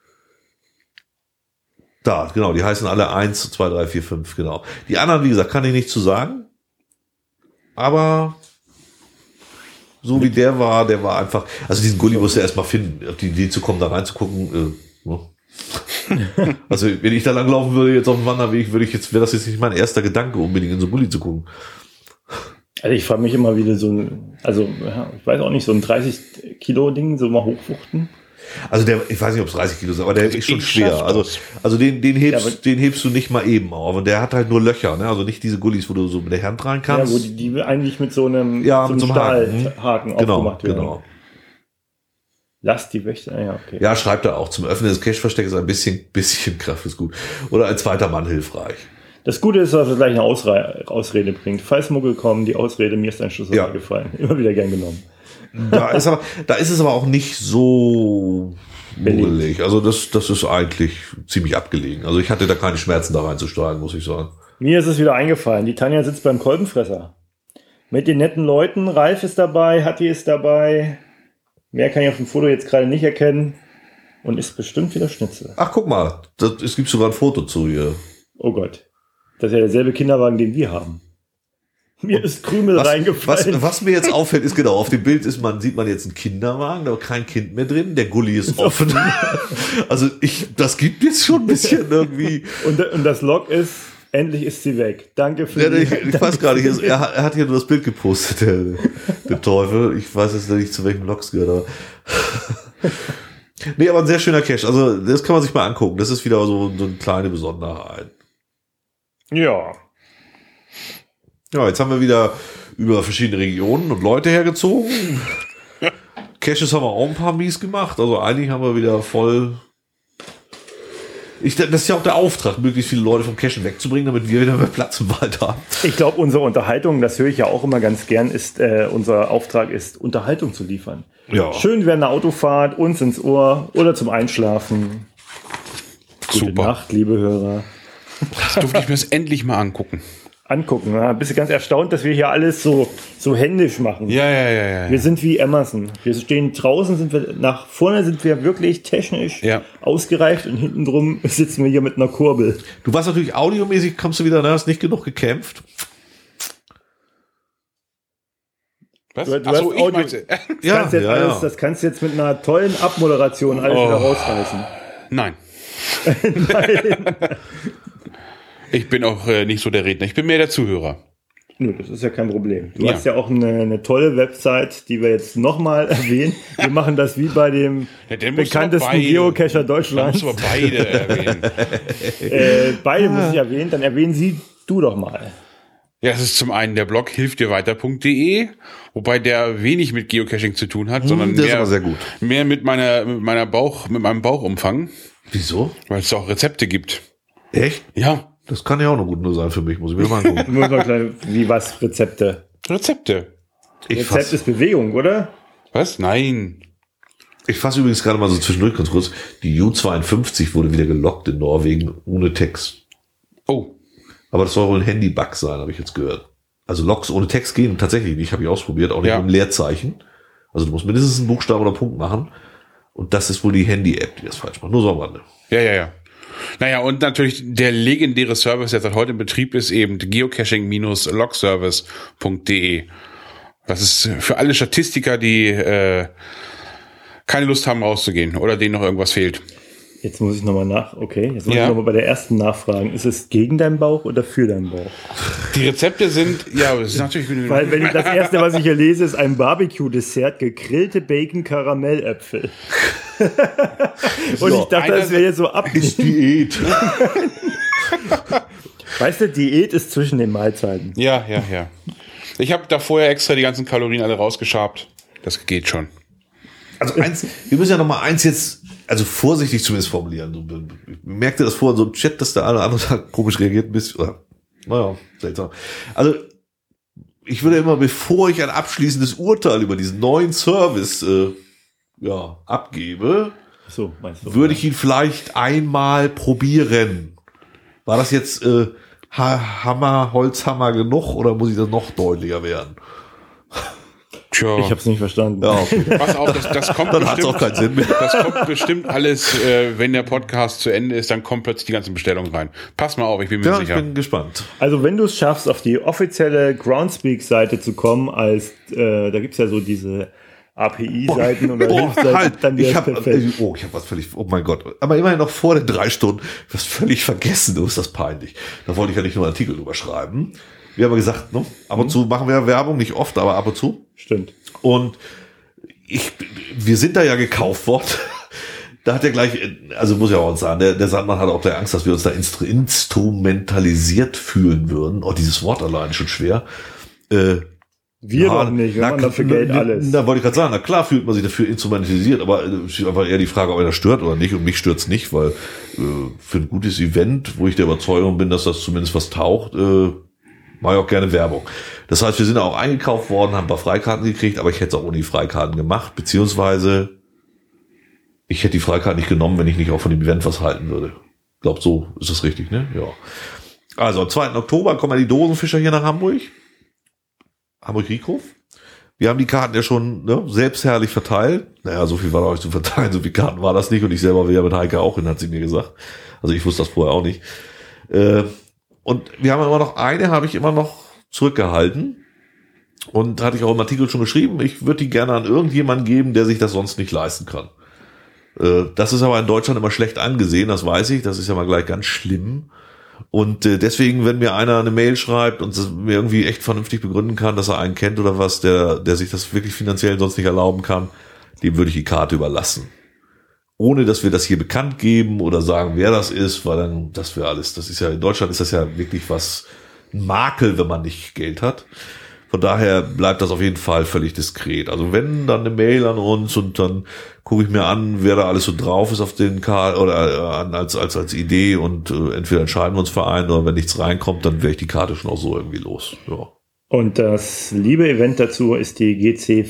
A: Da, genau, die heißen alle 1, 2, 3, 4, 5, genau. Die anderen, wie gesagt, kann ich nicht zu sagen. Aber so wie der war einfach, also diesen Gully musst du erstmal finden, auf die Idee zu kommen, da reinzugucken, ne? Also wenn ich da langlaufen würde jetzt auf dem Wanderweg, wäre das jetzt nicht mein erster Gedanke, unbedingt in so einen Gully zu gucken.
B: Also ich frage mich immer wieder ich weiß auch nicht, so ein 30 Kilo Ding, so mal hochwuchten.
A: Also ich weiß nicht, ob es 30 Kilo ist, aber der ist schon schwer. Also den hebst du nicht mal eben auf. Und der hat halt nur Löcher, ne? Also nicht diese Gullis, wo du so mit der Hand rein kannst.
B: Ja, wo die eigentlich mit so einem
A: Haken
B: Stahlhaken aufgemacht werden.
A: Genau.
B: Lass die Wächter, ja, okay.
A: Ja, schreibt er auch. Zum Öffnen des Cache-Verstecks ein bisschen Kraft ist gut. Oder ein zweiter Mann hilfreich.
B: Das Gute ist, dass er gleich eine Ausrede bringt. Falls Muggel kommen, die Ausrede, mir ist ein Schlüssel gefallen. Immer wieder gern genommen.
A: Da ist es aber auch nicht so muggelig. Also das ist eigentlich ziemlich abgelegen. Also ich hatte da keine Schmerzen, da reinzusteigen, muss ich sagen.
B: Mir ist es wieder eingefallen. Die Tanja sitzt beim Kolbenfresser. Mit den netten Leuten. Ralf ist dabei, Hatti ist dabei. Mehr kann ich auf dem Foto jetzt gerade nicht erkennen. Und ist bestimmt wieder Schnitzel.
A: Ach, guck mal. Es gibt sogar ein Foto zu hier.
B: Oh Gott. Das ist ja derselbe Kinderwagen, den wir haben. Mir ist Krümel reingefallen.
A: Was mir jetzt auffällt, ist genau, auf dem Bild sieht man jetzt einen Kinderwagen, da ist kein Kind mehr drin, der Gully ist offen. Also das gibt jetzt schon ein bisschen irgendwie.
B: Und das Log ist, endlich ist sie weg. Danke für
A: ich weiß gar nicht, er hat hier nur das Bild gepostet, der Teufel. Ich weiß jetzt nicht, zu welchem Logs gehört, aber. Nee, aber ein sehr schöner Cache. Also das kann man sich mal angucken. Das ist wieder so eine kleine Besonderheit.
B: Ja.
A: Ja, jetzt haben wir wieder über verschiedene Regionen und Leute hergezogen. Caches haben wir auch ein paar mies gemacht. Also eigentlich haben wir wieder voll. Das ist ja auch der Auftrag, möglichst viele Leute vom Cachen wegzubringen, damit wir wieder mehr Platz im Wald haben.
B: Ich glaube, unsere Unterhaltung, das höre ich ja auch immer ganz gern, unser Auftrag ist, Unterhaltung zu liefern.
A: Ja.
B: Schön während der Autofahrt, uns ins Ohr oder zum Einschlafen. Gute
C: Super.
B: Nacht, liebe Hörer.
C: Das durfte ich mir das endlich mal angucken.
B: Ja. Bist du ganz erstaunt, dass wir hier alles so händisch machen.
C: Ja.
B: Wir sind wie Emerson. Wir stehen draußen, nach vorne sind wir wirklich technisch ausgereift und hinten drum sitzen wir hier mit einer Kurbel.
A: Du warst natürlich audiomäßig, kommst du wieder, hast nicht genug gekämpft.
C: Was?
B: Du hast Audio. Das kannst du jetzt mit einer tollen Abmoderation alles wieder rausreißen.
C: Nein.
B: Nein.
C: Ich bin auch nicht so der Redner, ich bin mehr der Zuhörer.
B: Nö, das ist ja kein Problem. Du hast ja auch eine tolle Website, die wir jetzt nochmal erwähnen. Wir machen das wie bei dem bekanntesten Geocacher Deutschlands.
C: Da musst du aber beide erwähnen.
B: Beide muss ich erwähnen, dann erwähnen du doch mal.
C: Ja, das ist zum einen der Blog hilfdirweiter.de, wobei der wenig mit Geocaching zu tun hat, sondern mehr mit meinem Bauchumfang.
A: Wieso?
C: Weil es auch Rezepte gibt.
A: Echt?
C: Ja.
A: Das kann ja auch noch gut nur sein für mich, muss ich mir mal angucken.
B: Wie was? Rezepte?
A: Rezept
B: ist Bewegung, oder?
C: Was? Nein.
A: Ich fasse übrigens gerade mal so zwischendurch ganz kurz. Die U52 wurde wieder gelockt in Norwegen ohne Text.
C: Oh.
A: Aber das soll wohl ein Handy-Bug sein, habe ich jetzt gehört. Also Logs ohne Text gehen tatsächlich nicht, habe ich ausprobiert, auch nicht mit einem Leerzeichen. Also du musst mindestens einen Buchstaben oder Punkt machen. Und das ist wohl die Handy-App, die das falsch macht. Nur so am Rande.
C: Ja. Naja, und natürlich der legendäre Service, der seit heute in Betrieb ist, eben geocaching-logservice.de. Das ist für alle Statistiker, die keine Lust haben rauszugehen oder denen noch irgendwas fehlt.
B: Jetzt muss ich nochmal ich nochmal bei der ersten nachfragen. Ist es gegen deinen Bauch oder für deinen Bauch?
C: Die Rezepte sind, das ist natürlich...
B: Weil wenn das erste, was ich hier lese, ist ein Barbecue-Dessert, gegrillte Bacon-Karamelläpfel. Und ich dachte, das wäre jetzt so
A: Ist Diät.
B: Weißt du, Diät ist zwischen den Mahlzeiten.
C: Ja. Ich habe da vorher extra die ganzen Kalorien alle rausgeschabt. Das geht schon.
A: Also wir müssen ja noch mal eins jetzt, also vorsichtig zumindest formulieren. Ich merkte das vorhin so im Chat, dass der eine oder andere komisch reagiert ein bisschen. Oder, naja, seltsam. Also ich würde immer, bevor ich ein abschließendes Urteil über diesen neuen Service abgebe,
B: So, meinst du?
A: würde ich ihn vielleicht einmal probieren. War das jetzt Holzhammer genug oder muss ich das noch deutlicher werden?
C: Tja.
B: Ich habe es nicht verstanden.
A: Ja, okay.
C: Pass auf, das kommt
A: Dann hat es auch keinen Sinn mehr.
C: Das kommt bestimmt alles, wenn der Podcast zu Ende ist, dann kommt plötzlich die ganzen Bestellungen rein. Pass mal auf, ich bin mir
A: Ja, ich
C: sicher.
A: bin gespannt.
B: Also wenn du es schaffst, auf die offizielle Groundspeak-Seite zu kommen, da gibt's ja so diese API-Seiten oder Hilfsseiten, dann wäre es perfekt.
A: Ich habe was völlig, oh mein Gott. Aber immerhin noch vor den 3 Stunden, was völlig vergessen, du, ist das peinlich. Da wollte ich ja nicht nur einen Artikel drüber schreiben. Wir haben ja gesagt, ne, ab und zu machen wir Werbung, nicht oft, aber ab und zu.
B: Stimmt.
A: Und wir sind da ja gekauft worden. Da hat er gleich, also muss ich auch uns sagen, der Sandmann hatte auch der Angst, dass wir uns da instrumentalisiert fühlen würden. Oh, dieses Wort allein schon schwer.
B: Wir doch nicht, wir machen dafür Geld alles.
A: Da wollte ich gerade sagen, na klar fühlt man sich dafür instrumentalisiert, aber es ist einfach eher die Frage, ob er das stört oder nicht. Und mich stört's nicht, weil für ein gutes Event, wo ich der Überzeugung bin, dass das zumindest was taucht, mache ich auch gerne Werbung. Das heißt, wir sind auch eingekauft worden, haben ein paar Freikarten gekriegt, aber ich hätte es auch ohne die Freikarten gemacht, beziehungsweise ich hätte die Freikarten nicht genommen, wenn ich nicht auch von dem Event was halten würde. Ich glaube, so ist das richtig, ne? Ja. Also am 2. Oktober kommen ja die Dosenfischer hier nach Hamburg. Hamburg-Riedhof. Wir haben die Karten ja schon selbstherrlich verteilt. Naja, so viel war da euch zu verteilen, so viele Karten war das nicht. Und ich selber will ja mit Heike auch hin, hat sie mir gesagt. Also ich wusste das vorher auch nicht. Und wir haben immer noch habe ich immer noch zurückgehalten. Und hatte ich auch im Artikel schon geschrieben, ich würde die gerne an irgendjemanden geben, der sich das sonst nicht leisten kann. Das ist aber in Deutschland immer schlecht angesehen, das weiß ich. Das ist ja mal gleich ganz schlimm. Und deswegen, wenn mir einer eine Mail schreibt und mir irgendwie echt vernünftig begründen kann, dass er einen kennt oder was, der sich das wirklich finanziell sonst nicht erlauben kann, dem würde ich die Karte überlassen. Ohne, dass wir das hier bekannt geben oder sagen, wer das ist, weil dann, das wäre alles. Das ist ja, in Deutschland ist das ja wirklich ein Makel, wenn man nicht Geld hat. Von daher bleibt das auf jeden Fall völlig diskret. Also wenn, dann eine Mail an uns und dann gucke ich mir an, wer da alles so drauf ist auf den Karten oder als Idee und entweder entscheiden wir uns für einen oder wenn nichts reinkommt, dann wäre ich die Karte schon auch so irgendwie los. Ja.
B: Und das liebe Event dazu ist die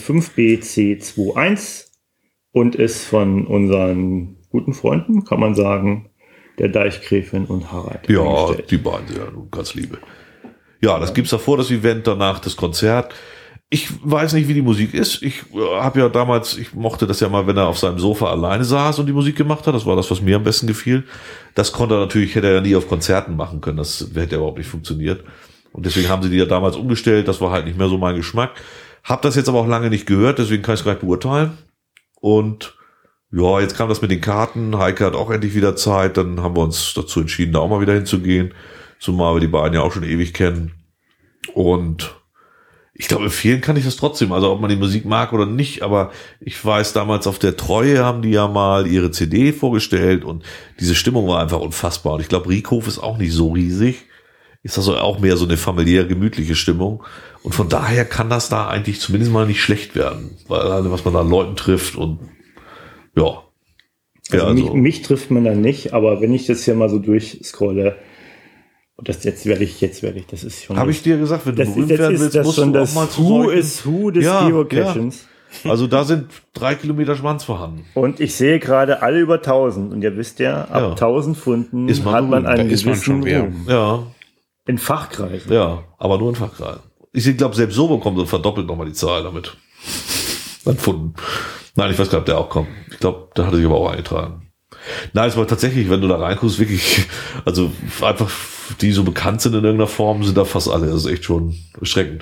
B: GC5BC21 und ist von unseren guten Freunden, kann man sagen, der Deichgräfin und Harald.
A: Ja, die beiden sind ja ganz liebe. Ja, das gibt's davor, das Event, danach das Konzert. Ich weiß nicht, wie die Musik ist. Ich habe ja damals, ich mochte das ja mal, wenn er auf seinem Sofa alleine saß und die Musik gemacht hat. Das war das, was mir am besten gefiel. Das hätte er ja nie auf Konzerten machen können. Das hätte ja überhaupt nicht funktioniert. Und deswegen haben sie die ja damals umgestellt. Das war halt nicht mehr so mein Geschmack. Hab das jetzt aber auch lange nicht gehört, deswegen kann ich es gleich beurteilen. Und ja, jetzt kam das mit den Karten. Heike hat auch endlich wieder Zeit. Dann haben wir uns dazu entschieden, da auch mal wieder hinzugehen. Zumal wir die beiden ja auch schon ewig kennen. Und ich glaube, empfehlen kann ich das trotzdem. Also ob man die Musik mag oder nicht. Aber ich weiß, damals auf der Treue haben die ja mal ihre CD vorgestellt. Und diese Stimmung war einfach unfassbar. Und ich glaube, Riedhof ist auch nicht so riesig. Ist also auch mehr so eine familiär gemütliche Stimmung. Und von daher kann das da eigentlich zumindest mal nicht schlecht werden. Weil was man da an Leuten trifft und ja.
B: Also mich trifft man dann nicht, aber wenn ich das hier mal so durchscrolle, und das jetzt werde ich, das ist schon.
A: Habe ich dir gesagt, wenn du berühmt werden willst, musst du auch mal zu
B: Who is Who des Geocachings.
A: Ja. Also da sind 3 Kilometer Schwanz vorhanden.
B: Und ich sehe gerade alle über 1000. Und ihr wisst ja, ab 1000 Funden hat man einen gewissen Ruhm.
A: Ja.
B: In Fachkreisen.
A: Ja, aber nur in Fachkreisen. Ich glaube, selbst so bekommt und verdoppelt nochmal die Zahl damit. An Funden. Nein, ich weiß gar nicht, ob der auch kommt. Ich glaube, der hatte sich aber auch eingetragen. Nein, es war tatsächlich, wenn du da reinguckst, wirklich, also einfach, die so bekannt sind in irgendeiner Form, sind da fast alle. Das ist echt schon erschreckend.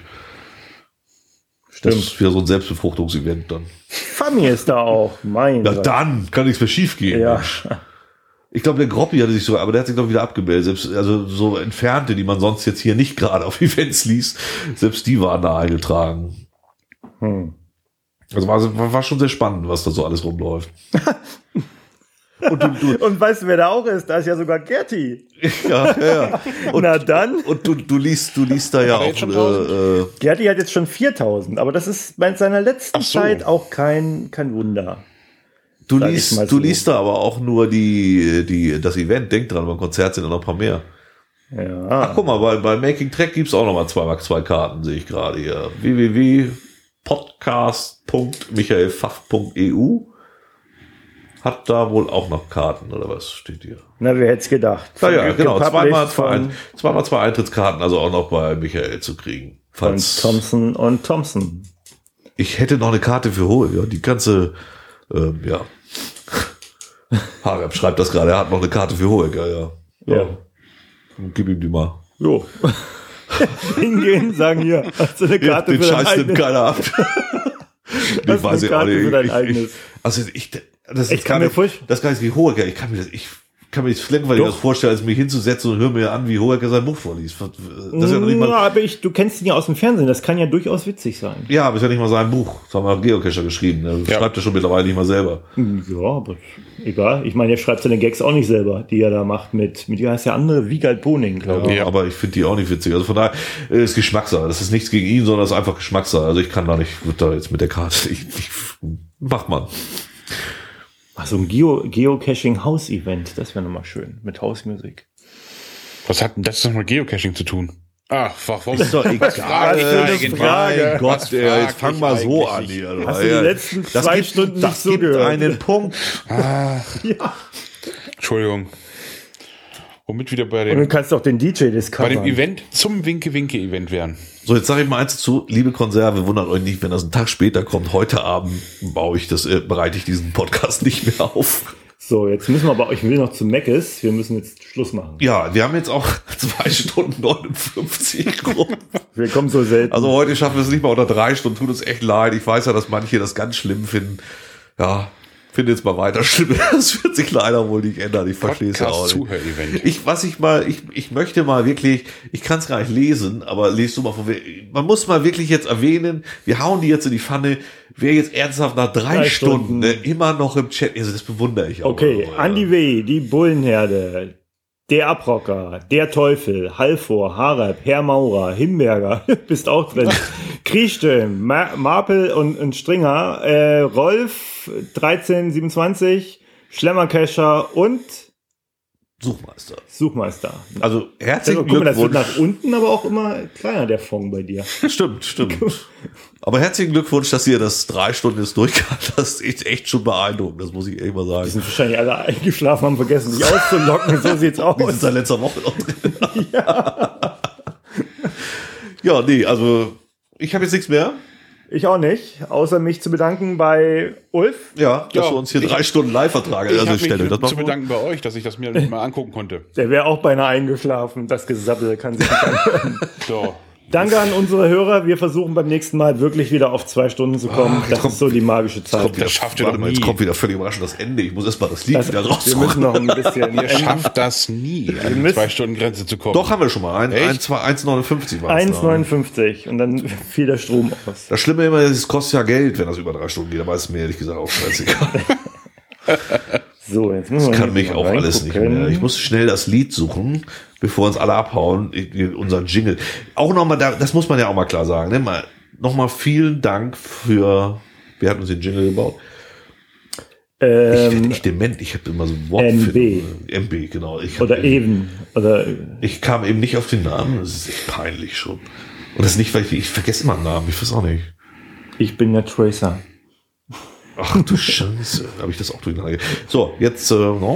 B: Stimmt.
A: Das ist wieder so ein Selbstbefruchtungsevent dann.
B: Fanny ist da auch, mein
A: Ja, Gott. Dann kann nichts mehr schief gehen.
B: Ja.
A: Ich glaube, der Groppi hatte sich sogar, aber der hat sich glaube ich wieder abgemeldet. Selbst, also so Entfernte, die man sonst jetzt hier nicht gerade auf Events liest, selbst die waren da eingetragen. Also war schon sehr spannend, was da so alles rumläuft.
B: Und weißt du, wer da auch ist? Da ist ja sogar Gerti.
A: Ja. Und,
B: Na dann.
A: Und du liest da ja auch.
B: Gerti hat jetzt schon 4.000, aber das ist bei seiner letzten Zeit auch kein Wunder.
A: Du liest da aber auch nur das Event. Denk dran, beim Konzert sind da noch ein paar mehr.
B: Ja.
A: Ach, guck mal, bei Making Track gibt's auch noch mal 2x2 Karten, sehe ich gerade hier. www.podcast.michaelpfaff.eu hat da wohl auch noch Karten, oder was steht hier?
B: Na, wer hätte es gedacht?
A: Ja, genau. Zweimal zwei Eintrittskarten, also auch noch bei Michael zu kriegen.
B: Von Thompson und Thompson.
A: Ich hätte noch eine Karte für Hohe, ja, die ganze, Harab schreibt das gerade, er hat noch eine Karte für Hohe, ja. Gib ihm die mal.
B: Jo. Hingehen, sagen hier, hast du eine Karte
A: den
B: für dein
A: Scheiß
B: eigenes?
A: nimmt keiner ab.
B: Ich weiß eine Karte für dein eigenes.
A: Ich kann mir vorstellen, das gar nicht wie Hohecker. Ich kann mir das langweilig vorstellen, als mich hinzusetzen und höre mir an, wie Hohecker sein Buch vorliest. Das ist ja noch nicht mal,
B: aber du kennst ihn ja aus dem Fernsehen, das kann ja durchaus witzig sein.
A: Ja, aber ist ja nicht mal sein Buch. Das haben wir Geocacher geschrieben. Der schreibt ja schon mittlerweile nicht mal selber.
B: Ja, aber egal. Ich meine, der schreibt seine Gags auch nicht selber, die er da macht mit wie heißt der andere? Wiegald Boning, glaube ich.
A: Ja, aber ich finde die auch nicht witzig. Also von daher ist Geschmackssache. Das ist nichts gegen ihn, sondern es ist einfach Geschmackssache. Also ich kann da nicht, wird da jetzt mit der Karte, macht man.
B: Ach, so ein Geocaching-Haus-Event, das wäre nochmal schön, mit Hausmusik.
C: Was hat denn das noch mit Geocaching zu tun? Ach, warum?
A: Ist doch egal.
B: Frage.
A: Gott, jetzt fang mal so an hier.
B: Hast du die letzten 2 Stunden nicht so gehört?
A: Das gibt einen Punkt.
C: Ja. Entschuldigung. Womit wieder bei
B: Und du kannst doch den DJ discovern.
C: Bei dem Event zum Winke-Winke-Event werden.
A: So, jetzt sage ich mal eins dazu, liebe Konserve, wundert euch nicht, wenn das einen Tag später kommt. Heute Abend bereite ich diesen Podcast nicht mehr auf.
B: So, jetzt müssen wir aber, ich will noch zu Meckes, wir müssen jetzt Schluss machen.
A: Ja, wir haben jetzt auch 2 Stunden 59 rum.
B: Wir kommen so selten.
A: Also heute schaffen wir es nicht mal unter 3 Stunden, tut uns echt leid. Ich weiß ja, dass manche das ganz schlimm finden. Ja, finde jetzt mal weiter schlimm. Das wird sich leider wohl nicht ändern. Ich verstehe es ja auch nicht. Ich möchte mal wirklich, ich kann es gar nicht lesen, aber lest du mal von, man muss mal wirklich jetzt erwähnen, wir hauen die jetzt in die Pfanne, wer jetzt ernsthaft nach 3 Stunden immer noch im Chat, also das bewundere ich auch.
B: Okay, Andi W., die Bullenherde, der Abrocker, der Teufel, Halvor, Harab, Herr Maurer, Himberger, bist auch drin, Krieschte, Marpel und Stringer, Rolf, 1327, Schlemmerkescher und Suchmeister.
A: Also herzlichen
B: Glückwunsch. Guck mal, das wird
A: Glückwunsch.
B: nach unten aber auch immer kleiner, der Fond bei dir.
A: Stimmt. Aber herzlichen Glückwunsch, dass ihr das 3 Stunden jetzt durchgehalten habt. Das ist echt schon beeindruckend, das muss ich echt mal sagen.
B: Die sind wahrscheinlich alle eingeschlafen, haben vergessen, sich auszulocken. So sieht's aus.
A: Die sind seit letzter Woche noch drin. Ja, nee, also ich habe jetzt nichts mehr.
B: Ich auch nicht, außer mich zu bedanken bei Ulf.
A: Ja, dass wir uns hier 3 Stunden live vertragen.
C: Ich
A: Also
C: habe
A: stellt euch das
C: mich
A: mal
C: zu
A: vor.
C: bedanken bei euch, dass ich das mir mal angucken konnte.
B: Der wäre auch beinahe eingeschlafen. Das Gesabbel kann sich nicht anhören.
C: So.
B: Danke an unsere Hörer. Wir versuchen beim nächsten Mal wirklich wieder auf 2 Stunden zu kommen. Das ist so die magische Zeit.
C: Das schafft ihr doch nie.
A: Jetzt kommt wieder völlig überraschend das Ende. Ich muss erstmal das Lied wieder
B: Wir
A: raussuchen.
B: müssen noch ein bisschen.
C: Ihr schafft das nie, an die 2-Stunden-Grenze zu kommen.
A: Doch, haben wir schon mal. 1,59 war es.
B: 1,59 und dann fiel der Strom aus.
A: Das Schlimme immer ist, es kostet ja Geld, wenn das über 3 Stunden geht. Aber ist mir ehrlich gesagt auch scheißegal.
B: So, jetzt müssen wir
A: Das kann
B: hier
A: mich
B: mal
A: auch alles nicht
B: reingucken.
A: mehr. Ich muss schnell das Lied suchen, bevor uns alle abhauen. Unseren Jingle. Auch nochmal, das muss man ja auch mal klar sagen. Ne? Nochmal vielen Dank für, wer hat uns den Jingle gebaut? Ich werde nicht dement, ich habe immer so ein Wort. MB, genau.
B: Oder eben. Oder
A: Ich kam eben nicht auf den Namen, das ist echt peinlich schon. Und das ist nicht, weil ich vergesse immer einen Namen, ich weiß auch nicht.
B: ich bin der Tracer.
A: Ach du Scheiße, habe ich das auch durcheinander. So, jetzt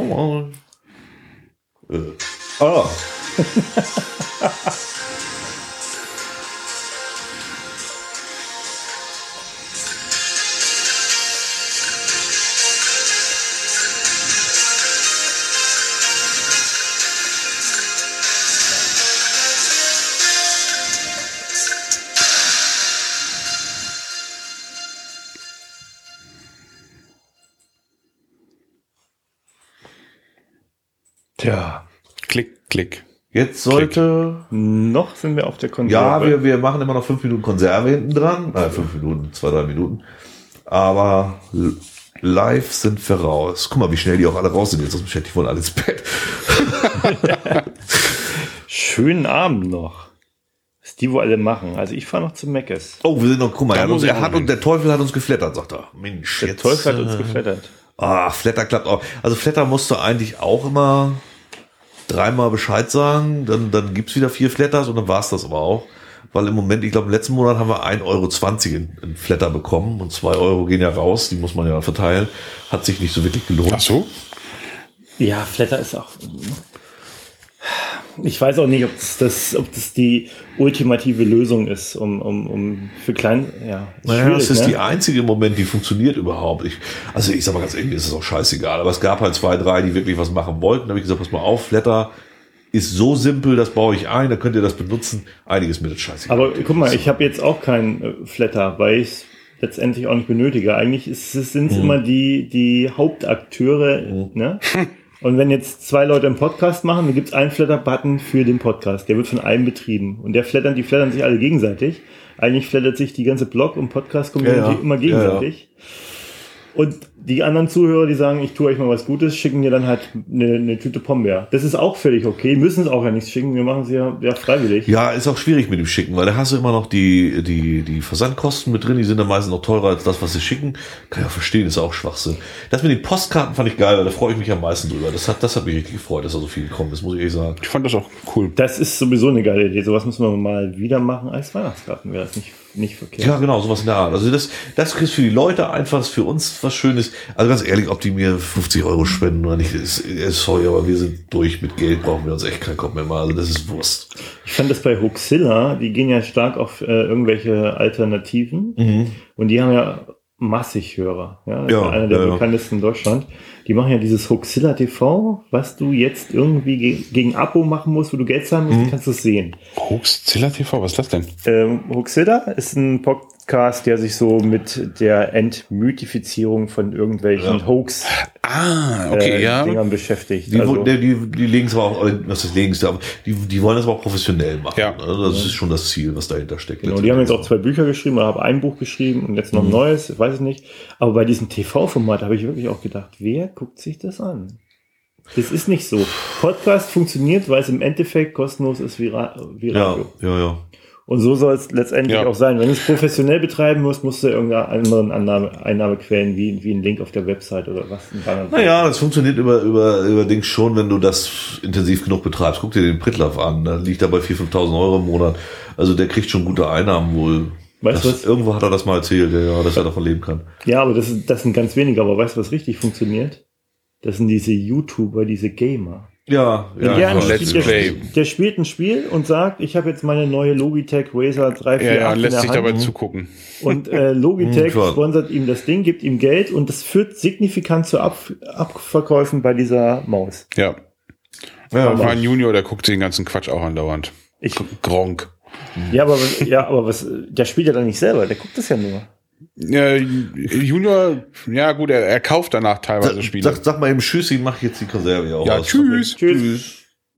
B: Tja.
C: Klick, klick.
A: Jetzt sollte.
B: Noch sind wir auf der Konserve.
A: Ja, wir machen immer noch 5 Minuten Konserve hinten dran. 5 Minuten, 2, 3 Minuten. Aber Live sind wir raus. Guck mal, wie schnell die auch alle raus sind jetzt aus dem Chat. Die wollen alle ins Bett.
B: Schönen Abend noch. Was die wohl alle machen. Also ich fahre noch zu Meckes.
A: Oh, wir sind noch, guck mal, der Teufel hat uns geflattert, sagt er. Mensch,
B: Der Teufel hat uns geflattert.
A: Flatter klappt auch. Also Flatter musst du eigentlich auch immer 3-mal Bescheid sagen, dann gibt's wieder 4 Flatters und dann war's das aber auch. Weil im Moment, ich glaube, im letzten Monat haben wir 1,20 € in Flatter bekommen und 2 € gehen ja raus, die muss man ja verteilen. Hat sich nicht so wirklich gelohnt.
C: Ach so?
B: Ja, Flatter ist auch... Ich weiß auch nicht, ob das die ultimative Lösung ist, um für klein... Ja,
A: naja, es ist die einzige im Moment, die funktioniert überhaupt. Ich sag mal ganz ehrlich, ist es auch scheißegal. Aber es gab halt 2, 3, die wirklich was machen wollten. Da habe ich gesagt, pass mal auf, Flatter ist so simpel, das baue ich ein, da könnt ihr das benutzen. Einiges mit scheißegal.
B: Aber guck mal, ich habe jetzt auch keinen Flatter, weil ich es letztendlich auch nicht benötige. Eigentlich sind es immer die Hauptakteure, ne? Und wenn jetzt 2 Leute einen Podcast machen, dann gibt es einen Flatter-Button für den Podcast. Der wird von einem betrieben. Und die flattern sich alle gegenseitig. Eigentlich flattert sich die ganze Blog- und Podcast-Community immer gegenseitig. Ja. Und die anderen Zuhörer, die sagen, ich tue euch mal was Gutes, schicken dir dann halt eine Tüte Pombeer. Das ist auch völlig okay. Müssen es auch ja nichts schicken. Wir machen es ja freiwillig. Ja,
A: ist auch schwierig mit dem Schicken, weil da hast du immer noch die Versandkosten mit drin. Die sind dann meistens noch teurer als das, was sie schicken. Kann ich auch verstehen, ist auch Schwachsinn. Das mit den Postkarten fand ich geil, weil da freue ich mich am meisten drüber. Das hat mich richtig gefreut, dass da so viel gekommen ist, muss ich ehrlich sagen.
C: Ich fand das auch cool.
B: Das ist sowieso eine geile Idee. Sowas müssen wir mal wieder machen als Weihnachtskarten. Wäre das nicht verkehrt.
A: Ja, genau, sowas in der Art. Also das ist für die Leute einfach, für uns was Schönes. Also ganz ehrlich, ob die mir 50 € spenden oder nicht, ist sorry, aber wir sind durch mit Geld, brauchen wir uns echt keinen Kopf mehr mal. Also das ist Wurst.
B: Ich fand das bei Hoaxilla, die gehen ja stark auf irgendwelche Alternativen und die haben ja massig Hörer. Ja, das ist einer der bekanntesten in Deutschland. Die machen ja dieses Hoaxilla TV, was du jetzt irgendwie gegen Abo machen musst, wo du Geld zahlen musst, kannst du es sehen.
C: Hoaxilla TV, was ist das denn?
B: Hoaxilla ist ein Podcast, der sich so mit der Entmythifizierung von irgendwelchen Hoax Dingern beschäftigt.
A: Die legen es aber auch, was das Legenste, aber die wollen das aber auch professionell machen. Ja. Also das ist schon das Ziel, was dahinter steckt.
B: Genau, die haben jetzt auch 2 Bücher geschrieben, oder habe ein Buch geschrieben und jetzt noch ein neues, ich weiß es nicht. Aber bei diesem TV-Format habe ich wirklich auch gedacht, wer guckt sich das an? Das ist nicht so. Podcast funktioniert, weil es im Endeffekt kostenlos ist wie Radio.
A: Ja.
B: Und so soll es letztendlich auch sein. Wenn du es professionell betreiben musst, musst du irgendeine anderen Einnahmequellen wie ein Link auf der Website oder was.
A: Naja, das funktioniert über Dings schon, wenn du das intensiv genug betreibst. Guck dir den Prittlaff an, da liegt er bei 4.000, 5.000 € im Monat. Also der kriegt schon gute Einnahmen wohl.
B: Weißt du was?
A: Irgendwo hat er das mal erzählt, dass er davon leben kann.
B: Ja, aber das sind ganz wenige. Aber weißt du, was richtig funktioniert? Das sind diese YouTuber, diese Gamer. Der spielt ein Spiel und sagt, ich habe jetzt meine neue Logitech Razer 348
C: lässt sich dabei zugucken.
B: Und Logitech sponsert ihm das Ding, gibt ihm Geld und das führt signifikant zu Abverkäufen bei dieser Maus.
C: Ja. Mein Junior, der guckt sich den ganzen Quatsch auch andauernd. Gronk.
B: Ja, aber was, der spielt ja dann nicht selber, der guckt das ja nur.
C: Junior, ja gut, er kauft danach teilweise Spiele.
A: Sag mal eben Tschüss, ich mache jetzt die Konserve auch
C: aus. Tschüss.